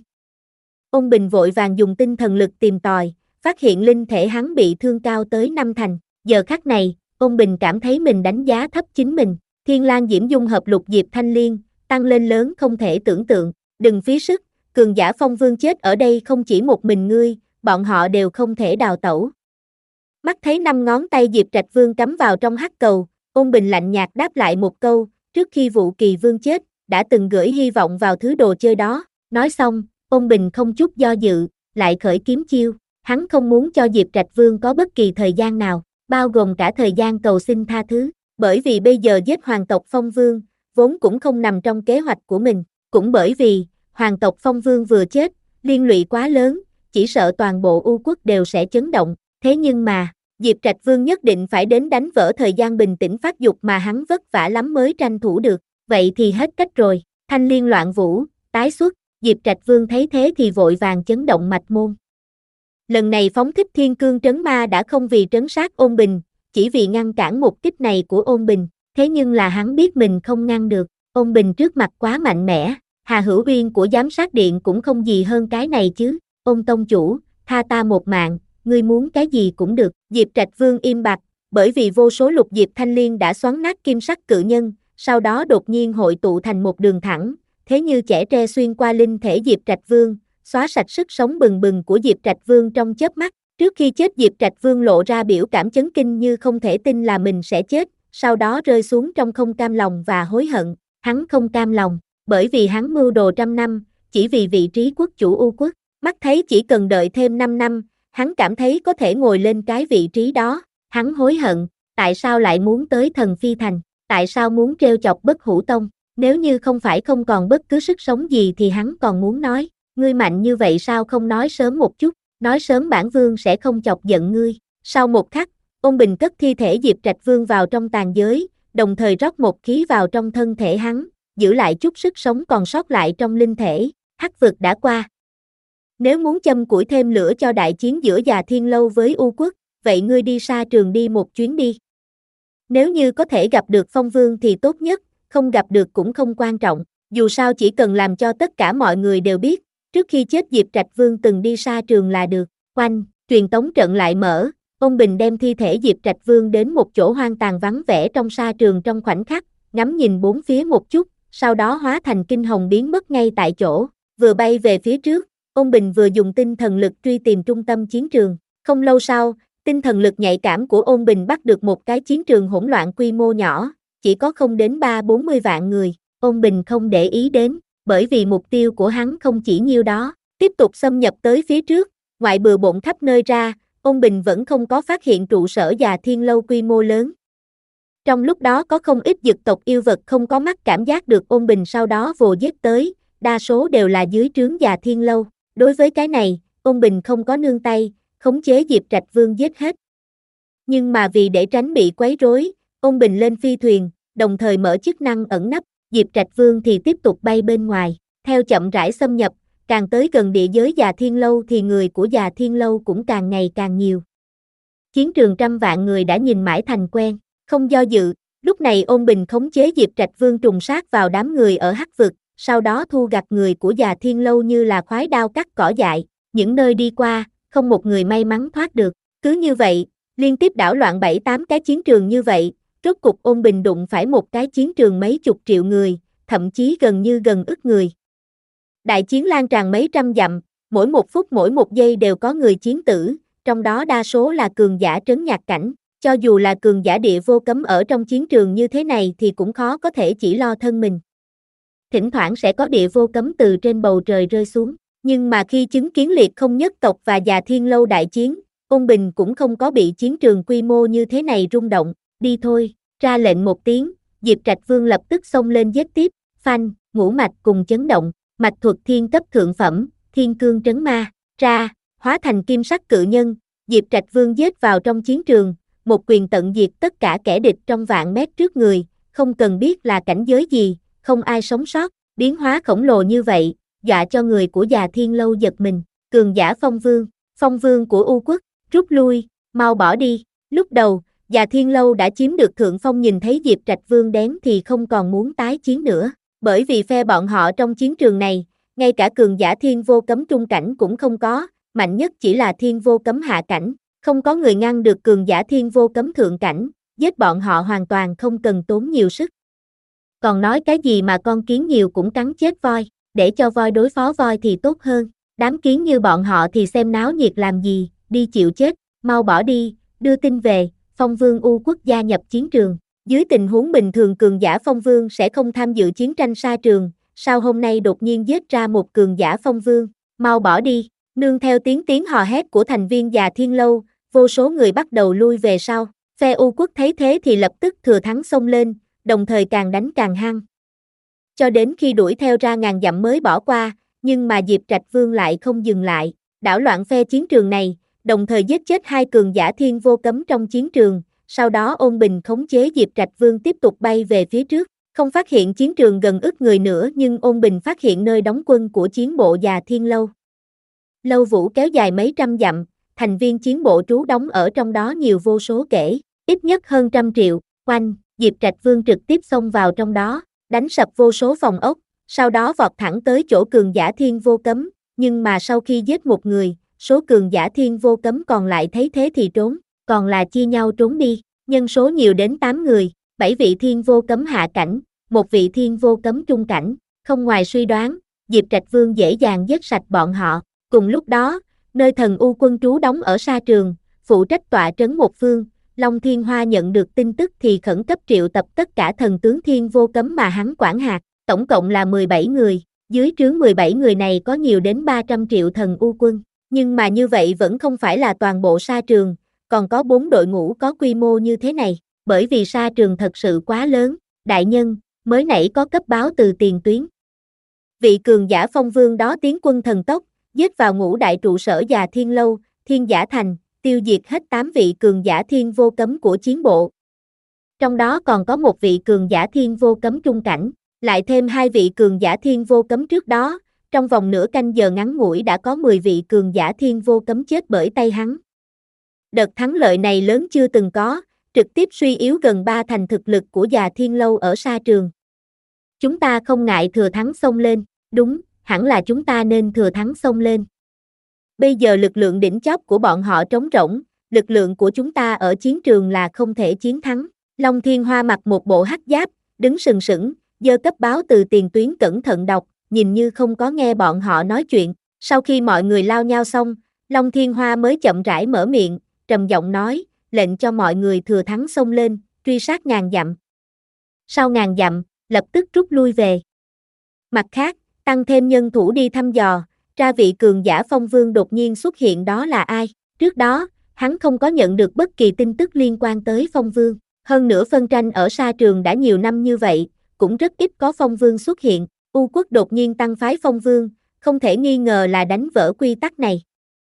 Ôn Bình vội vàng dùng tinh thần lực tìm tòi, phát hiện linh thể hắn bị thương cao tới năm thành. Giờ khắc này, Ôn Bình cảm thấy mình đánh giá thấp chính mình. Thiên Lang Diễm dung hợp lục diệp thanh liên, tăng lên lớn không thể tưởng tượng. Đừng phí sức, cường giả Phong Vương chết ở đây không chỉ một mình ngươi, bọn họ đều không thể đào tẩu. Mắt thấy năm ngón tay Diệp Trạch Vương cắm vào trong hắc cầu, Ôn Bình lạnh nhạt đáp lại một câu, trước khi Vũ Kỳ Vương chết, đã từng gửi hy vọng vào thứ đồ chơi đó. Nói xong, Ôn Bình không chút do dự, lại khởi kiếm chiêu. Hắn không muốn cho Diệp Trạch Vương có bất kỳ thời gian nào, bao gồm cả thời gian cầu xin tha thứ, bởi vì bây giờ giết hoàng tộc Phong Vương, vốn cũng không nằm trong kế hoạch của mình, cũng bởi vì, hoàng tộc Phong Vương vừa chết, liên lụy quá lớn, chỉ sợ toàn bộ U quốc đều sẽ chấn động, thế nhưng mà, Diệp Trạch Vương nhất định phải đến đánh vỡ thời gian bình tĩnh phát dục mà hắn vất vả lắm mới tranh thủ được, vậy thì hết cách rồi. Thanh liên loạn vũ, tái xuất, Diệp Trạch Vương thấy thế thì vội vàng chấn động mạch môn. Lần này phóng thích thiên cương trấn ma đã không vì trấn sát Ôn Bình, chỉ vì ngăn cản một kích này của Ôn Bình, thế nhưng là hắn biết mình không ngăn được, Ôn Bình trước mặt quá mạnh mẽ, Hà Hữu Uyên của giám sát điện cũng không gì hơn cái này chứ. Ôn tông chủ, tha ta một mạng, ngươi muốn cái gì cũng được. Diệp Trạch Vương im bặt, bởi vì vô số lục diệp thanh liên đã xoắn nát kim sắc cự nhân, sau đó đột nhiên hội tụ thành một đường thẳng, thế như chẻ tre xuyên qua linh thể Diệp Trạch Vương, xóa sạch sức sống bừng bừng của Diệp Trạch Vương trong chớp mắt. Trước khi chết Diệp Trạch Vương lộ ra biểu cảm chấn kinh như không thể tin là mình sẽ chết, sau đó rơi xuống trong không cam lòng và hối hận. Hắn không cam lòng, bởi vì hắn mưu đồ trăm năm, chỉ vì vị trí quốc chủ U quốc, mắt thấy chỉ cần đợi thêm năm năm, hắn cảm thấy có thể ngồi lên cái vị trí đó. Hắn hối hận, tại sao lại muốn tới Thần Phi Thành, tại sao muốn trêu chọc Bất Hủ Tông, nếu như không phải không còn bất cứ sức sống gì thì hắn còn muốn nói, ngươi mạnh như vậy sao không nói sớm một chút, nói sớm bản vương sẽ không chọc giận ngươi. Sau một khắc, Ôn Bình cất thi thể Diệp Trạch Vương vào trong tàn giới, đồng thời rót một khí vào trong thân thể hắn, giữ lại chút sức sống còn sót lại trong linh thể. Hắc vực đã qua. Nếu muốn châm củi thêm lửa cho đại chiến giữa Già Thiên Lâu với U quốc, vậy ngươi đi xa trường đi một chuyến đi. Nếu như có thể gặp được Phong Vương thì tốt nhất, không gặp được cũng không quan trọng, dù sao chỉ cần làm cho tất cả mọi người đều biết, trước khi chết Diệp Trạch Vương từng đi xa trường là được. Oanh, truyền tống trận lại mở, Ôn Bình đem thi thể Diệp Trạch Vương đến một chỗ hoang tàn vắng vẻ trong sa trường trong khoảnh khắc, ngắm nhìn bốn phía một chút, sau đó hóa thành kinh hồng biến mất ngay tại chỗ, vừa bay về phía trước, Ôn Bình vừa dùng tinh thần lực truy tìm trung tâm chiến trường. Không lâu sau, tinh thần lực nhạy cảm của Ôn Bình bắt được một cái chiến trường hỗn loạn quy mô nhỏ, chỉ có không đến ba bốn mươi vạn người. Ôn Bình không để ý đến, bởi vì mục tiêu của hắn không chỉ nhiêu đó, tiếp tục xâm nhập tới phía trước, ngoại bừa bộn khắp nơi ra, Ôn Bình vẫn không có phát hiện trụ sở Già Thiên Lâu quy mô lớn. Trong lúc đó có không ít dực tộc yêu vật không có mắt cảm giác được Ôn Bình sau đó vồ giết tới, đa số đều là dưới trướng Già Thiên Lâu. Đối với cái này, Ôn Bình không có nương tay, khống chế Diệp Trạch Vương giết hết. Nhưng mà vì để tránh bị quấy rối, Ôn Bình lên phi thuyền, đồng thời mở chức năng ẩn nấp, Diệp Trạch Vương thì tiếp tục bay bên ngoài, theo chậm rãi xâm nhập, càng tới gần địa giới Già Thiên Lâu thì người của Già Thiên Lâu cũng càng ngày càng nhiều. Chiến trường trăm vạn người đã nhìn mãi thành quen, không do dự, lúc này Ôn Bình khống chế Diệp Trạch Vương trùng sát vào đám người ở hắc vực, sau đó thu gặt người của Già Thiên Lâu như là khoái đao cắt cỏ dại, những nơi đi qua, không một người may mắn thoát được. Cứ như vậy, liên tiếp đảo loạn bảy tám cái chiến trường như vậy, rốt cục Ôn Bình đụng phải một cái chiến trường mấy chục triệu người, thậm chí gần như gần ức người. Đại chiến lan tràn mấy trăm dặm, mỗi một phút mỗi một giây đều có người chiến tử, trong đó đa số là cường giả trấn nhạc cảnh, cho dù là cường giả địa vô cấm ở trong chiến trường như thế này thì cũng khó có thể chỉ lo thân mình. Thỉnh thoảng sẽ có địa vô cấm từ trên bầu trời rơi xuống, nhưng mà khi chứng kiến Liệt Không nhất tộc và Già Thiên Lâu đại chiến, Ôn Bình cũng không có bị chiến trường quy mô như thế này rung động. Đi thôi, ra lệnh một tiếng, Diệp Trạch Vương lập tức xông lên giết tiếp, phanh, ngũ mạch cùng chấn động, mạch thuật thiên cấp thượng phẩm, thiên cương trấn ma, ra, hóa thành kim sắc cự nhân, Diệp Trạch Vương giết vào trong chiến trường, một quyền tận diệt tất cả kẻ địch trong vạn mét trước người, không cần biết là cảnh giới gì, không ai sống sót, biến hóa khổng lồ như vậy, dọa cho người của Già Thiên Lâu giật mình. Cường giả Phong Vương, Phong Vương của U quốc, rút lui, mau bỏ đi. Lúc đầu, Già Thiên Lâu đã chiếm được thượng phong, nhìn thấy Diệp Trạch Vương đến thì không còn muốn tái chiến nữa, bởi vì phe bọn họ trong chiến trường này, ngay cả cường giả thiên vô cấm trung cảnh cũng không có, mạnh nhất chỉ là thiên vô cấm hạ cảnh, không có người ngăn được cường giả thiên vô cấm thượng cảnh, giết bọn họ hoàn toàn không cần tốn nhiều sức. Còn nói cái gì mà con kiến nhiều cũng cắn chết voi, để cho voi đối phó voi thì tốt hơn, đám kiến như bọn họ thì xem náo nhiệt làm gì, đi chịu chết, mau bỏ đi, đưa tin về, Phong Vương U Quốc gia nhập chiến trường. Dưới tình huống bình thường cường giả Phong Vương sẽ không tham dự chiến tranh sa trường, sao hôm nay đột nhiên giết ra một cường giả Phong Vương, mau bỏ đi, nương theo tiếng tiếng hò hét của thành viên Già Thiên Lâu, vô số người bắt đầu lui về sau, phe U Quốc thấy thế thì lập tức thừa thắng xông lên, đồng thời càng đánh càng hăng. Cho đến khi đuổi theo ra ngàn dặm mới bỏ qua, nhưng mà Diệp Trạch Vương lại không dừng lại, đảo loạn phe chiến trường này, đồng thời giết chết hai cường giả thiên vô cấm trong chiến trường, sau đó ôn bình khống chế Diệp Trạch Vương tiếp tục bay về phía trước, không phát hiện chiến trường gần ức người nữa, nhưng ôn bình phát hiện nơi đóng quân của chiến bộ Già Thiên Lâu. Lâu vũ kéo dài mấy trăm dặm, thành viên chiến bộ trú đóng ở trong đó nhiều vô số kể, ít nhất hơn trăm triệu, quanh, Diệp Trạch Vương trực tiếp xông vào trong đó, đánh sập vô số phòng ốc, sau đó vọt thẳng tới chỗ cường giả thiên vô cấm, nhưng mà sau khi giết một người, số cường giả thiên vô cấm còn lại thấy thế thì trốn, còn là chia nhau trốn đi, nhân số nhiều đến tám người, bảy vị thiên vô cấm hạ cảnh, một vị thiên vô cấm trung cảnh, không ngoài suy đoán, Diệp Trạch Vương dễ dàng giết sạch bọn họ. Cùng lúc đó, nơi thần U quân trú đóng ở sa trường, phụ trách tọa trấn một phương, Long Thiên Hoa nhận được tin tức thì khẩn cấp triệu tập tất cả thần tướng thiên vô cấm mà hắn quản hạt, tổng cộng là mười bảy người, dưới trướng mười bảy người này có nhiều đến ba trăm triệu thần U quân, nhưng mà như vậy vẫn không phải là toàn bộ sa trường, còn có bốn đội ngũ có quy mô như thế này, bởi vì sa trường thật sự quá lớn, đại nhân, mới nãy có cấp báo từ tiền tuyến. Vị cường giả Phong Vương đó tiến quân thần tốc, giết vào ngũ đại trụ sở Già Thiên Lâu, Thiên Giả Thành, tiêu diệt hết tám vị cường giả thiên vô cấm của chiến bộ. Trong đó còn có một vị cường giả thiên vô cấm trung cảnh, lại thêm hai vị cường giả thiên vô cấm trước đó, trong vòng nửa canh giờ ngắn ngủi đã có mười vị cường giả thiên vô cấm chết bởi tay hắn. Đợt thắng lợi này lớn chưa từng có, trực tiếp suy yếu gần ba thành thực lực của Già Thiên Lâu ở sa trường. Chúng ta không ngại thừa thắng xông lên, đúng, hẳn là chúng ta nên thừa thắng xông lên. Bây giờ lực lượng đỉnh chóp của bọn họ trống rỗng, lực lượng của chúng ta ở chiến trường là không thể chiến thắng. Long Thiên Hoa mặc một bộ hắc giáp, đứng sừng sững, giơ cấp báo từ tiền tuyến cẩn thận đọc, nhìn như không có nghe bọn họ nói chuyện. Sau khi mọi người lao nhau xong, Long Thiên Hoa mới chậm rãi mở miệng, trầm giọng nói, lệnh cho mọi người thừa thắng xông lên, truy sát ngàn dặm. Sau ngàn dặm, lập tức rút lui về. Mặt khác, tăng thêm nhân thủ đi thăm dò, ra vị cường giả Phong Vương đột nhiên xuất hiện đó là ai. Trước đó, hắn không có nhận được bất kỳ tin tức liên quan tới Phong Vương. Hơn nữa phân tranh ở sa trường đã nhiều năm như vậy, cũng rất ít có Phong Vương xuất hiện. U Quốc đột nhiên tăng phái Phong Vương, không thể nghi ngờ là đánh vỡ quy tắc này.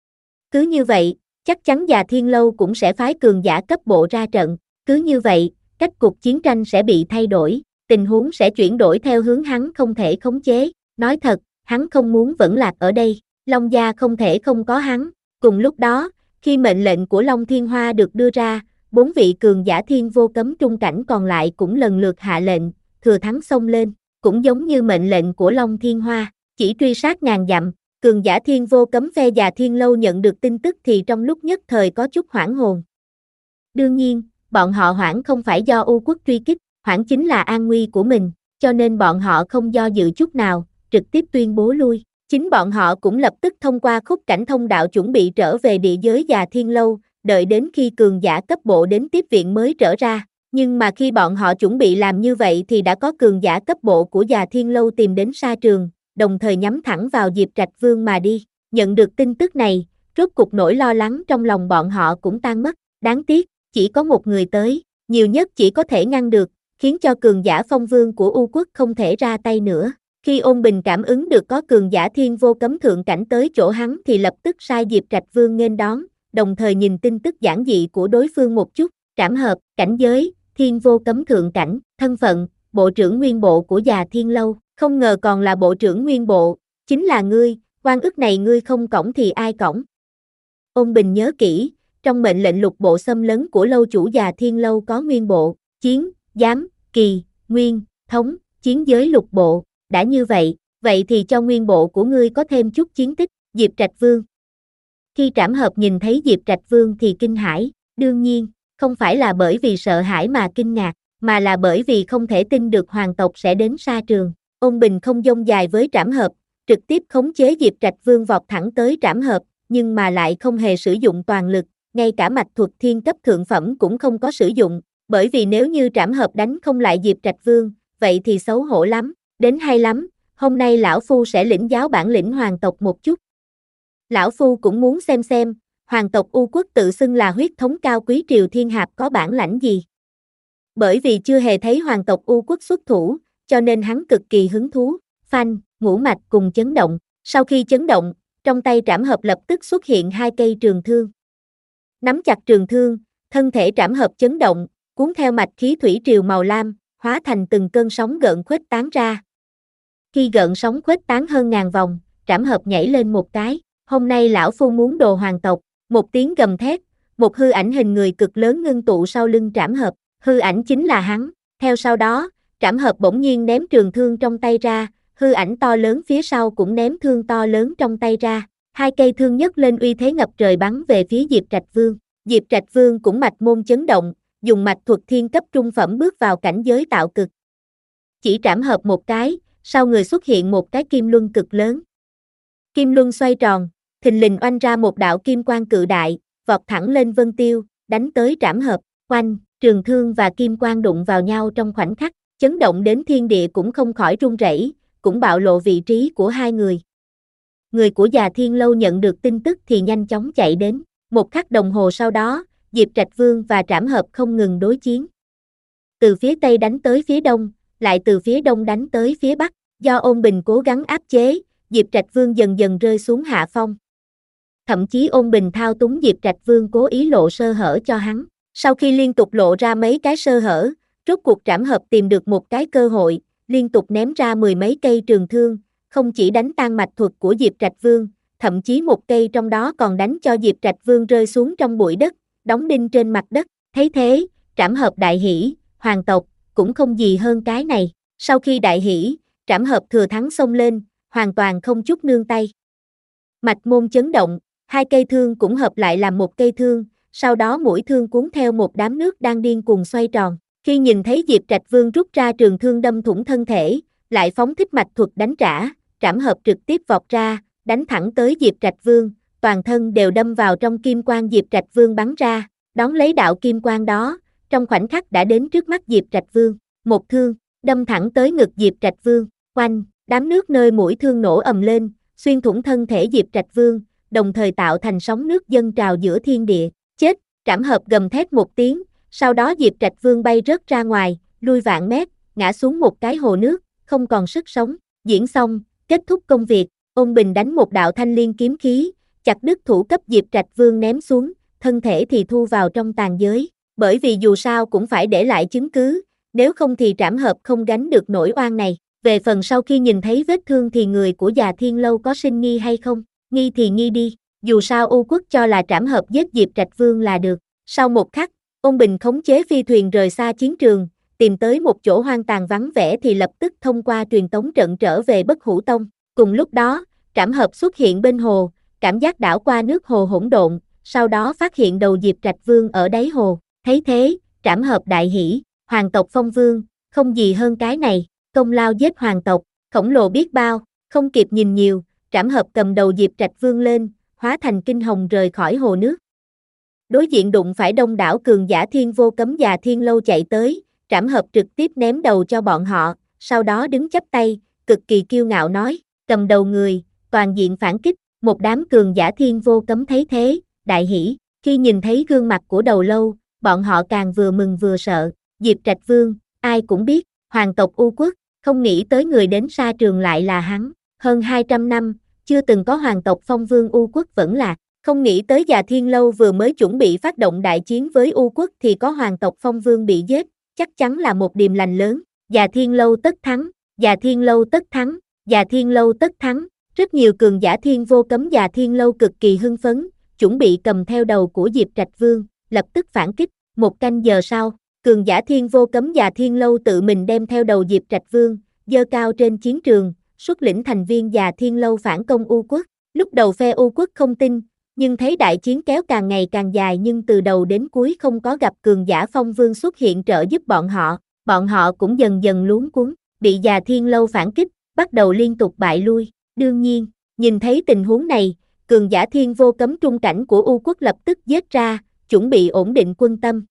Cứ như vậy, chắc chắn Già Thiên Lâu cũng sẽ phái cường giả cấp bộ ra trận. Cứ như vậy, cách cục chiến tranh sẽ bị thay đổi, tình huống sẽ chuyển đổi theo hướng hắn không thể khống chế. Nói thật, hắn không muốn vẫn lạc ở đây, Long gia không thể không có hắn. Cùng lúc đó, khi mệnh lệnh của Long Thiên Hoa được đưa ra, bốn vị cường giả thiên vô cấm trung cảnh còn lại cũng lần lượt hạ lệnh, thừa thắng xông lên, cũng giống như mệnh lệnh của Long Thiên Hoa, chỉ truy sát ngàn dặm. Cường giả thiên vô cấm phe Già Thiên Lâu nhận được tin tức thì trong lúc nhất thời có chút hoảng hồn. Đương nhiên, bọn họ hoảng không phải do U Quốc truy kích, hoảng chính là an nguy của mình, cho nên bọn họ không do dự chút nào, trực tiếp tuyên bố lui. Chính bọn họ cũng lập tức thông qua khúc cảnh thông đạo chuẩn bị trở về địa giới Già Thiên Lâu, đợi đến khi cường giả cấp bộ đến tiếp viện mới trở ra. Nhưng mà khi bọn họ chuẩn bị làm như vậy thì đã có cường giả cấp bộ của Già Thiên Lâu tìm đến sa trường, đồng thời nhắm thẳng vào Diệp Trạch Vương mà đi. Nhận được tin tức này, rốt cục nỗi lo lắng trong lòng bọn họ cũng tan mất. Đáng tiếc, chỉ có một người tới, nhiều nhất chỉ có thể ngăn được, khiến cho cường giả Phong Vương của U Quốc không thể ra tay nữa. Khi Ôn Bình cảm ứng được có cường giả thiên vô cấm thượng cảnh tới chỗ hắn thì lập tức sai Diệp Trạch Vương nghênh đón, đồng thời nhìn tin tức giản dị của đối phương một chút, trảm hợp, cảnh giới, thiên vô cấm thượng cảnh, thân phận, bộ trưởng nguyên bộ của Già Thiên Lâu, không ngờ còn là bộ trưởng nguyên bộ, chính là ngươi, oan ức này ngươi không cõng thì ai cõng. Ôn Bình nhớ kỹ, trong mệnh lệnh lục bộ xâm lấn của lâu chủ Già Thiên Lâu có nguyên bộ, chiến, giám, kỳ, nguyên, thống, chiến giới lục bộ, đã như vậy, vậy thì cho nguyên bộ của ngươi có thêm chút chiến tích, Diệp Trạch Vương. Khi Trảm Hợp nhìn thấy Diệp Trạch Vương thì kinh hãi, đương nhiên, không phải là bởi vì sợ hãi mà kinh ngạc, mà là bởi vì không thể tin được hoàng tộc sẽ đến sa trường. Ôn Bình không dông dài với Trảm Hợp, trực tiếp khống chế Diệp Trạch Vương vọt thẳng tới Trảm Hợp, nhưng mà lại không hề sử dụng toàn lực, ngay cả mạch thuật thiên cấp thượng phẩm cũng không có sử dụng, bởi vì nếu như Trảm Hợp đánh không lại Diệp Trạch Vương, vậy thì xấu hổ lắm, đến hay lắm, hôm nay lão phu sẽ lĩnh giáo bản lĩnh hoàng tộc một chút. Lão phu cũng muốn xem xem, hoàng tộc U Quốc tự xưng là huyết thống cao quý triều thiên hạp có bản lãnh gì. Bởi vì chưa hề thấy hoàng tộc U Quốc xuất thủ, cho nên hắn cực kỳ hứng thú, phanh, ngũ mạch cùng chấn động, sau khi chấn động, trong tay Trảm Hợp lập tức xuất hiện hai cây trường thương. Nắm chặt trường thương, thân thể Trảm Hợp chấn động, cuốn theo mạch khí thủy triều màu lam, hóa thành từng cơn sóng gợn khuếch tán ra. Khi gợn sóng khuếch tán hơn ngàn vòng, Trảm Hợp nhảy lên một cái, hôm nay lão phu muốn đồ hoàng tộc, một tiếng gầm thét, một hư ảnh hình người cực lớn ngưng tụ sau lưng Trảm Hợp, hư ảnh chính là hắn, theo sau đó, Trảm Hợp bỗng nhiên ném trường thương trong tay ra, hư ảnh to lớn phía sau cũng ném thương to lớn trong tay ra, hai cây thương nhấc lên uy thế ngập trời bắn về phía Diệp Trạch Vương, Diệp Trạch Vương cũng mạch môn chấn động, dùng mạch thuật thiên cấp trung phẩm bước vào cảnh giới tạo cực. Chỉ Trảm Hợp một cái, sau người xuất hiện một cái kim luân cực lớn. Kim luân xoay tròn, thình lình oanh ra một đạo kim quang cự đại, vọt thẳng lên vân tiêu, đánh tới Trảm Hợp, oanh, trường thương và kim quang đụng vào nhau trong khoảnh khắc, chấn động đến thiên địa cũng không khỏi rung rẩy, cũng bạo lộ vị trí của hai người. Người của Già Thiên Lâu nhận được tin tức thì nhanh chóng chạy đến, một khắc đồng hồ sau đó, Diệp Trạch Vương và Trảm Hợp không ngừng đối chiến. Từ phía Tây đánh tới phía Đông, lại từ phía Đông đánh tới phía Bắc, do Ôn Bình cố gắng áp chế, Diệp Trạch Vương dần dần rơi xuống hạ phong. Thậm chí Ôn Bình thao túng Diệp Trạch Vương cố ý lộ sơ hở cho hắn. Sau khi liên tục lộ ra mấy cái sơ hở, rốt cuộc Trảm Hợp tìm được một cái cơ hội, liên tục ném ra mười mấy cây trường thương, không chỉ đánh tan mạch thuật của Diệp Trạch Vương, thậm chí một cây trong đó còn đánh cho Diệp Trạch Vương rơi xuống trong bụi đất, đóng đinh trên mặt đất. Thấy thế, Trảm Hợp đại hỉ, hoàng tộc, cũng không gì hơn cái này. Sau khi đại hỉ, Trảm Hợp thừa thắng xông lên, hoàn toàn không chút nương tay. Mạch môn chấn động, hai cây thương cũng hợp lại làm một cây thương, sau đó mũi thương cuốn theo một đám nước đang điên cuồng xoay tròn. Khi nhìn thấy Diệp Trạch Vương rút ra trường thương đâm thủng thân thể, lại phóng thích mạch thuật đánh trả, Trảm Hợp trực tiếp vọt ra, đánh thẳng tới Diệp Trạch Vương, toàn thân đều đâm vào trong kim quang Diệp Trạch Vương bắn ra, đón lấy đạo kim quang đó, trong khoảnh khắc đã đến trước mắt Diệp Trạch Vương, một thương, đâm thẳng tới ngực Diệp Trạch Vương, oanh, đám nước nơi mũi thương nổ ầm lên, xuyên thủng thân thể Diệp Trạch Vương, đồng thời tạo thành sóng nước dâng trào giữa thiên địa, chết, Trảm Hợp gầm thét một tiếng, sau đó Diệp Trạch Vương bay rớt ra ngoài, lui vạn mét, ngã xuống một cái hồ nước, không còn sức sống, diễn xong, kết thúc công việc, Ôn Bình đánh một đạo thanh liên kiếm khí, chặt đứt thủ cấp Diệp Trạch Vương ném xuống, thân thể thì thu vào trong tàn giới, bởi vì dù sao cũng phải để lại chứng cứ, nếu không thì Trảm Hợp không gánh được nỗi oan này. Về phần sau khi nhìn thấy vết thương thì người của Già Thiên Lâu có sinh nghi hay không, nghi thì nghi đi, dù sao U Quốc cho là Trảm Hợp giết Diệp Trạch Vương là được. Sau một khắc, Ôn Bình khống chế phi thuyền rời xa chiến trường, tìm tới một chỗ hoang tàn vắng vẻ thì lập tức thông qua truyền tống trận trở về Bất Hủ Tông. Cùng lúc đó, Trảm Hợp xuất hiện bên hồ, cảm giác đảo qua nước hồ hỗn độn, sau đó phát hiện đầu Diệp Trạch Vương ở đáy hồ. Thấy thế, Trảm Hợp đại hỉ, hoàng tộc phong vương, không gì hơn cái này, công lao giết hoàng tộc, khổng lồ biết bao, không kịp nhìn nhiều, Trảm Hợp cầm đầu Diệp Trạch Vương lên, hóa thành kinh hồng rời khỏi hồ nước. Đối diện đụng phải đông đảo cường giả Thiên Vô Cấm Già Thiên Lâu chạy tới, Trảm Hợp trực tiếp ném đầu cho bọn họ, sau đó đứng chắp tay, cực kỳ kiêu ngạo nói, cầm đầu người, toàn diện phản kích, một đám cường giả Thiên Vô Cấm thấy thế, đại hỉ, khi nhìn thấy gương mặt của đầu lâu, bọn họ càng vừa mừng vừa sợ, Diệp Trạch Vương, ai cũng biết, hoàng tộc U Quốc, không nghĩ tới người đến sa trường lại là hắn, hơn hai trăm năm, chưa từng có hoàng tộc phong vương U Quốc vẫn lạc, không nghĩ tới Già Thiên Lâu vừa mới chuẩn bị phát động đại chiến với U Quốc thì có hoàng tộc phong vương bị giết, chắc chắn là một điềm lành lớn, Già Thiên Lâu tất thắng, Già Thiên Lâu tất thắng, Già Thiên Lâu tất thắng, rất nhiều cường giả Thiên Vô Cấm Già Thiên Lâu cực kỳ hưng phấn, chuẩn bị cầm theo đầu của Diệp Trạch Vương, lập tức phản kích. Một canh giờ sau, cường giả Thiên Vô Cấm và Thiên Lâu tự mình đem theo đầu Diệp Trạch Vương, giơ cao trên chiến trường, xuất lĩnh thành viên và Thiên Lâu phản công U Quốc. Lúc đầu phe U Quốc không tin, nhưng thấy đại chiến kéo càng ngày càng dài nhưng từ đầu đến cuối không có gặp cường giả Phong Vương xuất hiện trợ giúp bọn họ, bọn họ cũng dần dần luống cuống, bị già Thiên Lâu phản kích, bắt đầu liên tục bại lui. Đương nhiên, nhìn thấy tình huống này, cường giả Thiên Vô Cấm trung cảnh của U Quốc lập tức giết ra, chuẩn bị ổn định quân tâm.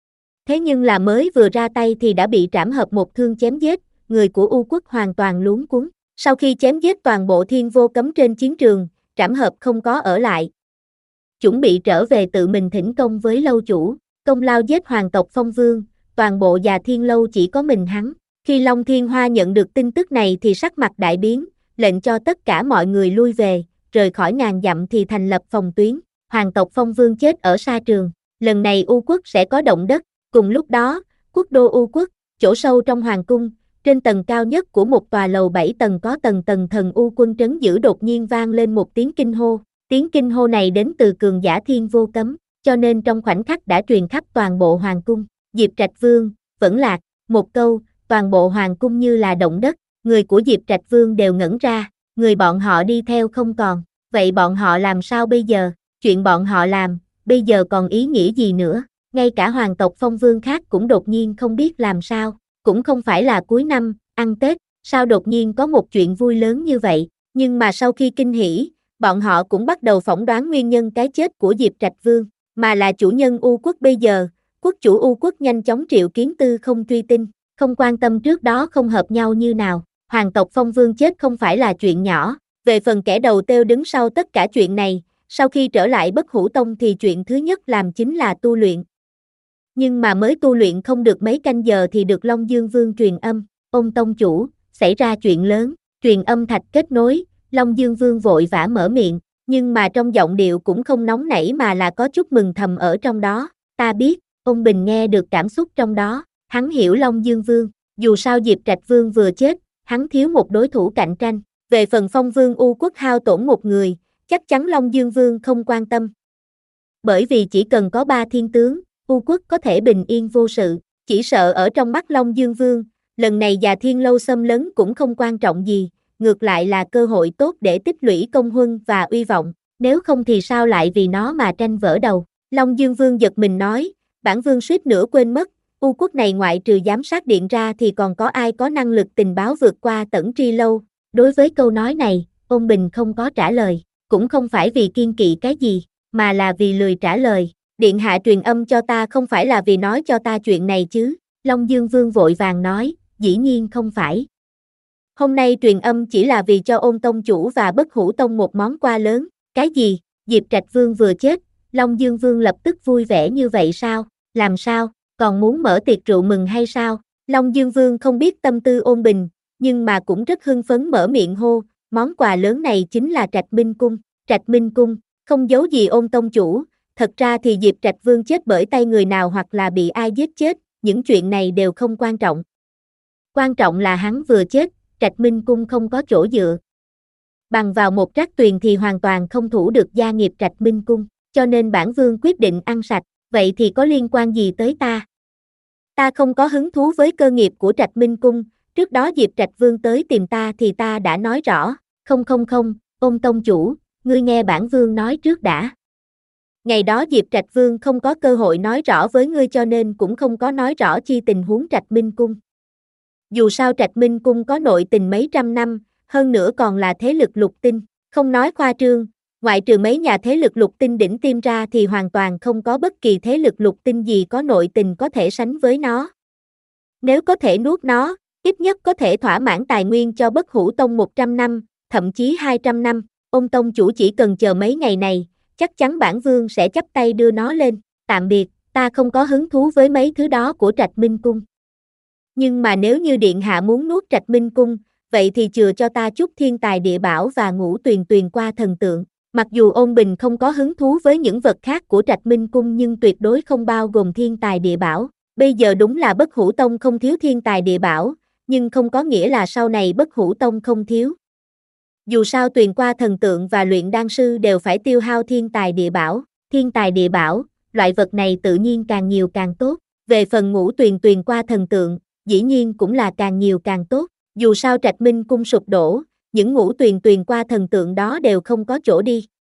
Thế nhưng là mới vừa ra tay thì đã bị Trảm Hợp một thương chém giết, người của U Quốc hoàn toàn luống cuống. Sau khi chém giết toàn bộ Thiên Vô Cấm trên chiến trường, Trảm Hợp không có ở lại. Chuẩn bị trở về tự mình thỉnh công với lâu chủ, công lao giết hoàng tộc Phong Vương, toàn bộ già Thiên Lâu chỉ có mình hắn. Khi Long Thiên Hoa nhận được tin tức này thì sắc mặt đại biến, lệnh cho tất cả mọi người lui về, rời khỏi ngàn dặm thì thành lập phòng tuyến. Hoàng tộc Phong Vương chết ở sa trường, lần này U Quốc sẽ có động đất. Cùng lúc đó, quốc đô U Quốc, chỗ sâu trong hoàng cung, trên tầng cao nhất của một tòa lầu bảy tầng có tầng tầng thần U quân trấn giữ đột nhiên vang lên một tiếng kinh hô. Tiếng kinh hô này đến từ cường giả Thiên Vô Cấm, cho nên trong khoảnh khắc đã truyền khắp toàn bộ hoàng cung. Diệp Trạch Vương, vẫn lạc, một câu, toàn bộ hoàng cung như là động đất, người của Diệp Trạch Vương đều ngẩn ra, người bọn họ đi theo không còn, vậy bọn họ làm sao bây giờ, chuyện bọn họ làm, bây giờ còn ý nghĩa gì nữa, ngay cả hoàng tộc Phong Vương khác cũng đột nhiên không biết làm sao, cũng không phải là cuối năm, ăn Tết, sao đột nhiên có một chuyện vui lớn như vậy, nhưng mà sau khi kinh hỉ, bọn họ cũng bắt đầu phỏng đoán nguyên nhân cái chết của Diệp Trạch Vương, mà là chủ nhân U Quốc bây giờ, quốc chủ U Quốc nhanh chóng triệu kiến tư không truy tin, không quan tâm trước đó không hợp nhau như nào, hoàng tộc Phong Vương chết không phải là chuyện nhỏ, về phần kẻ đầu têu đứng sau tất cả chuyện này, sau khi trở lại Bất Hủ Tông thì chuyện thứ nhất làm chính là tu luyện. Nhưng mà mới tu luyện không được mấy canh giờ thì được Long Dương Vương truyền âm, ông tông chủ, xảy ra chuyện lớn, truyền âm thạch kết nối, Long Dương Vương vội vã mở miệng, nhưng mà trong giọng điệu cũng không nóng nảy mà là có chút mừng thầm ở trong đó, ta biết, ông Bình nghe được cảm xúc trong đó, hắn hiểu Long Dương Vương, dù sao Diệp Trạch Vương vừa chết, hắn thiếu một đối thủ cạnh tranh, về phần Phong Vương U Quốc hao tổn một người, chắc chắn Long Dương Vương không quan tâm. Bởi vì chỉ cần có ba thiên tướng, U Quốc có thể bình yên vô sự, chỉ sợ ở trong mắt Long Dương Vương, lần này già Thiên Lâu xâm lấn cũng không quan trọng gì, ngược lại là cơ hội tốt để tích lũy công huân và uy vọng, nếu không thì sao lại vì nó mà tranh vỡ đầu. Long Dương Vương giật mình nói, bản vương suýt nữa quên mất, U Quốc này ngoại trừ giám sát điện ra thì còn có ai có năng lực tình báo vượt qua Tẩn Tri Lâu. Đối với câu nói này, Ôn Bình không có trả lời, cũng không phải vì kiêng kỵ cái gì, mà là vì lười trả lời. Điện hạ truyền âm cho ta không phải là vì nói cho ta chuyện này chứ, Long Dương Vương vội vàng nói, dĩ nhiên không phải. Hôm nay truyền âm chỉ là vì cho Ôn tông chủ và Bất Hủ Tông một món quà lớn, cái gì, Diệp Trạch Vương vừa chết, Long Dương Vương lập tức vui vẻ như vậy sao, làm sao, còn muốn mở tiệc rượu mừng hay sao, Long Dương Vương không biết tâm tư Ôn Bình, nhưng mà cũng rất hưng phấn mở miệng hô, món quà lớn này chính là Trạch Minh Cung, Trạch Minh Cung, không giấu gì Ôn tông chủ. Thật ra thì Diệp Trạch Vương chết bởi tay người nào hoặc là bị ai giết chết, những chuyện này đều không quan trọng. Quan trọng là hắn vừa chết, Trạch Minh Cung không có chỗ dựa. Bằng vào một trác tuyền thì hoàn toàn không thủ được gia nghiệp Trạch Minh Cung, cho nên bản vương quyết định ăn sạch, vậy thì có liên quan gì tới ta? Ta không có hứng thú với cơ nghiệp của Trạch Minh Cung, trước đó Diệp Trạch Vương tới tìm ta thì ta đã nói rõ, không không không, Ôn tông chủ, ngươi nghe bản vương nói trước đã. Ngày đó Diệp Trạch Vương không có cơ hội nói rõ với ngươi cho nên cũng không có nói rõ chi tình huống Trạch Minh Cung. Dù sao Trạch Minh Cung có nội tình mấy trăm năm, hơn nữa còn là thế lực lục tinh, không nói khoa trương, ngoại trừ mấy nhà thế lực lục tinh đỉnh tiêm ra thì hoàn toàn không có bất kỳ thế lực lục tinh gì có nội tình có thể sánh với nó. Nếu có thể nuốt nó, ít nhất có thể thỏa mãn tài nguyên cho Bất Hủ Tông một trăm năm, thậm chí hai trăm năm, Ôn tông chủ chỉ cần chờ mấy ngày này, chắc chắn bản vương sẽ chắp tay đưa nó lên, tạm biệt, ta không có hứng thú với mấy thứ đó của Trạch Minh Cung. Nhưng mà nếu như điện hạ muốn nuốt Trạch Minh Cung, vậy thì chừa cho ta chút thiên tài địa bảo và ngũ tuyền tuyền qua thần tượng. Mặc dù Ôn Bình không có hứng thú với những vật khác của Trạch Minh Cung nhưng tuyệt đối không bao gồm thiên tài địa bảo. Bây giờ đúng là Bất Hủ Tông không thiếu thiên tài địa bảo, nhưng không có nghĩa là sau này Bất Hủ Tông không thiếu. Dù sao tuyền qua thần tượng và luyện đan sư đều phải tiêu hao thiên tài địa bảo, thiên tài địa bảo, loại vật này tự nhiên càng nhiều càng tốt. Về phần ngũ tuyền tuyền qua thần tượng, dĩ nhiên cũng là càng nhiều càng tốt. Dù sao Trạch Minh cung sụp đổ, những ngũ tuyền tuyền qua thần tượng đó đều không có chỗ đi.